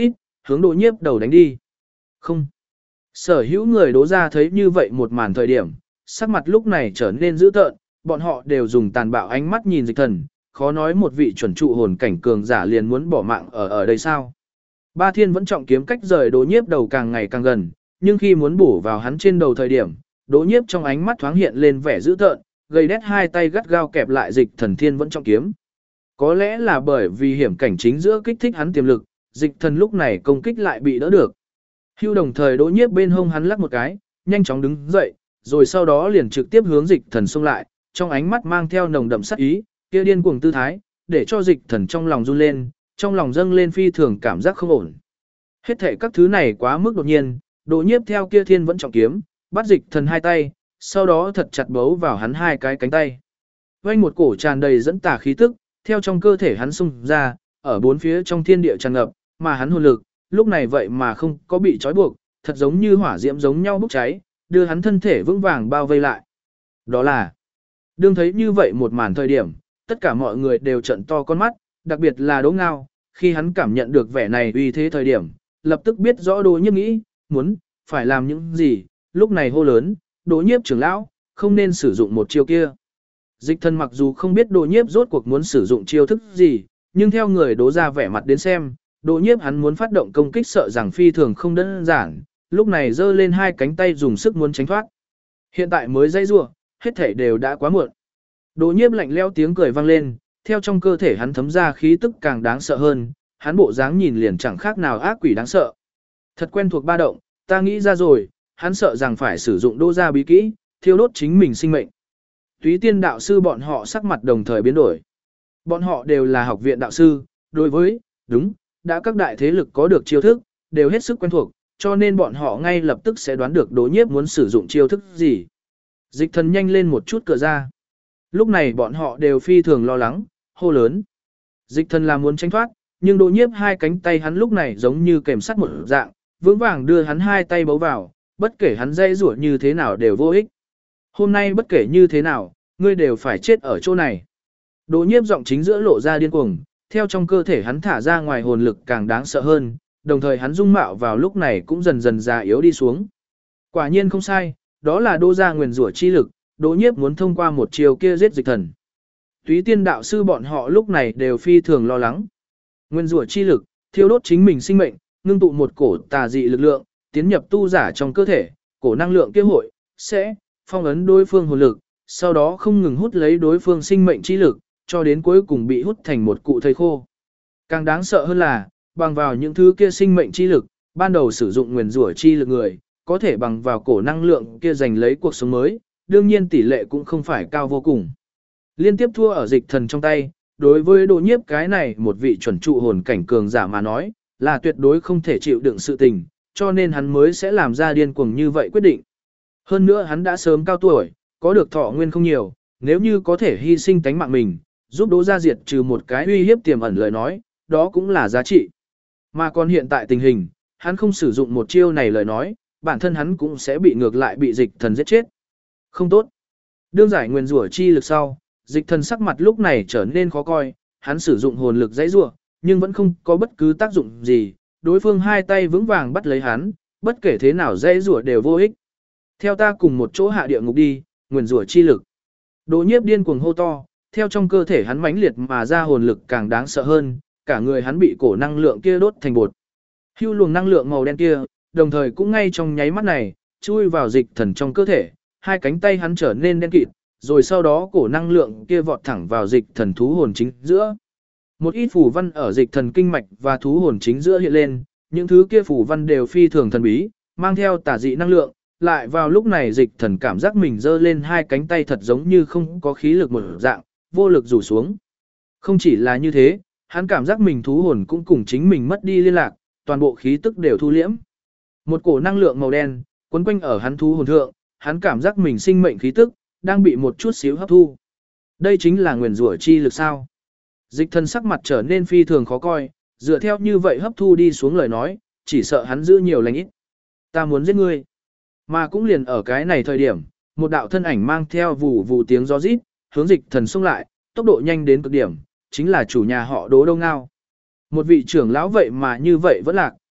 hướng Đỗ Nhiếp đầu đánh đi. Không. Sở hữu người Đỗ gia thấy như vậy một màn thời điểm, sắc mặt lúc này trở nên dữ tợn, bọn họ đều dùng tàn bạo ánh mắt nhìn Dịch Thần, khó nói một vị chuẩn trụ hồn cảnh cường giả liền muốn bỏ mạng ở đây sao. Ba Thiên vẫn trọng kiếm cách rời Đỗ Nhiếp đầu càng ngày càng gần, nhưng khi muốn bổ vào hắn trên đầu thời điểm, Đỗ Nhiếp trong ánh mắt thoáng hiện lên vẻ dữ tợn, gầy đét hai tay gắt gao kẹp lại Dịch Thần Thiên vẫn trọng kiếm. Có lẽ là bởi vì hiểm cảnh chính giữa kích thích hắn tiềm lực, Dịch Thần lúc này công kích lại bị đỡ được. Hưu đồng thời Đỗ Nhiếp bên hông hắn lắc một cái, nhanh chóng đứng dậy, rồi sau đó liền trực tiếp hướng Dịch Thần xông lại, trong ánh mắt mang theo nồng đậm sát ý, kia điên cuồng tư thái, để cho Dịch Thần trong lòng run lên, trong lòng dâng lên phi thường cảm giác không ổn. Hết thảy các thứ này quá mức đột nhiên, Đỗ Nhiếp theo kia Thiên vẫn trọng kiếm, bắt Dịch Thần hai tay, sau đó thật chặt bấu vào hắn hai cái cánh tay. Vành một cổ tràn đầy dẫn tà khí tức, theo trong cơ thể hắn xung ra, ở bốn phía trong thiên địa tràn ngập, mà hắn hồn lực, lúc này vậy mà không có bị trói buộc, thật giống như hỏa diễm giống nhau bốc cháy, đưa hắn thân thể vững vàng bao vây lại. Đó là, đương thấy như vậy một màn thời điểm, tất cả mọi người đều trợn to con mắt, đặc biệt là Đỗ Ngao, khi hắn cảm nhận được vẻ này uy thế thời điểm, lập tức biết rõ Đỗ Nhiếp nghĩ, muốn, phải làm những gì, lúc này hô lớn, Đỗ Nhiếp trưởng lão, không nên sử dụng một chiêu kia. Dịch Thần mặc dù không biết Đỗ Nhiếp rốt cuộc muốn sử dụng chiêu thức gì, nhưng theo người Đỗ gia vẻ mặt đến xem, Đỗ Nhiếp hắn muốn phát động công kích sợ rằng phi thường không đơn giản, lúc này giơ lên hai cánh tay dùng sức muốn tránh thoát. Hiện tại mới dây rủa, hết thảy đều đã quá muộn. Đỗ Nhiếp lạnh lẽo tiếng cười vang lên, theo trong cơ thể hắn thấm ra khí tức càng đáng sợ hơn, hắn bộ dáng nhìn liền chẳng khác nào ác quỷ đáng sợ. Thật quen thuộc ba động, ta nghĩ ra rồi, hắn sợ rằng phải sử dụng Đỗ gia bí kỹ, thiêu đốt chính mình sinh mệnh. Túy Tiên đạo sư bọn họ sắc mặt đồng thời biến đổi. Bọn họ đều là học viện đạo sư, đối với, đúng, đã các đại thế lực có được chiêu thức, đều hết sức quen thuộc, cho nên bọn họ ngay lập tức sẽ đoán được Đỗ Nhiếp muốn sử dụng chiêu thức gì. Dịch Thần nhanh lên một chút cửa ra. Lúc này bọn họ đều phi thường lo lắng, hô lớn. Dịch Thần là muốn tránh thoát, nhưng Đỗ Nhiếp hai cánh tay hắn lúc này giống như kềm sắt một dạng, vững vàng đưa hắn hai tay bấu vào, bất kể hắn dây rủa như thế nào đều vô ích. Hôm nay bất kể như thế nào, ngươi đều phải chết ở chỗ này. Đỗ Nhiếp giọng chính giữa lộ ra điên cuồng, theo trong cơ thể hắn thả ra ngoài hồn lực càng đáng sợ hơn, đồng thời hắn dung mạo vào lúc này cũng dần dần già yếu đi xuống. Quả nhiên không sai, đó là Đỗ gia nguyền rủa chi lực, Đỗ Nhiếp muốn thông qua một chiều kia giết Dịch Thần. Túy Tiên đạo sư bọn họ lúc này đều phi thường lo lắng. Nguyền rủa chi lực, thiêu đốt chính mình sinh mệnh, ngưng tụ một cổ tà dị lực lượng, tiến nhập tu giả trong cơ thể, cổ năng lượng kia hội sẽ phong ấn đối phương hồn lực, sau đó không ngừng hút lấy đối phương sinh mệnh chi lực, cho đến cuối cùng bị hút thành một cụ thây khô. Càng đáng sợ hơn là, bằng vào những thứ kia sinh mệnh chi lực, ban đầu sử dụng nguyền rủa chi lực người, có thể bằng vào cổ năng lượng kia giành lấy cuộc sống mới, đương nhiên tỷ lệ cũng không phải cao vô cùng. Liên tiếp thua ở Dịch Thần trong tay, đối với Đỗ Nhiếp cái này một vị chuẩn trụ hồn cảnh cường giả mà nói, là tuyệt đối không thể chịu đựng sự tình, cho nên hắn mới sẽ làm ra điên cuồng như vậy quyết định. Hơn nữa hắn đã sớm cao tuổi, có được thọ nguyên không nhiều, nếu như có thể hy sinh tánh mạng mình, giúp Đỗ gia diệt trừ một cái uy hiếp tiềm ẩn lời nói, đó cũng là giá trị. Mà còn hiện tại tình hình, hắn không sử dụng một chiêu này lời nói, bản thân hắn cũng sẽ bị ngược lại bị Dịch Thần giết chết. Không tốt. Đương giải nguyên rủa chi lực sau, Dịch Thần sắc mặt lúc này trở nên khó coi, hắn sử dụng hồn lực dãy rủa, nhưng vẫn không có bất cứ tác dụng gì, đối phương hai tay vững vàng bắt lấy hắn, bất kể thế nào dãy rủa đều vô ích. Theo ta cùng một chỗ hạ địa ngục đi, nguyên rủa chi lực. Đỗ Nhiếp điên cuồng hô to, theo trong cơ thể hắn mãnh liệt mà ra hồn lực càng đáng sợ hơn, cả người hắn bị cổ năng lượng kia đốt thành bột. Hưu luồng năng lượng màu đen kia, đồng thời cũng ngay trong nháy mắt này, chui vào Dịch Thần trong cơ thể, hai cánh tay hắn trở nên đen kịt, rồi sau đó cổ năng lượng kia vọt thẳng vào Dịch Thần thú hồn chính giữa. Một ít phù văn ở Dịch Thần kinh mạch và thú hồn chính giữa hiện lên, những thứ kia phù văn đều phi thường thần bí, mang theo tà dị năng lượng, lại vào lúc này Dịch Thần cảm giác mình giơ lên hai cánh tay thật giống như không có khí lực một dạng, vô lực rủ xuống. Không chỉ là như thế, hắn cảm giác mình thú hồn cũng cùng chính mình mất đi liên lạc, toàn bộ khí tức đều thu liễm. Một cổ năng lượng màu đen quấn quanh ở hắn thú hồn thượng, hắn cảm giác mình sinh mệnh khí tức đang bị một chút xíu hấp thu. Đây chính là nguyền rủa chi lực sao? Dịch Thần sắc mặt trở nên phi thường khó coi, dựa theo như vậy hấp thu đi xuống lời nói, chỉ sợ hắn giữ nhiều lành ít. Ta muốn giết ngươi. Mà cũng liền ở cái này thời điểm, một đạo thân ảnh mang theo vù vù tiếng gió rít, hướng Dịch Thần xông lại, tốc độ nhanh đến cực điểm, chính là chủ nhà họ Đỗ Đông Ngao. Một vị trưởng lão vậy mà như vậy vẫn lạc,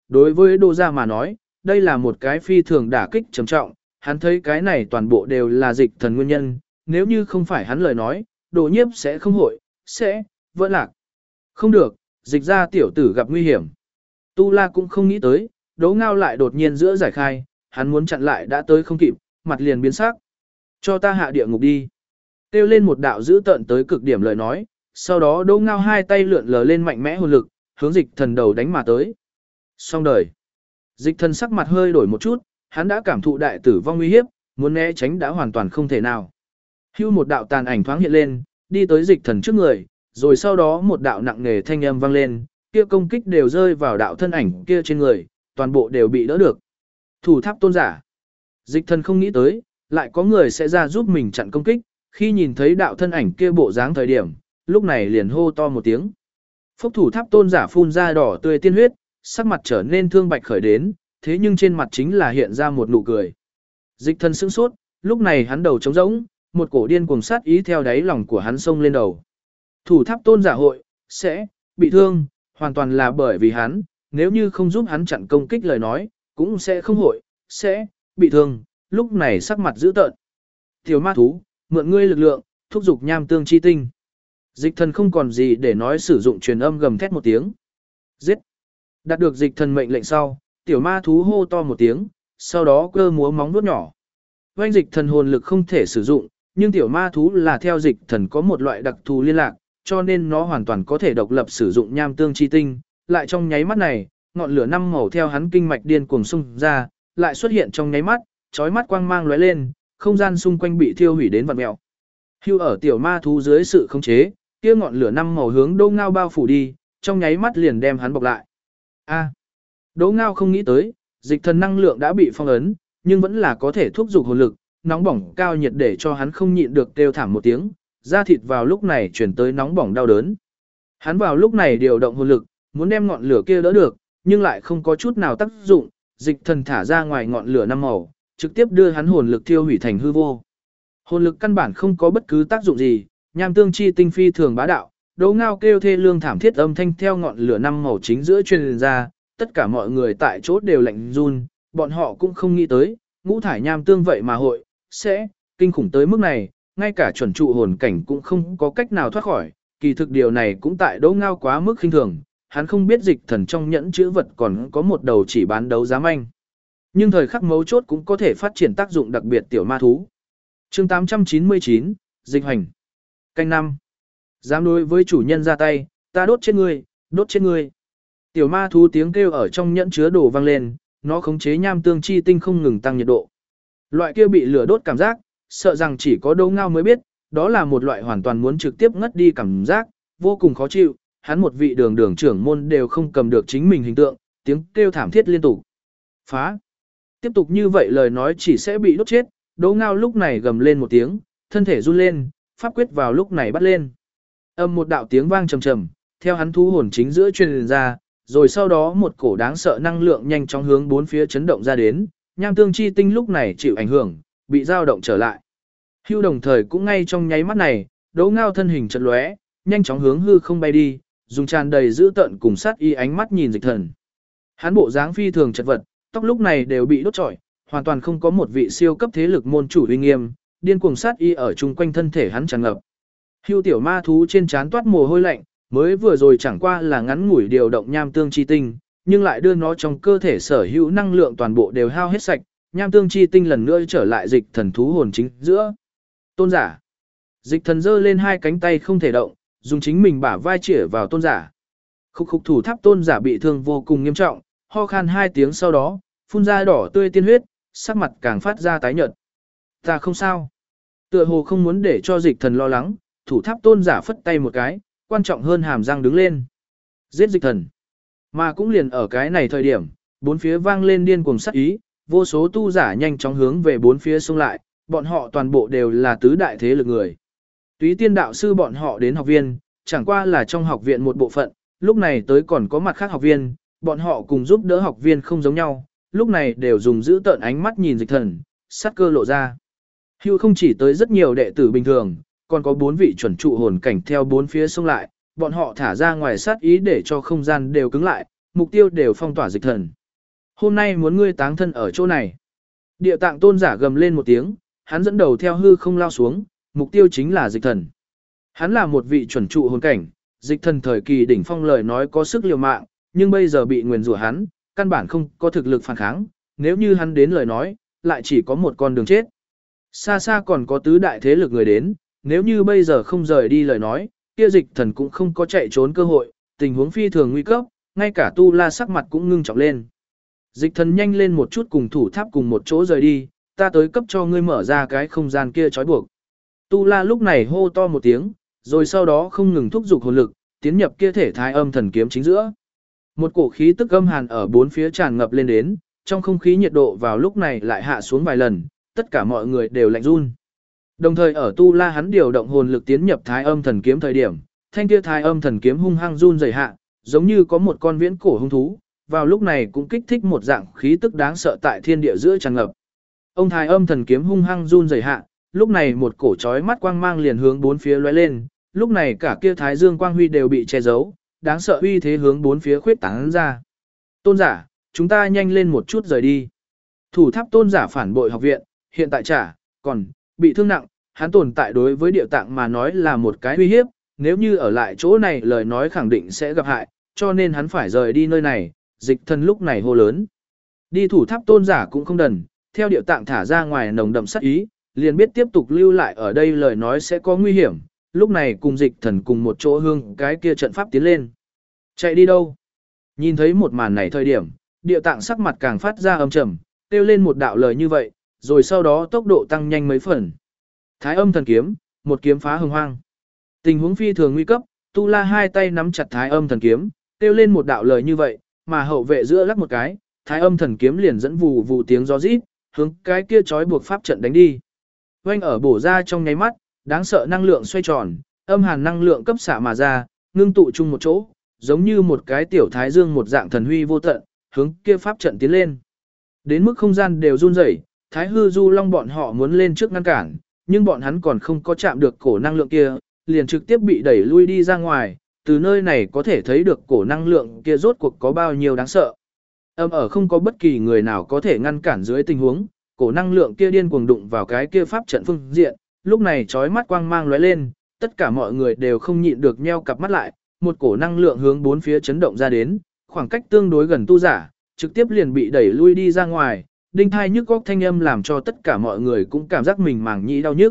đối với Đỗ gia mà nói, đây là một cái phi thường đả kích trầm trọng, hắn thấy cái này toàn bộ đều là dịch thần nguyên nhân, nếu như không phải hắn lời nói, Đỗ Nhiếp sẽ không hội, sẽ vỡ lạc. Không được, dịch ra tiểu tử gặp nguy hiểm. Tu La cũng không nghĩ tới, Đỗ Ngao lại đột nhiên giữa giải khai, hắn muốn chặn lại đã tới không kịp, mặt liền biến sắc. Cho ta hạ địa ngục đi. Kêu lên một đạo dữ tợn tới cực điểm lời nói, sau đó Đỗ Ngao hai tay lượn lờ lên mạnh mẽ hồn lực, hướng dịch thần đầu đánh mà tới. Xong đời. Dịch thần sắc mặt hơi đổi một chút, hắn đã cảm thụ đại tử vong nguy hiếp, muốn né tránh đã hoàn toàn không thể nào. Hưu một đạo tàn ảnh thoáng hiện lên, đi tới dịch thần trước người, rồi sau đó một đạo nặng nề thanh âm vang lên, kia công kích đều rơi vào đạo thân ảnh kia trên người, toàn bộ đều bị đỡ được. Thủ tháp tôn giả. Dịch thần không nghĩ tới, lại có người sẽ ra giúp mình chặn công kích, khi nhìn thấy đạo thân ảnh kia bộ dáng thời điểm, lúc này liền hô to một tiếng. Phốc thủ tháp tôn giả phun ra đỏ tươi tiên huyết, sắc mặt trở nên thương bạch khởi đến, thế nhưng trên mặt chính là hiện ra một nụ cười. Dịch thần sững sốt, lúc này hắn đầu trống rỗng, một cổ điên cuồng sát ý theo đáy lòng của hắn xông lên đầu. Thủ tháp tôn giả hội, sẽ, bị thương, hoàn toàn là bởi vì hắn, nếu như không giúp hắn chặn công kích lời nói, cũng sẽ không hội, sẽ, bị thương, lúc này sắc mặt dữ tợn. Tiểu ma thú, mượn ngươi lực lượng, thúc giục nham tương chi tinh. Dịch thần không còn gì để nói sử dụng truyền âm gầm thét một tiếng. Giết! Đạt được dịch thần mệnh lệnh sau, tiểu ma thú hô to một tiếng, sau đó cơ múa móng vuốt nhỏ. Oanh dịch thần hồn lực không thể sử dụng, nhưng tiểu ma thú là theo dịch thần có một loại đặc thù liên lạc, cho nên nó hoàn toàn có thể độc lập sử dụng nham tương chi tinh. Lại trong nháy mắt này, ngọn lửa năm màu theo hắn kinh mạch điên cuồng xung ra, lại xuất hiện trong nháy mắt, chói mắt quang mang lóe lên, không gian xung quanh bị thiêu hủy đến vặn mèo. Hưu ở tiểu ma thú dưới sự khống chế, kia ngọn lửa năm màu hướng Đỗ Ngao bao phủ đi, trong nháy mắt liền đem hắn bọc lại. A. Đỗ Ngao không nghĩ tới, dịch thần năng lượng đã bị phong ấn, nhưng vẫn là có thể thúc giục hồn lực, nóng bỏng cao nhiệt để cho hắn không nhịn được kêu thảm một tiếng, da thịt vào lúc này chuyển tới nóng bỏng đau đớn. Hắn vào lúc này điều động hồn lực, muốn đem ngọn lửa kia đỡ được, nhưng lại không có chút nào tác dụng, dịch thần thả ra ngoài ngọn lửa năm màu, trực tiếp đưa hắn hồn lực thiêu hủy thành hư vô. Hồn lực căn bản không có bất cứ tác dụng gì, nham tương chi tinh phi thường bá đạo, Đỗ Ngao kêu thê lương thảm thiết âm thanh theo ngọn lửa năm màu chính giữa truyền ra, tất cả mọi người tại chỗ đều lạnh run, bọn họ cũng không nghĩ tới, ngũ thải nham tương vậy mà hội, sẽ, kinh khủng tới mức này, ngay cả chuẩn trụ hồn cảnh cũng không có cách nào thoát khỏi, kỳ thực điều này cũng tại Đỗ Ngao quá mức khinh thường, hắn không biết dịch thần trong nhẫn chữ vật còn có một đầu chỉ bán đấu giá manh. Nhưng thời khắc mấu chốt cũng có thể phát triển tác dụng đặc biệt tiểu ma thú. Chương 899, Dịch hành. Canh 5. Dám đối với chủ nhân ra tay, ta đốt chết ngươi, đốt chết ngươi. Tiểu ma thú tiếng kêu ở trong nhẫn chứa đồ vang lên, nó khống chế nham tương chi tinh không ngừng tăng nhiệt độ. Loại kia bị lửa đốt cảm giác, sợ rằng chỉ có Đỗ Ngao mới biết, đó là một loại hoàn toàn muốn trực tiếp ngất đi cảm giác, vô cùng khó chịu, hắn một vị đường trưởng môn đều không cầm được chính mình hình tượng, tiếng kêu thảm thiết liên tục. Phá! Tiếp tục như vậy lời nói chỉ sẽ bị đốt chết, Đỗ Ngao lúc này gầm lên một tiếng, thân thể run lên, pháp quyết vào lúc này bắt lên. Âm một đạo tiếng vang trầm trầm, theo hắn thu hồn chính giữa truyền ra, rồi sau đó một cổ đáng sợ năng lượng nhanh chóng hướng bốn phía chấn động ra đến, nham tương chi tinh lúc này chịu ảnh hưởng, bị dao động trở lại. Hưu đồng thời cũng ngay trong nháy mắt này, Đỗ Ngao thân hình chợt lóe, nhanh chóng hướng hư không bay đi, dùng tràn đầy dữ tợn cùng sát y ánh mắt nhìn dịch thần. Hắn bộ dáng phi thường chật vật, tóc lúc này đều bị đốt trọi, hoàn toàn không có một vị siêu cấp thế lực môn chủ uy nghiêm, điên cuồng sát y ở chung quanh thân thể hắn tràn ngập. Hưu tiểu ma thú trên trán toát mồ hôi lạnh, mới vừa rồi chẳng qua là ngắn ngủi điều động nham tương chi tinh, nhưng lại đưa nó trong cơ thể sở hữu năng lượng toàn bộ đều hao hết sạch, nham tương chi tinh lần nữa trở lại dịch thần thú hồn chính giữa. Tôn giả. Dịch thần giơ lên hai cánh tay không thể động, dùng chính mình bả vai chĩa vào tôn giả. Khúc khúc thủ tháp tôn giả bị thương vô cùng nghiêm trọng, ho khan hai tiếng sau đó, phun ra đỏ tươi tiên huyết, sắc mặt càng phát ra tái nhợt. Ta không sao. Tựa hồ không muốn để cho dịch thần lo lắng, thủ tháp tôn giả phất tay một cái, quan trọng hơn hàm răng đứng lên. Giết dịch thần. Mà cũng liền ở cái này thời điểm, bốn phía vang lên điên cuồng sát ý, vô số tu giả nhanh chóng hướng về bốn phía xông lại, bọn họ toàn bộ đều là tứ đại thế lực người. Túy tiên đạo sư bọn họ đến học viên, chẳng qua là trong học viện một bộ phận, lúc này tới còn có mặt khác học viên, bọn họ cùng giúp đỡ học viên không giống nhau, lúc này đều dùng giữ tợn ánh mắt nhìn dịch thần, sát cơ lộ ra. Hưu không chỉ tới rất nhiều đệ tử bình thường, còn có 4 vị chuẩn trụ hồn cảnh theo bốn phía xông lại, bọn họ thả ra ngoài sát ý để cho không gian đều cứng lại, mục tiêu đều phong tỏa dịch thần. Hôm nay muốn ngươi táng thân ở chỗ này. Địa tạng tôn giả gầm lên một tiếng, hắn dẫn đầu theo hư không lao xuống, mục tiêu chính là dịch thần. Hắn là một vị chuẩn trụ hồn cảnh, dịch thần thời kỳ đỉnh phong lời nói có sức liều mạng, nhưng bây giờ bị nguyền rủa hắn, căn bản không có thực lực phản kháng, nếu như hắn đến lời nói, lại chỉ có một con đường chết. Xa xa còn có tứ đại thế lực người đến, nếu như bây giờ không rời đi lời nói, kia dịch thần cũng không có chạy trốn cơ hội, tình huống phi thường nguy cấp, ngay cả Tu La sắc mặt cũng ngưng trọng lên. Dịch thần nhanh lên một chút cùng thủ tháp cùng một chỗ rời đi, ta tới cấp cho ngươi mở ra cái không gian kia trói buộc. Tu La lúc này hô to một tiếng, rồi sau đó không ngừng thúc giục hồn lực, tiến nhập kia thể thái âm thần kiếm chính giữa. Một cổ khí tức âm hàn ở bốn phía tràn ngập lên đến, trong không khí nhiệt độ vào lúc này lại hạ xuống vài lần, tất cả mọi người đều lạnh run. Đồng thời ở Tu La hắn điều động hồn lực tiến nhập thái âm thần kiếm thời điểm, thanh kia thái âm thần kiếm hung hăng run rẩy hạ, giống như có một con viễn cổ hung thú, vào lúc này cũng kích thích một dạng khí tức đáng sợ tại thiên địa giữa tràn ngập. Ông thái âm thần kiếm hung hăng run rẩy hạ, lúc này một cổ chói mắt quang mang liền hướng bốn phía lóe lên, lúc này cả kia thái dương quang huy đều bị che giấu, đáng sợ uy thế hướng bốn phía khuyết tán ra. Tôn giả, chúng ta nhanh lên một chút rời đi. Thủ tháp tôn giả phản bội học viện, hiện tại còn bị thương nặng, hắn tồn tại đối với địa tạng mà nói là một cái uy hiếp, nếu như ở lại chỗ này lời nói khẳng định sẽ gặp hại, cho nên hắn phải rời đi nơi này, dịch thần lúc này hô lớn. Đi thủ tháp tôn giả cũng không đần, theo địa tạng thả ra ngoài nồng đậm sát ý, liền biết tiếp tục lưu lại ở đây lời nói sẽ có nguy hiểm, lúc này cùng dịch thần cùng một chỗ hương cái kia trận pháp tiến lên. Chạy đi đâu? Nhìn thấy một màn này thời điểm, địa tạng sắc mặt càng phát ra âm trầm, kêu lên một đạo lời như vậy, rồi sau đó tốc độ tăng nhanh mấy phần. Thái âm thần kiếm, một kiếm phá hồng hoang. Tình huống phi thường nguy cấp, Tu La hai tay nắm chặt thái âm thần kiếm, kêu lên một đạo lời như vậy, mà hậu vệ giữa lắc một cái, thái âm thần kiếm liền dẫn vù vù tiếng gió rít, hướng cái kia trói buộc pháp trận đánh đi. Oanh ở bổ ra trong nháy mắt, đáng sợ năng lượng xoay tròn, âm hàn năng lượng cấp xạ mà ra, ngưng tụ chung một chỗ, giống như một cái tiểu thái dương một dạng thần huy vô tận, hướng kia pháp trận tiến lên. Đến mức không gian đều run rẩy, Thái Hư Du Long bọn họ muốn lên trước ngăn cản, nhưng bọn hắn còn không có chạm được cổ năng lượng kia, liền trực tiếp bị đẩy lui đi ra ngoài, từ nơi này có thể thấy được cổ năng lượng kia rốt cuộc có bao nhiêu đáng sợ. Ở không có bất kỳ người nào có thể ngăn cản dưới tình huống, cổ năng lượng kia điên cuồng đụng vào cái kia pháp trận phương diện, lúc này chói mắt quang mang lóe lên, tất cả mọi người đều không nhịn được nheo cặp mắt lại, một cổ năng lượng hướng bốn phía chấn động ra đến, khoảng cách tương đối gần tu giả, trực tiếp liền bị đẩy lui đi ra ngoài, đinh thai nhức góc thanh âm làm cho tất cả mọi người cũng cảm giác mình màng nhĩ đau nhức.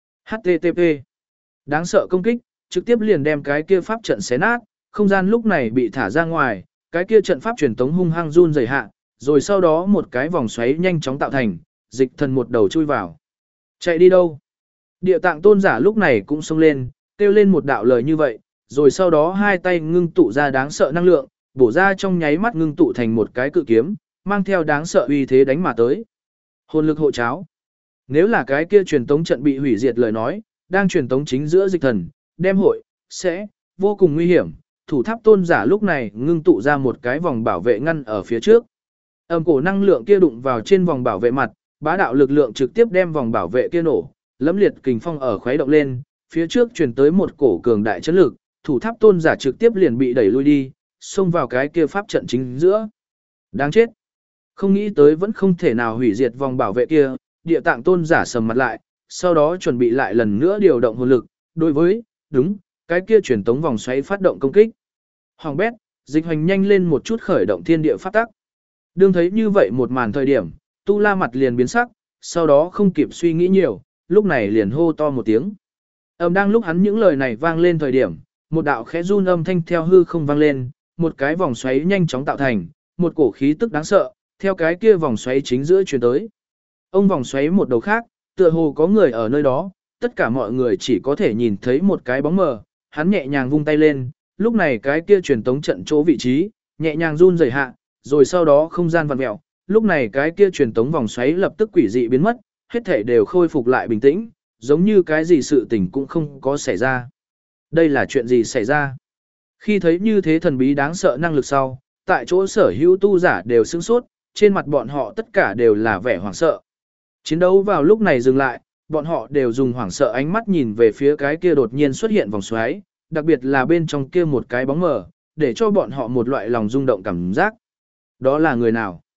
HTTP. Đáng sợ công kích, trực tiếp liền đem cái kia pháp trận xé nát, không gian lúc này bị thả ra ngoài, cái kia trận pháp truyền tống hung hăng run rẩy hạ, rồi sau đó một cái vòng xoáy nhanh chóng tạo thành, dịch thần một đầu chui vào. Chạy đi đâu? Địa tạng tôn giả lúc này cũng xông lên, kêu lên một đạo lời như vậy, rồi sau đó hai tay ngưng tụ ra đáng sợ năng lượng, bổ ra trong nháy mắt ngưng tụ thành một cái cự kiếm, mang theo đáng sợ uy thế đánh mà tới. Hồn lực hộ cháo. Nếu là cái kia truyền tống trận bị hủy diệt lời nói, đang truyền tống chính giữa dịch thần, đem hội, sẽ, vô cùng nguy hiểm. Thủ tháp tôn giả lúc này ngưng tụ ra một cái vòng bảo vệ ngăn ở phía trước. Cổ năng lượng kia đụng vào trên vòng bảo vệ mặt, bá đạo lực lượng trực tiếp đem vòng bảo vệ kia nổ, lẫm liệt kình phong ở khuấy động lên, phía trước truyền tới một cổ cường đại chấn lực, thủ tháp tôn giả trực tiếp liền bị đẩy lui đi, xông vào cái kia pháp trận chính giữa. Đáng chết. Không nghĩ tới vẫn không thể nào hủy diệt vòng bảo vệ kia, địa tạng tôn giả sầm mặt lại, sau đó chuẩn bị lại lần nữa điều động hồn lực, đối với, đúng, cái kia truyền tống vòng xoáy phát động công kích. Hoàng bét, dịch hoành nhanh lên một chút khởi động thiên địa pháp tắc. Đương thấy như vậy một màn thời điểm, Tu La mặt liền biến sắc, sau đó không kịp suy nghĩ nhiều, lúc này liền hô to một tiếng. Đang lúc hắn những lời này vang lên thời điểm, một đạo khẽ run âm thanh theo hư không vang lên, một cái vòng xoáy nhanh chóng tạo thành, một cổ khí tức đáng sợ, theo cái kia vòng xoáy chính giữa truyền tới. Ông vòng xoáy một đầu khác, tựa hồ có người ở nơi đó, tất cả mọi người chỉ có thể nhìn thấy một cái bóng mờ, hắn nhẹ nhàng vung tay lên, lúc này cái kia truyền tống trận chỗ vị trí, nhẹ nhàng run rẩy hạ, rồi sau đó không gian vặn mèo, lúc này cái kia truyền tống vòng xoáy lập tức quỷ dị biến mất, hết thảy đều khôi phục lại bình tĩnh, giống như cái gì sự tình cũng không có xảy ra. Đây là chuyện gì xảy ra? Khi thấy như thế thần bí đáng sợ năng lực sau, tại chỗ sở hữu tu giả đều sửng sốt, trên mặt bọn họ tất cả đều là vẻ hoảng sợ. Chiến đấu vào lúc này dừng lại, bọn họ đều dùng hoảng sợ ánh mắt nhìn về phía cái kia đột nhiên xuất hiện vòng xoáy, đặc biệt là bên trong kia một cái bóng mờ, để cho bọn họ một loại lòng rung động cảm giác. Đó là người nào?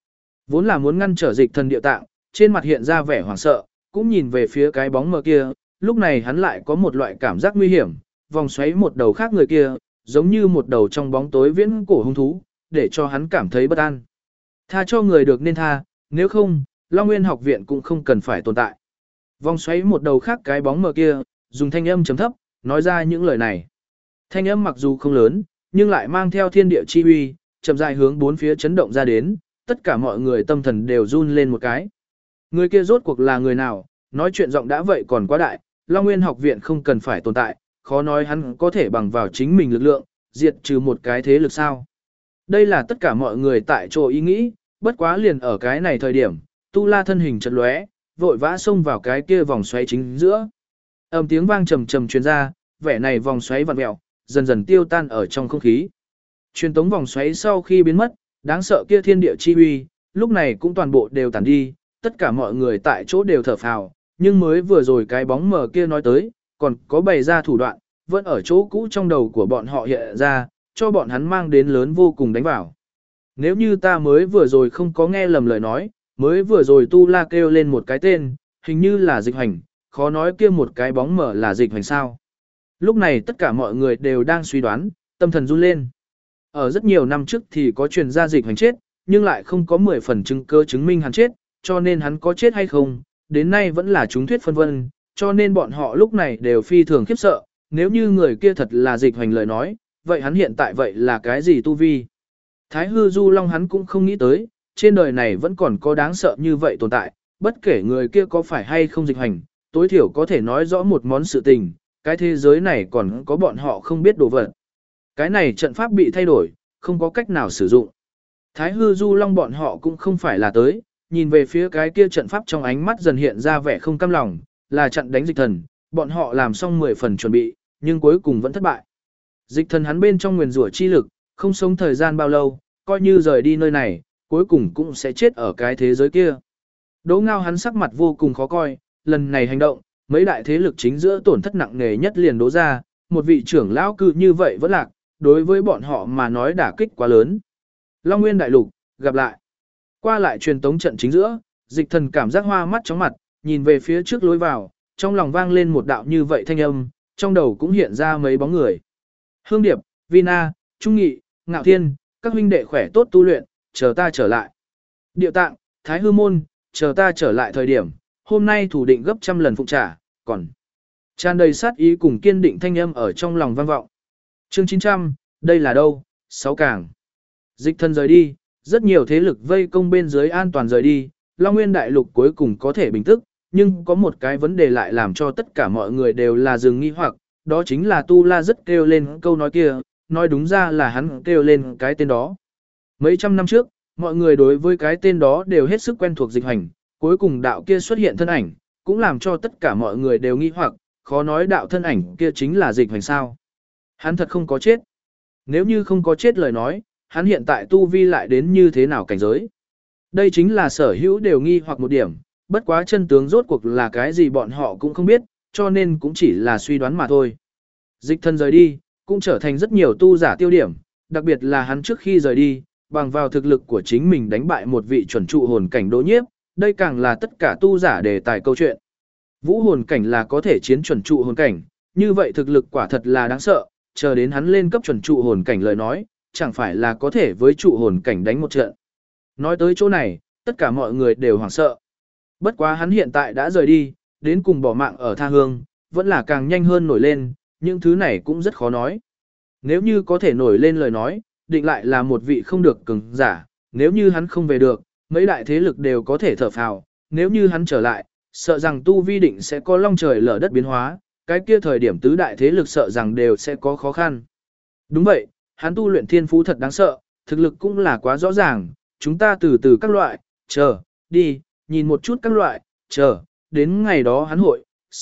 Vốn là muốn ngăn trở dịch thần địa tạng, trên mặt hiện ra vẻ hoảng sợ, cũng nhìn về phía cái bóng mờ kia, lúc này hắn lại có một loại cảm giác nguy hiểm, vòng xoáy một đầu khác người kia, giống như một đầu trong bóng tối viễn cổ hung thú, để cho hắn cảm thấy bất an. Tha cho người được nên tha, nếu không, Long Nguyên học viện cũng không cần phải tồn tại. Vòng xoáy một đầu khác cái bóng mờ kia, dùng thanh âm chấm thấp, nói ra những lời này. Thanh âm mặc dù không lớn, nhưng lại mang theo thiên địa chi uy, chậm rãi hướng bốn phía chấn động ra đến, tất cả mọi người tâm thần đều run lên một cái. Người kia rốt cuộc là người nào, nói chuyện giọng đã vậy còn quá đại, Long Nguyên học viện không cần phải tồn tại, khó nói hắn có thể bằng vào chính mình lực lượng, diệt trừ một cái thế lực sao. Đây là tất cả mọi người tại chỗ ý nghĩ, bất quá liền ở cái này thời điểm, Tu La thân hình chợt lóe, vội vã xông vào cái kia vòng xoáy chính giữa. Âm tiếng vang trầm trầm truyền ra, vẻ này vòng xoáy vặn mèo, dần dần tiêu tan ở trong không khí. Truyền tống vòng xoáy sau khi biến mất, đáng sợ kia thiên địa chi uy, lúc này cũng toàn bộ đều tản đi, tất cả mọi người tại chỗ đều thở phào, nhưng mới vừa rồi cái bóng mờ kia nói tới, còn có bày ra thủ đoạn, vẫn ở chỗ cũ trong đầu của bọn họ hiện ra, cho bọn hắn mang đến lớn vô cùng đánh vào. Nếu như ta mới vừa rồi không có nghe lầm lời nói, mới vừa rồi Tu La kêu lên một cái tên, hình như là dịch hành, khó nói kia một cái bóng mờ là dịch hành sao. Lúc này tất cả mọi người đều đang suy đoán, tâm thần run lên. Ở rất nhiều năm trước thì có truyền ra dịch hành chết, nhưng lại không có 10 phần chứng cơ chứng minh hắn chết, cho nên hắn có chết hay không, đến nay vẫn là chúng thuyết phân vân, cho nên bọn họ lúc này đều phi thường khiếp sợ, nếu như người kia thật là dịch hành lời nói, vậy hắn hiện tại vậy là cái gì tu vi? Thái hư du long hắn cũng không nghĩ tới, trên đời này vẫn còn có đáng sợ như vậy tồn tại, bất kể người kia có phải hay không dịch hành, tối thiểu có thể nói rõ một món sự tình, cái thế giới này còn có bọn họ không biết đồ vật. Cái này trận pháp bị thay đổi, không có cách nào sử dụng. Thái hư du long bọn họ cũng không phải là tới, nhìn về phía cái kia trận pháp trong ánh mắt dần hiện ra vẻ không cam lòng, là chặn đánh dịch thần, bọn họ làm xong 10 phần chuẩn bị, nhưng cuối cùng vẫn thất bại. Dịch thần hắn bên trong nguyền rủa chi lực, không sống thời gian bao lâu, coi như rời đi nơi này, cuối cùng cũng sẽ chết ở cái thế giới kia. Đỗ Ngao hắn sắc mặt vô cùng khó coi, lần này hành động, mấy đại thế lực chính giữa tổn thất nặng nề nhất liền đố ra, một vị trưởng lão cư như vậy vẫn lạc, đối với bọn họ mà nói đả kích quá lớn. Long Nguyên đại lục, gặp lại. Qua lại truyền tống trận chính giữa, dịch thần cảm giác hoa mắt chóng mặt, nhìn về phía trước lối vào, trong lòng vang lên một đạo như vậy thanh âm, trong đầu cũng hiện ra mấy bóng người. Hương Điệp, Vina, Trung Nghị, Ngạo Thiên, các huynh đệ khỏe tốt tu luyện, chờ ta trở lại. Điệu Tạng, Thái Hư Môn, chờ ta trở lại thời điểm, hôm nay thủ định gấp trăm lần phụng trả, còn tràn đầy sát ý cùng kiên định thanh âm ở trong lòng vang vọng. Chương 900, đây là đâu? 6 càng. Dịch thần rời đi, rất nhiều thế lực vây công bên dưới an toàn rời đi, Long Nguyên đại lục cuối cùng có thể bình tức, nhưng có một cái vấn đề lại làm cho tất cả mọi người đều là dừng nghi hoặc, đó chính là Tu La rất kêu lên câu nói kia, nói đúng ra là hắn kêu lên cái tên đó. Mấy trăm năm trước, mọi người đối với cái tên đó đều hết sức quen thuộc dịch hành, cuối cùng đạo kia xuất hiện thân ảnh, cũng làm cho tất cả mọi người đều nghi hoặc, khó nói đạo thân ảnh kia chính là dịch hành sao. Hắn thật không có chết. Nếu như không có chết lời nói, hắn hiện tại tu vi lại đến như thế nào cảnh giới. Đây chính là sở hữu đều nghi hoặc một điểm, bất quá chân tướng rốt cuộc là cái gì bọn họ cũng không biết, cho nên cũng chỉ là suy đoán mà thôi. Dịch thần rời đi, cũng trở thành rất nhiều tu giả tiêu điểm, đặc biệt là hắn trước khi rời đi, bằng vào thực lực của chính mình đánh bại một vị chuẩn trụ hồn cảnh Đỗ Nhiếp, đây càng là tất cả tu giả đề tài câu chuyện. Vũ hồn cảnh là có thể chiến chuẩn trụ hồn cảnh, như vậy thực lực quả thật là đáng sợ, chờ đến hắn lên cấp chuẩn trụ hồn cảnh lời nói, chẳng phải là có thể với trụ hồn cảnh đánh một trận. Nói tới chỗ này, tất cả mọi người đều hoảng sợ. Bất quá hắn hiện tại đã rời đi, đến cùng bỏ mạng ở tha hương, vẫn là càng nhanh hơn nổi lên, những thứ này cũng rất khó nói. Nếu như có thể nổi lên lời nói, định lại là một vị không được cường giả, nếu như hắn không về được, mấy đại thế lực đều có thể thở phào, nếu như hắn trở lại, sợ rằng tu vi định sẽ có long trời lở đất biến hóa, cái kia thời điểm tứ đại thế lực sợ rằng đều sẽ có khó khăn. Đúng vậy, hắn tu luyện thiên phú thật đáng sợ, thực lực cũng là quá rõ ràng, chúng ta từ từ các loại, chờ, đi, nhìn một chút các loại, chờ, đến ngày đó hắn hội,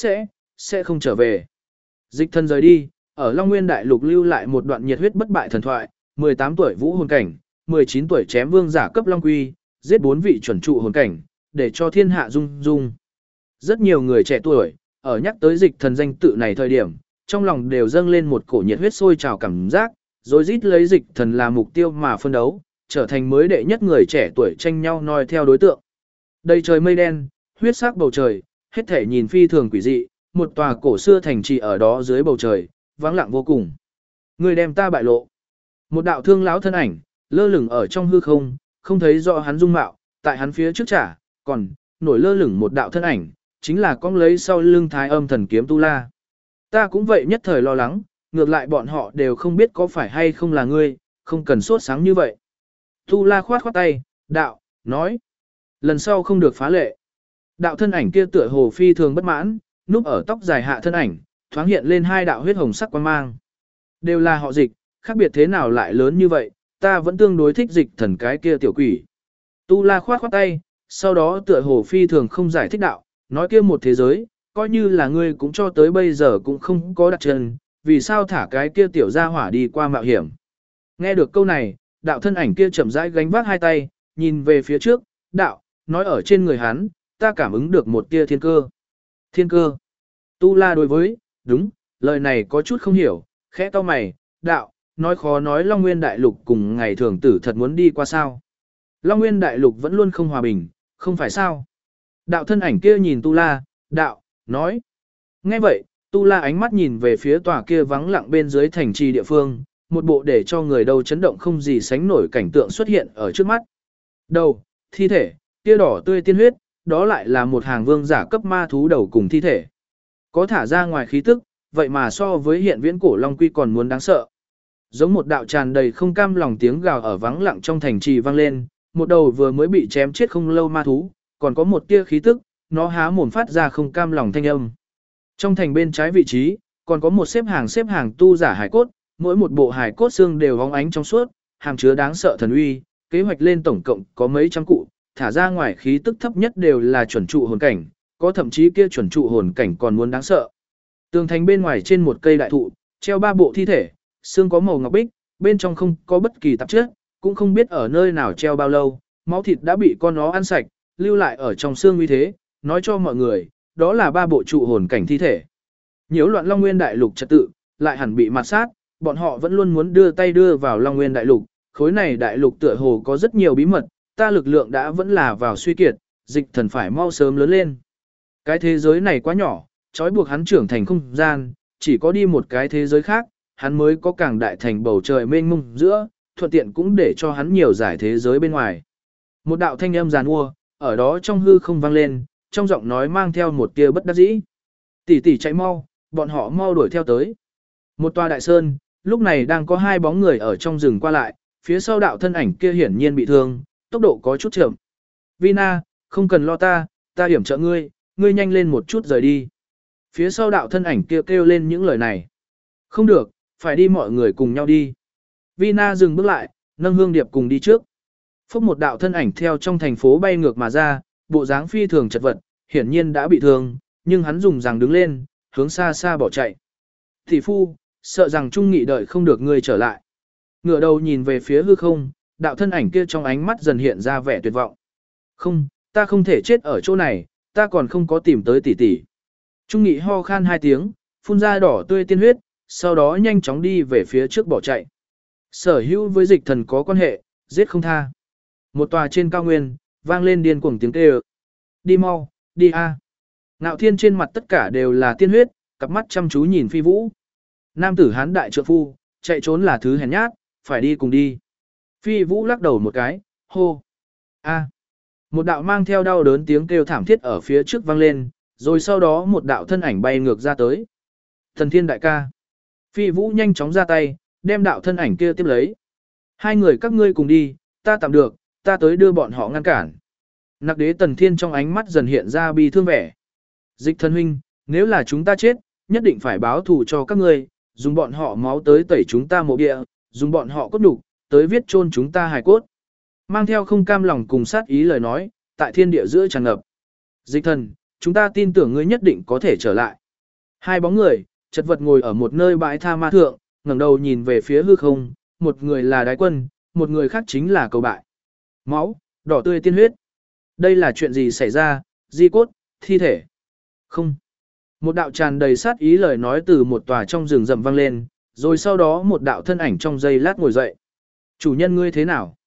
sẽ không trở về. Dịch thần rời đi, ở Long Nguyên Đại Lục lưu lại một đoạn nhiệt huyết bất bại thần thoại, 18 tuổi vũ hồn cảnh, 19 tuổi chém vương giả cấp Long Quy, giết 4 vị chuẩn trụ hồn cảnh, để cho thiên hạ rung rung. Rất nhiều người trẻ tuổi, ở nhắc tới dịch thần danh tự này thời điểm, trong lòng đều dâng lên một cổ nhiệt huyết sôi trào cảm giác, rồi rít lấy dịch thần là mục tiêu mà phân đấu, trở thành mới đệ nhất người trẻ tuổi tranh nhau noi theo đối tượng. Đầy trời mây đen, huyết sắc bầu trời, hết thể nhìn phi thường quỷ dị, một tòa cổ xưa thành trì ở đó dưới bầu trời, vắng lặng vô cùng. Người đem ta bại lộ. Một đạo thương lão thân ảnh, lơ lửng ở trong hư không, không thấy rõ hắn dung mạo, tại hắn phía trước trả, còn nổi lơ lửng một đạo thân ảnh, chính là con lấy sau lưng Thái Âm thần kiếm Tu La. Ta cũng vậy nhất thời lo lắng, ngược lại bọn họ đều không biết có phải hay không là ngươi, không cần sốt sáng như vậy. Tu La khoát khoát tay, đạo, nói, lần sau không được phá lệ. Đạo thân ảnh kia tựa hồ phi thường bất mãn, núp ở tóc dài hạ thân ảnh, thoáng hiện lên hai đạo huyết hồng sắc quang mang. Đều là họ Dịch, khác biệt thế nào lại lớn như vậy, ta vẫn tương đối thích Dịch thần cái kia tiểu quỷ. Tu La khoát khoát tay, sau đó tựa hồ phi thường không giải thích đạo, nói kia một thế giới, coi như là ngươi cũng cho tới bây giờ cũng không có đặt chân, vì sao thả cái kia tiểu gia hỏa đi qua mạo hiểm. Nghe được câu này, đạo thân ảnh kia chậm rãi gánh vác hai tay, nhìn về phía trước, đạo, nói ở trên người hắn, ta cảm ứng được một tia thiên cơ. Thiên cơ. Tu La đối với, đúng, lời này có chút không hiểu, khẽ cau mày, đạo, nói khó nói Long Nguyên Đại Lục cùng ngày thường tử thật muốn đi qua sao. Long Nguyên Đại Lục vẫn luôn không hòa bình, không phải sao. Đạo thân ảnh kia nhìn Tu La, đạo, nói. Nghe vậy, Tu La ánh mắt nhìn về phía tòa kia vắng lặng bên dưới thành trì địa phương, một bộ để cho người đầu chấn động không gì sánh nổi cảnh tượng xuất hiện ở trước mắt. Đầu, thi thể, kia đỏ tươi tiên huyết, đó lại là một hàng vương giả cấp ma thú đầu cùng thi thể. Có thả ra ngoài khí tức, vậy mà so với hiện viễn cổ Long Quy còn muốn đáng sợ. Giống một đạo tràn đầy không cam lòng tiếng gào ở vắng lặng trong thành trì vang lên, một đầu vừa mới bị chém chết không lâu ma thú, còn có một tia khí tức, nó há mồm phát ra không cam lòng thanh âm. Trong thành bên trái vị trí, còn có một xếp hàng tu giả hải cốt, mỗi một bộ hải cốt xương đều vóng ánh trong suốt, hàm chứa đáng sợ thần uy, kế hoạch lên tổng cộng có mấy trăm cụ, thả ra ngoài khí tức thấp nhất đều là chuẩn trụ hồn cảnh, có thậm chí kia chuẩn trụ hồn cảnh còn muốn đáng sợ. Tường thành bên ngoài trên một cây đại thụ, treo ba bộ thi thể, xương có màu ngọc bích, bên trong không có bất kỳ tạp chất, cũng không biết ở nơi nào treo bao lâu, máu thịt đã bị con nó ăn sạch, lưu lại ở trong xương như thế, nói cho mọi người, đó là ba bộ trụ hồn cảnh thi thể. Nhiễu loạn Long Nguyên Đại Lục trật tự, lại hẳn bị mặt sát, bọn họ vẫn luôn muốn đưa tay đưa vào Long Nguyên Đại Lục, khối này đại lục tựa hồ có rất nhiều bí mật, ta lực lượng đã vẫn là vào suy kiệt, Dịch thần phải mau sớm lớn lên. Cái thế giới này quá nhỏ, trói buộc hắn trưởng thành không gian, chỉ có đi một cái thế giới khác, hắn mới có càng đại thành bầu trời mênh mông giữa, thuận tiện cũng để cho hắn nhiều giải thế giới bên ngoài. Một đạo thanh âm giàn mua, ở đó trong hư không vang lên, trong giọng nói mang theo một tia bất đắc dĩ. Tỷ tỷ chạy mau, bọn họ mau đuổi theo tới. Một tòa đại sơn, lúc này đang có hai bóng người ở trong rừng qua lại, phía sau đạo thân ảnh kia hiển nhiên bị thương, tốc độ có chút chậm. Vina, không cần lo ta hiểm trợ ngươi, ngươi nhanh lên một chút rời đi. Phía sau đạo thân ảnh kia kêu lên những lời này. Không được, phải đi mọi người cùng nhau đi. Vina dừng bước lại, nâng hương điệp cùng đi trước. Phúc một đạo thân ảnh theo trong thành phố bay ngược mà ra, bộ dáng phi thường chật vật, hiển nhiên đã bị thương, nhưng hắn dùng rằng đứng lên, hướng xa xa bỏ chạy. Thị phu, sợ rằng Trung Nghị đợi không được ngươi trở lại. Ngửa đầu nhìn về phía hư không, đạo thân ảnh kia trong ánh mắt dần hiện ra vẻ tuyệt vọng. Không, ta không thể chết ở chỗ này, ta còn không có tìm tới tỷ tỷ. Trung Nghị ho khan hai tiếng, phun ra đỏ tươi tiên huyết, sau đó nhanh chóng đi về phía trước bỏ chạy. Sở hữu với Dịch thần có quan hệ, giết không tha. Một tòa trên cao nguyên, vang lên điên cuồng tiếng kêu. Đi mau, đi a. Ngạo Thiên trên mặt tất cả đều là tiên huyết, cặp mắt chăm chú nhìn Phi Vũ. Nam tử hán đại trượng phu, chạy trốn là thứ hèn nhát, phải đi cùng đi. Phi Vũ lắc đầu một cái, hô. A. Một đạo mang theo đau đớn tiếng kêu thảm thiết ở phía trước vang lên, rồi sau đó một đạo thân ảnh bay ngược ra tới. Thần Thiên đại ca. Phi Vũ nhanh chóng ra tay, đem đạo thân ảnh kia tiếp lấy. Hai người các ngươi cùng đi, ta tạm được, ta tới đưa bọn họ ngăn cản. Nặc Đế Tần Thiên trong ánh mắt dần hiện ra bi thương vẻ. Dịch thần huynh, nếu là chúng ta chết, nhất định phải báo thù cho các ngươi, dùng bọn họ máu tới tẩy chúng ta mộ địa, dùng bọn họ cốt đục, tới viết chôn chúng ta hài cốt. Mang theo không cam lòng cùng sát ý lời nói, tại thiên địa giữa tràn ngập. Dịch thần, chúng ta tin tưởng ngươi nhất định có thể trở lại. Hai bóng người, chật vật ngồi ở một nơi bãi tha ma thượng, ngẩng đầu nhìn về phía hư không, một người là Đái Quân, một người khác chính là Cầu Bại. Máu, đỏ tươi tiên huyết. Đây là chuyện gì xảy ra, di cốt, thi thể? Không. Một đạo tràn đầy sát ý lời nói từ một tòa trong rừng rậm vang lên, rồi sau đó một đạo thân ảnh trong giây lát ngồi dậy. Chủ nhân ngươi thế nào?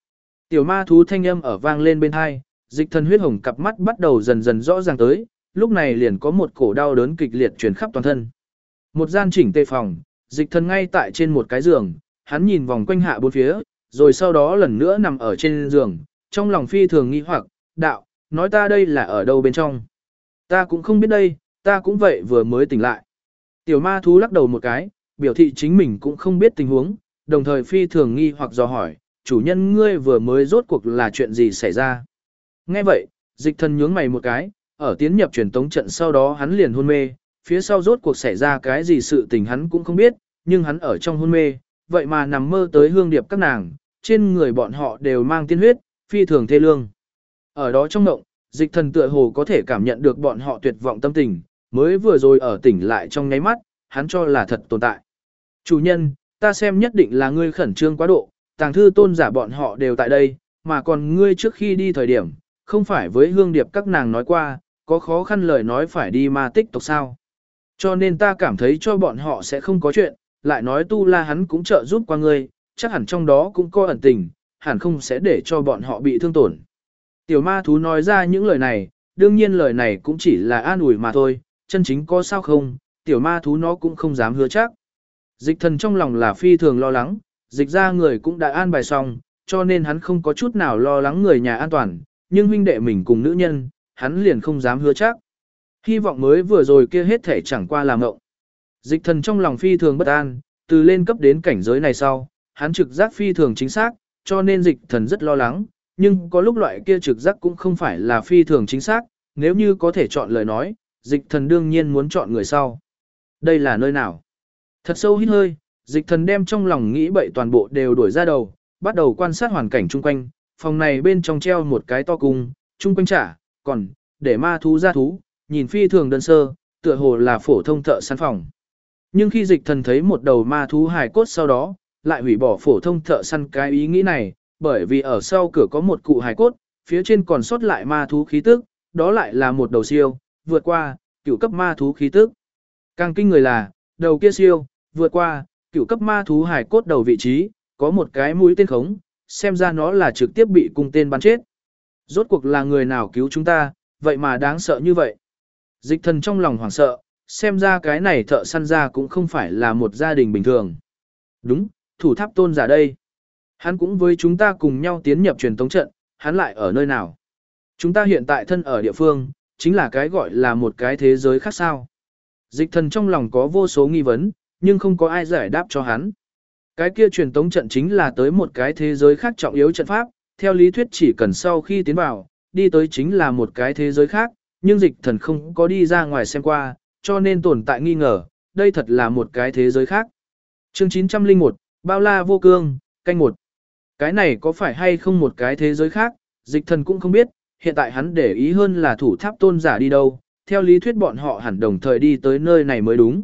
Tiểu ma thú thanh âm ở vang lên bên hai, dịch thần huyết hồng cặp mắt bắt đầu dần dần rõ ràng tới, lúc này liền có một cổ đau đớn kịch liệt truyền khắp toàn thân. Một gian chỉnh tề phòng, dịch thần ngay tại trên một cái giường, hắn nhìn vòng quanh hạ bốn phía, rồi sau đó lần nữa nằm ở trên giường, trong lòng phi thường nghi hoặc, đạo, nói ta đây là ở đâu bên trong. Ta cũng không biết đây, ta cũng vậy vừa mới tỉnh lại. Tiểu ma thú lắc đầu một cái, biểu thị chính mình cũng không biết tình huống, đồng thời phi thường nghi hoặc dò hỏi, chủ nhân ngươi vừa mới rốt cuộc là chuyện gì xảy ra. Nghe vậy, dịch thần nhướng mày một cái, ở tiến nhập truyền tống trận sau đó hắn liền hôn mê, phía sau rốt cuộc xảy ra cái gì sự tình hắn cũng không biết, nhưng hắn ở trong hôn mê, vậy mà nằm mơ tới hương điệp các nàng, trên người bọn họ đều mang tiên huyết, phi thường thê lương. Ở đó trong mộng, dịch thần tựa hồ có thể cảm nhận được bọn họ tuyệt vọng tâm tình, mới vừa rồi ở tỉnh lại trong nháy mắt, hắn cho là thật tồn tại. Chủ nhân, ta xem nhất định là ngươi khẩn trương quá độ, tàng thư tôn giả bọn họ đều tại đây, mà còn ngươi trước khi đi thời điểm, không phải với hương điệp các nàng nói qua, có khó khăn lời nói phải đi ma tích tộc sao. Cho nên ta cảm thấy cho bọn họ sẽ không có chuyện, lại nói tu la hắn cũng trợ giúp qua ngươi, chắc hẳn trong đó cũng có ẩn tình, hẳn không sẽ để cho bọn họ bị thương tổn. Tiểu ma thú nói ra những lời này, đương nhiên lời này cũng chỉ là an ủi mà thôi, chân chính có sao không, tiểu ma thú nó cũng không dám hứa chắc. Dịch thần trong lòng là phi thường lo lắng, dịch ra người cũng đã an bài xong, cho nên hắn không có chút nào lo lắng người nhà an toàn, nhưng huynh đệ mình cùng nữ nhân, hắn liền không dám hứa chắc. Hy vọng mới vừa rồi kia hết thể chẳng qua là mộng. Dịch thần trong lòng phi thường bất an, từ lên cấp đến cảnh giới này sau, hắn trực giác phi thường chính xác, cho nên dịch thần rất lo lắng, nhưng có lúc loại kia trực giác cũng không phải là phi thường chính xác, nếu như có thể chọn lời nói, dịch thần đương nhiên muốn chọn người sau. Đây là nơi nào? Thật sâu hít hơi, dịch thần đem trong lòng nghĩ bậy toàn bộ đều đuổi ra đầu, bắt đầu quan sát hoàn cảnh chung quanh, phòng này bên trong treo một cái to cung, chung quanh trả, còn, để ma thú ra thú, nhìn phi thường đơn sơ, tựa hồ là phổ thông thợ săn phòng. Nhưng khi dịch thần thấy một đầu ma thú hài cốt sau đó, lại hủy bỏ phổ thông thợ săn cái ý nghĩ này, bởi vì ở sau cửa có một cụ hài cốt, phía trên còn sót lại ma thú khí tức, đó lại là một đầu siêu, vượt qua, cửu cấp ma thú khí tức. Càng kinh người là, đầu kia siêu, vượt qua, cửu cấp ma thú hài cốt đầu vị trí, có một cái mũi tên khống, xem ra nó là trực tiếp bị cung tên bắn chết. Rốt cuộc là người nào cứu chúng ta, vậy mà đáng sợ như vậy. Dịch thần trong lòng hoảng sợ, xem ra cái này thợ săn ra cũng không phải là một gia đình bình thường. Đúng, thủ tháp tôn giả đây. Hắn cũng với chúng ta cùng nhau tiến nhập truyền tống trận, hắn lại ở nơi nào? Chúng ta hiện tại thân ở địa phương, chính là cái gọi là một cái thế giới khác sao. Dịch thần trong lòng có vô số nghi vấn, nhưng không có ai giải đáp cho hắn. Cái kia truyền tống trận chính là tới một cái thế giới khác trọng yếu trận pháp, theo lý thuyết chỉ cần sau khi tiến vào, đi tới chính là một cái thế giới khác, nhưng dịch thần không có đi ra ngoài xem qua, cho nên tồn tại nghi ngờ, đây thật là một cái thế giới khác. Chương 901, Bao La Vô Cương, canh 1. Cái này có phải hay không một cái thế giới khác, dịch thần cũng không biết, hiện tại hắn để ý hơn là thủ tháp tôn giả đi đâu, theo lý thuyết bọn họ hẳn đồng thời đi tới nơi này mới đúng.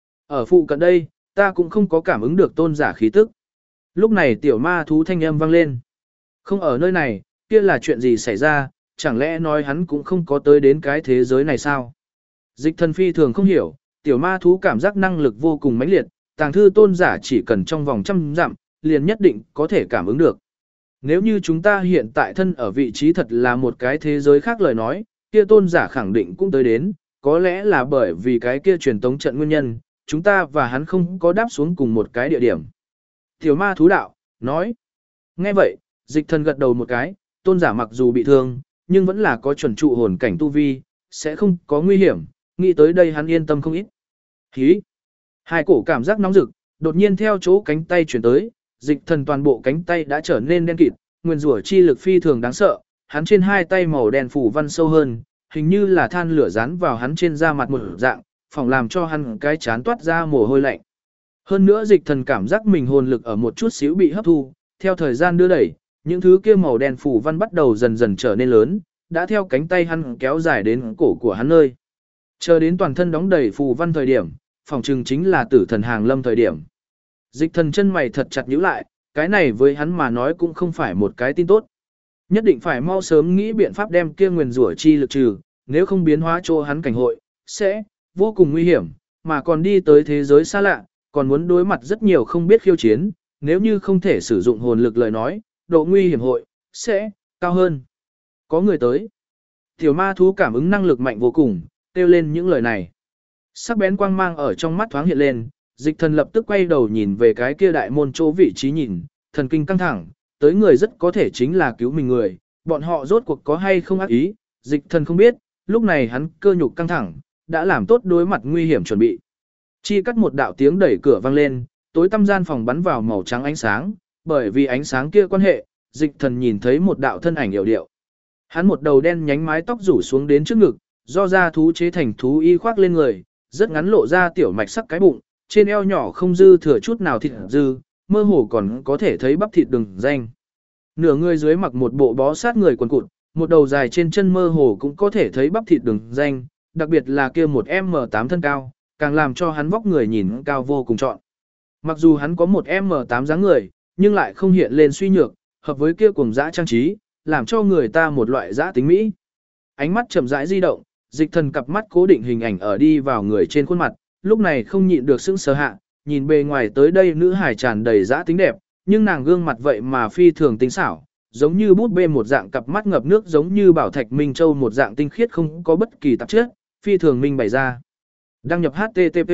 Ở phụ cận đây, ta cũng không có cảm ứng được tôn giả khí tức. Lúc này tiểu ma thú thanh âm vang lên. Không ở nơi này, kia là chuyện gì xảy ra, chẳng lẽ nói hắn cũng không có tới đến cái thế giới này sao? Dịch thần phi thường không hiểu, tiểu ma thú cảm giác năng lực vô cùng mãnh liệt, tàng thư tôn giả chỉ cần trong vòng 100 dặm, liền nhất định có thể cảm ứng được. Nếu như chúng ta hiện tại thân ở vị trí thật là một cái thế giới khác lời nói, kia tôn giả khẳng định cũng tới đến, có lẽ là bởi vì cái kia truyền tống trận nguyên nhân, chúng ta và hắn không có đáp xuống cùng một cái địa điểm. Tiểu ma thú đạo, nói. Nghe vậy, dịch thần gật đầu một cái, tôn giả mặc dù bị thương, nhưng vẫn là có chuẩn trụ hồn cảnh tu vi, sẽ không có nguy hiểm, nghĩ tới đây hắn yên tâm không ít. Hí! Hai cổ cảm giác nóng rực, đột nhiên theo chỗ cánh tay chuyển tới, dịch thần toàn bộ cánh tay đã trở nên đen kịt, nguyên rủa chi lực phi thường đáng sợ, hắn trên hai tay màu đen phủ văn sâu hơn, hình như là than lửa dán vào hắn trên da mặt một dạng, phòng làm cho hắn cái chán toát ra mồ hôi lạnh. Hơn nữa dịch thần cảm giác mình hồn lực ở một chút xíu bị hấp thu, theo thời gian đưa đẩy, những thứ kia màu đen phủ văn bắt đầu dần dần trở nên lớn, đã theo cánh tay hắn kéo dài đến cổ của hắn nơi. Chờ đến toàn thân đóng đầy phù văn thời điểm, phòng trừng chính là tử thần hàng lâm thời điểm. Dịch thần chân mày thật chặt nhíu lại, cái này với hắn mà nói cũng không phải một cái tin tốt. Nhất định phải mau sớm nghĩ biện pháp đem kia nguyền rủa chi lực trừ, nếu không biến hóa cho hắn cảnh hội, sẽ vô cùng nguy hiểm, mà còn đi tới thế giới xa lạ, còn muốn đối mặt rất nhiều không biết khiêu chiến, nếu như không thể sử dụng hồn lực lời nói, độ nguy hiểm hội sẽ cao hơn. Có người tới. Tiểu ma thú cảm ứng năng lực mạnh vô cùng, kêu lên những lời này. Sắc bén quang mang ở trong mắt thoáng hiện lên, dịch thần lập tức quay đầu nhìn về cái kia đại môn chỗ vị trí nhìn, thần kinh căng thẳng, tới người rất có thể chính là cứu mình người, bọn họ rốt cuộc có hay không ác ý, dịch thần không biết, lúc này hắn cơ nhục căng thẳng, đã làm tốt đối mặt nguy hiểm chuẩn bị. Chi cắt một đạo tiếng đẩy cửa vang lên, tối tăm gian phòng bắn vào màu trắng ánh sáng, bởi vì ánh sáng kia quan hệ, dịch thần nhìn thấy một đạo thân ảnh yểu điệu. Hắn một đầu đen nhánh mái tóc rủ xuống đến trước ngực, do da thú chế thành thú y khoác lên người, rất ngắn lộ ra tiểu mạch sắc cái bụng, trên eo nhỏ không dư thừa chút nào thịt dư, mơ hồ còn có thể thấy bắp thịt đường danh. Nửa người dưới mặc một bộ bó sát người quần cụt, một đầu dài trên chân mơ hồ cũng có thể thấy bắp thịt đường danh, đặc biệt là kia một M8 thân cao, càng làm cho hắn vóc người nhìn cao vô cùng trọn. Mặc dù hắn có một M8 dáng người, nhưng lại không hiện lên suy nhược, hợp với kia cùng dã trang trí, làm cho người ta một loại dã tính mỹ. Ánh mắt chậm rãi di động, dịch thần cặp mắt cố định hình ảnh ở đi vào người trên khuôn mặt, lúc này không nhịn được sững sờ hạ, nhìn bề ngoài tới đây nữ hải tràn đầy dã tính đẹp, nhưng nàng gương mặt vậy mà phi thường tinh xảo, giống như bút bê một dạng cặp mắt ngập nước, giống như bảo thạch minh châu một dạng tinh khiết không có bất kỳ tạp chất, phi thường minh bày ra. Đăng nhập HTTP.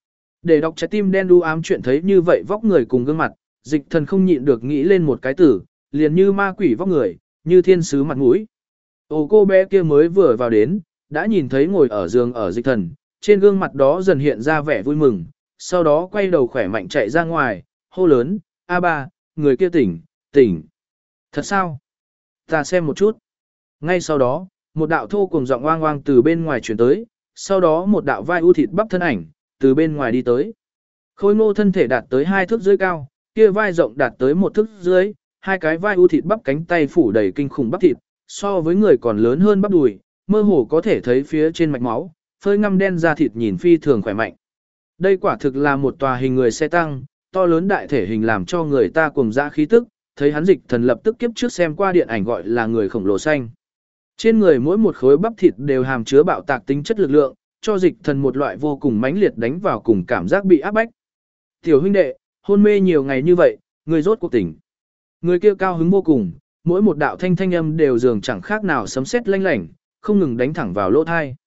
Để đọc trái tim đen đu ám chuyện thấy như vậy vóc người cùng gương mặt, dịch thần không nhịn được nghĩ lên một cái từ, liền như ma quỷ vóc người, như thiên sứ mặt mũi. Ồ, cô bé kia mới vừa vào đến, đã nhìn thấy ngồi ở giường ở dịch thần, trên gương mặt đó dần hiện ra vẻ vui mừng, sau đó quay đầu khỏe mạnh chạy ra ngoài, hô lớn, A ba, người kia tỉnh, tỉnh. Thật sao? Ta xem một chút. Ngay sau đó, một đạo thô cùng giọng oang oang từ bên ngoài chuyển tới, sau đó một đạo vai u thịt bắp thân ảnh, từ bên ngoài đi tới. Khôi ngô thân thể đạt tới 2 thước dưới cao, kia vai rộng đạt tới 1 thước dưới, hai cái vai u thịt bắp cánh tay phủ đầy kinh khủng bắp thịt, so với người còn lớn hơn bắp đùi, mơ hồ có thể thấy phía trên mạch máu, phơi ngăm đen da thịt nhìn phi thường khỏe mạnh. Đây quả thực là một tòa hình người xe tăng, to lớn đại thể hình làm cho người ta cuồng dã khí tức, thấy hắn dịch thần lập tức kiếp trước xem qua điện ảnh gọi là người khổng lồ xanh. Trên người mỗi một khối bắp thịt đều hàm chứa bạo tạc tính chất lực lượng, cho dịch thần một loại vô cùng mãnh liệt đánh vào cùng cảm giác bị áp bách. Tiểu huynh đệ, hôn mê nhiều ngày như vậy, người rốt cuộc tỉnh. Người kia cao hứng vô cùng, mỗi một đạo thanh âm đều dường chẳng khác nào sấm sét lanh lảnh, không ngừng đánh thẳng vào lỗ tai.